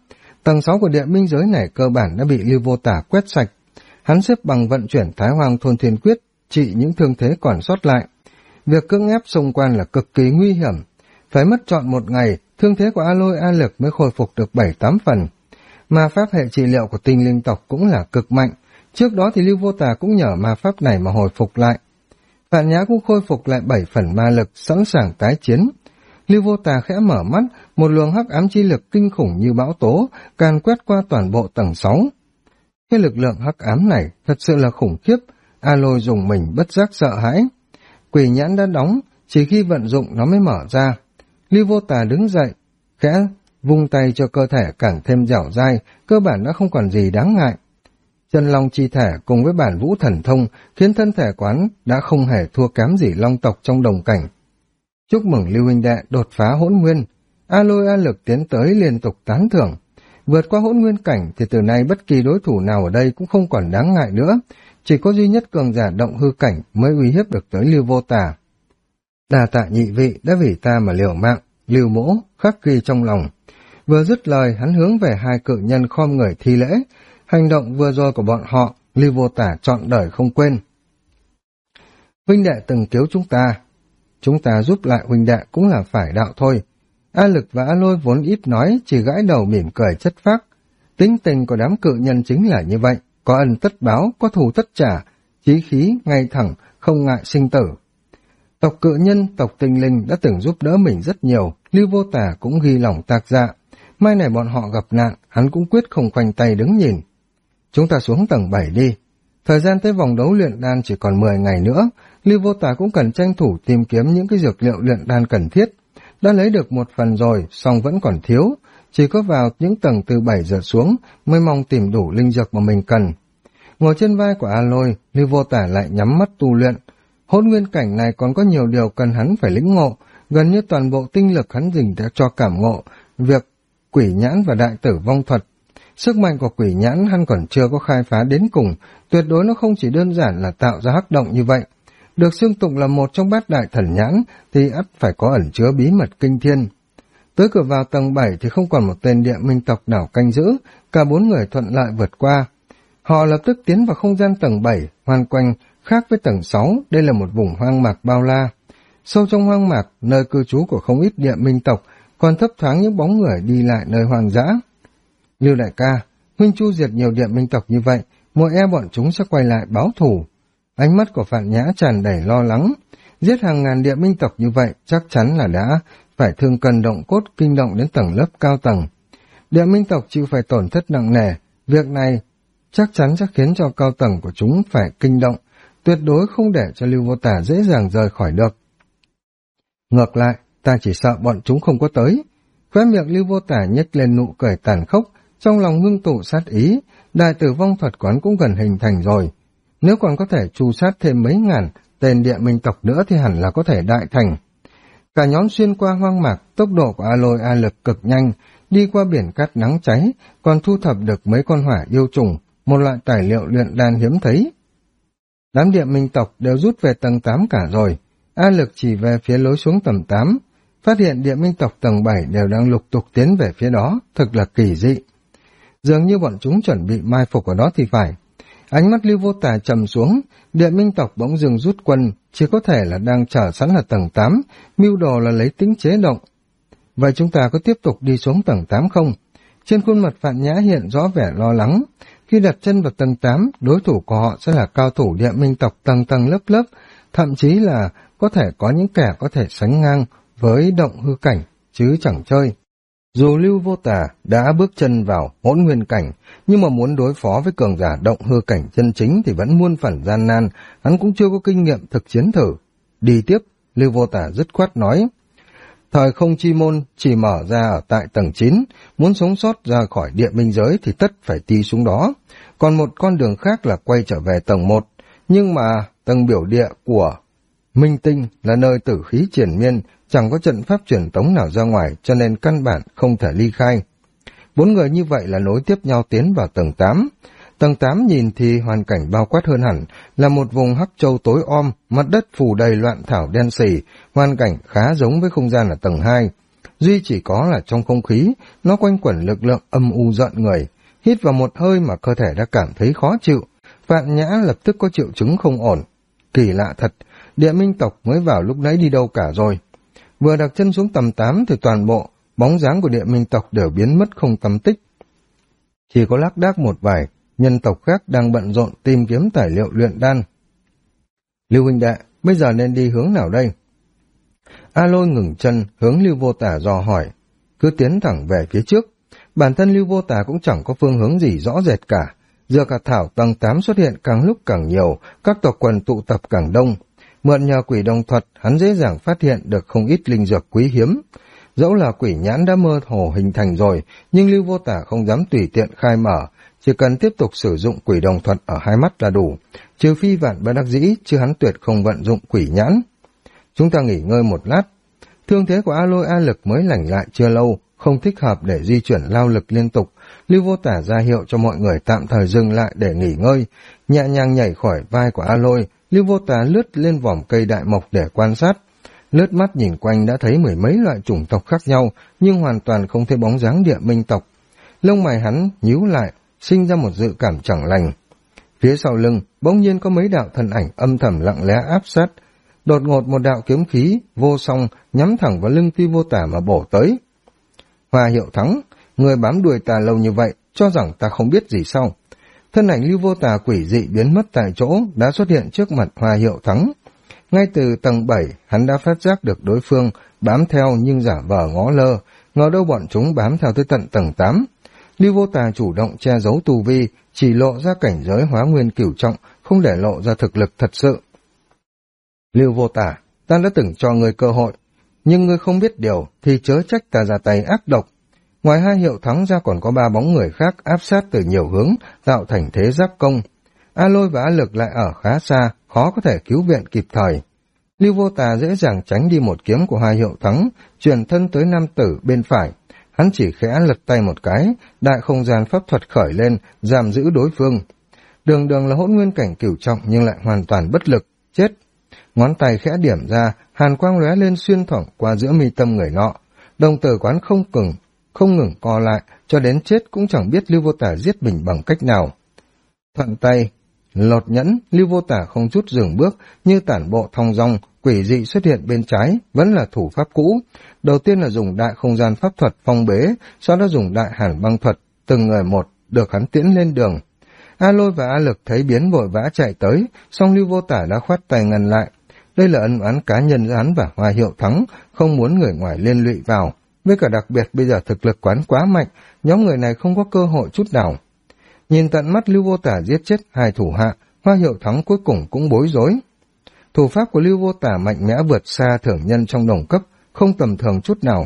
Tầng 6 của địa minh giới này cơ bản đã bị Lưu Vô Tả quét sạch. Hắn xếp bằng vận chuyển Thái Hoang Thôn Thiên Quyết, trị những thương thế còn sót lại. Việc cưỡng ép xung quan là cực kỳ nguy hiểm. Phải mất trọn một ngày, thương thế của A Lôi A Lực mới khôi phục được 7-8 phần. Ma pháp hệ trị liệu của tinh linh tộc cũng là cực mạnh. Trước đó thì Lưu Vô Tà cũng nhờ ma pháp này mà hồi phục lại. Vạn Nhã cũng khôi phục lại 7 phần ma lực, sẵn sàng tái chiến. Lưu Vô Tà khẽ mở mắt, một luồng hắc ám chi lực kinh khủng như bão tố, càn quét qua toàn bộ tầng 6. Cái lực lượng hắc ám này thật sự là khủng khiếp, A Lôi dùng mình bất giác sợ hãi. Quỷ nhãn đã đóng, chỉ khi vận dụng nó mới mở ra. Lưu Vô Tà đứng dậy, khẽ vung tay cho cơ thể càng thêm dẻo dai, cơ bản đã không còn gì đáng ngại. Chân long chi thể cùng với bản vũ thần thông khiến thân thể quán đã không hề thua kém gì long tộc trong đồng cảnh. Chúc mừng Lưu huynh đệ đột phá hỗn nguyên. A Lôi A Lực tiến tới liên tục tán thưởng. Vượt qua hỗn nguyên cảnh thì từ nay bất kỳ đối thủ nào ở đây cũng không còn đáng ngại nữa. Chỉ có duy nhất cường giả động hư cảnh mới uy hiếp được tới Lưu Vô Tà. Đà tạ nhị vị đã vì ta mà liều mạng, Lưu Mỗ khắc ghi trong lòng. Vừa dứt lời, hắn hướng về hai cự nhân khom người thi lễ. Hành động vừa rồi của bọn họ, Lưu Vô Tả trọn đời không quên. Huynh đệ từng cứu chúng ta giúp lại huynh đệ cũng là phải đạo thôi. A Lực và A Lôi vốn ít nói, chỉ gãi đầu mỉm cười chất phác. Tính tình của đám cự nhân chính là như vậy, có ân tất báo, có thù tất trả, chí khí, ngay thẳng, không ngại sinh tử. Tộc cự nhân, tộc tinh linh đã từng giúp đỡ mình rất nhiều, Lưu Vô Tả cũng ghi lòng tạc dạ. Mai này bọn họ gặp nạn, hắn cũng quyết không khoanh tay đứng nhìn. Chúng ta xuống tầng 7 đi. Thời gian tới vòng đấu luyện đan chỉ còn 10 ngày nữa, Lưu Vô Tả cũng cần tranh thủ tìm kiếm những cái dược liệu luyện đan cần thiết. Đã lấy được một phần rồi, song vẫn còn thiếu, chỉ có vào những tầng từ 7 giờ xuống mới mong tìm đủ linh dược mà mình cần. Ngồi trên vai của A Lôi, Lưu Vô Tả lại nhắm mắt tu luyện. Hỗn nguyên cảnh này còn có nhiều điều cần hắn phải lĩnh ngộ, gần như toàn bộ tinh lực hắn dành cho cảm ngộ việc quỷ nhãn và đại tử vong thuật. Sức mạnh của quỷ nhãn hắn còn chưa có khai phá đến cùng, tuyệt đối nó không chỉ đơn giản là tạo ra hắc động như vậy. Được xưng tụng là một trong bát đại thần nhãn thì ắt phải có ẩn chứa bí mật kinh thiên. Tới cửa vào tầng 7 thì không còn một tên địa minh tộc nào canh giữ, cả 4 người thuận lợi vượt qua. Họ lập tức tiến vào không gian tầng 7, hoàn quanh, khác với tầng 6, đây là một vùng hoang mạc bao la. Sâu trong hoang mạc, nơi cư trú của không ít địa minh tộc, còn thấp thoáng những bóng người đi lại nơi hoang dã. Lưu đại ca, huynh chu diệt nhiều địa minh tộc như vậy, mỗi e bọn chúng sẽ quay lại báo thù. Ánh mắt của Phạn Nhã tràn đầy lo lắng. Giết hàng ngàn địa minh tộc như vậy chắc chắn là đã phải thương cần động cốt kinh động đến tầng lớp cao tầng. Địa minh tộc chịu phải tổn thất nặng nề, việc này chắc chắn sẽ khiến cho cao tầng của chúng phải kinh động, tuyệt đối không để cho Lưu Vô Tả dễ dàng rời khỏi được. Ngược lại, ta chỉ sợ bọn chúng không có tới. Khóe miệng Lưu Vô Tả nhếch lên nụ cười tàn khốc, trong lòng ngưng tụ sát ý, đại tử vong thuật quán cũng gần hình thành rồi. Nếu còn có thể tru sát thêm mấy ngàn tên địa minh tộc nữa thì hẳn là có thể đại thành. Cả nhóm xuyên qua hoang mạc, tốc độ của A Lôi A Lực cực nhanh, đi qua biển cát nắng cháy, còn thu thập được mấy con hỏa yêu trùng, một loại tài liệu luyện đan hiếm thấy. Đám địa minh tộc đều rút về tầng 8 cả rồi, A Lực chỉ về phía lối xuống tầng 8, phát hiện địa minh tộc tầng 7 đều đang lục tục tiến về phía đó, thực là kỳ dị. Dường như bọn chúng chuẩn bị mai phục ở đó thì phải. Ánh mắt Lưu Vô Tà trầm xuống, địa minh tộc bỗng dừng rút quân, chỉ có thể là đang chờ sẵn ở tầng 8, mưu đồ là lấy tính chế động. Vậy chúng ta có tiếp tục đi xuống tầng 8 không? Trên khuôn mặt Phạn Nhã hiện rõ vẻ lo lắng. Khi đặt chân vào tầng 8, đối thủ của họ sẽ là cao thủ địa minh tộc tầng tầng lớp lớp, thậm chí là có thể có những kẻ có thể sánh ngang với động hư cảnh, chứ chẳng chơi. Dù Lưu Vô Tà đã bước chân vào hỗn nguyên cảnh, nhưng mà muốn đối phó với cường giả động hư cảnh chân chính thì vẫn muôn phần gian nan, hắn cũng chưa có kinh nghiệm thực chiến thử. Đi tiếp, Lưu Vô Tà dứt khoát nói, thời không chi môn chỉ mở ra ở tại tầng 9, muốn sống sót ra khỏi địa minh giới thì tất phải đi xuống đó, còn một con đường khác là quay trở về tầng 1, nhưng mà tầng biểu địa của Minh Tinh là nơi tử khí triển miên, chẳng có trận pháp truyền tống nào ra ngoài, cho nên căn bản không thể ly khai. 4 người như vậy là nối tiếp nhau tiến vào tầng 8. Tầng 8 nhìn thì hoàn cảnh bao quát hơn hẳn, là một vùng hắc châu tối om, mặt đất phủ đầy loạn thảo đen sì, hoàn cảnh khá giống với không gian ở tầng 2. duy chỉ có là trong không khí, nó quanh quẩn lực lượng âm u giận người. Hít vào một hơi mà cơ thể đã cảm thấy khó chịu, Vạn Nhã lập tức có triệu chứng không ổn. Kỳ lạ thật, địa minh tộc mới vào lúc nãy đi đâu cả rồi. Vừa đặt chân xuống tầm 8 thì toàn bộ bóng dáng của địa minh tộc đều biến mất không tăm tích. Chỉ có lác đác một vài nhân tộc khác đang bận rộn tìm kiếm tài liệu luyện đan. Lưu huynh đệ, bây giờ nên đi hướng nào đây? A Lôi ngừng chân hướng Lưu Vô Tả dò hỏi, cứ tiến thẳng về phía trước. Bản thân Lưu Vô Tả cũng chẳng có phương hướng gì rõ rệt cả. Dược hạt thảo tầng 8 xuất hiện càng lúc càng nhiều, các tộc quần tụ tập càng đông. Mượn nhờ quỷ đồng thuật, hắn dễ dàng phát hiện được không ít linh dược quý hiếm. Dẫu là quỷ nhãn đã mơ hồ hình thành rồi, nhưng Lưu Vô Tả không dám tùy tiện khai mở, chỉ cần tiếp tục sử dụng quỷ đồng thuật ở hai mắt là đủ, trừ phi vạn bất đắc dĩ, chứ hắn tuyệt không vận dụng quỷ nhãn. Chúng ta nghỉ ngơi một lát. Thương thế của A Lôi A Lực mới lành lại chưa lâu, không thích hợp để di chuyển lao lực liên tục. Lưu Vô Tả ra hiệu cho mọi người tạm thời dừng lại để nghỉ ngơi, nhẹ nhàng nhảy khỏi vai của A Lôi. Lưu Vô Tả lướt lên vòm cây đại mộc để quan sát. Lướt mắt nhìn quanh đã thấy mười mấy loại chủng tộc khác nhau, nhưng hoàn toàn không thấy bóng dáng địa minh tộc. Lông mày hắn nhíu lại, sinh ra một dự cảm chẳng lành. Phía sau lưng, bỗng nhiên có mấy đạo thân ảnh âm thầm lặng lẽ áp sát. Đột ngột một đạo kiếm khí, vô song, nhắm thẳng vào lưng Lưu Vô Tả mà bổ tới. Hoa Hiệu Thắng, người bám đuôi ta lâu như vậy, cho rằng ta không biết gì sao? Thân ảnh Lưu Vô Tả quỷ dị biến mất tại chỗ, đã xuất hiện trước mặt Hoa Hiệu Thắng. Ngay từ tầng 7, hắn đã phát giác được đối phương bám theo nhưng giả vờ ngó lơ, ngờ đâu bọn chúng bám theo tới tận tầng 8. Lưu Vô Tả chủ động che giấu tu vi, chỉ lộ ra cảnh giới hóa nguyên cửu trọng, không để lộ ra thực lực thật sự. Lưu Vô Tả, ta đã từng cho ngươi cơ hội, nhưng ngươi không biết điều thì chớ trách ta ra tay ác độc. Ngoài Hai Hiệu Thắng ra còn có 3 bóng người khác áp sát từ nhiều hướng, tạo thành thế giáp công. A Lôi và A Lực lại ở khá xa, khó có thể cứu viện kịp thời. Lưu Vô Tả dễ dàng tránh đi một kiếm của Hai Hiệu Thắng, chuyển thân tới nam tử bên phải. Hắn chỉ khẽ lật tay một cái, đại không gian pháp thuật khởi lên, giam giữ đối phương. Đường đường là hỗn nguyên cảnh cửu trọng nhưng lại hoàn toàn bất lực, chết. Ngón tay khẽ điểm ra, hàn quang lóe lên xuyên thẳng qua giữa mi tâm người nọ. Đồng tử quán không ngừng co lại, cho đến chết cũng chẳng biết Lưu Vô Tả giết mình bằng cách nào. Thuận tay, lột nhẫn, Lưu Vô Tả không chút dừng bước, như tản bộ thong dong, quỷ dị xuất hiện bên trái, vẫn là thủ pháp cũ. Đầu tiên là dùng đại không gian pháp thuật phong bế, sau đó dùng đại hàn băng thuật, từng người một, được hắn tiễn lên đường. A Lôi và A Lực thấy biến vội vã chạy tới, song Lưu Vô Tả đã khoát tay ngăn lại. Đây là ân oán cá nhân giữa hắn và Hoa Hiệu Thắng, không muốn người ngoài liên lụy vào. Với cả đặc biệt bây giờ thực lực quán quá mạnh, nhóm người này không có cơ hội chút nào. Nhìn tận mắt Lưu Vô Tả giết chết 2 thủ hạ, Hoa Hiệu Thắng cuối cùng cũng bối rối. Thủ pháp của Lưu Vô Tả mạnh mẽ vượt xa thường nhân trong đồng cấp, không tầm thường chút nào.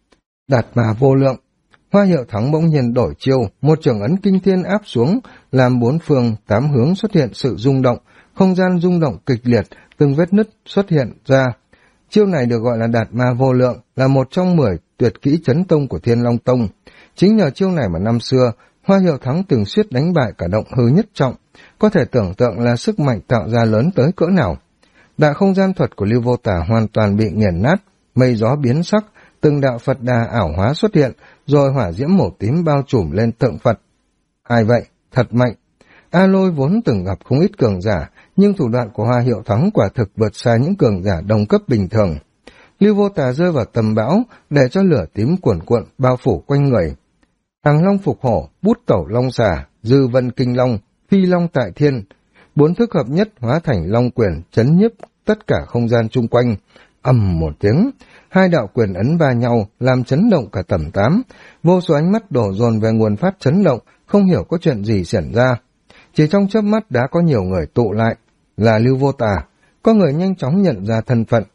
Đạt mà vô lượng, Hoa Hiệu Thắng bỗng nhiên đổi chiêu, một trường ấn kinh thiên áp xuống, làm 4 phương 8 hướng xuất hiện sự rung động, không gian rung động kịch liệt, từng vết nứt xuất hiện ra. Chiêu này được gọi là Đạt ma vô lượng, là một trong 10 tuyệt kỹ chấn tông của Thiên Long Tông. Chính nhờ chiêu này mà năm xưa, Hoa Hiệu Thắng từng suýt đánh bại cả động hư nhất trọng, có thể tưởng tượng là sức mạnh tạo ra lớn tới cỡ nào. Đại không gian thuật của Lưu Vô Tả hoàn toàn bị nghiền nát, mây gió biến sắc, từng đạo Phật đà ảo hóa xuất hiện, rồi hỏa diễm màu tím bao trùm lên tượng Phật. Ai vậy? Thật mạnh! A Lôi vốn từng gặp không ít cường giả, nhưng thủ đoạn của Hoa Hiệu Thắng quả thực vượt xa những cường giả đồng cấp bình thường. Lưu Vô Tả rơi vào tầm bão, để cho lửa tím cuồn cuộn bao phủ quanh người. Hàng long phục hổ, bút tẩu long xà, dư vân kinh long, phi long tại thiên. 4 thức hợp nhất hóa thành long quyền, chấn nhiếp tất cả không gian chung quanh. Ầm một tiếng, 2 đạo quyền ấn va nhau, làm chấn động cả tầm 8. Vô số ánh mắt đổ dồn về nguồn phát chấn động, không hiểu có chuyện gì xảy ra. Chỉ trong chớp mắt đã có nhiều người tụ lại, là Lưu Vô Tả. Có người nhanh chóng nhận ra thân phận.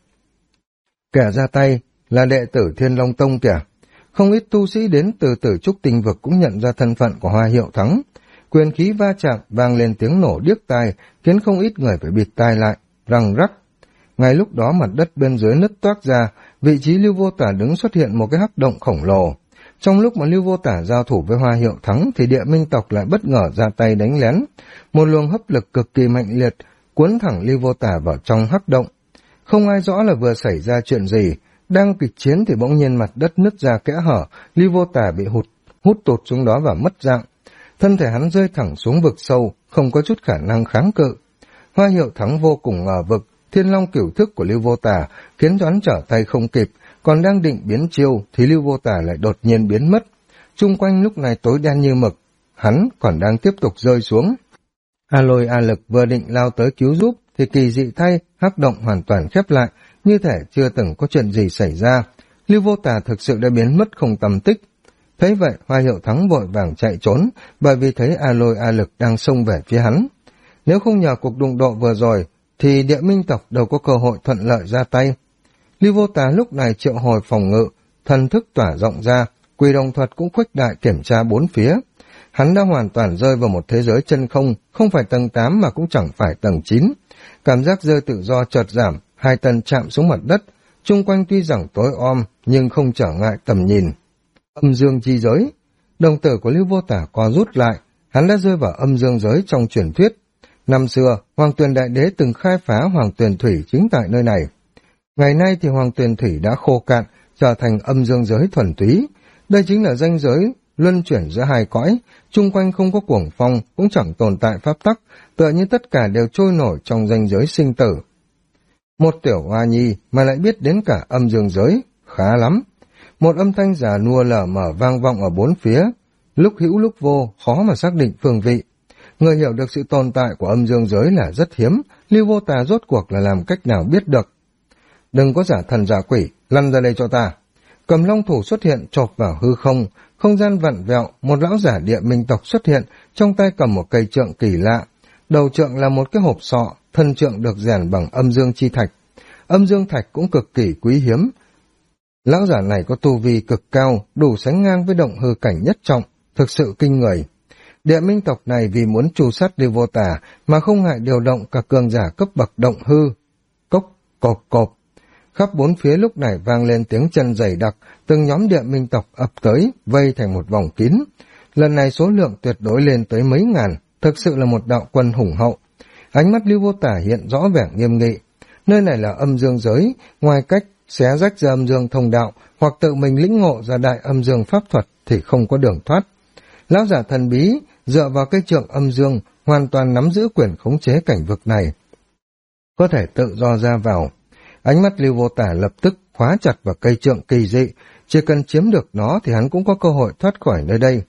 Kẻ ra tay là đệ tử Thiên Long Tông kìa. Không ít tu sĩ đến từ Tử Trúc Tinh Vực cũng nhận ra thân phận của Hoa Hiệu Thắng. Quyền khí va chạm vang lên tiếng nổ điếc tai, khiến không ít người phải bịt tai lại, răng rắc. Ngay lúc đó mặt đất bên dưới nứt toác ra, vị trí Lưu Vô Tả đứng xuất hiện một cái hắc động khổng lồ. Trong lúc mà Lưu Vô Tả giao thủ với Hoa Hiệu Thắng thì địa minh tộc lại bất ngờ ra tay đánh lén. Một luồng hấp lực cực kỳ mạnh liệt cuốn thẳng Lưu Vô Tả vào trong hắc động. Không ai rõ là vừa xảy ra chuyện gì, Đang kịch chiến thì bỗng nhiên mặt đất nứt ra kẽ hở, Lưu Vô Tà bị hút tụt xuống đó và mất dạng. Thân thể hắn rơi thẳng xuống vực sâu, không có chút khả năng kháng cự. Hoa Hiệu Thắng vô cùng ngờ vực, Thiên Long cửu thức của Lưu Vô Tà khiến cho hắn trở tay không kịp, còn đang định biến chiêu thì Lưu Vô Tà lại đột nhiên biến mất. Chung quanh lúc này tối đen như mực, hắn còn đang tiếp tục rơi xuống. A Lôi A Lực vừa định lao tới cứu giúp thì kỳ dị thay, hắc động hoàn toàn khép lại, như thể chưa từng có chuyện gì xảy ra. Lưu Vô Tà thực sự đã biến mất không tăm tích. Thấy vậy, Hoa Hiệu Thắng vội vàng chạy trốn, bởi vì thấy A Lôi A Lực đang xông về phía hắn. Nếu không nhờ cuộc đụng độ vừa rồi, thì Địa Minh tộc đâu có cơ hội thuận lợi ra tay. Lưu Vô Tà lúc này triệu hồi phòng ngự, thần thức tỏa rộng ra, Quỷ Đồng Thuật cũng khuếch đại kiểm tra bốn phía. Hắn đã hoàn toàn rơi vào một thế giới chân không, không phải tầng 8 mà cũng chẳng phải tầng 9. Cảm giác rơi tự do chợt giảm, hai chân chạm xuống mặt đất, chung quanh tuy rằng tối om nhưng không trở ngại tầm nhìn. Âm dương chi giới, đồng tử của Lưu Vô Tà co rút lại, hắn đã rơi vào âm dương giới trong truyền thuyết. Năm xưa, Hoàng Tuyền Đại Đế từng khai phá Hoàng Tuyền Thủy chính tại nơi này. Ngày nay thì Hoàng Tuyền Thủy đã khô cạn, trở thành âm dương giới thuần túy. Đây chính là ranh giới luân chuyển giữa hai cõi, chung quanh không có cuồng phong, cũng chẳng tồn tại pháp tắc, tựa như tất cả đều trôi nổi trong ranh giới sinh tử. Một tiểu hoa nhi mà lại biết đến cả âm dương giới, khá lắm. Một âm thanh già nua lờ mờ vang vọng ở bốn phía, lúc hữu lúc vô, khó mà xác định phương vị. Người hiểu được sự tồn tại của âm dương giới là rất hiếm, Lưu Vô Tà rốt cuộc là làm cách nào biết được. Đừng có giả thần giả quỷ, lăn ra đây cho ta. Cầm long thủ xuất hiện chộp vào hư không, không gian vặn vẹo, một lão giả Địa Minh tộc xuất hiện, trong tay cầm một cây trượng kỳ lạ. Đầu trượng là một cái hộp sọ, thân trượng được rèn bằng âm dương chi thạch. Âm dương thạch cũng cực kỳ quý hiếm. Lão giả này có tu vi cực cao, đủ sánh ngang với động hư cảnh nhất trọng, thực sự kinh người. Địa Minh tộc này vì muốn tru sát Lưu Vô Tà mà không ngại điều động cả cường giả cấp bậc động hư. Cốc, cộp cộp. Khắp bốn phía lúc này vang lên tiếng chân dày đặc, từng nhóm Địa Minh tộc ập tới, vây thành một vòng kín. Lần này số lượng tuyệt đối lên tới mấy ngàn, thực sự là một đạo quân hùng hậu. Ánh mắt Lưu Vô Tà hiện rõ vẻ nghiêm nghị. Nơi này là âm dương giới, ngoài cách xé rách ra âm dương thông đạo hoặc tự mình lĩnh ngộ ra đại âm dương pháp thuật thì không có đường thoát. Lão giả thần bí dựa vào cây trượng âm dương hoàn toàn nắm giữ quyền khống chế cảnh vực này, có thể tự do ra vào. Ánh mắt Lưu Vô Tà lập tức khóa chặt vào cây trượng kỳ dị, chỉ cần chiếm được nó thì hắn cũng có cơ hội thoát khỏi nơi đây.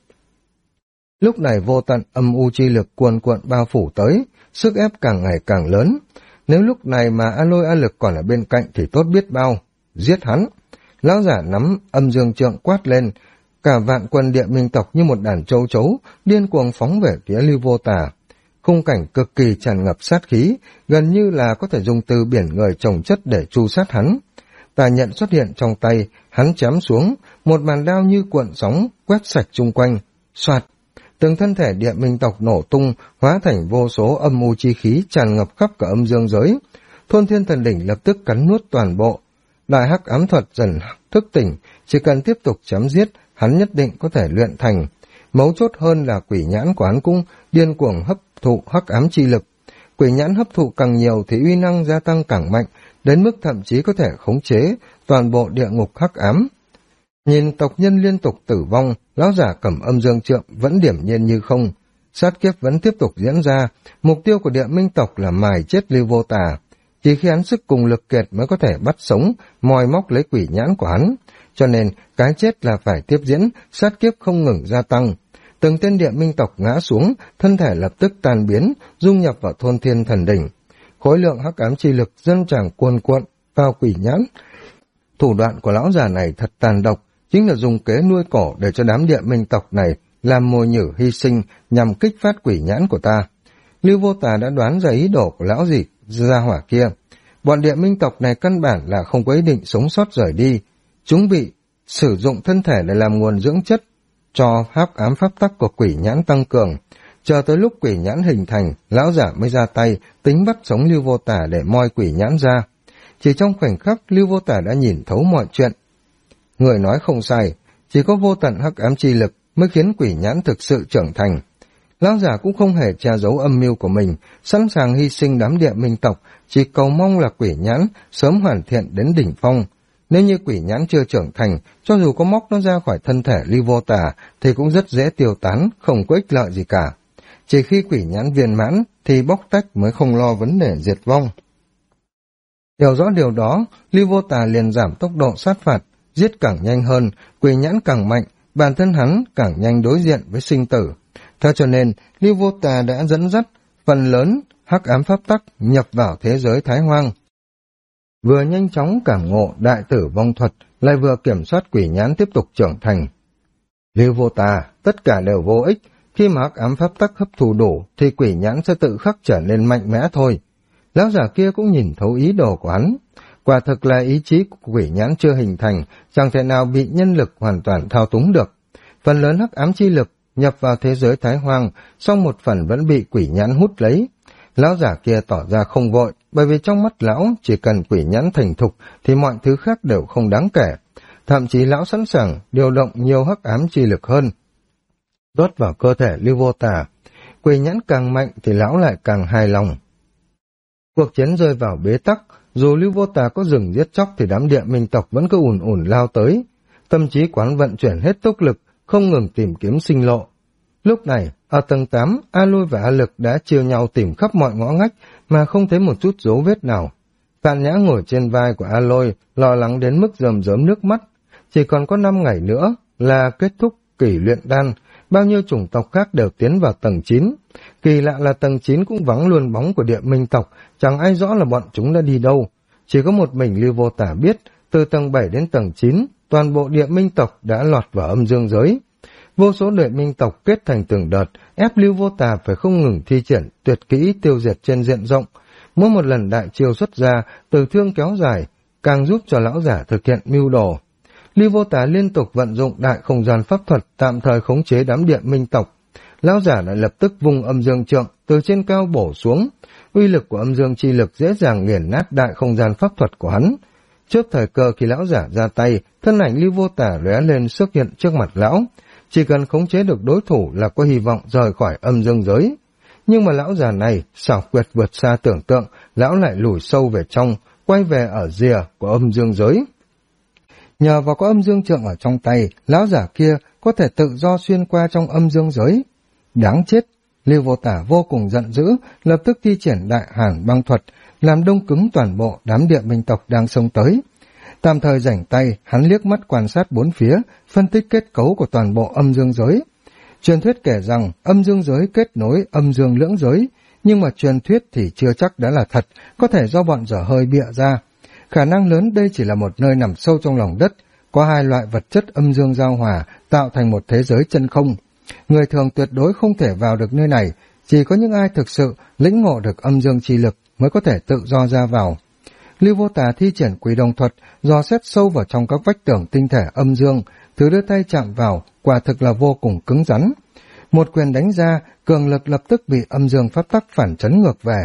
Lúc này vô tận âm u chi lực cuồn cuộn bao phủ tới, sức ép càng ngày càng lớn. Nếu lúc này mà A Lôi A Lực còn ở bên cạnh thì tốt biết bao. Giết hắn! Lão giả nắm âm dương trượng quát lên, cả vạn quân Địa Minh tộc như một đàn châu chấu, điên cuồng phóng về phía Lưu Vô Tà. Khung cảnh cực kỳ tràn ngập sát khí, gần như là có thể dùng từ biển người chồng chất để tru sát hắn. Tà nhận xuất hiện trong tay, hắn chém xuống, một màn đao như cuộn sóng, quét sạch chung quanh. Soạt! Từng thân thể Địa Minh tộc nổ tung, hóa thành vô số âm u chi khí tràn ngập khắp cả âm dương giới. Thôn Thiên Thần Đỉnh lập tức cắn nuốt toàn bộ. Đại hắc ám thuật dần thức tỉnh, chỉ cần tiếp tục chém giết, hắn nhất định có thể luyện thành. Mấu chốt hơn là quỷ nhãn của hắn cũng điên cuồng hấp thụ hắc ám chi lực. Quỷ nhãn hấp thụ càng nhiều thì uy năng gia tăng càng mạnh, đến mức thậm chí có thể khống chế toàn bộ địa ngục hắc ám. Nhìn tộc nhân liên tục tử vong, lão giả cầm âm dương trượng vẫn điểm nhiên như không. Sát kiếp vẫn tiếp tục diễn ra, mục tiêu của Địa Minh tộc là mài chết Lưu Vô Tà. Chỉ khi hắn sức cùng lực kiệt mới có thể bắt sống, moi móc lấy quỷ nhãn của hắn. Cho nên, cái chết là phải tiếp diễn, sát kiếp không ngừng gia tăng. Từng tên Địa Minh tộc ngã xuống, thân thể lập tức tan biến, dung nhập vào Thôn Thiên Thần Đỉnh. Khối lượng hắc ám chi lực dâng tràn cuồn cuộn vào quỷ nhãn. Thủ đoạn của lão già này thật tàn độc, chính là dùng kế nuôi cổ để cho đám Địa Minh tộc này làm mồi nhử hy sinh nhằm kích phát quỷ nhãn của ta. Lưu Vô Tà đã đoán ra ý đồ của lão dị gia hỏa kia. Bọn Địa Minh tộc này căn bản là không có ý định sống sót rời đi. Chúng bị sử dụng thân thể để làm nguồn dưỡng chất cho hắc ám pháp tắc của quỷ nhãn tăng cường. Chờ tới lúc quỷ nhãn hình thành, lão giả mới ra tay tính bắt sống Lưu Vô Tà để moi quỷ nhãn ra. Chỉ trong khoảnh khắc, Lưu Vô Tà đã nhìn thấu mọi chuyện. Người nói không sai, chỉ có vô tận hắc ám chi lực mới khiến quỷ nhãn thực sự trưởng thành. Lão giả cũng không hề che giấu âm mưu của mình, sẵn sàng hy sinh đám Địa Minh tộc, chỉ cầu mong là quỷ nhãn sớm hoàn thiện đến đỉnh phong. Nếu như quỷ nhãn chưa trưởng thành, cho dù có móc nó ra khỏi thân thể Lưu Vô Tà thì cũng rất dễ tiêu tán, không có ích lợi gì cả. Chỉ khi quỷ nhãn viên mãn thì bóc tách mới không lo vấn đề diệt vong. Hiểu rõ điều đó, Lưu Vô Tà liền giảm tốc độ sát phạt, giết càng nhanh hơn, quỷ nhãn càng mạnh, bản thân hắn càng nhanh đối diện với sinh tử. Thế cho nên, Lưu Vô Tà đã dẫn dắt phần lớn hắc ám pháp tắc nhập vào thế giới Thái Hoang. Vừa nhanh chóng cảm ngộ đại tử vong thuật, lại vừa kiểm soát quỷ nhãn tiếp tục trưởng thành. Lưu Vô Tà, tất cả đều vô ích, khi mà hắc ám pháp tắc hấp thụ đủ thì quỷ nhãn sẽ tự khắc trở nên mạnh mẽ thôi. Lão giả kia cũng nhìn thấu ý đồ của hắn. Quả thực là ý chí của quỷ nhãn chưa hình thành, chẳng thể nào bị nhân lực hoàn toàn thao túng được. Phần lớn hắc ám chi lực nhập vào thế giới Thái Hoang, song một phần vẫn bị quỷ nhãn hút lấy. Lão giả kia tỏ ra không vội, bởi vì trong mắt lão chỉ cần quỷ nhãn thành thục thì mọi thứ khác đều không đáng kể. Thậm chí lão sẵn sàng điều động nhiều hắc ám chi lực hơn, rót vào cơ thể Lưu Vô Tà. Quỷ nhãn càng mạnh thì lão lại càng hài lòng. Cuộc chiến rơi vào bế tắc, dù Lưu Vô Tà có dừng giết chóc thì đám địa minh tộc vẫn cứ ùn ùn lao tới. Tâm trí quán vận chuyển hết tốc lực, không ngừng tìm kiếm sinh lộ. Lúc này, ở tầng 8, A Lôi và A Lực đã chia nhau tìm khắp mọi ngõ ngách mà không thấy một chút dấu vết nào. Phạn Nhã ngồi trên vai của A Lôi, lo lắng đến mức rơm rớm nước mắt. Chỉ còn có 5 ngày nữa là kết thúc kỳ luyện đan, bao nhiêu chủng tộc khác đều tiến vào tầng 9. Kỳ lạ là tầng 9 cũng vắng luôn bóng của địa minh tộc, chẳng ai rõ là bọn chúng đã đi đâu. Chỉ có một mình Lưu Vô Tà biết, từ tầng 7 đến tầng 9, toàn bộ địa minh tộc đã lọt vào âm dương giới. Vô số địa minh tộc kết thành từng đợt, ép Lưu Vô Tà phải không ngừng thi triển tuyệt kỹ tiêu diệt trên diện rộng. Mỗi một lần đại chiêu xuất ra, từ thương kéo dài, càng giúp cho lão giả thực hiện mưu đồ. Lưu Vô Tà liên tục vận dụng đại không gian pháp thuật tạm thời khống chế đám địa minh tộc. Lão giả lại lập tức vung âm dương trượng từ trên cao bổ xuống. Uy lực của âm dương chi lực dễ dàng nghiền nát đại không gian pháp thuật của hắn. Trước thời cơ khi lão giả ra tay, thân ảnh Lưu Vô Tà lóe lên xuất hiện trước mặt lão. Chỉ cần khống chế được đối thủ là có hy vọng rời khỏi âm dương giới. Nhưng mà lão già này xảo quyệt vượt xa tưởng tượng, lão lại lùi sâu về trong, quay về ở rìa của âm dương giới. Nhờ vào có âm dương trượng ở trong tay, lão giả kia có thể tự do xuyên qua trong âm dương giới. Đáng chết! Lưu Vô Tà vô cùng giận dữ, lập tức thi triển đại hàn băng thuật, làm đông cứng toàn bộ đám địa minh tộc đang xông tới. Tạm thời rảnh tay, hắn liếc mắt quan sát bốn phía, phân tích kết cấu của toàn bộ âm dương giới. Truyền thuyết kể rằng âm dương giới kết nối âm dương lưỡng giới, nhưng mà truyền thuyết thì chưa chắc đã là thật, có thể do bọn dở hơi bịa ra. Khả năng lớn đây chỉ là một nơi nằm sâu trong lòng đất, có hai loại vật chất âm dương giao hòa tạo thành một thế giới chân không. Người thường tuyệt đối không thể vào được nơi này, chỉ có những ai thực sự lĩnh ngộ được âm dương chi lực mới có thể tự do ra vào. Lưu Vô Tà thi triển Quỷ Đồng thuật, dò xét sâu vào trong các vách tường tinh thể âm dương, thứ đưa tay chạm vào, quả thực là vô cùng cứng rắn. Một quyền đánh ra, cường lực lập tức bị âm dương pháp tắc phản chấn ngược về.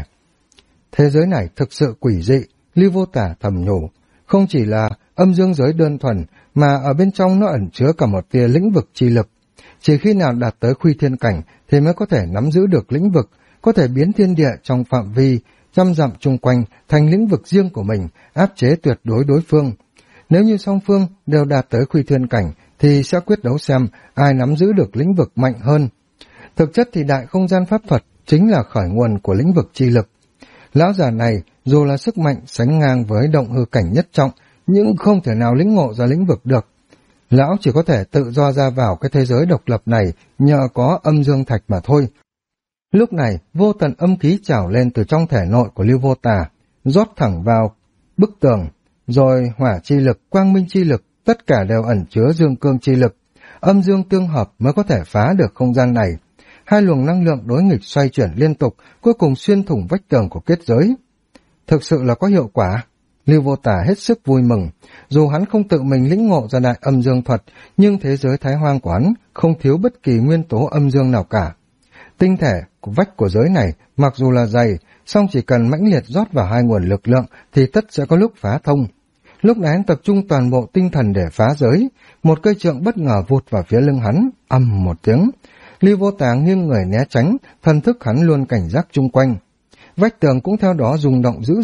Thế giới này thực sự quỷ dị, Lưu Vô Tà thầm nhủ, không chỉ là âm dương giới đơn thuần, mà ở bên trong nó ẩn chứa cả một tia lĩnh vực chi lực. Chỉ khi nào đạt tới Khuy Thiên cảnh thì mới có thể nắm giữ được lĩnh vực, có thể biến thiên địa trong phạm vi trăm dặm chung quanh thành lĩnh vực riêng của mình, áp chế tuyệt đối đối phương. Nếu như song phương đều đạt tới Khuy Thiên cảnh thì sẽ quyết đấu xem ai nắm giữ được lĩnh vực mạnh hơn. Thực chất thì đại không gian pháp thuật chính là khởi nguồn của lĩnh vực chi lực. Lão già này dù là sức mạnh sánh ngang với động hư cảnh nhất trọng, nhưng không thể nào lĩnh ngộ ra lĩnh vực được. Lão chỉ có thể tự do ra vào cái thế giới độc lập này nhờ có âm dương thạch mà thôi. Lúc này, vô tận âm khí trào lên từ trong thể nội của Lưu Vô Tà, rót thẳng vào bức tường, rồi hỏa chi lực, quang minh chi lực, tất cả đều ẩn chứa dương cương chi lực. Âm dương tương hợp mới có thể phá được không gian này. Hai luồng năng lượng đối nghịch xoay chuyển liên tục, cuối cùng xuyên thủng vách tường của kết giới. Thực sự là có hiệu quả. Lưu Vô Tà hết sức vui mừng. Dù hắn không tự mình lĩnh ngộ ra đại âm dương thuật, nhưng thế giới Thái Hoang của hắn không thiếu bất kỳ nguyên tố âm dương nào cả. Tinh thể của vách của giới này mặc dù là dày, song chỉ cần mãnh liệt rót vào hai nguồn lực lượng thì tất sẽ có lúc phá thông. Lúc này hắn tập trung toàn bộ tinh thần để phá giới, một cây trượng bất ngờ vụt vào phía lưng hắn, ầm một tiếng. Lưu Vô Tà nghiêng người né tránh, thần thức hắn luôn cảnh giác chung quanh. Vách tường cũng theo đó rung động dữ dội,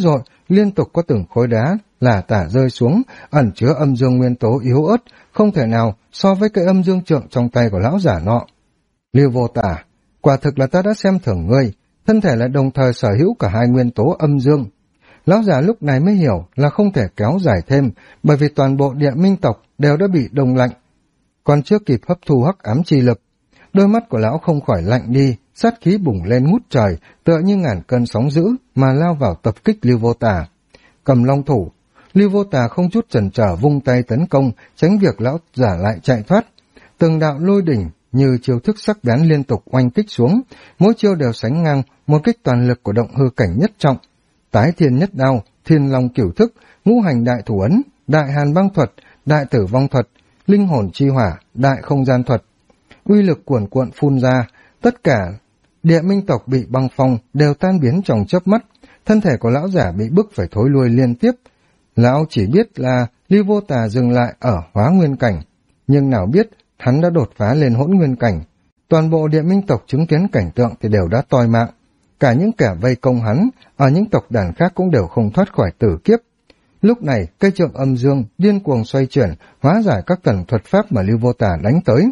liên tục có từng khối đá là tả rơi xuống, ẩn chứa âm dương nguyên tố yếu ớt, không thể nào so với cái âm dương trượng trong tay của lão giả nọ. Lưu Vô Tả, quả thực là ta đã xem thường ngươi, thân thể lại đồng thời sở hữu cả hai nguyên tố âm dương. Lão giả lúc này mới hiểu là không thể kéo dài thêm, bởi vì toàn bộ địa minh tộc đều đã bị đông lạnh, còn chưa kịp hấp thu hắc ám chi lực. Đôi mắt của lão không khỏi lạnh đi, sát khí bùng lên ngút trời, tựa như ngàn cơn sóng dữ mà lao vào tập kích Lưu Vô Tả. Cầm long thủ, Lưu Vô Tả không chút chần chờ vung tay tấn công, tránh việc lão giả lại chạy thoát. Từng đạo lôi đỉnh như chiêu thức sắc bén liên tục oanh kích xuống, mỗi chiêu đều sánh ngang một kích toàn lực của động hư cảnh nhất trọng. Tái thiên nhất đao, thiên long cửu thức, ngũ hành đại thủ ấn, đại hàn băng thuật, đại tử vong thuật, linh hồn chi hỏa, đại không gian thuật. Uy lực cuồn cuộn phun ra, tất cả địa minh tộc bị băng phong đều tan biến trong chớp mắt, thân thể của lão giả bị bức phải thối lui liên tiếp. Lão chỉ biết là Lưu Vô Tà dừng lại ở hóa nguyên cảnh, nhưng nào biết hắn đã đột phá lên hỗn nguyên cảnh. Toàn bộ địa minh tộc chứng kiến cảnh tượng thì đều đã toi mạng. Cả những kẻ vây công hắn ở những tộc đàn khác cũng đều không thoát khỏi tử kiếp. Lúc này cây trượng âm dương điên cuồng xoay chuyển, hóa giải các tầng thuật pháp mà Lưu Vô Tà đánh tới.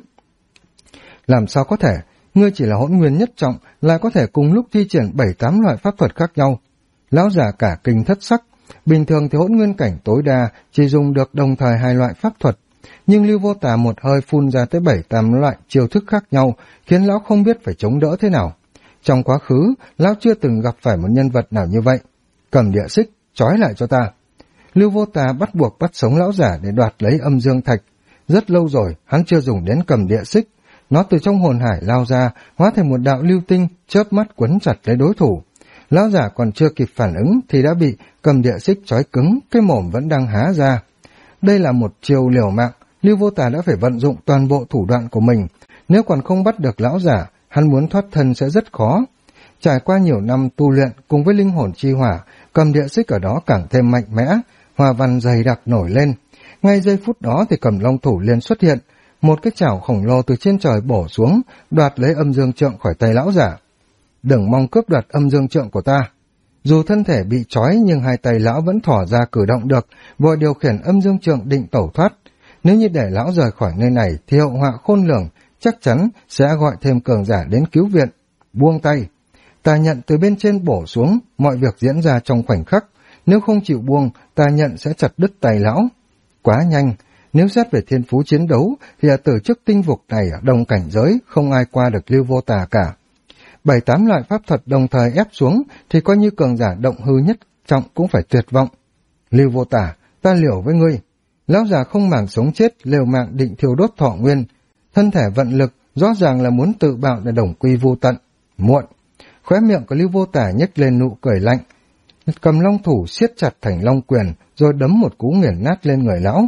Làm sao có thể, ngươi chỉ là hỗn nguyên nhất trọng lại có thể cùng lúc thi triển 7-8 loại pháp thuật khác nhau? Lão giả cả kinh thất sắc. Bình thường thì hỗn nguyên cảnh tối đa chỉ dùng được đồng thời 2 loại pháp thuật, nhưng Lưu Vô Tà một hơi phun ra tới 7-8 loại chiêu thức khác nhau, khiến lão không biết phải chống đỡ thế nào. Trong quá khứ, lão chưa từng gặp phải một nhân vật nào như vậy. Cầm địa xích, trói lại cho ta. Lưu Vô Tà bắt buộc bắt sống lão giả để đoạt lấy âm dương thạch. Rất lâu rồi, hắn chưa dùng đến cầm địa xích. Nó từ trong hồn hải lao ra, hóa thành một đạo lưu tinh, chớp mắt quấn chặt lấy đối thủ. Lão giả còn chưa kịp phản ứng thì đã bị cầm địa xích trói cứng, cái mồm vẫn đang há ra. Đây là một chiêu liều mạng, Lưu Vô Tà đã phải vận dụng toàn bộ thủ đoạn của mình. Nếu còn không bắt được lão giả, hắn muốn thoát thân sẽ rất khó. Trải qua nhiều năm tu luyện cùng với linh hồn chi hỏa, cầm địa xích ở đó càng thêm mạnh mẽ, hòa văn dày đặc nổi lên. Ngay giây phút đó thì cầm long thủ liền xuất hiện, một cái chảo khổng lồ từ trên trời bổ xuống, đoạt lấy âm dương trượng khỏi tay lão giả. Đừng mong cướp đoạt âm dương trượng của ta. Dù thân thể bị trói nhưng hai tay lão vẫn thỏ ra cử động được, vội điều khiển âm dương trượng định tẩu thoát. Nếu như để lão rời khỏi nơi này thì hậu họa khôn lường, chắc chắn sẽ gọi thêm cường giả đến cứu viện. Buông tay. Ta nhận từ bên trên bổ xuống, mọi việc diễn ra trong khoảnh khắc. Nếu không chịu buông, ta nhận sẽ chặt đứt tay lão. Quá nhanh. Nếu xét về thiên phú chiến đấu thì ở từ chức tinh vực này ở đồng cảnh giới không ai qua được Lưu Vô Tà cả. 7-8 loại pháp thuật đồng thời ép xuống thì coi như cường giả động hư nhất trọng cũng phải tuyệt vọng. Lưu Vô Tà, ta liều với ngươi. Lão già không màng sống chết, liều mạng định thiêu đốt thọ nguyên. Thân thể vận lực rõ ràng là muốn tự bạo để đồng quy vô tận. Muộn. Khóe miệng của Lưu Vô Tà nhếch lên nụ cười lạnh. Cầm long thủ siết chặt thành long quyền rồi đấm một cú nghiền nát lên người lão.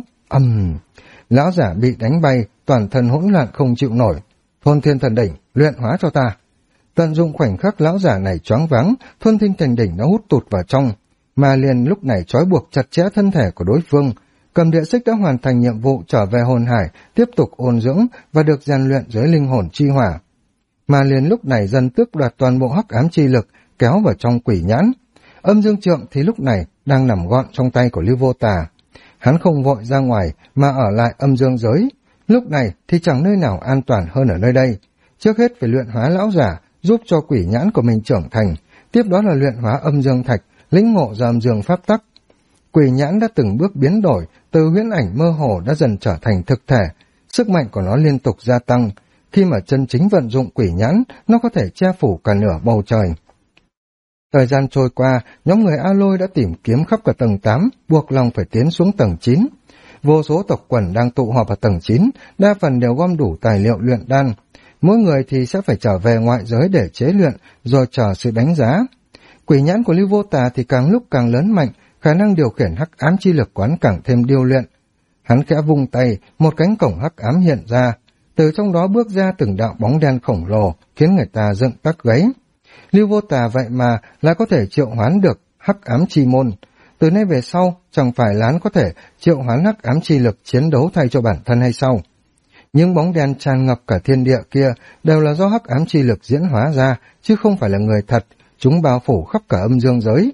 Lão giả bị đánh bay, toàn thân hỗn loạn không chịu nổi. Thôn Thiên Thần Đỉnh, luyện hóa cho ta. Tận dụng khoảnh khắc lão giả này choáng váng, Thôn Thiên Thần Đỉnh nó hút tụt vào trong, mà liền lúc này trói buộc chặt chẽ thân thể của đối phương. Cầm địa xích đã hoàn thành nhiệm vụ trở về hồn hải, tiếp tục ôn dưỡng và được rèn luyện dưới linh hồn chi hỏa. Mà liền lúc này dần tước đoạt toàn bộ hắc ám chi lực, kéo vào trong quỷ nhãn. Âm dương trượng thì lúc này đang nằm gọn trong tay của Lưu Vô Tà. Hắn không vội ra ngoài mà ở lại âm dương giới. Lúc này thì chẳng nơi nào an toàn hơn ở nơi đây. Trước hết phải luyện hóa lão giả, giúp cho quỷ nhãn của mình trưởng thành. Tiếp đó là luyện hóa âm dương thạch, lĩnh ngộ ra âm dương pháp tắc. Quỷ nhãn đã từng bước biến đổi, từ huyễn ảnh mơ hồ đã dần trở thành thực thể. Sức mạnh của nó liên tục gia tăng. Khi mà chân chính vận dụng quỷ nhãn, nó có thể che phủ cả nửa bầu trời. Thời gian trôi qua, nhóm người A Lôi đã tìm kiếm khắp cả tầng 8, buộc lòng phải tiến xuống tầng 9. Vô số tộc quần đang tụ họp ở tầng 9, đa phần đều gom đủ tài liệu luyện đan. Mỗi người thì sẽ phải trở về ngoại giới để chế luyện, rồi chờ sự đánh giá. Quỷ nhãn của Lưu Vô Tà thì càng lúc càng lớn mạnh, khả năng điều khiển hắc ám chi lực quán càng thêm điêu luyện. Hắn khẽ vung tay, một cánh cổng hắc ám hiện ra, từ trong đó bước ra từng đạo bóng đen khổng lồ, khiến người ta dựng tắc gáy. Lưu Vô Tà vậy mà lại có thể triệu hoán được hắc ám chi môn. Từ nay về sau, chẳng phải là hắn có thể triệu hoán hắc ám chi lực chiến đấu thay cho bản thân hay sao? Những bóng đen tràn ngập cả thiên địa kia đều là do hắc ám chi lực diễn hóa ra, chứ không phải là người thật, chúng bao phủ khắp cả âm dương giới.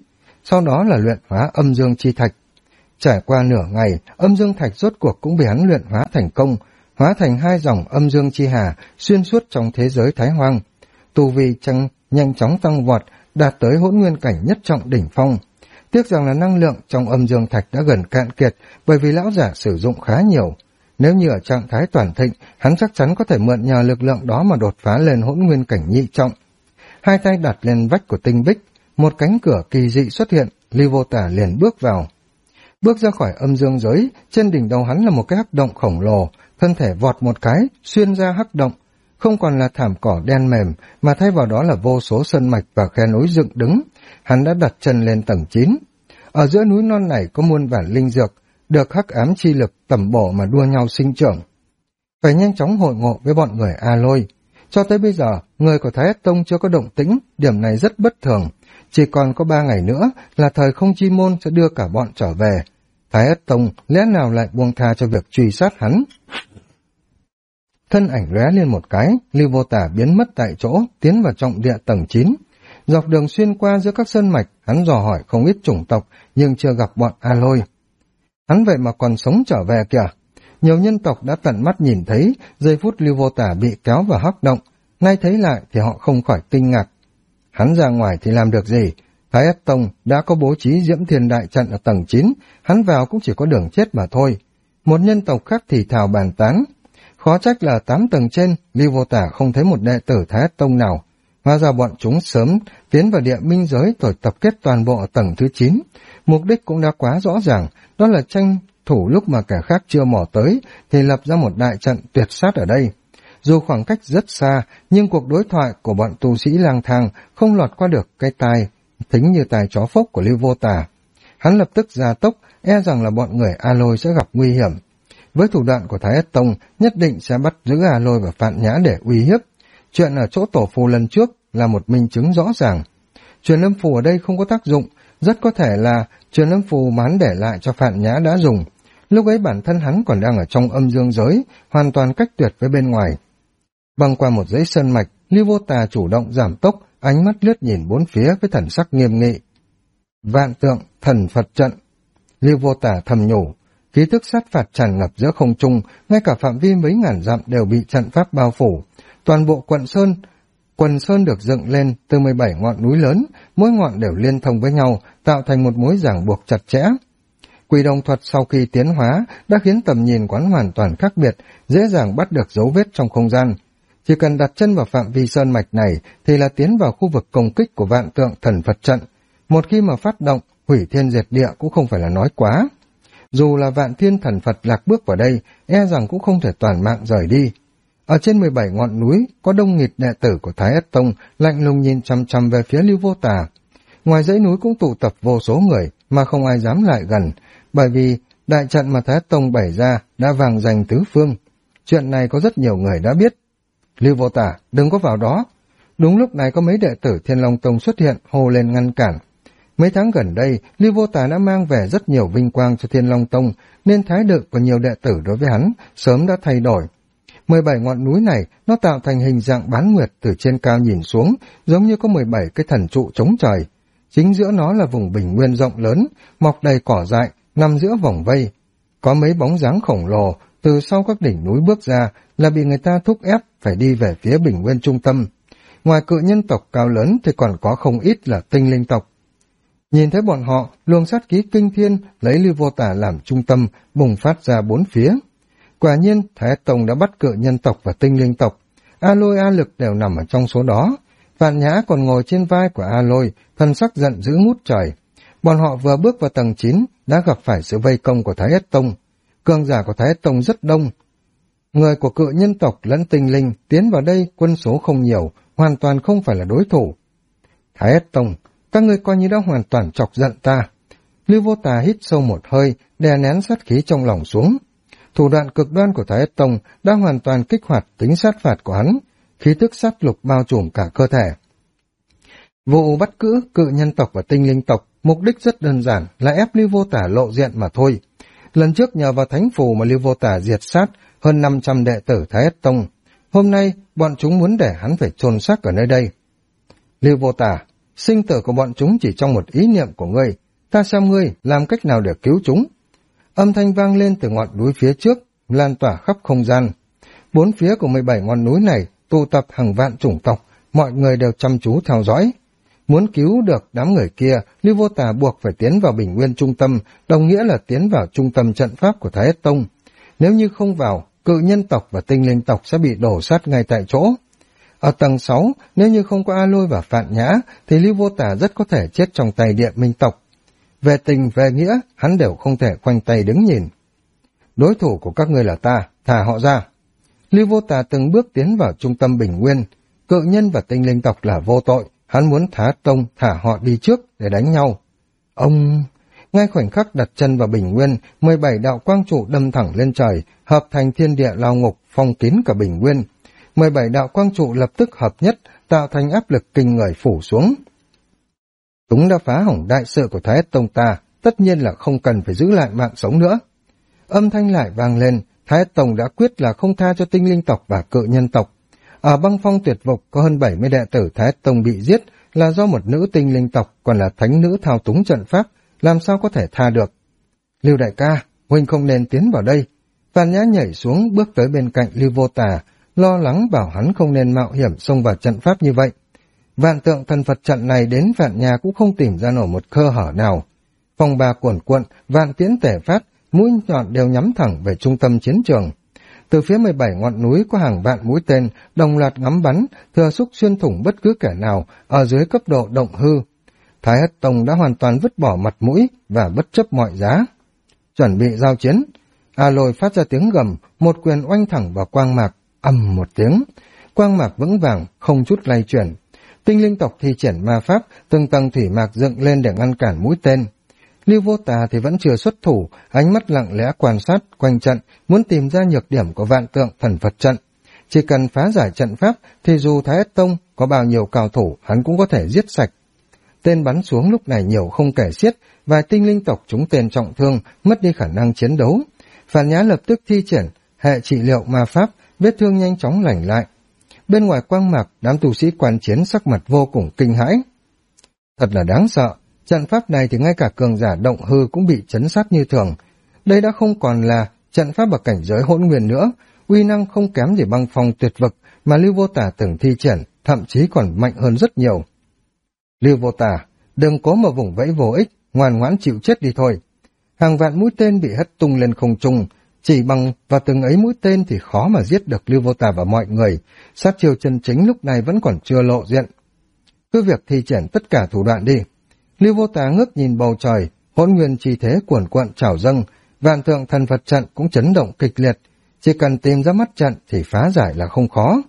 sau đó là luyện hóa âm dương chi thạch. Trải qua nửa ngày, âm dương thạch rốt cuộc cũng bị hắn luyện hóa thành công, hóa thành 2 dòng âm dương chi hà xuyên suốt trong thế giới Thái Hoang. Tu vi nhanh chóng tăng vọt, đạt tới hỗn nguyên cảnh nhất trọng đỉnh phong. Tiếc rằng là năng lượng trong âm dương thạch đã gần cạn kiệt bởi vì lão giả sử dụng khá nhiều. Nếu như ở trạng thái toàn thịnh, hắn chắc chắn có thể mượn nhờ lực lượng đó mà đột phá lên hỗn nguyên cảnh nhị trọng. 2 tay đặt lên vách của tinh bích, một cánh cửa kỳ dị xuất hiện, Lưu Vô Tả liền bước vào. Bước ra khỏi âm dương giới, trên đỉnh đầu hắn là một cái hắc động khổng lồ, thân thể vọt một cái, xuyên ra hắc động. Không còn là thảm cỏ đen mềm, mà thay vào đó là vô số sơn mạch và khe núi dựng đứng. Hắn đã đặt chân lên tầng 9. Ở giữa núi non này có muôn vàn linh dược, được hắc ám chi lực tẩm bổ mà đua nhau sinh trưởng. Phải nhanh chóng hội ngộ với bọn người A Lôi. Cho tới bây giờ, người của Thái Ất Tông chưa có động tĩnh, điểm này rất bất thường. Chỉ còn có 3 ngày nữa là thời không chi môn sẽ đưa cả bọn trở về. Thái Ất Tông lẽ nào lại buông tha cho việc truy sát hắn? Thân ảnh lóe lên một cái, Lưu Vô Tả biến mất tại chỗ, tiến vào trọng địa tầng 9. Dọc đường xuyên qua giữa các sơn mạch, hắn dò hỏi không ít chủng tộc, nhưng chưa gặp bọn A Lôi. Hắn vậy mà còn sống trở về kìa. Nhiều nhân tộc đã tận mắt nhìn thấy, giây phút Lưu Vô Tả bị kéo vào hắc động, nay thấy lại thì họ không khỏi kinh ngạc. Hắn ra ngoài thì làm được gì? Thái Ất Tông đã có bố trí Diễm Thiên Đại Trận ở tầng 9, hắn vào cũng chỉ có đường chết mà thôi. Một nhân tộc khác thì thào bàn tán. Khó trách là 8 tầng trên, Lưu Vô Tả không thấy một đệ tử Thái Ất Tông nào. Hóa ra bọn chúng sớm tiến vào địa minh giới rồi tập kết toàn bộ ở tầng thứ 9. Mục đích cũng đã quá rõ ràng, đó là tranh thủ lúc mà kẻ khác chưa mò tới thì lập ra một đại trận tuyệt sát ở đây. Dù khoảng cách rất xa, nhưng cuộc đối thoại của bọn tu sĩ lang thang không lọt qua được cái tai, thính như tai chó phốc của Lưu Vô Tả. Hắn lập tức gia tốc, e rằng là bọn người A Lôi sẽ gặp nguy hiểm. Với thủ đoạn của Thái Ất Tông, nhất định sẽ bắt giữ A Lôi và Phạn Nhã để uy hiếp. Chuyện ở chỗ tổ phù lần trước là một minh chứng rõ ràng. Truyền âm phù ở đây không có tác dụng, rất có thể là truyền âm phù mà hắn để lại cho Phạn Nhã đã dùng. Lúc ấy bản thân hắn còn đang ở trong âm dương giới, hoàn toàn cách tuyệt với bên ngoài. Băng qua một dãy sơn mạch, Lưu Vô Tà chủ động giảm tốc, ánh mắt lướt nhìn bốn phía với thần sắc nghiêm nghị. Vạn tượng, thần Phật trận. Lưu Vô Tà thầm nhủ, khí thức sát phạt tràn ngập giữa không trung, ngay cả phạm vi mấy ngàn dặm đều bị trận pháp bao phủ. Toàn bộ quần sơn được dựng lên từ 17 ngọn núi lớn, mỗi ngọn đều liên thông với nhau, tạo thành một mối ràng buộc chặt chẽ. Quỷ đồng thuật sau khi tiến hóa đã khiến tầm nhìn quán hoàn toàn khác biệt, dễ dàng bắt được dấu vết trong không gian. Chỉ cần đặt chân vào phạm vi sơn mạch này thì là tiến vào khu vực công kích của vạn tượng thần Phật trận. Một khi mà phát động, hủy thiên diệt địa cũng không phải là nói quá. Dù là vạn thiên thần Phật lạc bước vào đây, e rằng cũng không thể toàn mạng rời đi. Ở trên 17 ngọn núi có đông nghịt đệ tử của Thái Ất Tông lạnh lùng nhìn chằm chằm về phía Lưu Vô Tà. Ngoài dãy núi cũng tụ tập vô số người mà không ai dám lại gần, bởi vì đại trận mà Thái Ất Tông bày ra đã vàng dành tứ phương. Chuyện này có rất nhiều người đã biết. Lưu Vô Tà, đừng có vào đó. Đúng lúc này có mấy đệ tử Thiên Long Tông xuất hiện hô lên ngăn cản. Mấy tháng gần đây, Lưu Vô Tà đã mang về rất nhiều vinh quang cho Thiên Long Tông, nên thái độ của nhiều đệ tử đối với hắn sớm đã thay đổi. 17 ngọn núi này nó tạo thành hình dạng bán nguyệt, từ trên cao nhìn xuống, giống như có 17 cái thần trụ chống trời. Chính giữa nó là vùng bình nguyên rộng lớn, mọc đầy cỏ dại, nằm giữa vòng vây. Có mấy bóng dáng khổng lồ từ sau các đỉnh núi bước ra là bị người ta thúc ép phải đi về phía bình nguyên trung tâm. Ngoài cự nhân tộc cao lớn thì còn có không ít là tinh linh tộc. Nhìn thấy bọn họ, luồng sát khí kinh thiên lấy Lưu Vô Tà làm trung tâm, bùng phát ra bốn phía. Quả nhiên, Thái Ất Tông đã bắt cự nhân tộc và tinh linh tộc. A Lôi A Lực đều nằm ở trong số đó. Phạn Nhã còn ngồi trên vai của A Lôi, thân sắc giận dữ ngút trời. Bọn họ vừa bước vào tầng 9 đã gặp phải sự vây công của Thái Ất Tông. Cường giả của Thái Ất Tông rất đông. Người của cự nhân tộc lẫn tinh linh tiến vào đây quân số không nhiều, hoàn toàn không phải là đối thủ. Thái Ất Tông, các ngươi coi như đã hoàn toàn chọc giận ta. Lưu Vô Tà hít sâu một hơi, đè nén sát khí trong lòng xuống. Thủ đoạn cực đoan của Thái Ất Tông đã hoàn toàn kích hoạt tính sát phạt của hắn, khí tức sát lục bao trùm cả cơ thể. Vụ bắt cữ cự nhân tộc và tinh linh tộc, mục đích rất đơn giản là ép Lưu Vô Tà lộ diện mà thôi. Lần trước nhờ vào thánh phù mà Lưu Vô Tà diệt sát hơn 500 đệ tử Thái Ất Tông. Hôm nay, bọn chúng muốn để hắn phải chôn xác ở nơi đây. Lưu Vô Tà, Sinh tử của bọn chúng chỉ trong một ý niệm của ngươi, ta xem ngươi làm cách nào để cứu chúng. Âm thanh vang lên từ ngọn núi phía trước, lan tỏa khắp không gian. Bốn phía của 17 ngọn núi này tụ tập hàng vạn chủng tộc, mọi người đều chăm chú theo dõi. Muốn cứu được đám người kia, Lưu Vô Tà buộc phải tiến vào Bình Nguyên trung tâm, đồng nghĩa là tiến vào trung tâm trận pháp của Thái Ất Tông. Nếu như không vào, cự nhân tộc và tinh linh tộc sẽ bị đổ sát ngay tại chỗ. Ở tầng 6, nếu như không có A Lôi và Phạn Nhã, thì Lưu Vô Tà rất có thể chết trong tay Địa Minh tộc. Về tình, về nghĩa, hắn đều không thể khoanh tay đứng nhìn. Đối thủ của các ngươi là ta, thả họ ra. Lưu Vô Tà từng bước tiến vào trung tâm Bình Nguyên. Cự nhân và tinh linh tộc là vô tội, hắn muốn Thá Tông thả họ đi trước để đánh nhau. Ông... Ngay khoảnh khắc đặt chân vào Bình Nguyên, 17 đạo quang trụ đâm thẳng lên trời, hợp thành thiên địa lao ngục, phong kín cả Bình Nguyên. 17 đạo quang trụ lập tức hợp nhất, tạo thành áp lực kinh người phủ xuống. Chúng đã phá hỏng đại sự của Thái Ất Tông ta, tất nhiên là không cần phải giữ lại mạng sống nữa. Âm thanh lại vang lên, Thái Ất Tông đã quyết là không tha cho tinh linh tộc và cự nhân tộc. Ở băng phong tuyệt vực có hơn 70 đệ tử Thái Ất Tông bị giết là do một nữ tinh linh tộc, còn là thánh nữ thao túng trận pháp, làm sao có thể tha được. Lưu đại ca, huynh không nên tiến vào đây. Phạn Nhã nhảy xuống bước tới bên cạnh Lưu Vô Tà, lo lắng bảo hắn không nên mạo hiểm xông vào trận pháp như vậy. Vạn tượng thần Phật trận này đến Phạn Nhã cũng không tìm ra nổi một khe hở nào. Phong ba cuồn cuộn, vạn tiễn tể phát, mũi nhọn đều nhắm thẳng về trung tâm chiến trường. Từ phía 17 ngọn núi có hàng vạn mũi tên đồng loạt ngắm bắn, thừa xúc xuyên thủng bất cứ kẻ nào ở dưới cấp độ động hư. Thái Ất Tông đã hoàn toàn vứt bỏ mặt mũi và bất chấp mọi giá. Chuẩn bị giao chiến. A Lôi phát ra tiếng gầm, một quyền oanh thẳng vào quang mạc, ầm một tiếng. Quang mạc vững vàng, không chút lay chuyển. Tinh linh tộc thi triển ma pháp, từng tầng thủy mạc dựng lên để ngăn cản mũi tên. Lưu Vô Tà thì vẫn chưa xuất thủ, ánh mắt lặng lẽ quan sát quanh trận, muốn tìm ra nhược điểm của vạn tượng thần Phật trận. Chỉ cần phá giải trận pháp, thì dù Thái Ất Tông có bao nhiêu cao thủ, hắn cũng có thể giết sạch. Tên bắn xuống lúc này nhiều không kể xiết, vài tinh linh tộc trúng tên trọng thương, mất đi khả năng chiến đấu. Phạn Nhã lập tức thi triển hệ trị liệu ma pháp, vết thương nhanh chóng lành lại. Bên ngoài quang mạc, đám tu sĩ quan chiến sắc mặt vô cùng kinh hãi. Thật là đáng sợ, trận pháp này thì ngay cả cường giả động hư cũng bị chấn sát như thường. Đây đã không còn là trận pháp ở cảnh giới hỗn nguyên nữa, uy năng không kém gì băng phong tuyệt vực mà Lưu Vô Tà từng thi triển, thậm chí còn mạnh hơn rất nhiều. Lưu Vô Tà, đừng cố mà vùng vẫy vô ích, ngoan ngoãn chịu chết đi thôi. Hàng vạn mũi tên bị hất tung lên không trung, chỉ bằng và từng ấy mũi tên thì khó mà giết được Lưu Vô Tà và mọi người, sát chiêu chân chính lúc này vẫn còn chưa lộ diện. Cứ việc thi triển tất cả thủ đoạn đi. Lưu Vô Tà ngước nhìn bầu trời, hỗn nguyên chi thế cuồn cuộn trào dâng, vạn tượng thần Phật trận cũng chấn động kịch liệt, chỉ cần tìm ra mắt trận thì phá giải là không khó.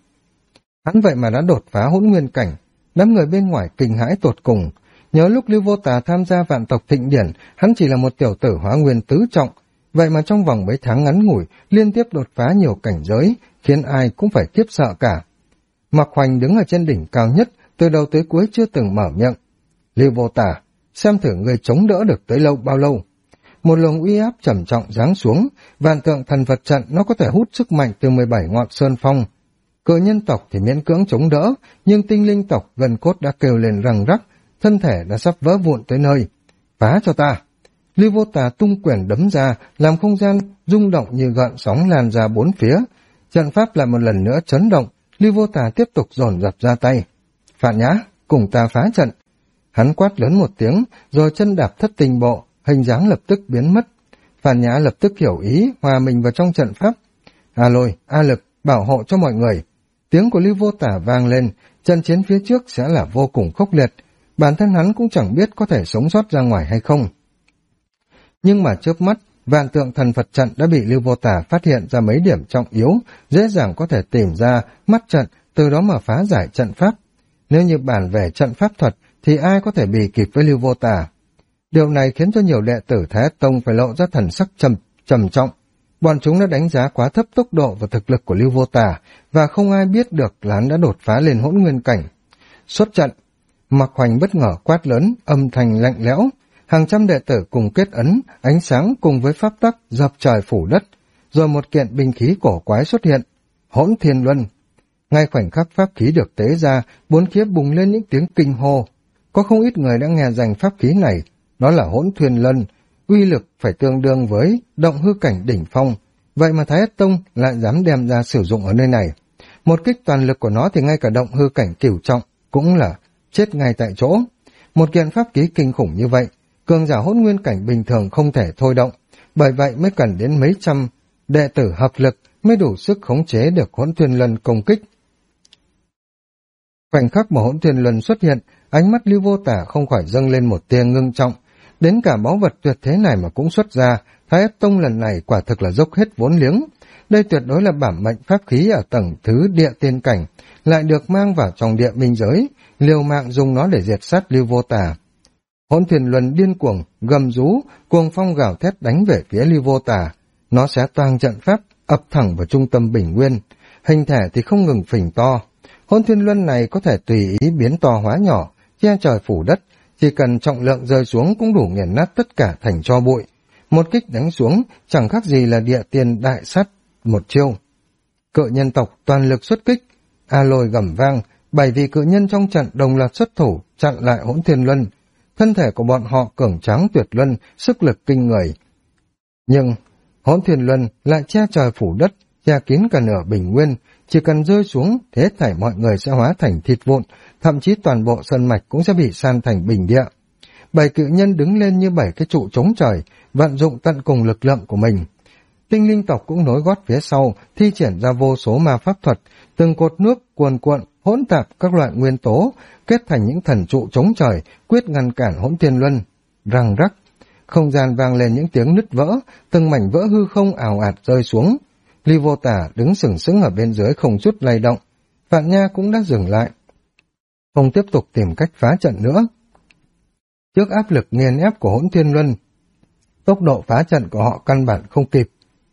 Hắn vậy mà đã đột phá hỗn nguyên cảnh, đám người bên ngoài kinh hãi tột cùng. Nhớ lúc Lưu Vô Tà tham gia vạn tộc thịnh điển, hắn chỉ là một tiểu tử hóa nguyên tứ trọng, vậy mà trong vòng mấy tháng ngắn ngủi liên tiếp đột phá nhiều cảnh giới, khiến ai cũng phải khiếp sợ cả. Mạc Hoành đứng ở trên đỉnh cao nhất, từ đầu tới cuối chưa từng mở miệng. Lưu Vô Tà, xem thử người chống đỡ được tới bao lâu. Một luồng uy áp trầm trọng giáng xuống, vạn tượng thần Phật trận nó có thể hút sức mạnh từ 17 ngọn sơn phong. Cự nhân tộc thì miễn cưỡng chống đỡ, nhưng tinh linh tộc gần cốt đã kêu lên răng rắc, thân thể đã sắp vỡ vụn tới nơi. Phá cho ta! Lưu Vô Tà tung quyền đấm ra, làm không gian rung động như gợn sóng lan ra bốn phía. Trận pháp lại một lần nữa chấn động, Lưu Vô Tà tiếp tục dồn dập ra tay. Phạn Nhã, cùng ta phá trận! Hắn quát lớn một tiếng, rồi chân đạp thất tinh bộ, hình dáng lập tức biến mất. Phạn Nhã lập tức hiểu ý, hòa mình vào trong trận pháp. A Lôi, A Lực, bảo hộ cho mọi người. Tiếng của Lưu Vô Tà vang lên, trận chiến phía trước sẽ là vô cùng khốc liệt. Bản thân hắn cũng chẳng biết có thể sống sót ra ngoài hay không. Nhưng mà chớp mắt, vạn tượng thần Phật trận đã bị Lưu Vô Tà phát hiện ra mấy điểm trọng yếu, dễ dàng có thể tìm ra mắt trận, từ đó mà phá giải trận pháp. Nếu như bàn về trận pháp thuật, thì ai có thể bì kịp với Lưu Vô Tà. Điều này khiến cho nhiều đệ tử Thái Ất Tông phải lộ ra thần sắc trầm trọng. Bọn chúng đã đánh giá quá thấp tốc độ và thực lực của Lưu Vô Tà, và không ai biết được là hắn đã đột phá lên hỗn nguyên cảnh. Xuất trận, Mạc Hoành bất ngờ quát lớn, âm thanh lạnh lẽo. Hàng trăm đệ tử cùng kết ấn, ánh sáng cùng với pháp tắc dập trời phủ đất, rồi một kiện binh khí cổ quái xuất hiện, Hỗn Thiên Luân. Ngay khoảnh khắc pháp khí được tế ra, bốn phía bùng lên những tiếng kinh hô. Có không ít người đã nghe danh pháp khí này, đó là Hỗn Thuyền Lân, uy lực phải tương đương với động hư cảnh đỉnh phong. Vậy mà Thái Ất Tông lại dám đem ra sử dụng ở nơi này. Một kích toàn lực của nó thì ngay cả động hư cảnh cửu trọng cũng là chết ngay tại chỗ. Một kiện pháp khí kinh khủng như vậy, cường giả hỗn nguyên cảnh bình thường không thể thôi động, bởi vậy mới cần đến mấy trăm đệ tử hợp lực mới đủ sức khống chế được Hỗn Thuyền Luân công kích. Khoảnh khắc mà Hỗn Thuyền Luân xuất hiện, ánh mắt Lưu Vô Tả không khỏi dâng lên một tia ngưng trọng. Đến cả báu vật tuyệt thế này mà cũng xuất ra, Thái Ất Tông lần này quả thực là dốc hết vốn liếng. Đây tuyệt đối là bản mệnh pháp khí ở tầng thứ địa tiên cảnh, lại được mang vào trong địa minh giới, liều mạng dùng nó để diệt sát Lưu Vô Tả. Hỗn Thuyền Luân điên cuồng, gầm rú, cuồng phong gào thét đánh về phía Lưu Vô Tả. Nó xé toang trận pháp, ập thẳng vào trung tâm Bình Nguyên. Hình thể thì không ngừng phình to. Hỗn Thuyền Luân này có thể tùy ý biến to hóa nhỏ, che trời phủ đất, chỉ cần trọng lượng rơi xuống cũng đủ nghiền nát tất cả thành tro bụi. Một kích đánh xuống chẳng khác gì là địa tiên đại sát một chiêu. Cự nhân tộc toàn lực xuất kích, A Lôi gầm vang, 7 vị cự nhân trong trận đồng loạt xuất thủ chặn lại Hỗn Thuyền Luân. Thân thể của bọn họ cường tráng tuyệt luân, sức lực kinh người. Nhưng Hỗn Thuyền Luân lại che trời phủ đất, che kín cả nửa Bình Nguyên, chỉ cần rơi xuống thì hết thảy mọi người sẽ hóa thành thịt vụn, thậm chí toàn bộ sơn mạch cũng sẽ bị san thành bình địa. 7 cự nhân đứng lên như 7 cái trụ chống trời, vận dụng tận cùng lực lượng của mình. Tinh linh tộc cũng nối gót phía sau, thi triển ra vô số ma pháp thuật, từng cột nước cuồn cuộn, hỗn tạp các loại nguyên tố, kết thành những thần trụ chống trời, quyết ngăn cản Hỗn Thuyền Luân. Răng rắc, không gian vang lên những tiếng nứt vỡ, từng mảnh vỡ hư không ào ạt rơi xuống. Lưu Vô Tả đứng sừng sững ở bên dưới không chút lay động. Vạn Nha cũng đã dừng lại, không tiếp tục tìm cách phá trận nữa. Trước áp lực nghiền ép của Hỗn Thuyền Luân, tốc độ phá trận của họ căn bản không kịp.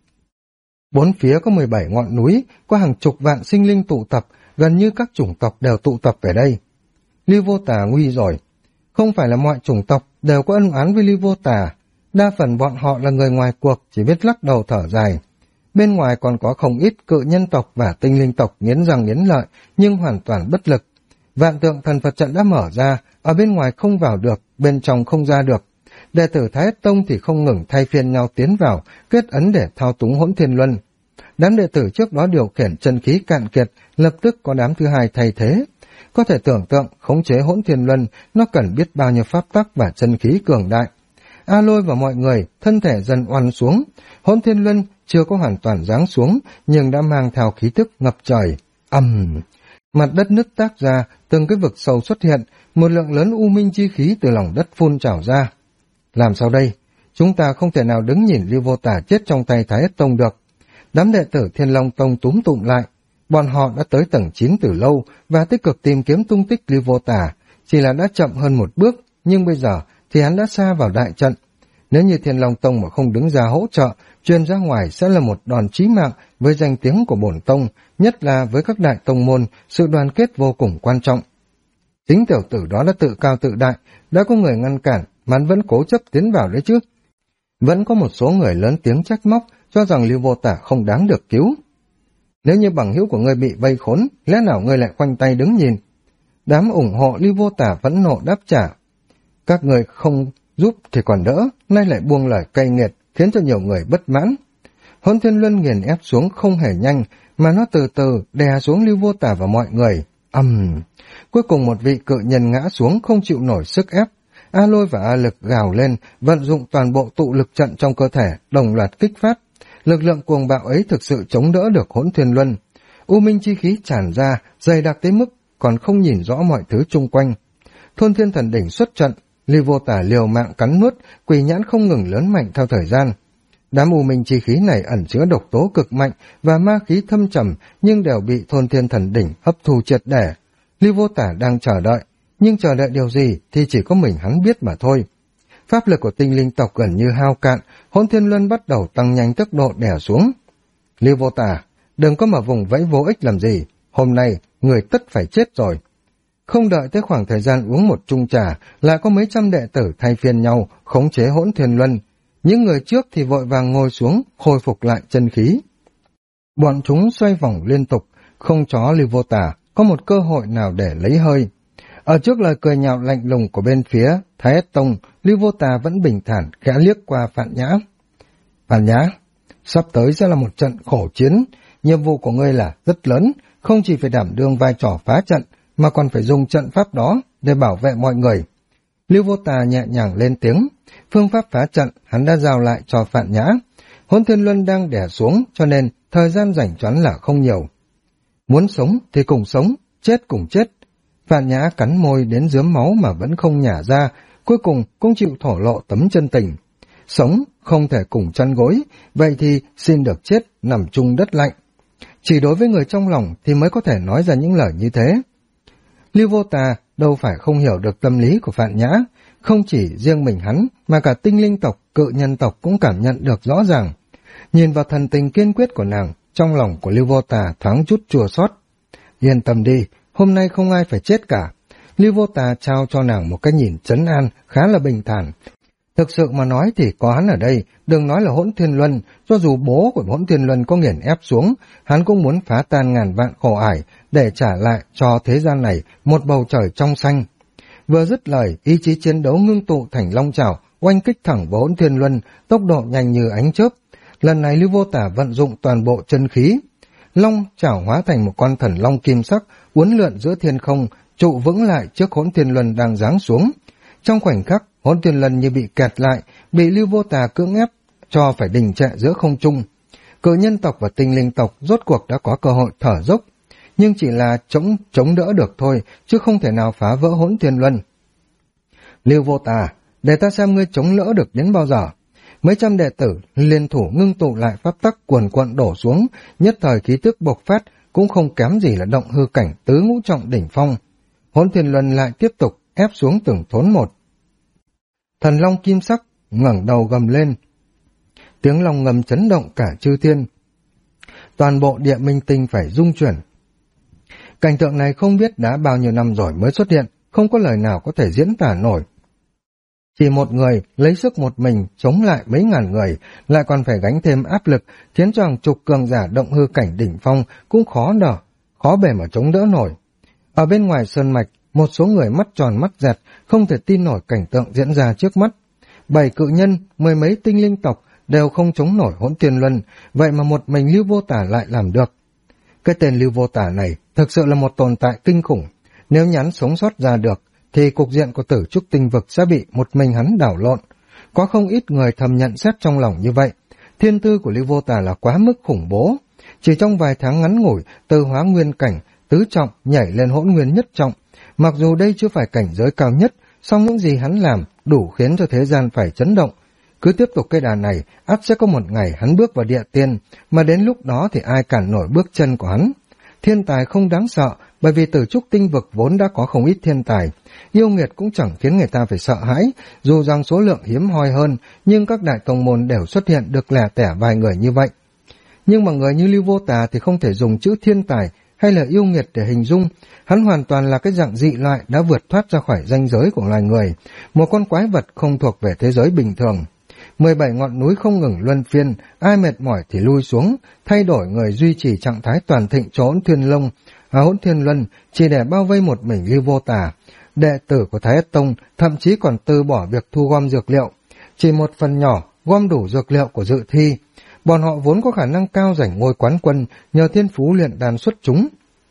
Bốn phía có 17 ngọn núi, có hàng chục vạn sinh linh tụ tập, gần như các chủng tộc đều tụ tập về đây. Lưu Vô Tả nguy rồi. Không phải là mọi chủng tộc đều có ân oán với Lưu Vô Tả. Đa phần bọn họ là người ngoài cuộc, chỉ biết lắc đầu thở dài. Bên ngoài còn có không ít cự nhân tộc và tinh linh tộc nghiến răng nghiến lợi, nhưng hoàn toàn bất lực. Vạn tượng thần Phật trận đã mở ra, ở bên ngoài không vào được, bên trong không ra được. Đệ tử Thái Ất Tông thì không ngừng thay phiên nhau tiến vào, kết ấn để thao túng Hỗn Thuyền Luân. Đám đệ tử trước đó điều khiển chân khí cạn kiệt, lập tức có đám thứ hai thay thế. Có thể tưởng tượng, khống chế Hỗn Thuyền Luân, nó cần biết bao nhiêu pháp tắc và chân khí cường đại. A Lôi và mọi người, thân thể dần oằn xuống. Hỗn Thuyền Luân chưa có hoàn toàn giáng xuống, nhưng đã mang theo khí tức ngập trời. Mặt đất nứt tác ra, từng cái vực sâu xuất hiện, một lượng lớn u minh chi khí từ lòng đất phun trào ra. Làm sao đây? Chúng ta không thể nào đứng nhìn Lưu Vô Tả chết trong tay Thái Ất Tông được. Đám đệ tử Thiên Long Tông túm tụm lại. Bọn họ đã tới tầng 9 từ lâu và tích cực tìm kiếm tung tích Lưu Vô Tả, chỉ là đã chậm hơn một bước, nhưng bây giờ thì hắn đã xa vào đại trận. Nếu như Thiên Long Tông mà không đứng ra hỗ trợ, truyền ra ngoài sẽ là một đòn chí mạng với danh tiếng của bổn tông, nhất là với các đại tông môn, sự đoàn kết vô cùng quan trọng. Chính tiểu tử đó đã tự cao tự đại, đã có người ngăn cản, mà hắn vẫn cố chấp tiến vào đấy chứ. Vẫn có một số người lớn tiếng trách móc, cho rằng Lưu Vô Tả không đáng được cứu. Nếu như bằng hữu của ngươi bị vây khốn, lẽ nào ngươi lại khoanh tay đứng nhìn? Đám ủng hộ Lưu Vô Tả vẫn nộ đáp trả. Các người không giúp thì còn đỡ, nay lại buông lời cay nghiệt, khiến cho nhiều người bất mãn. Hỗn Thuyền Luân nghiền ép xuống không hề nhanh, mà nó từ từ đè xuống Lưu Vô Tả và mọi người. Cuối cùng một vị cự nhân ngã xuống không chịu nổi sức ép. A Lôi và A Lực gào lên, vận dụng toàn bộ tụ lực trận trong cơ thể, đồng loạt kích phát. Lực lượng cuồng bạo ấy thực sự chống đỡ được Hỗn Thuyền Luân. U minh chi khí tràn ra, dày đặc tới mức còn không nhìn rõ mọi thứ chung quanh. Thôn Thiên Thần Đỉnh xuất trận, Lưu Vô Tả liều mạng cắn nuốt, quỷ nhãn không ngừng lớn mạnh theo thời gian. Đám u minh chi khí này ẩn chứa độc tố cực mạnh và ma khí thâm trầm, nhưng đều bị Thôn Thiên Thần Đỉnh hấp thu triệt để. Lưu Vô Tả đang chờ đợi, nhưng chờ đợi điều gì thì chỉ có mình hắn biết mà thôi. Pháp lực của tinh linh tộc gần như hao cạn, Hỗn Thiên Luân bắt đầu tăng nhanh tốc độ đè xuống. Lưu Vô Tả, đừng có mà vùng vẫy vô ích làm gì, hôm nay người tất phải chết rồi. Không đợi tới khoảng thời gian uống một chung trà, lại có mấy trăm đệ tử thay phiên nhau khống chế Hỗn Thiên Luân. Những người trước thì vội vàng ngồi xuống, khôi phục lại chân khí. Bọn chúng xoay vòng liên tục, không cho Lưu Vô Tả có một cơ hội nào để lấy hơi. Ở trước lời cười nhạo lạnh lùng của bên phía Thái Ất Tông, Lưu Vô Tà vẫn bình thản khẽ liếc qua Phạn Nhã. Phạn Nhã, sắp tới sẽ là một trận khổ chiến, nhiệm vụ của ngươi là rất lớn, không chỉ phải đảm đương vai trò phá trận, mà còn phải dùng trận pháp đó để bảo vệ mọi người. Lưu Vô Tà nhẹ nhàng lên tiếng, phương pháp phá trận hắn đã giao lại cho Phạn Nhã. Hỗn Thiên Luân đang đè xuống, cho nên thời gian rảnh choắn là không nhiều. Muốn sống thì cùng sống, chết cùng chết. Phạn Nhã cắn môi đến rớm máu mà vẫn không nhả ra, cuối cùng cũng chịu thổ lộ tấm chân tình. Sống không thể cùng chăn gối, vậy thì xin được chết nằm chung đất lạnh. Chỉ đối với người trong lòng thì mới có thể nói ra những lời như thế. Lưu Vô Tà đâu phải không hiểu được tâm lý của Phạn Nhã, không chỉ riêng mình hắn mà cả tinh linh tộc, cự nhân tộc cũng cảm nhận được rõ ràng. Nhìn vào thần tình kiên quyết của nàng, trong lòng của Lưu Vô Tà thoáng chút chua xót. Yên tâm đi, hôm nay không ai phải chết cả. Lưu Vô Tà trao cho nàng một cái nhìn trấn an khá là bình thản. Thực sự mà nói thì có hắn ở đây, đừng nói là Hỗn Thiên Luân, cho dù bố của Hỗn Thiên Luân có nghiền ép xuống, hắn cũng muốn phá tan ngàn vạn khổ ải để trả lại cho thế gian này một bầu trời trong xanh. Vừa dứt lời, ý chí chiến đấu ngưng tụ thành long chảo, oanh kích thẳng vào Hỗn Thiên Luân, tốc độ nhanh như ánh chớp. Lần này Lưu Vô Tà vận dụng toàn bộ chân khí, long chảo hóa thành một con thần long kim sắc, uốn lượn giữa thiên không, trụ vững lại trước Hỗn Thiên Luân đang giáng xuống. Trong khoảnh khắc, Hỗn Thiên Luân như bị kẹt lại, bị Lưu Vô Tà cưỡng ép cho phải đình trệ giữa không trung. Cự nhân tộc và tinh linh tộc rốt cuộc đã có cơ hội thở dốc, nhưng chỉ là chống đỡ được thôi, chứ không thể nào phá vỡ Hỗn Thiên Luân. Lưu Vô Tà, để ta xem ngươi chống đỡ được đến bao giờ. Mấy trăm đệ tử liên thủ ngưng tụ lại pháp tắc cuồn cuộn đổ xuống, nhất thời khí tức bộc phát, cũng không kém gì là động hư cảnh tứ ngũ trọng đỉnh phong. Hỗn Thiên Luân lại tiếp tục ép xuống từng thốn một. Thần long kim sắc ngẩng đầu gầm lên, tiếng long ngầm chấn động cả chư thiên. Toàn bộ địa minh tinh phải rung chuyển. Cảnh tượng này không biết đã bao nhiêu năm rồi mới xuất hiện, không có lời nào có thể diễn tả nổi. Chỉ một người lấy sức một mình chống lại mấy ngàn người, lại còn phải gánh thêm áp lực, khiến cho hàng chục cường giả động hư cảnh đỉnh phong cũng khó bề mà chống đỡ nổi. Ở bên ngoài sơn mạch, một số người mắt tròn mắt dẹt, không thể tin nổi cảnh tượng diễn ra trước mắt. 7 cự nhân, 10 mấy tinh linh tộc đều không chống nổi Hỗn Thiên Luân, vậy mà một mình Lưu Vô Tà lại làm được. Cái tên Lưu Vô Tà này thực sự là một tồn tại kinh khủng. Nếu nhắn sống sót ra được, thì cục diện của Tử Trúc Tinh Vực sẽ bị một mình hắn đảo lộn. Có không ít người thầm nhận xét trong lòng như vậy. Thiên tư của Lưu Vô Tà là quá mức khủng bố. Chỉ trong vài tháng ngắn ngủi, từ hóa nguyên cảnh, tứ trọng nhảy lên hỗn nguyên nhất trọng. Mặc dù đây chưa phải cảnh giới cao nhất, song những gì hắn làm đủ khiến cho thế gian phải chấn động. Cứ tiếp tục cái đà này, ắt sẽ có một ngày hắn bước vào địa tiên, mà đến lúc đó thì ai cản nổi bước chân của hắn. Thiên tài không đáng sợ, bởi vì Tử Trúc Tinh Vực vốn đã có không ít thiên tài. Yêu nghiệt cũng chẳng khiến người ta phải sợ hãi, dù rằng số lượng hiếm hoi hơn, nhưng các đại tông môn đều xuất hiện được lẻ tẻ vài người như vậy. Nhưng mà người như Lưu Vô Tà thì không thể dùng chữ thiên tài hay là yêu nghiệt để hình dung. Hắn hoàn toàn là cái dạng dị loại đã vượt thoát ra khỏi ranh giới của loài người, một con quái vật không thuộc về thế giới bình thường. 17 ngọn núi không ngừng luân phiên, ai mệt mỏi thì lui xuống, thay đổi người duy trì trạng thái toàn thịnh cho Hỗn Thiên Luân chỉ để bao vây một mình Lưu Vô Tà. Đệ tử của Thái Ất Tông thậm chí còn từ bỏ việc thu gom dược liệu, chỉ một phần nhỏ gom đủ dược liệu của dự thi. Bọn họ vốn có khả năng cao giành ngôi quán quân nhờ thiên phú luyện đan xuất chúng.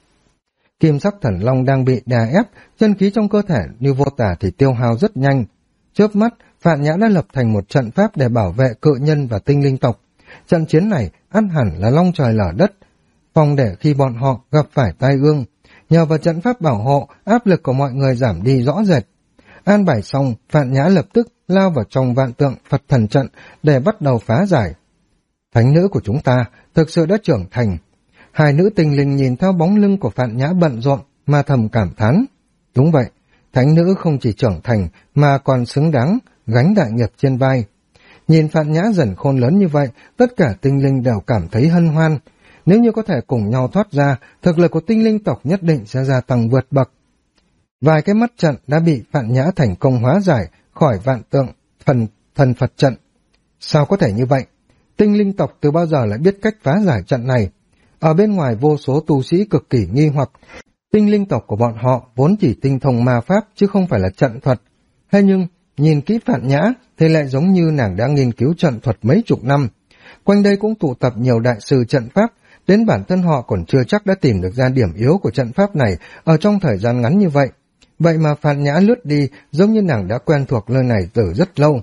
Kim sắc thần long đang bị đè ép, chân khí trong cơ thể Lưu Vô Tà thì tiêu hao rất nhanh. Chớp mắt, Phạn Nhã đã lập thành một trận pháp để bảo vệ cự nhân và tinh linh tộc. Trận chiến này ăn hẳn là long trời lở đất, phòng để khi bọn họ gặp phải tai ương. Nhờ vào trận pháp bảo hộ, áp lực của mọi người giảm đi rõ rệt. An bài xong, Phạn Nhã lập tức lao vào trong vạn tượng Phật thần trận để bắt đầu phá giải. Thánh nữ của chúng ta thực sự đã trưởng thành. Hai nữ tinh linh nhìn theo bóng lưng của Phạn Nhã bận rộn mà thầm cảm thán. Đúng vậy, thánh nữ không chỉ trưởng thành mà còn xứng đáng gánh đại nghiệp trên vai. Nhìn Phạn Nhã dần khôn lớn như vậy, tất cả tinh linh đều cảm thấy hân hoan. Nếu như có thể cùng nhau thoát ra, thực lực của tinh linh tộc nhất định sẽ gia tăng vượt bậc. Vài cái mắt trận đã bị Phạn Nhã thành công hóa giải khỏi vạn tượng thần Phật trận. Sao có thể như vậy? Tinh linh tộc từ bao giờ lại biết cách phá giải trận này? Ở bên ngoài vô số tu sĩ cực kỳ nghi hoặc. Tinh linh tộc của bọn họ vốn chỉ tinh thông ma pháp chứ không phải là trận thuật. Thế nhưng, nhìn kỹ Phạn Nhã thì lại giống như nàng đã nghiên cứu trận thuật mấy chục năm. Quanh đây cũng tụ tập nhiều đại sư trận pháp, đến bản thân họ còn chưa chắc đã tìm được ra điểm yếu của trận pháp này ở trong thời gian ngắn như vậy. Vậy mà Phạn Nhã lướt đi giống như nàng đã quen thuộc nơi này từ rất lâu.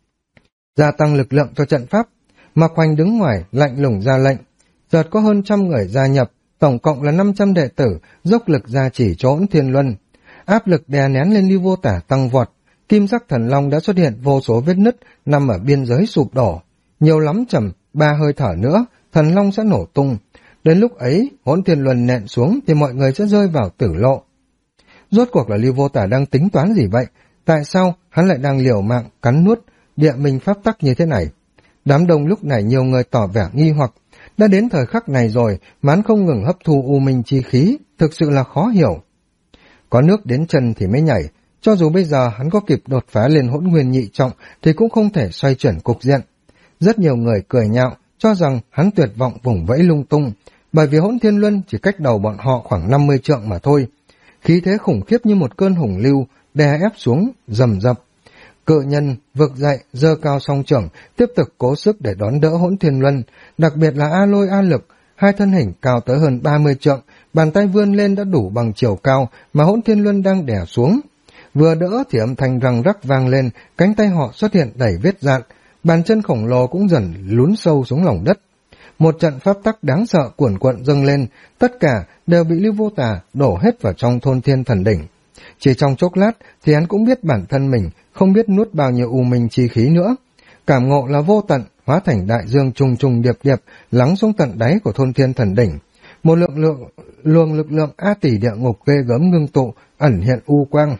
Gia tăng lực lượng cho trận pháp, Mạc Hoành đứng ngoài lạnh lùng ra lệnh. Chợt có hơn 100 người gia nhập, tổng cộng là 500 đệ tử, dốc lực gia chỉ cho Hỗn Thiên Luân. Áp lực đè nén lên Lưu Vô Tả tăng vọt, kim sắc thần long đã xuất hiện vô số vết nứt nằm ở biên giới sụp đổ. Nhiều lắm chầm 3 hơi thở nữa, thần long sẽ nổ tung. Đến lúc ấy, Hỗn Thiên Luân nện xuống thì mọi người sẽ rơi vào tử lộ. Rốt cuộc là Lưu Vô Tả đang tính toán gì vậy? Tại sao hắn lại đang liều mạng cắn nuốt địa minh pháp tắc như thế này? Đám đông lúc này nhiều người tỏ vẻ nghi hoặc. Đã đến thời khắc này rồi mà hắn không ngừng hấp thu u minh chi khí, thực sự là khó hiểu. Có nước đến chân thì mới nhảy, cho dù bây giờ hắn có kịp đột phá lên hỗn nguyên nhị trọng thì cũng không thể xoay chuyển cục diện. Rất nhiều người cười nhạo, cho rằng hắn tuyệt vọng vùng vẫy lung tung, bởi vì Hỗn Thiên Luân chỉ cách đầu bọn họ khoảng 50 trượng mà thôi. Khí thế khủng khiếp như một cơn hùng lưu, đè ép xuống, rầm rập. Cự nhân vực dậy, giơ cao song trưởng, tiếp tục cố sức để đón đỡ Hỗn Thiên Luân, đặc biệt là A Lôi A Lực, hai thân hình cao tới hơn 30 trượng, bàn tay vươn lên đã đủ bằng chiều cao mà Hỗn Thiên Luân đang đè xuống. Vừa đỡ thì âm thanh răng rắc vang lên, cánh tay họ xuất hiện đầy vết dạn, bàn chân khổng lồ cũng dần lún sâu xuống lòng đất. Một trận pháp tắc đáng sợ cuồn cuộn dâng lên, tất cả đều bị Lưu Vô Tả đổ hết vào trong Thôn Thiên Thần Đỉnh. Chỉ trong chốc lát thì hắn cũng biết bản thân mình không biết nuốt bao nhiêu u minh chi khí nữa. Cảm ngộ là vô tận, hóa thành đại dương trùng trùng điệp điệp, lắng xuống tận đáy của Thôn Thiên Thần Đỉnh. Một luồng lực lượng A tỷ địa ngục ghê gớm ngưng tụ, ẩn hiện u quang.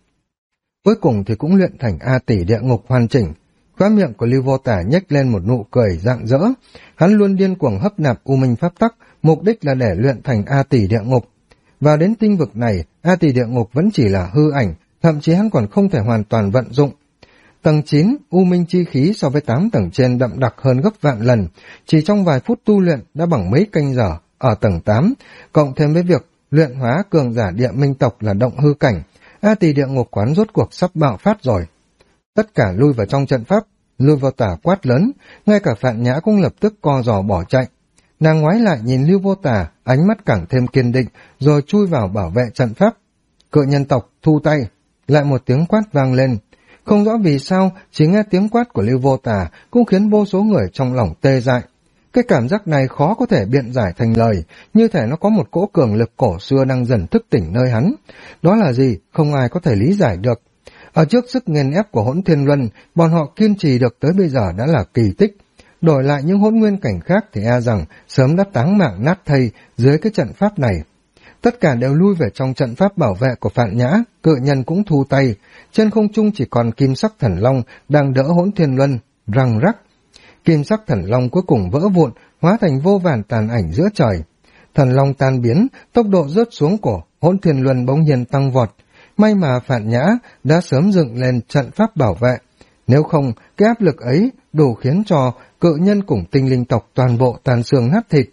Cuối cùng thì cũng luyện thành A tỷ địa ngục hoàn chỉnh. Khóe miệng của Lưu Vô Tả nhếch lên một nụ cười rạng rỡ. Hắn luôn điên cuồng hấp nạp u minh pháp tắc, mục đích là để luyện thành A tỷ địa ngục. Vào đến tinh vực này, A tỷ địa ngục vẫn chỉ là hư ảnh, thậm chí hắn còn không thể hoàn toàn vận dụng. Tầng 9, u minh chi khí so với 8 tầng trên đậm đặc hơn gấp vạn lần, chỉ trong vài phút tu luyện đã bằng mấy canh giờ ở tầng 8, cộng thêm với việc luyện hóa cường giả địa minh tộc là động hư cảnh, A tỷ địa ngục quán rốt cuộc sắp bạo phát rồi. Tất cả lui vào trong trận pháp, Lưu Vô Tả quát lớn, ngay cả Phạn Nhã cũng lập tức co giò bỏ chạy. Nàng ngoái lại nhìn Lưu Vô Tả, ánh mắt càng thêm kiên định, rồi chui vào bảo vệ trận pháp. Cự nhân tộc thu tay, lại một tiếng quát vang lên. Không rõ vì sao, chỉ nghe tiếng quát của Lưu Vô Tả cũng khiến vô số người trong lòng tê dại. Cái cảm giác này khó có thể biện giải thành lời, như thể nó có một cỗ cường lực cổ xưa đang dần thức tỉnh nơi hắn. Đó là gì, không ai có thể lý giải được. Ở trước sức nghiền ép của Hỗn Thiên Luân, bọn họ kiên trì được tới bây giờ đã là kỳ tích. Đổi lại những hỗn nguyên cảnh khác thì e rằng sớm đã táng mạng nát thây dưới cái trận pháp này. Tất cả đều lui về trong trận pháp bảo vệ của Phạn Nhã, cự nhân cũng thu tay. Trên không trung chỉ còn kim sắc thần long đang đỡ Hỗn Thiên Luân, răng rắc. Kim sắc thần long cuối cùng vỡ vụn, hóa thành vô vàn tàn ảnh giữa trời. Thần long tan biến, tốc độ rớt xuống của Hỗn Thiên Luân bỗng nhiên tăng vọt. May mà Phạn Nhã đã sớm dựng lên trận pháp bảo vệ. Nếu không, cái áp lực ấy đủ khiến cho cự nhân cùng tinh linh tộc toàn bộ tàn xương nát thịt.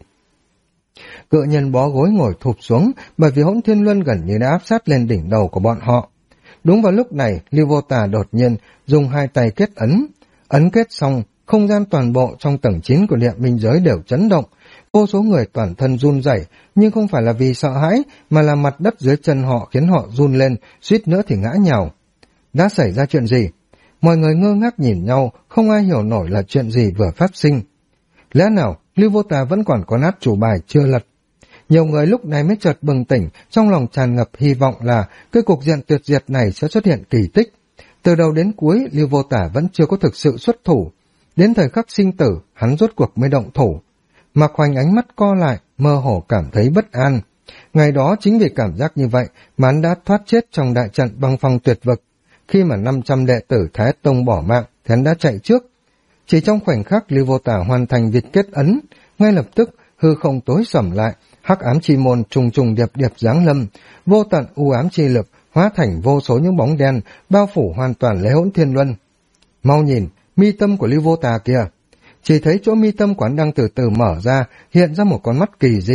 Cự nhân bó gối ngồi thụp xuống, bởi vì Hỗn Thiên Luân gần như đã áp sát lên đỉnh đầu của bọn họ. Đúng vào lúc này, Lưu Vô Tả đột nhiên dùng hai tay kết ấn. Ấn kết xong, không gian toàn bộ trong tầng 9 của địa minh giới đều chấn động. Vô số người toàn thân run rẩy, nhưng không phải là vì sợ hãi, mà là mặt đất dưới chân họ khiến họ run lên, suýt nữa thì ngã nhào. Đã xảy ra chuyện gì? Mọi người ngơ ngác nhìn nhau, không ai hiểu nổi là chuyện gì vừa phát sinh. Lẽ nào Lưu Vô Tả vẫn còn có nát chủ bài chưa lật? Nhiều người lúc này mới chợt bừng tỉnh, trong lòng tràn ngập hy vọng là cái cục diện tuyệt diệt này sẽ xuất hiện kỳ tích. Từ đầu đến cuối, Lưu Vô Tả vẫn chưa có thực sự xuất thủ. Đến thời khắc sinh tử, hắn rốt cuộc mới động thủ. Mạc Hoành ánh mắt co lại, mơ hồ cảm thấy bất an. Ngày đó chính vì cảm giác như vậy mà hắn đã thoát chết trong đại trận băng phong tuyệt vực. Khi mà 500 đệ tử Thái Tông bỏ mạng, thì hắn đã chạy trước. Chỉ trong khoảnh khắc Lưu Vô Tả hoàn thành việc kết ấn, ngay lập tức hư không tối sầm lại, hắc ám chi môn trùng trùng điệp điệp giáng lâm, vô tận u ám chi lực hóa thành vô số những bóng đen bao phủ hoàn toàn lấy Hỗn Thiên Luân. Mau nhìn, mi tâm của Lưu Vô Tả kìa! Chỉ thấy chỗ mi tâm quán đang từ từ mở ra, hiện ra một con mắt kỳ dị.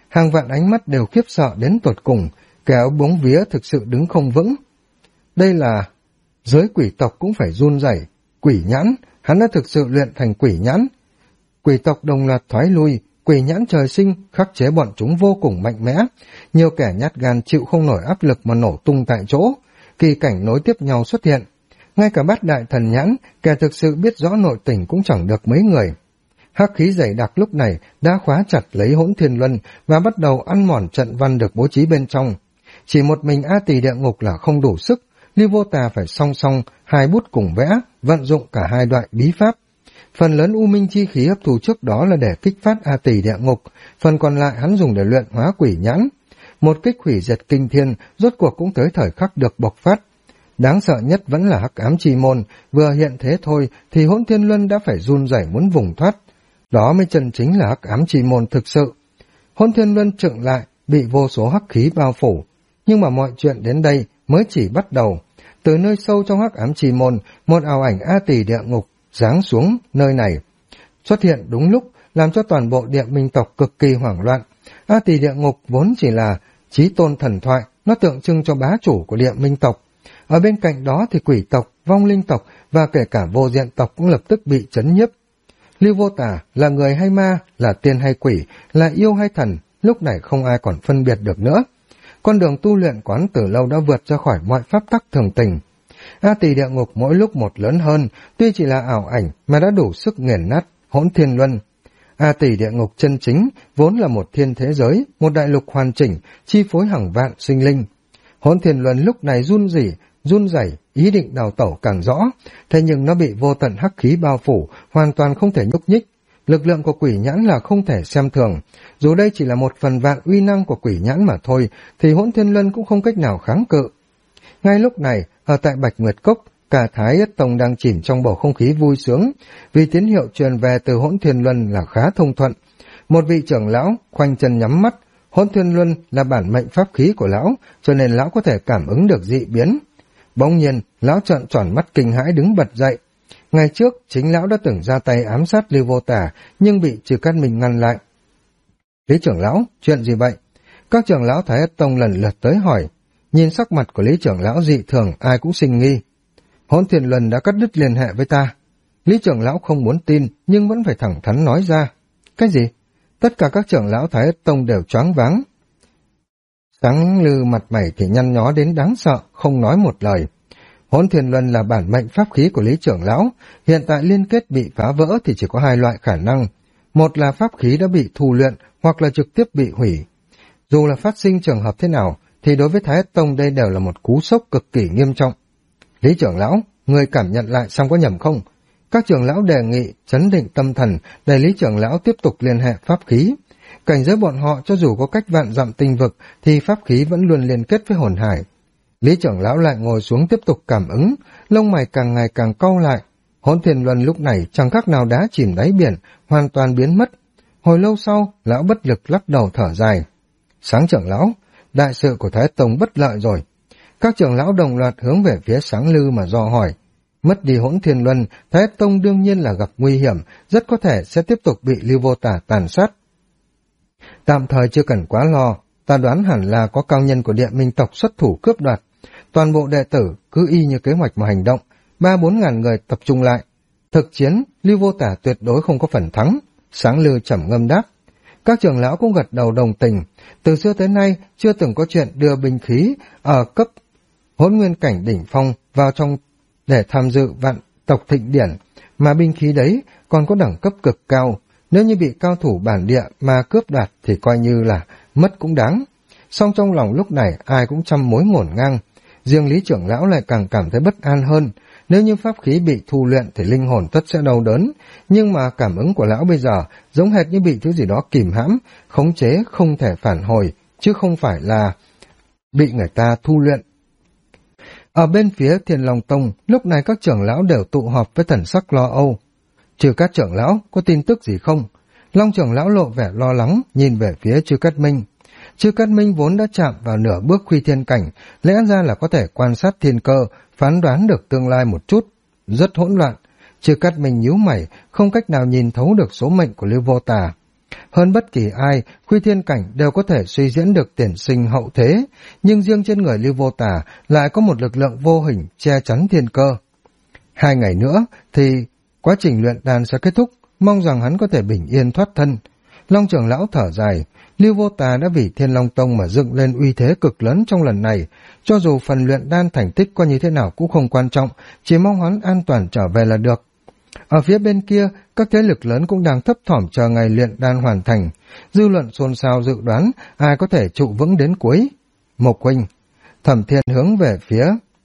hàng vạn ánh mắt đều khiếp sợ đến tột cùng, kéo bóng vía thực sự đứng không vững. Đây là giới quỷ tộc cũng phải run rẩy, quỷ nhãn, hắn đã thực sự luyện thành quỷ nhãn. Quỷ tộc đồng loạt thoái lui, quỷ nhãn trời sinh khắc chế bọn chúng vô cùng mạnh mẽ, nhiều kẻ nhát gan chịu không nổi áp lực mà nổ tung tại chỗ, kỳ cảnh nối tiếp nhau xuất hiện. Ngay cả bát đại thần nhãn, kẻ thực sự biết rõ nội tình cũng chẳng được mấy người. Hắc khí dày đặc lúc này đã khóa chặt lấy Hỗn Thiên Luân và bắt đầu ăn mòn trận văn được bố trí bên trong. Chỉ một mình A Tỳ địa ngục là không đủ sức, Lưu Vô Tà phải song song hai bút cùng vẽ, vận dụng cả hai loại bí pháp. Phần lớn u minh chi khí hấp thụ trước đó là để kích phát A Tỳ địa ngục, phần còn lại hắn dùng để luyện hóa quỷ nhãn. Một kích hủy diệt kinh thiên, rốt cuộc cũng tới thời khắc được bộc phát. Đáng sợ nhất vẫn là hắc ám chi môn, vừa hiện thế thôi thì Hỗn Thiên Luân đã phải run rẩy muốn vùng thoát. Đó mới chân chính là hắc ám chi môn thực sự. Hỗn Thiên Luân trựng lại, bị vô số hắc khí bao phủ. Nhưng mà mọi chuyện đến đây mới chỉ bắt đầu. Từ nơi sâu trong hắc ám chi môn, một ảo ảnh A Tỳ địa ngục giáng xuống nơi này. Xuất hiện đúng lúc, làm cho toàn bộ địa minh tộc cực kỳ hoảng loạn. A Tỳ địa ngục vốn chỉ là chí tôn thần thoại, nó tượng trưng cho bá chủ của địa minh tộc. Ở bên cạnh đó thì quỷ tộc, vong linh tộc và kể cả vô diện tộc cũng lập tức bị chấn nhiếp. Lưu Vô Tà là người hay ma, là tiên hay quỷ, là yêu hay thần, lúc này không ai còn phân biệt được nữa. Con đường tu luyện của hắn từ lâu đã vượt ra khỏi mọi pháp tắc thường tình. A Tỳ địa ngục mỗi lúc một lớn hơn, tuy chỉ là ảo ảnh mà đã đủ sức nghiền nát Hỗn Thiên Luân. A Tỳ địa ngục chân chính vốn là một thiên thế giới, một đại lục hoàn chỉnh, chi phối hàng vạn sinh linh. Hỗn Thiên Luân lúc này run rẩy, ý định đào tẩu càng rõ, thế nhưng nó bị vô tận hắc khí bao phủ, hoàn toàn không thể nhúc nhích. Lực lượng của quỷ nhãn là không thể xem thường, dù đây chỉ là một phần vạn uy năng của quỷ nhãn mà thôi, thì Hỗn Thiên Luân cũng không cách nào kháng cự. Ngay lúc này, ở tại Bạch Nguyệt Cốc, cả Thái Ất Tông đang chìm trong bầu không khí vui sướng, vì tín hiệu truyền về từ Hỗn Thiên Luân là khá thông thuận. Một vị trưởng lão khoanh chân nhắm mắt, Hỗn Thiên Luân là bản mệnh pháp khí của lão, cho nên lão có thể cảm ứng được dị biến. Bỗng nhiên, lão trợn tròn mắt kinh hãi đứng bật dậy. Ngày trước, chính lão đã từng ra tay ám sát Lưu Vô Tà, nhưng bị Trừ Cát Minh ngăn lại. Lý trưởng lão, chuyện gì vậy? Các trưởng lão Thái Ất Tông lần lượt tới hỏi. Nhìn sắc mặt của Lý trưởng lão dị thường, ai cũng sinh nghi. Hỗn Thiên Luân đã cắt đứt liên hệ với ta. Lý trưởng lão không muốn tin, nhưng vẫn phải thẳng thắn nói ra. Cái gì? Tất cả các trưởng lão Thái Ất Tông đều choáng váng. Sáng Lư mặt mày thì nhăn nhó đến đáng sợ, không nói một lời. Hỗn Thiên Luân là bản mệnh pháp khí của Lý trưởng lão, hiện tại liên kết bị phá vỡ thì chỉ có hai loại khả năng. Một là pháp khí đã bị thu luyện, hoặc là trực tiếp bị hủy. Dù là phát sinh trường hợp thế nào, thì đối với Thái Ất Tông đây đều là một cú sốc cực kỳ nghiêm trọng. Lý trưởng lão, người cảm nhận lại xong có nhầm không? Các trưởng lão đề nghị chấn định tâm thần để Lý trưởng lão tiếp tục liên hệ pháp khí. Cảnh giới bọn họ cho dù có cách vạn dặm tinh vực thì pháp khí vẫn luôn liên kết với hồn hải. Lý trưởng lão lại ngồi xuống tiếp tục cảm ứng, lông mày càng ngày càng cau lại. Hỗn Thiên Luân lúc này chẳng khác nào đá chìm đáy biển, hoàn toàn biến mất. Hồi lâu sau, lão bất lực lắc đầu thở dài. Sáng trưởng lão, đại sự của Thái Tông bất lợi rồi. Các trưởng lão đồng loạt hướng về phía Sáng Lư mà dò hỏi. Mất đi Hỗn Thiên Luân, Thái Tông đương nhiên là gặp nguy hiểm, rất có thể sẽ tiếp tục bị Lưu Vô Tà tàn sát. Tạm thời chưa cần quá lo, ta đoán hẳn là có cao nhân của địa minh tộc xuất thủ cướp đoạt. Toàn bộ đệ tử cứ y như kế hoạch mà hành động, 3-4 ngàn người tập trung lại. Thực chiến, Lưu Vô Tà tuyệt đối không có phần thắng. Sáng Lư trầm ngâm đáp. Các trưởng lão cũng gật đầu đồng tình. Từ xưa tới nay, chưa từng có chuyện đưa binh khí ở cấp Hỗn Nguyên cảnh đỉnh phong vào trong để tham dự vạn tộc thịnh điển, mà binh khí đấy còn có đẳng cấp cực cao. Nếu như bị cao thủ bản địa mà cướp đoạt thì coi như là mất cũng đáng. Song trong lòng lúc này ai cũng trăm mối ngổn ngang. Riêng Lý trưởng lão lại càng cảm thấy bất an hơn. Nếu như pháp khí bị thu luyện thì linh hồn tất sẽ đau đớn. Nhưng mà cảm ứng của lão bây giờ giống hệt như bị thứ gì đó kìm hãm, khống chế không thể phản hồi, chứ không phải là bị người ta thu luyện. Ở bên phía Thiên Long Tông, lúc này các trưởng lão đều tụ họp với thần sắc lo âu. Trừ Cát trưởng lão, có tin tức gì không? Long trưởng lão lộ vẻ lo lắng, nhìn về phía Trừ Cát Minh. Trừ Cát Minh vốn đã chạm vào nửa bước khuy thiên cảnh, lẽ ra là có thể quan sát thiên cơ, phán đoán được tương lai một chút. Rất hỗn loạn. Trừ Cát Minh nhíu mày, không cách nào nhìn thấu được số mệnh của Lưu Vô Tà. Hơn bất kỳ ai, Khuy Thiên Cảnh đều có thể suy diễn được tiền sinh hậu thế, nhưng riêng trên người Lưu Vô Tà lại có một lực lượng vô hình che chắn thiên cơ. 2 ngày nữa thì quá trình luyện đan sẽ kết thúc, mong rằng hắn có thể bình yên thoát thân. Long trưởng lão thở dài, Lưu Vô Tà đã vì Thiên Long Tông mà dựng lên uy thế cực lớn trong lần này, cho dù phần luyện đan thành tích có như thế nào cũng không quan trọng, chỉ mong hắn an toàn trở về là được. Ở phía bên kia, các thế lực lớn cũng đang thấp thỏm chờ ngày luyện đan hoàn thành, dư luận xôn xao dự đoán ai có thể trụ vững đến cuối. Mộc huynh, Thẩm Thiên hướng về phía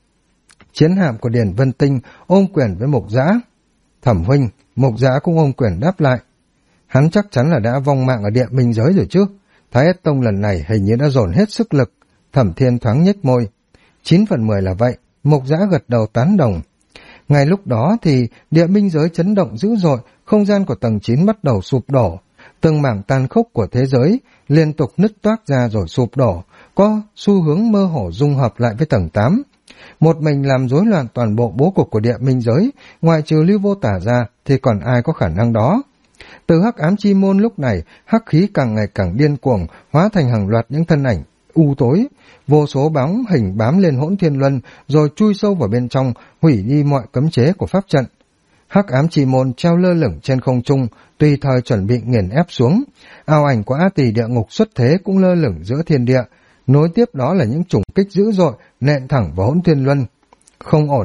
chiến hạm của Điền Vân Tinh, ôm quyền với Mục Dã. Thẩm huynh, Mục Dã cũng ôm quyền đáp lại. Hắn chắc chắn là đã vong mạng ở địa minh giới rồi chứ. Thái Ất Tông lần này hình như đã dồn hết sức lực. Thẩm Thiên thoáng nhếch môi. 9/10 là vậy. Mục Dã gật đầu tán đồng. Ngay lúc đó thì địa minh giới chấn động dữ dội, không gian của tầng 9 bắt đầu sụp đổ. Từng mảng tàn khốc của thế giới liên tục nứt toác ra rồi sụp đổ, có xu hướng mơ hồ dung hợp lại với tầng 8. Một mình làm rối loạn toàn bộ bố cục của địa minh giới, ngoại trừ Lưu Vô Tà ra thì còn ai có khả năng đó. Từ hắc ám chi môn lúc này, hắc khí càng ngày càng điên cuồng, hóa thành hàng loạt những thân ảnh u tối, vô số bóng hình bám lên hỗn thiên luân rồi chui sâu vào bên trong, hủy đi mọi cấm chế của pháp trận. Hắc ám chi môn treo lơ lửng trên không trung, tùy thời chuẩn bị nghiền ép xuống. Ảo ảnh của A Tỳ địa ngục xuất thế cũng lơ lửng giữa thiên địa, nối tiếp đó là những chủng kích dữ dội nện thẳng vào hỗn thiên luân. Không ổn.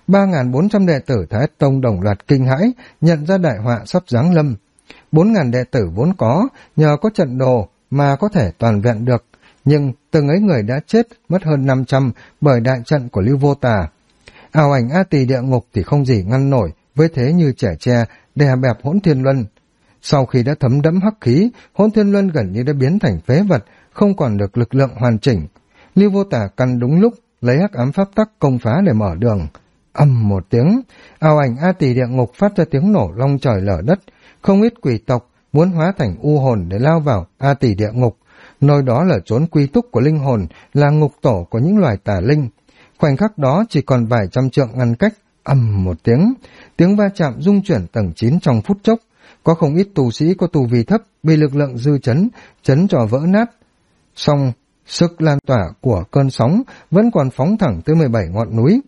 3.400 đệ tử Thái Ất Tông đồng loạt kinh hãi, nhận ra đại họa sắp giáng lâm. 4.000 đệ tử vốn có, nhờ có trận đồ mà có thể toàn vẹn được, nhưng từng ấy người đã chết, mất hơn 500 bởi đại trận của Lưu Vô Tà. Ảo ảnh A Tỳ địa ngục thì không gì ngăn nổi, với thế như trẻ tre, đè bẹp hỗn thiên luân. Sau khi đã thấm đẫm hắc khí, hỗn thiên luân gần như đã biến thành phế vật, không còn được lực lượng hoàn chỉnh. Lưu Vô Tà căn đúng lúc, lấy hắc ám pháp tắc công phá để mở đường. Ầm một tiếng, ảo ảnh A Tỳ địa ngục phát ra tiếng nổ long trời lở đất. Không ít quỷ tộc muốn hóa thành u hồn để lao vào A Tỳ địa ngục, nơi đó là chốn quy túc của linh hồn, là ngục tổ của những loài tà linh. Khoảnh khắc đó chỉ còn vài trăm trượng ngăn cách. Ầm một tiếng va chạm rung chuyển tầng 9 trong phút chốc. Có không ít tu sĩ có tu vi thấp bị lực lượng dư chấn cho vỡ nát. Song sức lan tỏa của cơn sóng vẫn còn phóng thẳng tới 17 ngọn núi.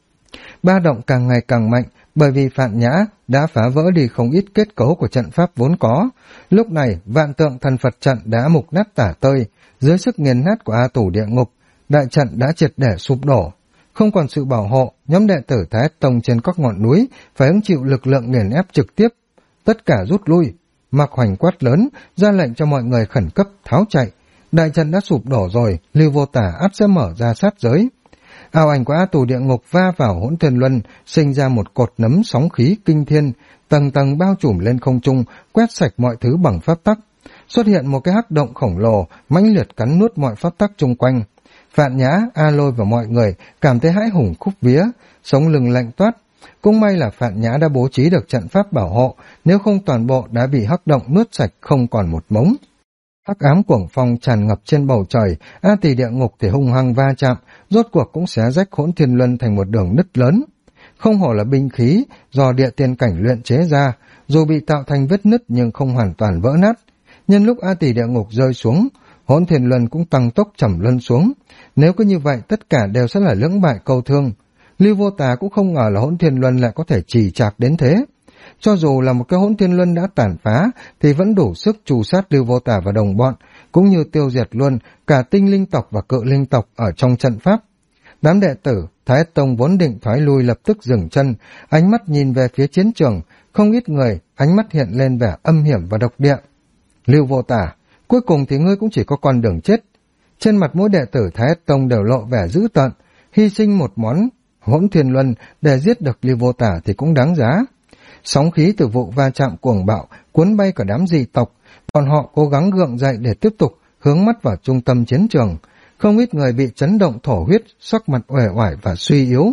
Ba động càng ngày càng mạnh, bởi vì Phạn Nhã đã phá vỡ đi không ít kết cấu của trận pháp vốn có. Lúc này, vạn tượng thần Phật trận đã mục nát tả tơi, dưới sức nghiền nát của A Tủ địa ngục, đại trận đã triệt để sụp đổ. Không còn sự bảo hộ, nhóm đệ tử Thái Ất Tông trên các ngọn núi phải hứng chịu lực lượng nghiền ép trực tiếp. Tất cả rút lui. Mạc Hoành quát lớn, ra lệnh cho mọi người khẩn cấp tháo chạy. Đại trận đã sụp đổ rồi, Lưu Vô Tà ắt sẽ mở ra sát giới. Ảo ảnh của A Tù địa ngục va vào hỗn thiên luân, sinh ra một cột nấm sóng khí kinh thiên, tầng tầng bao trùm lên không trung, quét sạch mọi thứ bằng pháp tắc. Xuất hiện một cái hắc động khổng lồ, mãnh liệt cắn nuốt mọi pháp tắc chung quanh. Phạn Nhã, A Lôi và mọi người cảm thấy hãi hùng khúc vía, sống lưng lạnh toát. Cũng may là Phạn Nhã đã bố trí được trận pháp bảo hộ, nếu không toàn bộ đã bị hắc động nuốt sạch không còn một mống. Hắc ám cuồng phong tràn ngập trên bầu trời, A Tỳ địa ngục thì hung hăng va chạm, rốt cuộc cũng xé rách hỗn thiên luân thành một đường nứt lớn. Không hổ là binh khí do địa tiên cảnh luyện chế ra, dù bị tạo thành vết nứt nhưng không hoàn toàn vỡ nát. Nhân lúc A Tỳ địa ngục rơi xuống, hỗn thiên luân cũng tăng tốc trầm luân xuống. Nếu cứ như vậy, tất cả đều sẽ là lưỡng bại câu thương. Lưu Vô Tà cũng không ngờ là hỗn thiên luân lại có thể trì trạc đến thế. Cho dù là một cái hỗn thiên luân đã tàn phá, thì vẫn đủ sức trù sát Lưu Vô Tà và đồng bọn, cũng như tiêu diệt luôn cả tinh linh tộc và cự linh tộc ở trong trận pháp. Đám đệ tử Thái Ất Tông vốn định thoái lui lập tức dừng chân, ánh mắt nhìn về phía chiến trường, không ít người ánh mắt hiện lên vẻ âm hiểm và độc địa. Lưu Vô Tà, cuối cùng thì ngươi cũng chỉ có con đường chết. Trên mặt mỗi đệ tử Thái Ất Tông đều lộ vẻ dữ tợn, hy sinh một món hỗn thiên luân để giết được Lưu Vô Tà thì cũng đáng giá. Sóng khí từ vụ va chạm cuồng bạo cuốn bay cả đám dị tộc, còn họ cố gắng gượng dậy để tiếp tục hướng mắt vào trung tâm chiến trường. Không ít người bị chấn động thổ huyết, sắc mặt uể oải và suy yếu.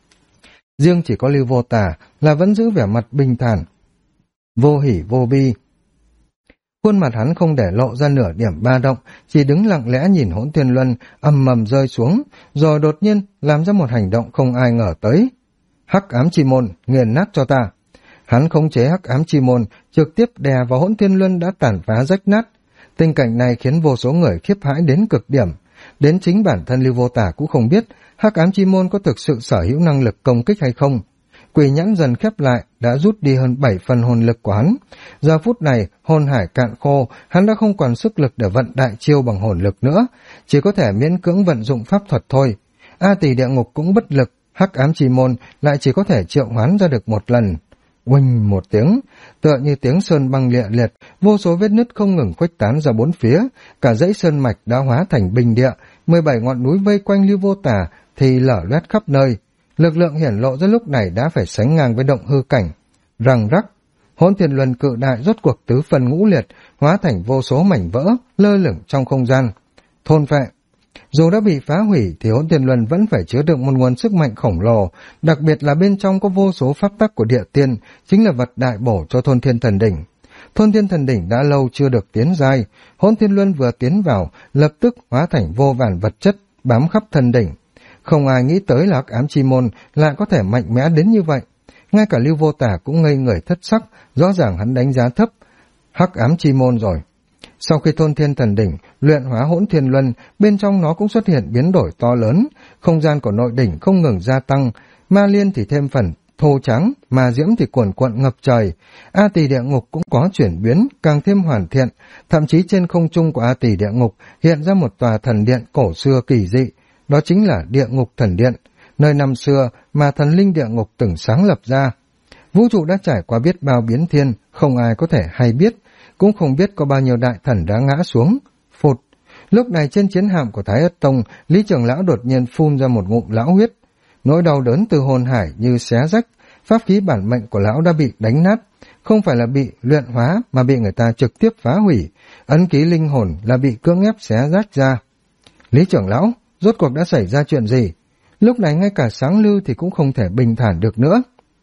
Riêng chỉ có Lưu Vô Tà là vẫn giữ vẻ mặt bình thản, vô hỉ vô bi. Khuôn mặt hắn không để lộ ra nửa điểm ba động, chỉ đứng lặng lẽ nhìn hỗn thiên luân ầm ầm rơi xuống, rồi đột nhiên làm ra một hành động không ai ngờ tới. Hắc ám chi môn, nghiền nát cho ta. Hắn khống chế hắc ám chi môn, trực tiếp đè vào hỗn thiên luân đã tàn phá rách nát. Tình cảnh này khiến vô số người khiếp hãi đến cực điểm. Đến chính bản thân Lưu Vô Tả cũng không biết hắc ám chi môn có thực sự sở hữu năng lực công kích hay không. Quỷ nhãn dần khép lại, đã rút đi hơn 7 phần hồn lực của hắn. Giờ phút này, hồn hải cạn khô, hắn đã không còn sức lực để vận đại chiêu bằng hồn lực nữa, chỉ có thể miễn cưỡng vận dụng pháp thuật thôi. A Tỳ địa ngục cũng bất lực, hắc ám chi môn lại chỉ có thể triệu hoán ra được một lần. Oanh một tiếng, tựa như tiếng sơn băng lịa liệt, vô số vết nứt không ngừng khuếch tán ra bốn phía, cả dãy sơn mạch đã hóa thành bình địa, 17 ngọn núi vây quanh Lưu Vô Tả thì lở loét khắp nơi. Lực lượng hiển lộ ra lúc này đã phải sánh ngang với động hư cảnh. Răng rắc, hỗn thiên luân cự đại rốt cuộc tứ phần ngũ liệt, hóa thành vô số mảnh vỡ, lơ lửng trong không gian. Thôn phệ. Dù đã bị phá hủy thì hỗn thiên luân vẫn phải chứa đựng một nguồn sức mạnh khổng lồ, đặc biệt là bên trong có vô số pháp tắc của địa tiên, chính là vật đại bổ cho thôn thiên thần đỉnh. Thôn thiên thần đỉnh đã lâu chưa được tiến giai, hỗn thiên luân vừa tiến vào, lập tức hóa thành vô vàn vật chất bám khắp thần đỉnh. Không ai nghĩ tới là hắc ám chi môn lại có thể mạnh mẽ đến như vậy. Ngay cả Lưu Vô Tả cũng ngây người thất sắc, rõ ràng hắn đánh giá thấp hắc ám chi môn rồi. Sau khi thôn thiên thần đỉnh luyện hóa hỗn thiên luân, bên trong nó cũng xuất hiện biến đổi to lớn, không gian của nội đỉnh không ngừng gia tăng, ma liên thì thêm phần thô trắng, ma diễm thì cuồn cuộn ngập trời. A Tỳ địa ngục cũng có chuyển biến, càng thêm hoàn thiện, thậm chí trên không trung của A Tỳ địa ngục hiện ra một tòa thần điện cổ xưa kỳ dị, đó chính là địa ngục thần điện, nơi năm xưa mà thần linh địa ngục từng sáng lập ra. Vũ trụ đã trải qua biết bao biến thiên, không ai có thể hay biết, cũng không biết có bao nhiêu đại thần đã ngã xuống. Phụt! Lúc này trên chiến hạm của Thái Ất Tông, Lý trưởng lão đột nhiên phun ra một ngụm lão huyết. Nỗi đau đớn từ hồn hải như xé rách, pháp khí bản mệnh của lão đã bị đánh nát, không phải là bị luyện hóa mà bị người ta trực tiếp phá hủy, ấn ký linh hồn là bị cưỡng ép xé rách ra. Lý trưởng lão, rốt cuộc đã xảy ra chuyện gì? Lúc này ngay cả Sáng Lư thì cũng không thể bình thản được nữa.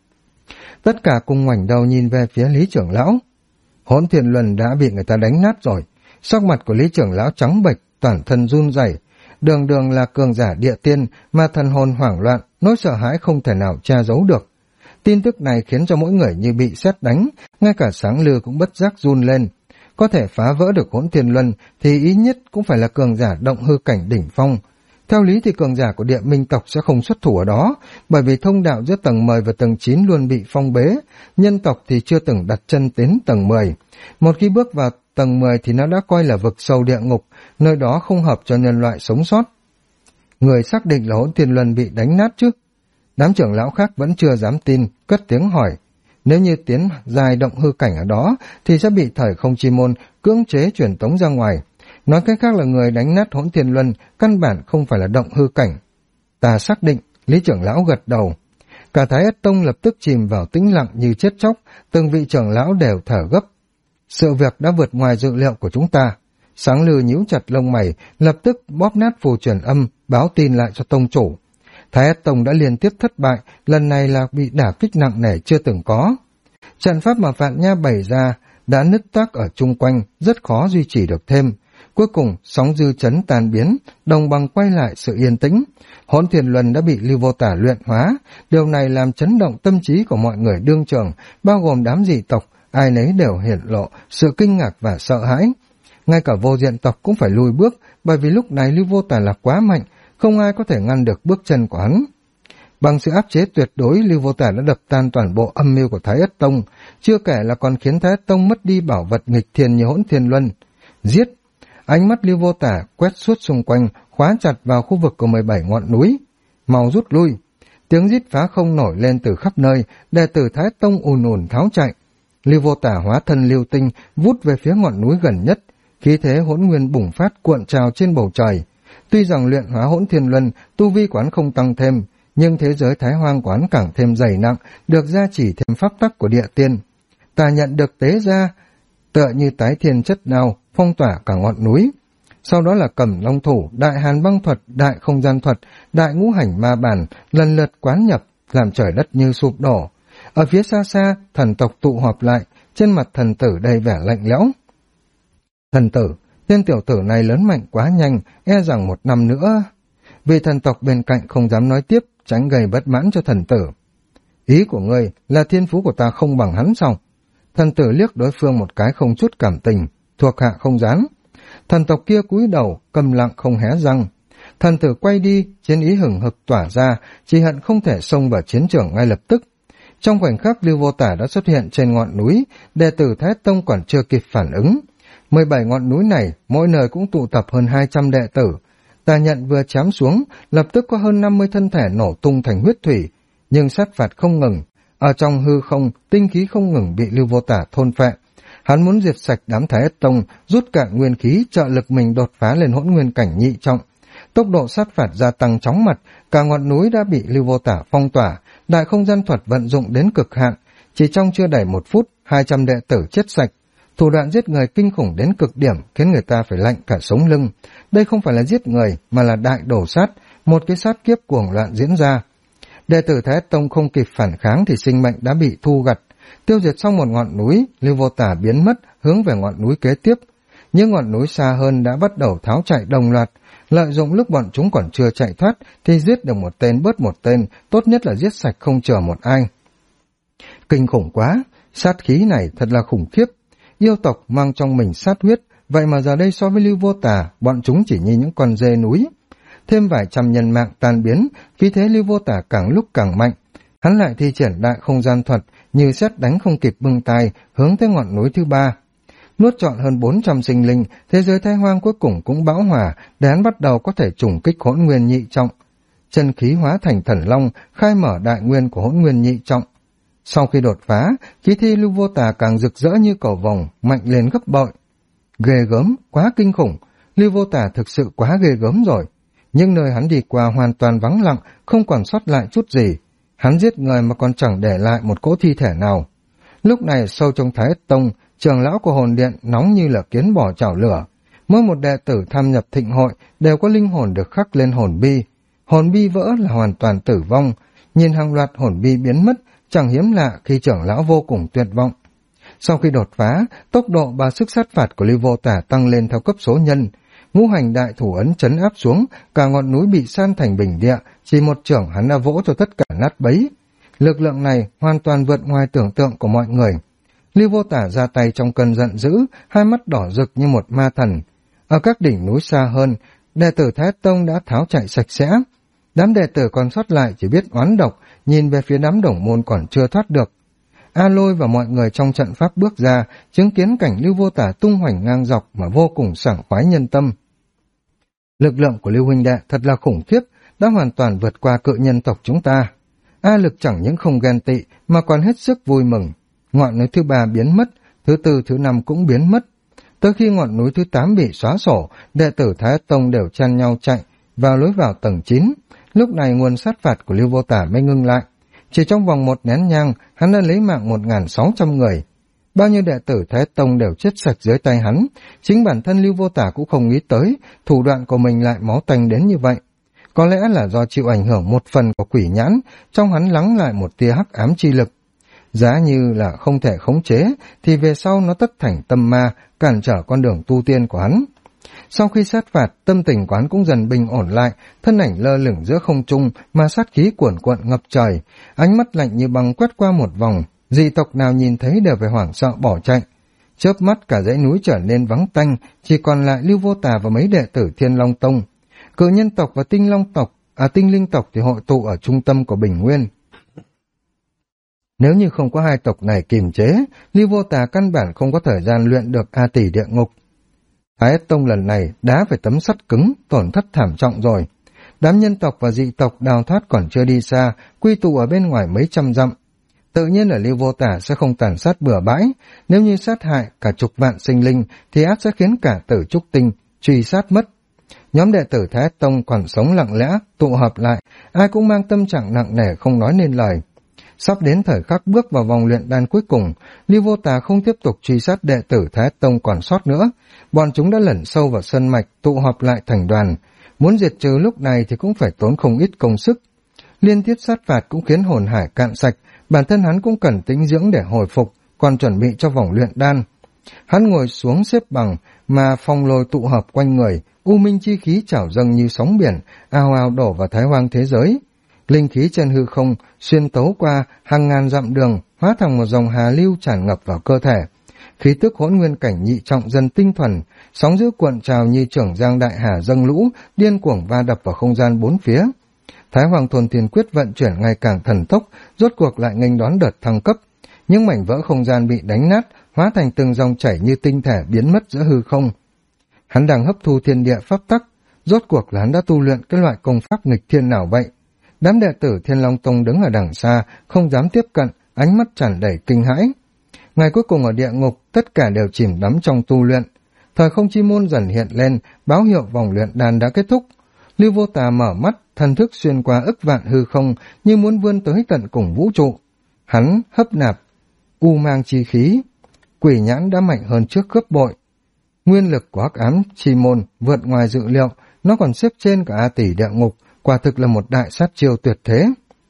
Tất cả cùng ngoảnh đầu nhìn về phía Lý trưởng lão. Hỗn thiên luân đã bị người ta đánh nát rồi. Sắc mặt của Lý trưởng lão trắng bệch, toàn thân run rẩy. Đường đường là cường giả địa tiên mà thần hồn hoảng loạn, nỗi sợ hãi không thể nào che giấu được. Tin tức này khiến cho mỗi người như bị sét đánh, ngay cả Sáng Lư cũng bất giác run lên. Có thể phá vỡ được hỗn thiên luân thì ít nhất cũng phải là cường giả động hư cảnh đỉnh phong. Theo lý thì cường giả của địa minh tộc sẽ không xuất thủ ở đó, bởi vì thông đạo giữa tầng 10 và tầng 9 luôn bị phong bế, nhân tộc thì chưa từng đặt chân đến tầng 10. Một khi bước vào tầng 10 thì nó đã coi là vực sâu địa ngục, nơi đó không hợp cho nhân loại sống sót. Người xác định là hỗn thiên luân bị đánh nát chứ? Đám trưởng lão khác vẫn chưa dám tin, cất tiếng hỏi. Nếu như tiến dài động hư cảnh ở đó thì sẽ bị thời không chi môn cưỡng chế truyền tống ra ngoài. Nói cách khác là người đánh nát hỗn thiên luân căn bản không phải là động hư cảnh. Ta xác định, Lý trưởng lão gật đầu. Cả Thái Ất Tông lập tức chìm vào tĩnh lặng như chết chóc, từng vị trưởng lão đều thở gấp. Sự việc đã vượt ngoài dự liệu của chúng ta. Sáng Lư nhíu chặt lông mày, lập tức bóp nát phù truyền âm, báo tin lại cho tông chủ. Thái Ất Tông đã liên tiếp thất bại, lần này là bị đả kích nặng nề chưa từng có. Trận pháp mà Vạn Nha bày ra đã nứt toác ở chung quanh, rất khó duy trì được thêm. Cuối cùng, sóng dư chấn tan biến, đồng bằng quay lại sự yên tĩnh. Hỗn thiên luân đã bị Lưu Vô Tả luyện hóa, điều này làm chấn động tâm trí của mọi người đương trường, bao gồm đám dị tộc, ai nấy đều hiển lộ sự kinh ngạc và sợ hãi. Ngay cả vô diện tộc cũng phải lùi bước, bởi vì lúc này Lưu Vô Tả là quá mạnh, không ai có thể ngăn được bước chân của hắn. Bằng sự áp chế tuyệt đối, Lưu Vô Tả đã đập tan toàn bộ âm mưu của Thái Ất Tông, chưa kể là còn khiến Thái Ất Tông mất đi bảo vật nghịch thiên như hỗn thiên luân. Giết! Ánh mắt Lưu Vô Tả quét suốt xung quanh, khóa chặt vào khu vực của 17 ngọn núi. Mau rút lui! Tiếng rít phá không nổi lên từ khắp nơi, đệ tử Thái Ất Tông ùn ùn tháo chạy. Lưu Vô Tả hóa thân lưu tinh, vút về phía ngọn núi gần nhất, khí thế hỗn nguyên bùng phát cuộn trào trên bầu trời. Tuy rằng luyện hóa hỗn thiên luân, tu vi quán không tăng thêm, nhưng thế giới Thái Hoang quán càng thêm dày nặng, được gia chỉ thêm pháp tắc của địa tiên. Ta nhận được tế ra, tựa như tái thiên chất nào, phong tỏa cả ngọn núi. Sau đó là Cẩm Long Thủ, Đại Hàn Băng Thuật, Đại Không Gian Thuật, Đại Ngũ Hành Ma Bản, lần lượt quán nhập, làm trời đất như sụp đổ. Ở phía xa xa, thần tộc tụ họp lại, trên mặt thần tử đầy vẻ lạnh lẽo. Thần tử, tên tiểu tử này lớn mạnh quá nhanh, e rằng 1 năm nữa. Vì thần tộc bên cạnh không dám nói tiếp, tránh gây bất mãn cho thần tử. Ý của ngươi là thiên phú của ta không bằng hắn sao? Thần tử liếc đối phương một cái không chút cảm tình, thuộc hạ không dám. Thần tộc kia cúi đầu, câm lặng không hé răng. Thần tử quay đi, chiến ý hừng hực tỏa ra, chỉ hận không thể xông vào chiến trường ngay lập tức. Trong khoảnh khắc Lưu Vô Tả đã xuất hiện trên ngọn núi, đệ tử Thái Tông còn chưa kịp phản ứng. 17 ngọn núi này, mỗi nơi cũng tụ tập hơn 200 đệ tử. Tà nhận vừa chém xuống, lập tức có hơn 50 thân thể nổ tung thành huyết thủy, nhưng sát phạt không ngừng. Ở trong hư không, tinh khí không ngừng bị Lưu Vô Tả thôn phệ. Hắn muốn diệt sạch đám Thái Ất Tông, rút cạn nguyên khí, trợ lực mình đột phá lên hỗn nguyên cảnh nhị trọng. Tốc độ sát phạt gia tăng chóng mặt, cả ngọn núi đã bị Lưu Vô Tả phong tỏa, đại không gian thuật vận dụng đến cực hạn. Chỉ trong chưa đầy 1 phút, 200 đệ tử chết sạch. Thủ đoạn giết người kinh khủng đến cực điểm, khiến người ta phải lạnh cả sống lưng. Đây không phải là giết người, mà là đại đổ sát, một cái sát kiếp cuồng loạn diễn ra. Đệ tử Thái Tông không kịp phản kháng thì sinh mệnh đã bị thu gặt. Tiêu diệt xong một ngọn núi, Lưu Vô Tả biến mất, hướng về ngọn núi kế tiếp. Nhưng ngọn núi xa hơn đã bắt đầu tháo chạy đồng loạt. Lợi dụng lúc bọn chúng còn chưa chạy thoát thì giết được một tên bớt một tên, tốt nhất là giết sạch không chừa một ai. Kinh khủng quá, sát khí này thật là khủng khiếp. Yêu tộc mang trong mình sát huyết, vậy mà giờ đây so với Lưu Vô Tả, bọn chúng chỉ như những con dê núi. Thêm vài trăm nhân mạng tan biến, khí thế Lưu Vô Tả càng lúc càng mạnh. Hắn lại thi triển đại không gian thuật, như sét đánh không kịp bưng tai, hướng tới ngọn núi thứ 3. Nuốt trọn hơn 400 sinh linh, thế giới Thái Hoang cuối cùng cũng bão hòa, để hắn bắt đầu có thể trùng kích hỗn nguyên nhị trọng. Chân khí hóa thành thần long, khai mở đại nguyên của hỗn nguyên nhị trọng. Sau khi đột phá, khí thi Lưu Vô Tả càng rực rỡ như cầu vồng, mạnh lên gấp bội. Ghê gớm, quá kinh khủng, Lưu Vô Tả thực sự quá ghê gớm rồi. Nhưng nơi hắn đi qua hoàn toàn vắng lặng, không còn sót lại chút gì. Hắn giết người mà còn chẳng để lại một cỗ thi thể nào. Lúc này sâu trong Thái Ất Tông, trưởng lão của hồn điện nóng như là kiến bò chảo lửa. Mỗi một đệ tử tham nhập thịnh hội đều có linh hồn được khắc lên hồn bi. Hồn bi vỡ là hoàn toàn tử vong. Nhìn hàng loạt hồn bi biến mất, chẳng hiếm lạ khi trưởng lão vô cùng tuyệt vọng. Sau khi đột phá, tốc độ và sức sát phạt của Lưu Vô Tả tăng lên theo cấp số nhân. Ngũ hành đại thủ ấn trấn áp xuống, cả ngọn núi bị san thành bình địa, chỉ một chưởng hắn đã vỗ cho tất cả nát bấy. Lực lượng này hoàn toàn vượt ngoài tưởng tượng của mọi người. Lưu Vô Tả ra tay trong cơn giận dữ, hai mắt đỏ rực như một ma thần. Ở các đỉnh núi xa hơn, đệ tử Thái Tông đã tháo chạy sạch sẽ. Đám đệ tử còn sót lại chỉ biết oán độc, nhìn về phía đám đồng môn còn chưa thoát được. A Lôi và mọi người trong trận pháp bước ra, chứng kiến cảnh Lưu Vô Tả tung hoành ngang dọc mà vô cùng sảng khoái nhân tâm. Lực lượng của Lưu huynh đệ thật là khủng khiếp, đã hoàn toàn vượt qua cự nhân tộc chúng ta. A Lực chẳng những không ghen tị mà còn hết sức vui mừng. Ngọn núi thứ 3 biến mất, thứ 4, thứ 5 cũng biến mất. Tới khi ngọn núi thứ 8 bị xóa sổ, đệ tử Thái Tông đều chen nhau chạy vào lối vào tầng 9. Lúc này nguồn sát phạt của Lưu Vô Tả mới ngưng lại. Chỉ trong vòng một nén nhang, hắn đã lấy mạng 1.600 người. Bao nhiêu đệ tử Thái Tông đều chết sạch dưới tay hắn. Chính bản thân Lưu Vô Tả cũng không nghĩ tới, thủ đoạn của mình lại máu tanh đến như vậy. Có lẽ là do chịu ảnh hưởng một phần của quỷ nhãn, trong hắn lắng lại một tia hắc ám chi lực. Giá như là không thể khống chế, thì về sau nó tất thành tâm ma, cản trở con đường tu tiên của hắn. Sau khi sát phạt, tâm tình quán cũng dần bình ổn lại, thân ảnh lơ lửng giữa không trung mà sát khí cuồn cuộn ngập trời, ánh mắt lạnh như băng quét qua một vòng, dị tộc nào nhìn thấy đều phải hoảng sợ bỏ chạy. Chớp mắt cả dãy núi trở nên vắng tanh, chỉ còn lại Lưu Vô Tả và mấy đệ tử Thiên Long Tông. Cự nhân tộc và tinh linh tộc thì hội tụ ở trung tâm của Bình Nguyên. Nếu như không có hai tộc này kiềm chế, Lưu Vô Tả căn bản không có thời gian luyện được A Tỷ địa ngục. Thái Ất Tông lần này đá phải tấm sắt cứng, tổn thất thảm trọng rồi. Đám nhân tộc và dị tộc đào thoát còn chưa đi xa, quy tụ ở bên ngoài mấy trăm dặm. Tự nhiên ở Lưu Vô Tả sẽ không tàn sát bừa bãi, nếu như sát hại cả chục vạn sinh linh thì ác sẽ khiến cả Tử Trúc Tinh truy sát mất. Nhóm đệ tử Thái Ất Tông còn sống lặng lẽ, tụ họp lại, ai cũng mang tâm trạng nặng nề không nói nên lời. Sắp đến thời khắc bước vào vòng luyện đan cuối cùng, Lưu Vô Tả không tiếp tục truy sát đệ tử Thái Ất Tông còn sót nữa. Bọn chúng đã lẩn sâu vào sân mạch, tụ họp lại thành đoàn. Muốn diệt trừ lúc này thì cũng phải tốn không ít công sức. Liên tiếp sát phạt cũng khiến hồn hải cạn sạch, bản thân hắn cũng cần tĩnh dưỡng để hồi phục, còn chuẩn bị cho vòng luyện đan. Hắn ngồi xuống xếp bằng, mà phong lôi tụ hợp quanh người, u minh chi khí trào dâng như sóng biển, ào ào đổ vào Thái Hoang thế giới. Linh khí trên hư không xuyên tấu qua hàng ngàn dặm đường, hóa thành một dòng hà lưu tràn ngập vào cơ thể. Khí tức hỗn nguyên cảnh nhị trọng dần tinh thuần, sóng dữ cuộn trào như trưởng giang đại hà dâng lũ, điên cuồng va đập vào không gian bốn phía. Thái Hoàng Thôn Thiên Quyết vận chuyển ngày càng thần tốc, rốt cuộc lại nghênh đón đợt thăng cấp. Những mảnh vỡ không gian bị đánh nát, hóa thành từng dòng chảy như tinh thể biến mất giữa hư không. Hắn đang hấp thu thiên địa pháp tắc, rốt cuộc là hắn đã tu luyện cái loại công pháp nghịch thiên nào vậy? Đám đệ tử Thiên Long Tông đứng ở đằng xa, không dám tiếp cận, ánh mắt tràn đầy kinh hãi. Ngày cuối cùng ở địa ngục, tất cả đều chìm đắm trong tu luyện. Thời không chi môn dần hiện lên, báo hiệu vòng luyện đan đã kết thúc. Lưu Vô Tà mở mắt, thần thức xuyên qua ức vạn hư không, như muốn vươn tới tận cùng vũ trụ. Hắn hấp nạp u mang chi khí, quỷ nhãn đã mạnh hơn trước gấp bội. Nguyên lực của hắc ám chi môn vượt ngoài dự liệu, nó còn xếp trên cả A tỷ địa ngục, quả thực là một đại sát chiêu tuyệt thế.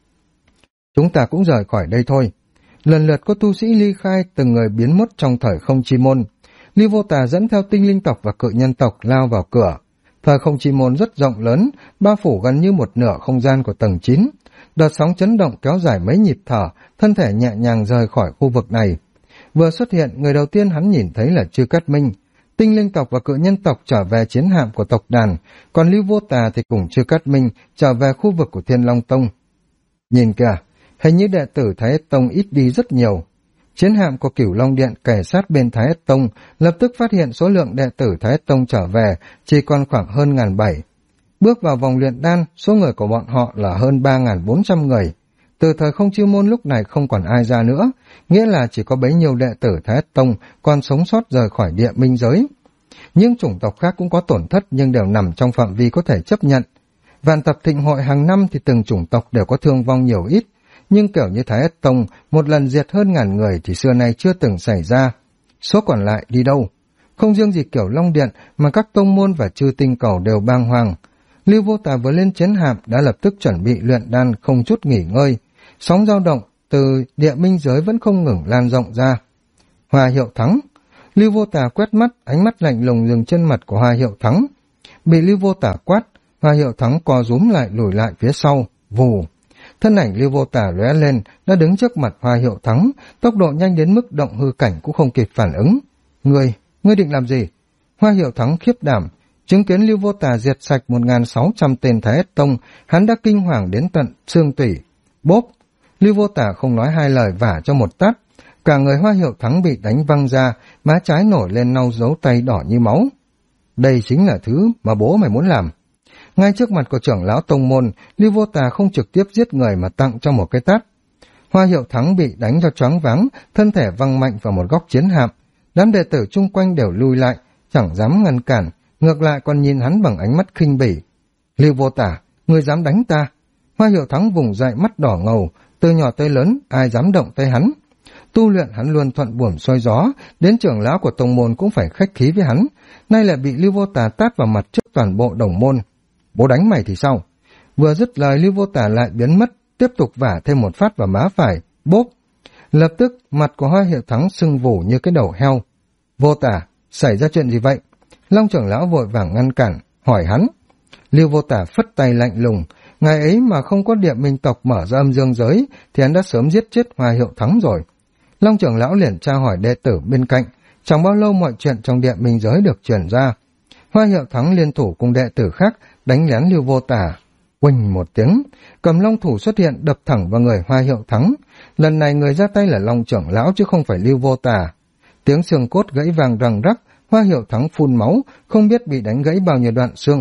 Chúng ta cũng rời khỏi đây thôi. Lần lượt có tu sĩ ly khai, từng người biến mất trong thời không chi môn. Lưu Vô Tà dẫn theo tinh linh tộc và cự nhân tộc lao vào cửa. Thời không chi môn rất rộng lớn, bao phủ gần như một nửa không gian của tầng 9. Đợt sóng chấn động kéo dài mấy nhịp thở, thân thể nhẹ nhàng rời khỏi khu vực này. Vừa xuất hiện, người đầu tiên hắn nhìn thấy là Chư Cát Minh. Tinh linh tộc và cự nhân tộc trở về chiến hạm của tộc đàn, còn Lưu Vô Tà thì cùng Chư Cát Minh trở về khu vực của Thiên Long Tông. Nhìn kìa, hình như đệ tử Thái Ất Tông ít đi rất nhiều. Chiến hạm của Cửu Long Điện kề sát bên Thái Ất Tông, lập tức phát hiện số lượng đệ tử Thái Ất Tông trở về chỉ còn khoảng hơn 1.700. Bước vào vòng luyện đan, số người của bọn họ là hơn 3.400 người. Từ thời không chiêu môn lúc này không còn ai ra nữa, nghĩa là chỉ có bấy nhiêu đệ tử Thái Ất Tông còn sống sót rời khỏi địa minh giới. Những chủng tộc khác cũng có tổn thất nhưng đều nằm trong phạm vi có thể chấp nhận. Vạn tập thịnh hội hàng năm thì từng chủng tộc đều có thương vong nhiều ít, nhưng kiểu như Thái Ất Tông một lần diệt hơn 1.000 người thì xưa nay chưa từng xảy ra. Số còn lại đi đâu? Không riêng gì Cửu Long Điện mà các tông môn và chư tinh cầu đều bàng hoàng. Lưu Vô Tà vừa lên chiến hạm đã lập tức chuẩn bị luyện đan không chút nghỉ ngơi. Sóng dao động từ địa minh giới vẫn không ngừng lan rộng ra. Hoa Hiệu Thắng. Lưu Vô Tà quét mắt, ánh mắt lạnh lùng dừng trên mặt của Hoa Hiệu Thắng. Bị Lưu Vô Tà quát, Hoa Hiệu Thắng co rúm lại lùi lại phía sau, vù. Thân ảnh Lưu Vô Tà lóe lên, đã đứng trước mặt Hoa Hiệu Thắng, tốc độ nhanh đến mức động hư cảnh cũng không kịp phản ứng. Ngươi định làm gì? Hoa Hiệu Thắng khiếp đảm, chứng kiến Lưu Vô Tà diệt sạch 1.600 tên Thái Ất Tông, hắn đã kinh hoàng đến tận xương tủy. Bốp! Lưu Vô Tà không nói hai lời vả cho một tát, cả người Hoa Hiệu Thắng bị đánh văng ra, má trái nổi lên nau dấu tay đỏ như máu. Đây chính là thứ mà bố mày muốn làm. Ngay trước mặt của trưởng lão tông môn, Lưu Vô Tà không trực tiếp giết người mà tặng cho một cái tát. Hoa Hiệu Thắng bị đánh cho choáng váng, thân thể văng mạnh vào một góc chiến hạm. Đám đệ tử chung quanh đều lui lại, chẳng dám ngăn cản, ngược lại còn nhìn hắn bằng ánh mắt khinh bỉ. Lưu Vô Tà, ngươi dám đánh ta? Hoa Hiệu Thắng vùng dậy mắt đỏ ngầu, từ nhỏ tới lớn ai dám động tay hắn. Tu luyện hắn luôn thuận buồm xuôi gió, đến trưởng lão của tông môn cũng phải khách khí với hắn, nay lại bị Lưu Vô Tà tát vào mặt trước toàn bộ đồng môn. Bố đánh mày thì sao? Vừa dứt lời Lưu Vô Tà lại biến mất, tiếp tục vả thêm một phát vào má phải, bốp. Lập tức mặt của Hoa Hiệu Thắng sưng vù như cái đầu heo. Vô Tà, xảy ra chuyện gì vậy? Long trưởng lão vội vàng ngăn cản, hỏi hắn. Lưu Vô Tà phất tay lạnh lùng, ngày ấy mà không có địa minh tộc mở ra âm dương giới thì hắn đã sớm giết chết Hoa Hiệu Thắng rồi. Long trưởng lão liền tra hỏi đệ tử bên cạnh, chẳng bao lâu mọi chuyện trong địa minh giới được truyền ra. Hoa Hiệu Thắng liên thủ cùng đệ tử khác đánh lén Lưu Vô Tà. Quỳnh một tiếng, cầm long thủ xuất hiện đập thẳng vào người Hoa Hiệu Thắng. Lần này người ra tay là Long trưởng lão chứ không phải Lưu Vô Tà. Tiếng xương cốt gãy vàng răng rắc, Hoa Hiệu Thắng phun máu, không biết bị đánh gãy bao nhiêu đoạn xương.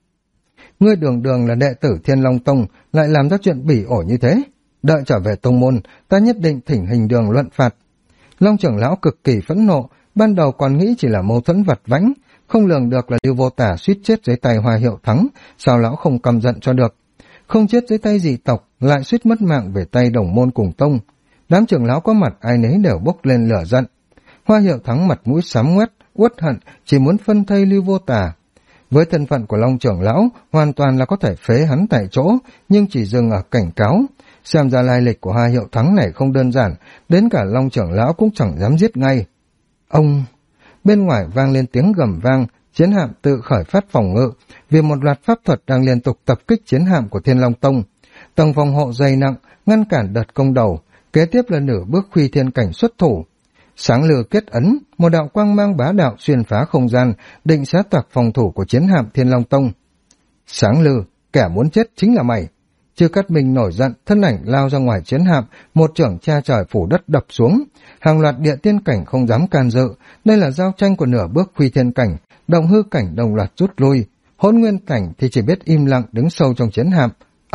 Ngươi đường đường là đệ tử Thiên Long Tông, lại làm ra chuyện bỉ ổi như thế. Đợi trở về tông môn, ta nhất định thỉnh hình đường luận phạt. Long trưởng lão cực kỳ phẫn nộ, ban đầu còn nghĩ chỉ là mâu thuẫn vặt vãnh, không lường được là Lưu Vô Tà suýt chết dưới tay Hoa Hiệu Thắng, sao lão không căm giận cho được. Không chết dưới tay dị tộc, lại suýt mất mạng về tay đồng môn cùng tông. Đám trưởng lão có mặt ai nấy đều bốc lên lửa giận. Hoa Hiệu Thắng mặt mũi xám ngoét, uất hận, chỉ muốn phân thây Lưu Vô Tà. Với thân phận của Long trưởng lão, hoàn toàn là có thể phế hắn tại chỗ, nhưng chỉ dừng ở cảnh cáo. Xem ra lai lịch của Hoa Hiệu Thắng này không đơn giản, đến cả Long trưởng lão cũng chẳng dám giết ngay. Ông... Bên ngoài vang lên tiếng gầm vang, chiến hạm tự khởi phát phòng ngự, vì một loạt pháp thuật đang liên tục tập kích chiến hạm của Thiên Long Tông. tầng phòng hộ dày nặng, ngăn cản đợt công đầu, kế tiếp là nửa bước Khuy Thiên Cảnh xuất thủ. Sáng lư kết ấn, một đạo quang mang bá đạo xuyên phá không gian, định xé toạc phòng thủ của chiến hạm Thiên Long Tông. Sáng lư, kẻ muốn chết chính là mày. Chư Cát Minh nổi giận, thân ảnh lao ra ngoài chiến hạm, một chưởng cha trời phủ đất đập xuống. Hàng loạt địa tiên cảnh không dám can dự, đây là giao tranh của nửa bước Khuy Thiên Cảnh, động hư cảnh đồng loạt rút lui. Hỗn nguyên cảnh thì chỉ biết im lặng đứng sâu trong chiến hạm.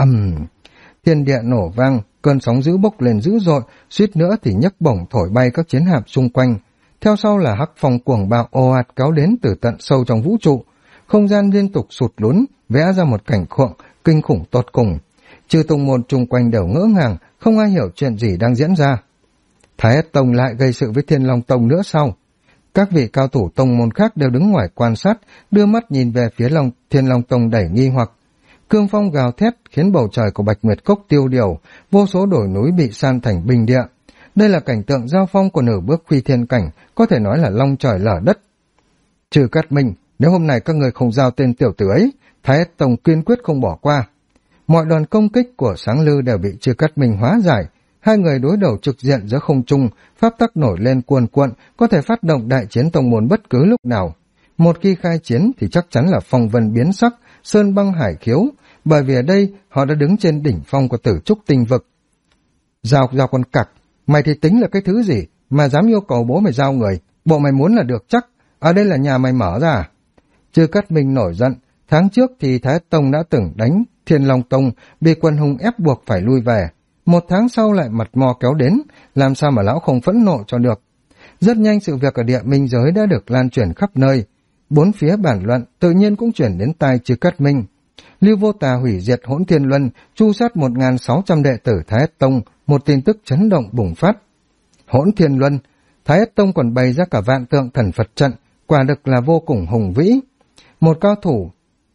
Thiên địa nổ vang, cơn sóng dữ bốc lên dữ dội, suýt nữa thì nhấc bổng thổi bay các chiến hạm xung quanh. Theo sau là hắc phong cuồng bạo ồ ạt kéo đến từ tận sâu trong vũ trụ. Không gian liên tục sụt lún, vẽ ra một cảnh khượng kinh khủng tột cùng. Chư tông môn chung quanh đều ngỡ ngàng, không ai hiểu chuyện gì đang diễn ra. Thái Ất Tông lại gây sự với Thiên Long Tông nữa sau. Các vị cao thủ tông môn khác đều đứng ngoài quan sát, đưa mắt nhìn về phía Thiên Long Tông đầy nghi hoặc. Cương phong gào thét khiến bầu trời của Bạch Nguyệt Cốc tiêu điều, vô số đồi núi bị san thành bình địa. Đây là cảnh tượng giao phong của nửa bước Khuy Thiên Cảnh, có thể nói là long trời lở đất. Trừ Cát Minh, nếu hôm nay các người không giao tên tiểu tử ấy, Thái Ất Tông kiên quyết không bỏ qua. Mọi đòn công kích của Sáng Lư đều bị Trừ Cát Minh hóa giải. Hai người đối đầu trực diện giữa không trung, pháp tắc nổi lên cuồn cuộn, có thể phát động đại chiến tông môn bất cứ lúc nào. Một khi khai chiến thì chắc chắn là phong vân biến sắc, sơn băng hải khiếu, bởi vì ở đây họ đã đứng trên đỉnh phong của Tử Trúc Tinh Vực. Giao con cặc, mày thì tính là cái thứ gì mà dám yêu cầu bố mày giao người, bộ mày muốn là được chắc, ở đây là nhà mày mở ra à? Chư Cát Minh nổi giận, tháng trước thì Thái Tông đã từng đánh Thiên Long Tông, bị Quân Hùng ép buộc phải lui về. Một tháng sau lại mặt mò kéo đến, làm sao mà lão không phẫn nộ cho được. Rất nhanh sự việc ở địa minh giới đã được lan truyền khắp nơi. Bốn phía bàn luận tự nhiên cũng chuyển đến tai Chư Cát Minh. Lưu Vô Tà hủy diệt Hỗn Thiên Luân, tru sát 1.600 đệ tử Thái Ất Tông, một tin tức chấn động bùng phát. Hỗn Thiên Luân, Thái Ất Tông còn bày ra cả vạn tượng thần Phật trận, quả thực là vô cùng hùng vĩ. Một cao thủ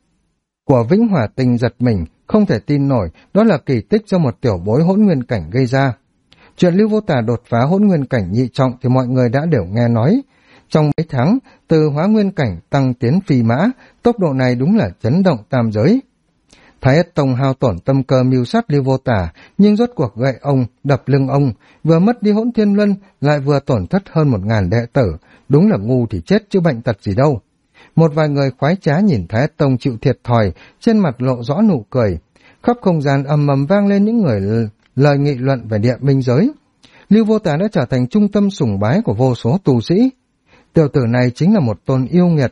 của Vĩnh Hỏa Tinh giật mình, không thể tin nổi, đó là kỳ tích do một tiểu bối hỗn nguyên cảnh gây ra. Chuyện Lưu Vô Tà đột phá hỗn nguyên cảnh nhị trọng thì mọi người đã đều nghe nói. Trong mấy tháng, từ hóa nguyên cảnh tăng tiến phi mã, tốc độ này đúng là chấn động tam giới. Thái Ất Tông hao tổn tâm cơ mưu sát Lưu Vô Tà, nhưng rốt cuộc gậy ông, đập lưng ông, vừa mất đi Hỗn Thiên Luân, lại vừa tổn thất hơn 1.000 đệ tử, đúng là ngu thì chết chứ bệnh tật gì đâu. Một vài người khoái trá nhìn Thái Ất Tông chịu thiệt thòi, trên mặt lộ rõ nụ cười. Khắp không gian ầm ầm vang lên những người lời nghị luận về địa minh giới. Lưu Vô Tà đã trở thành trung tâm sùng bái của vô số tu sĩ. Tiểu tử này chính là một tôn yêu nghiệt.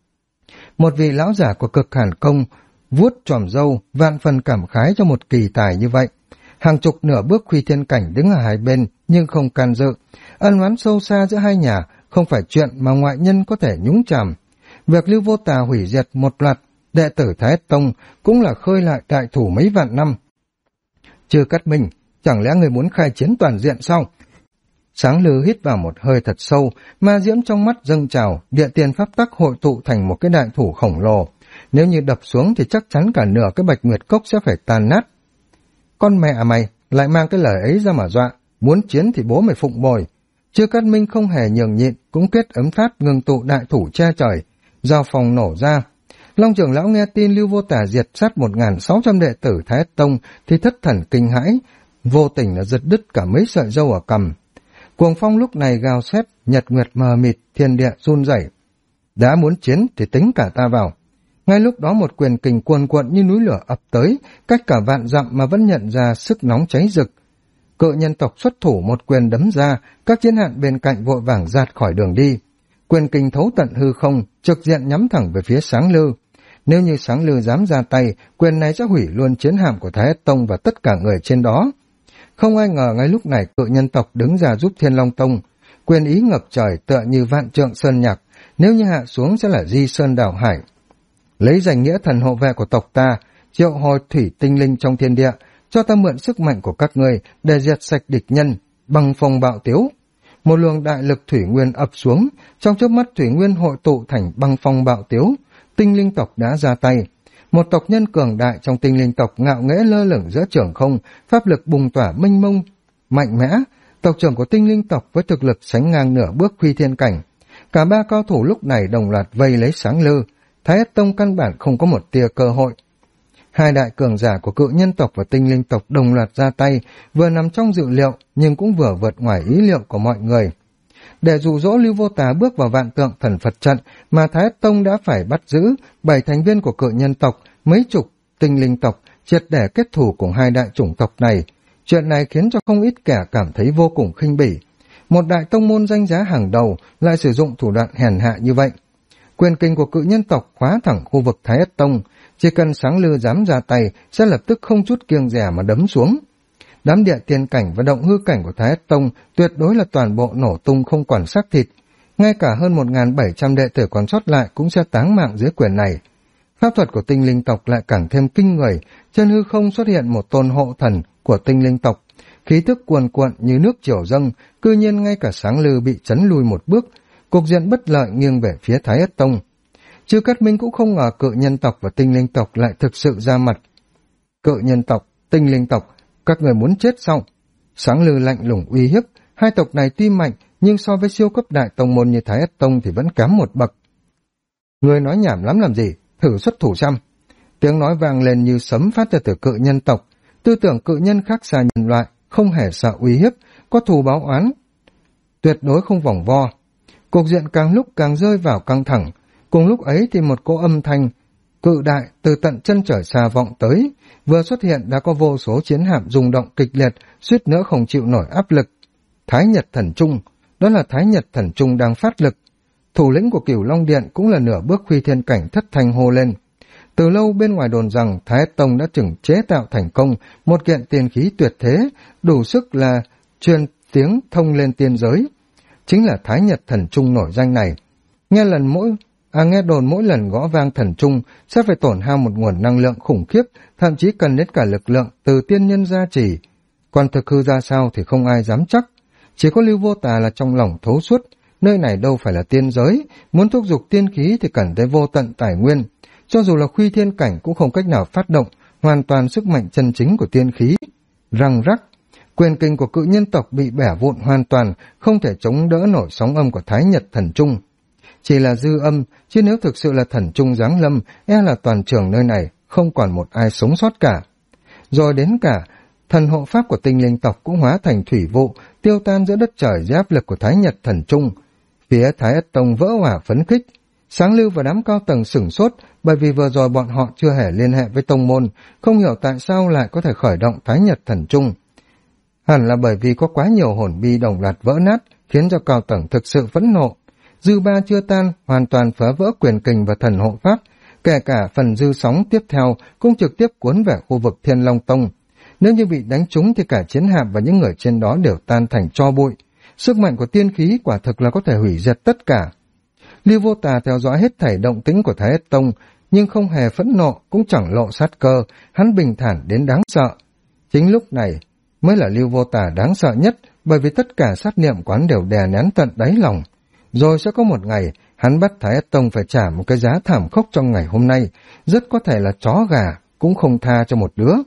Một vị lão giả của Cực Hàn Công vuốt chòm râu, vạn phần cảm khái cho một kỳ tài như vậy. Hàng chục nửa bước Khuy Thiên Cảnh đứng ở hai bên nhưng không can dự. Ân oán sâu xa giữa hai nhà không phải chuyện mà ngoại nhân có thể nhúng chàm. Việc Lưu Vô Tà hủy diệt một loạt đệ tử Thái Ất Tông cũng là khơi lại đại thủ mấy vạn năm. Chư Cát Minh, chẳng lẽ người muốn khai chiến toàn diện sao? Sáng Lư hít vào một hơi thật sâu, ma diễm trong mắt dâng trào, địa tiền pháp tắc hội tụ thành một cái đại thủ khổng lồ. Nếu như đập xuống thì chắc chắn cả nửa cái Bạch Nguyệt Cốc sẽ phải tan nát. Con mẹ mày lại mang cái lời ấy ra mà dọa, muốn chiến thì bố mày phụng bồi. Chư Cát Minh không hề nhường nhịn, cũng kết ấm phát ngừng tụ đại thủ che trời, giao phòng nổ ra. Long trưởng lão nghe tin Lưu Vô Tà diệt sát 1.600 đệ tử Thái Ất Tông thì thất thần kinh hãi, vô tình là giật đứt cả mấy sợi râu ở cằm. Cuồng phong lúc này gào thét, nhật nguyệt mờ mịt, thiên địa run rẩy. Đã muốn chiến thì tính cả ta vào. Ngay lúc đó một quyền kình cuồn cuộn như núi lửa ập tới, cách cả vạn dặm mà vẫn nhận ra sức nóng cháy rực. Cự nhân tộc xuất thủ một quyền đấm ra, các chiến hạm bên cạnh vội vàng giạt khỏi đường đi. Quyền kình thấu tận hư không, trực diện nhắm thẳng về phía Sáng Lư. Nếu như Sáng Lư dám ra tay, quyền này sẽ hủy luôn chiến hạm của Thái Ất Tông và tất cả người trên đó. Không ai ngờ ngay lúc này cự nhân tộc đứng ra giúp Thiên Long Tông. Quyền ý ngập trời tựa như vạn trượng sơn nhạc, nếu như hạ xuống sẽ là di sơn đảo hải. Lấy danh nghĩa thần hộ vệ của tộc ta, triệu hồi thủy tinh linh trong thiên địa, cho ta mượn sức mạnh của các ngươi để diệt sạch địch nhân, băng phong bạo tiếu. Một luồng đại lực thủy nguyên ập xuống, trong chớp mắt thủy nguyên hội tụ thành băng phong bạo tiếu, tinh linh tộc đã ra tay. Một tộc nhân cường đại trong tinh linh tộc ngạo nghễ lơ lửng giữa trường không, pháp lực bùng tỏa mênh mông, mạnh mẽ. Tộc trưởng của tinh linh tộc với thực lực sánh ngang nửa bước Khuy Thiên Cảnh. Cả ba cao thủ lúc này đồng loạt vây lấy Sáng Lư. Thái Ất Tông căn bản không có một tia cơ hội. Hai đại cường giả của cự nhân tộc và tinh linh tộc đồng loạt ra tay, vừa nằm trong dự liệu nhưng cũng vừa vượt ngoài ý liệu của mọi người. Để dụ dỗ Lưu Vô Tà bước vào vạn tượng thần Phật trận mà Thái Ất Tông đã phải bắt giữ 7 thành viên của cự nhân tộc, mấy chục tinh linh tộc, triệt để kết thù cùng hai đại chủng tộc này. Chuyện này khiến cho không ít kẻ cảm thấy vô cùng khinh bỉ. Một đại tông môn danh giá hàng đầu lại sử dụng thủ đoạn hèn hạ như vậy. Quyền kinh của cự nhân tộc khóa thẳng khu vực Thái Ất Tông, chỉ cần Sáng Lư dám ra tay sẽ lập tức không chút kiêng dè mà đấm xuống. Đám địa tiên cảnh và động hư cảnh của Thái Ất Tông tuyệt đối là toàn bộ nổ tung không còn xác thịt. Ngay cả hơn 1.700 đệ tử còn sót lại cũng sẽ táng mạng dưới quyền này. Pháp thuật của tinh linh tộc lại càng thêm kinh người, trên hư không xuất hiện một tôn hộ thần của tinh linh tộc. Khí tức cuồn cuộn như nước triều dâng, cư nhiên ngay cả Sáng Lư bị chấn lùi một bước, cục diện bất lợi nghiêng về phía Thái Ất Tông. Chư Cát Minh cũng không ngờ cự nhân tộc và tinh linh tộc lại thực sự ra mặt. Cự nhân tộc, tinh linh tộc, các người muốn chết sao? Sáng Lư lạnh lùng uy hiếp, hai tộc này tuy mạnh nhưng so với siêu cấp đại tông môn như Thái Ất Tông thì vẫn kém một bậc. Người nói nhảm lắm làm gì, thử xuất thủ xem. Tiếng nói vang lên như sấm phát ra từ cự nhân tộc, tư tưởng cự nhân khác xa nhân loại, không hề sợ uy hiếp, có thù báo oán, tuyệt đối không vòng vo. Cục diện càng lúc càng rơi vào căng thẳng. Cùng lúc ấy thì một cỗ âm thanh cự đại từ tận chân trời xa vọng tới, vừa xuất hiện đã có vô số chiến hạm rung động kịch liệt, suýt nữa không chịu nổi áp lực. Thái Nhật Thần Trung, đó là Thái Nhật Thần Trung đang phát lực. Thủ lĩnh của Cửu Long Điện cũng là nửa bước Khuy Thiên cảnh thất thanh hô lên. Từ lâu bên ngoài đồn rằng Thái Ất Tông đã chừng chế tạo thành công một kiện tiên khí tuyệt thế, đủ sức là truyền tiếng thông lên tiên giới. Chính là Thái Nhật Thần Trung nổi danh này. Nghe đồn mỗi lần gõ vang thần trung sẽ phải tổn hao một nguồn năng lượng khủng khiếp, thậm chí cần đến cả lực lượng từ tiên nhân gia trì. Còn thực hư ra sao thì không ai dám chắc. Chỉ có Lưu Vô Tà là trong lòng thấu suốt, nơi này đâu phải là tiên giới, muốn thúc giục tiên khí thì cần tới vô tận tài nguyên. Cho dù là Khuy Thiên cảnh cũng không cách nào phát động hoàn toàn sức mạnh chân chính của tiên khí. Răng rắc, quyền kinh của cự nhân tộc bị bẻ vụn hoàn toàn, không thể chống đỡ nổi sóng âm của Thái Nhật Thần Trung. Chỉ là dư âm, chứ nếu thực sự là thần trung giáng lâm, e là toàn trường nơi này không còn một ai sống sót cả. Rồi đến cả thần hộ pháp của tinh linh tộc cũng hóa thành thủy vụ, tiêu tan giữa đất trời dưới áp lực của Thái Nhật Thần Trung. Phía Thái Ất Tông vỡ hỏa phấn khích. Sáng Lưu và đám cao tầng sửng sốt, bởi vì vừa rồi bọn họ chưa hề liên hệ với tông môn, không hiểu tại sao lại có thể khởi động Thái Nhật Thần Trung. Hẳn là bởi vì có quá nhiều hồn bi đồng loạt vỡ nát, khiến cho cao tầng thực sự phẫn nộ. Dư ba chưa tan, hoàn toàn phá vỡ quyền kình và thần hộ pháp, kể cả phần dư sóng tiếp theo cũng trực tiếp cuốn về khu vực Thiên Long Tông. Nếu như bị đánh trúng thì cả chiến hạm và những người trên đó đều tan thành tro bụi. Sức mạnh của tiên khí quả thực là có thể hủy diệt tất cả. Lưu Vô Tà theo dõi hết thảy động tĩnh của Thái Ất Tông, nhưng không hề phẫn nộ, cũng chẳng lộ sát cơ, hắn bình thản đến đáng sợ. Chính lúc này mới là Lưu Vô Tà đáng sợ nhất, bởi vì tất cả sát niệm quán đều đè nén tận đáy lòng. Rồi sẽ có một ngày, hắn bắt Thái Ất Tông phải trả một cái giá thảm khốc trong ngày hôm nay, rất có thể là chó gà, cũng không tha cho một đứa.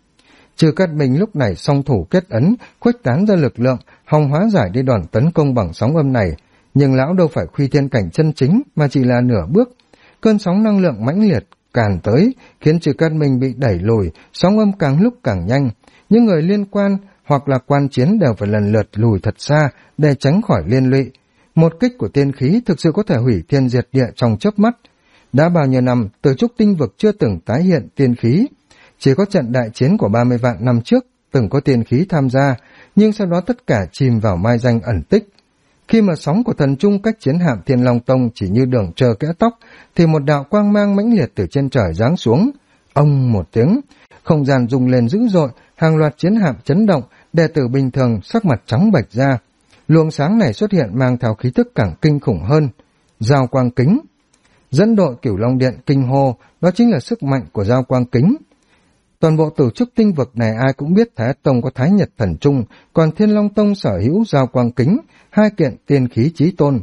Trừ Cát Minh lúc này song thủ kết ấn, khuếch tán ra lực lượng, hòng hóa giải đi đòn tấn công bằng sóng âm này, nhưng lão đâu phải Khuy Thiên cảnh chân chính, mà chỉ là nửa bước. Cơn sóng năng lượng mãnh liệt càn tới, khiến Trừ Cát Minh bị đẩy lùi, sóng âm càng lúc càng nhanh. Những người liên quan hoặc là quan chiến đều phải lần lượt lùi thật xa để tránh khỏi liên lụy. Một kích của tiên khí thực sự có thể hủy thiên diệt địa trong chớp mắt. Đã bao nhiêu năm, Tử Trúc tinh vực chưa từng tái hiện tiên khí. Chỉ có trận đại chiến của 30 vạn năm trước từng có tiên khí tham gia, nhưng sau đó tất cả chìm vào mai danh ẩn tích. Khi mà sóng của thần trung cách chiến hạm Thiên Long Tông chỉ như đường trơ kẽ tóc, thì một đạo quang mang mãnh liệt từ trên trời giáng xuống. Ông một tiếng, không gian rung lên dữ dội, hàng loạt chiến hạm chấn động, đệ tử bình thường sắc mặt trắng bệch ra. Luồng sáng này xuất hiện mang theo khí tức càng kinh khủng hơn. Giao quang kính. Dẫn đội Cửu Long Điện kinh hô, đó chính là sức mạnh của giao quang kính. Toàn bộ Tử Trúc tinh vực này ai cũng biết Thái Ất Tông có Thái Nhật Thần Trung, còn Thiên Long Tông sở hữu giao quang kính, hai kiện tiên khí chí tôn.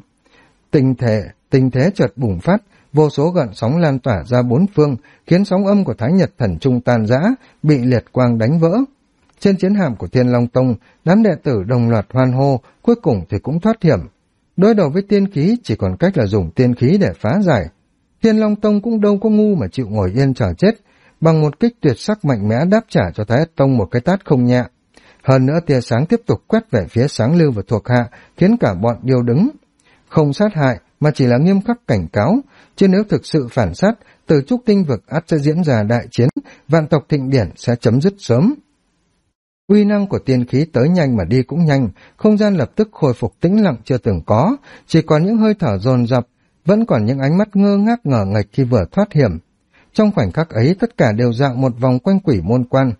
Tình thế chợt bùng phát, vô số gợn sóng lan tỏa ra bốn phương, khiến sóng âm của Thái Nhật Thần Trung tan rã, bị liệt quang đánh vỡ. Trên chiến hạm của Thiên Long Tông, đám đệ tử đồng loạt hoan hô, cuối cùng thì cũng thoát hiểm. Đối đầu với tiên khí chỉ còn cách là dùng tiên khí để phá giải. Thiên Long Tông cũng đâu có ngu mà chịu ngồi yên chờ chết, bằng một kích tuyệt sắc mạnh mẽ đáp trả cho Thái Ất Tông một cái tát không nhẹ. Hơn nữa tia sáng tiếp tục quét về phía Sáng Lưu và thuộc hạ, khiến cả bọn điêu đứng. Không sát hại, mà chỉ là nghiêm khắc cảnh cáo, chứ nếu thực sự phản sát, Tử Trúc Tinh Vực ắt sẽ diễn ra đại chiến, vạn tộc thịnh điển sẽ chấm dứt sớm. Uy năng của tiên khí tới nhanh mà đi cũng nhanh, không gian lập tức khôi phục tĩnh lặng chưa từng có, chỉ còn những hơi thở dồn dập, vẫn còn những ánh mắt ngơ ngác ngờ nghệch khi vừa thoát hiểm. Trong khoảnh khắc ấy tất cả đều dạo một vòng quanh quỷ môn quan.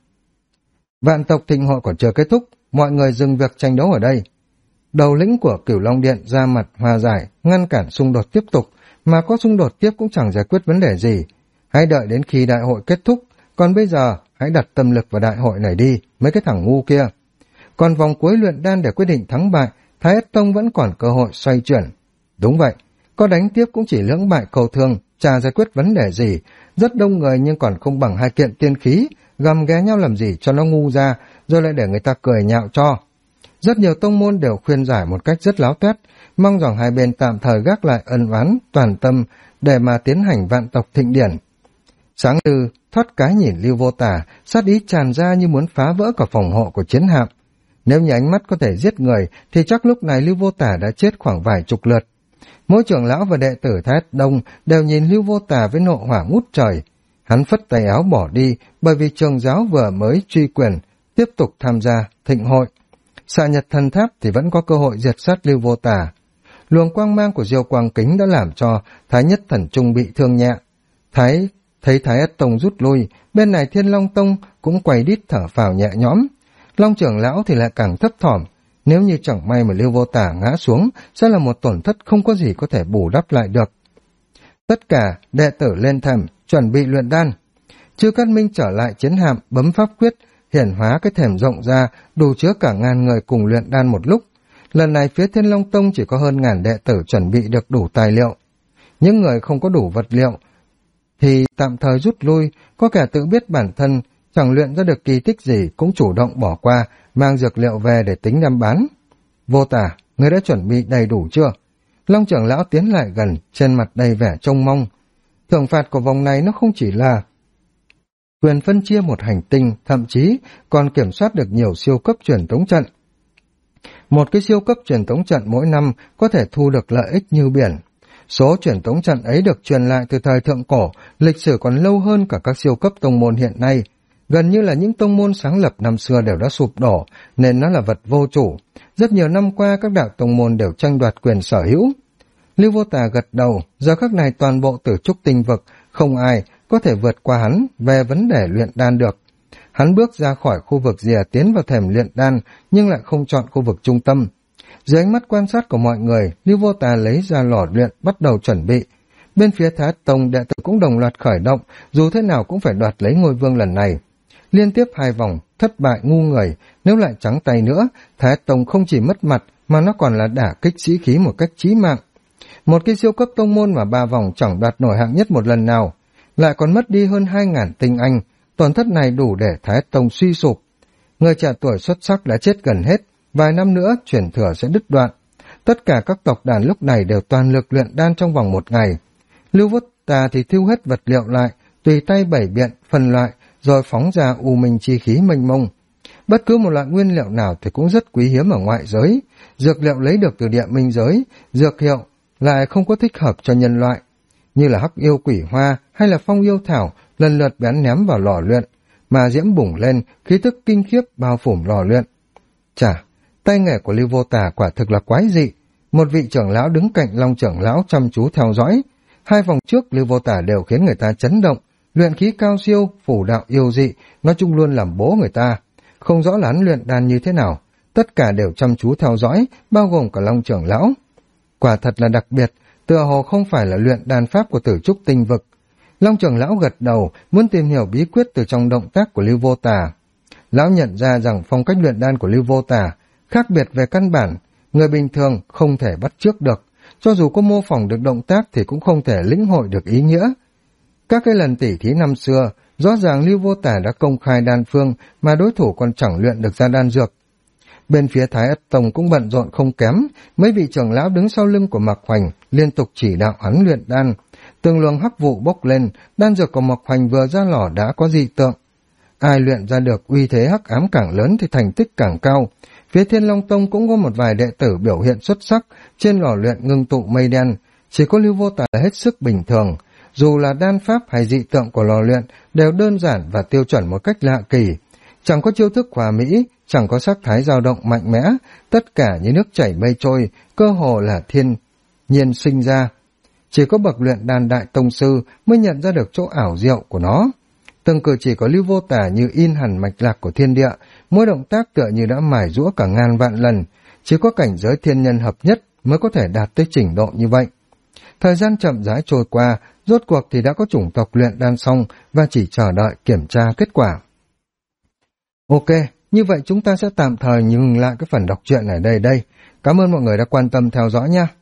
Vạn tộc thịnh hội còn chưa kết thúc, mọi người dừng việc tranh đấu ở đây. Đầu lĩnh của Cửu Long Điện ra mặt hòa giải, ngăn cản xung đột tiếp tục, mà có xung đột tiếp cũng chẳng giải quyết vấn đề gì. Hãy đợi đến khi đại hội kết thúc, còn bây giờ hãy đặt tâm lực vào đại hội này đi, mấy cái thằng ngu kia. Còn vòng cuối luyện đan để quyết định thắng bại, Thái Ất Tông vẫn còn cơ hội xoay chuyển. Đúng vậy, có đánh tiếp cũng chỉ lưỡng bại cầu thương, chả giải quyết vấn đề gì. Rất đông người nhưng còn không bằng hai kiện tiên khí, gầm ghé nhau làm gì cho nó ngu ra, rồi lại để người ta cười nhạo cho. Rất nhiều tông môn đều khuyên giải một cách rất láo tuét, mong rằng hai bên tạm thời gác lại ân oán, toàn tâm để mà tiến hành vạn tộc thịnh điển. Sáng Lưu thoát cái nhìn Lưu Vô Tà, sát ý tràn ra như muốn phá vỡ cả phòng hộ của chiến hạm. Nếu như ánh mắt có thể giết người, thì chắc lúc này Lưu Vô Tà đã chết khoảng vài chục lượt. Mỗi trưởng lão và đệ tử Thái Ất Đông đều nhìn Lưu Vô Tà với nộ hỏa ngút trời. Hắn phất tay áo bỏ đi, bởi vì trường giáo vừa mới truy quyền, tiếp tục tham gia thịnh hội. Xạ Nhật Thần Tháp thì vẫn có cơ hội diệt sát Lưu Vô Tà. Luồng quang mang của Diêu Quang Kính đã làm cho Thái Nhất Thần Trung bị thương nhẹ. Thấy Thái Ất Tông rút lui, bên này Thiên Long Tông cũng quay đít thở phào nhẹ nhõm. Long trưởng lão thì lại càng thấp thỏm, nếu như chẳng may mà Lưu Vô Tà ngã xuống, sẽ là một tổn thất không có gì có thể bù đắp lại được. Tất cả đệ tử lên thềm chuẩn bị luyện đan. Chư Cát Minh trở lại chiến hạm, bấm pháp quyết, hiển hóa cái thềm rộng ra, đủ chứa cả ngàn người cùng luyện đan một lúc. Lần này phía Thiên Long Tông chỉ có hơn ngàn đệ tử chuẩn bị được đủ tài liệu. Những người không có đủ vật liệu thì tạm thời rút lui, có kẻ tự biết bản thân chẳng luyện ra được kỳ tích gì cũng chủ động bỏ qua, mang dược liệu về để tính đem bán. Vô Tà, ngươi đã chuẩn bị đầy đủ chưa? Long trưởng lão tiến lại gần, trên mặt đầy vẻ trông mong. Thưởng phạt của vòng này nó không chỉ là quyền phân chia một hành tinh, thậm chí còn kiểm soát được nhiều siêu cấp truyền tống trận. Một cái siêu cấp truyền tống trận mỗi năm có thể thu được lợi ích như biển. Số truyền tống trận ấy được truyền lại từ thời thượng cổ, lịch sử còn lâu hơn cả các siêu cấp tông môn hiện nay. Gần như là những tông môn sáng lập năm xưa đều đã sụp đổ, nên nó là vật vô chủ. Rất nhiều năm qua các đạo tông môn đều tranh đoạt quyền sở hữu. Lưu Vô Tà gật đầu, giờ khắc này toàn bộ Tử Trúc Tinh Vực, không ai có thể vượt qua hắn về vấn đề luyện đan được. Hắn bước ra khỏi khu vực rìa tiến vào thềm luyện đan, nhưng lại không chọn khu vực trung tâm. Dưới ánh mắt quan sát của mọi người, Lưu Vô Tà lấy ra lò luyện, bắt đầu chuẩn bị. Bên phía Thái Ất Tông, đệ tử cũng đồng loạt khởi động, dù thế nào cũng phải đoạt lấy ngôi vương lần này. Liên tiếp 2 vòng, thất bại ngu người, nếu lại trắng tay nữa, Thái Ất Tông không chỉ mất mặt, mà nó còn là đả kích sĩ khí một cách chí mạng. Một cái siêu cấp tông môn mà 3 vòng chẳng đoạt nổi hạng nhất một lần nào, lại còn mất đi hơn 2.000 tinh anh, tổn thất này đủ để Thái Ất Tông suy sụp. Người trẻ tuổi xuất sắc đã chết gần hết, vài năm nữa truyền thừa sẽ đứt đoạn. Tất cả các tộc đàn lúc này đều toàn lực luyện đan trong vòng 1 ngày. Lưu Vô Tà thì thiêu hết vật liệu lại, tùy tay bày biện, phân loại, rồi phóng ra u minh chi khí mênh mông. Bất cứ một loại nguyên liệu nào thì cũng rất quý hiếm ở ngoại giới, dược liệu lấy được từ địa minh giới, dược hiệu lại không có thích hợp cho nhân loại, như là hắc yêu quỷ hoa hay là phong yêu thảo lần lượt bén ném vào lò luyện, mà diễm bùng lên, khí tức kinh khiếp bao phủ lò luyện. Chà, tay nghề của Lưu Vô Tà quả thực là quái dị. Một vị trưởng lão đứng cạnh Long trưởng lão chăm chú theo dõi. 2 vòng trước Lưu Vô Tà đều khiến người ta chấn động, luyện khí cao siêu, phủ đạo yêu dị, nói chung luôn làm bố người ta. Không rõ là hắn luyện đan như thế nào, tất cả đều chăm chú theo dõi, bao gồm cả Long trưởng lão. Quả thật là đặc biệt, tựa hồ không phải là luyện đan pháp của Tử Trúc Tinh Vực. Long trưởng lão gật đầu, muốn tìm hiểu bí quyết từ trong động tác của Lưu Vô Tà. Lão nhận ra rằng phong cách luyện đan của Lưu Vô Tà khác biệt về căn bản, người bình thường không thể bắt chước được, cho dù có mô phỏng được động tác thì cũng không thể lĩnh hội được ý nghĩa. Các cái lần tỉ thí năm xưa, rõ ràng Lưu Vô Tà đã công khai đan phương mà đối thủ còn chẳng luyện được ra đan dược. Bên phía Thái Ất Tông cũng bận rộn không kém, mấy vị trưởng lão đứng sau lưng của Mạc Hoành liên tục chỉ đạo hắn luyện đan. Từng luồng hắc vụ bốc lên, đan dược của Mộc Hoành vừa ra lò đã có dị tượng. Ai luyện ra được uy thế hắc ám càng lớn thì thành tích càng cao. Phía Thiên Long Tông cũng có một vài đệ tử biểu hiện xuất sắc, trên lò luyện ngưng tụ mây đen, chỉ có Lưu Vô Tà là hết sức bình thường. Dù là đan pháp hay dị tượng của lò luyện đều đơn giản và tiêu chuẩn một cách lạ kỳ. Chẳng có chiêu thức hòa mỹ, chẳng có sắc thái dao động mạnh mẽ, tất cả như nước chảy mây trôi, cơ hồ là thiên nhiên sinh ra. Chỉ có bậc luyện đan đại tông sư mới nhận ra được chỗ ảo diệu của nó. Từng cử chỉ có Lưu Vô Tà như in hẳn mạch lạc của thiên địa, mỗi động tác tựa như đã mài giũa cả ngàn vạn lần, chỉ có cảnh giới thiên nhân hợp nhất mới có thể đạt tới trình độ như vậy. Thời gian chậm rãi trôi qua, rốt cuộc thì đã có chủng tộc luyện đan xong và chỉ chờ đợi kiểm tra kết quả. Ok, như vậy chúng ta sẽ tạm thời ngừng lại cái phần đọc truyện ở đây. Cảm ơn mọi người đã quan tâm theo dõi nha.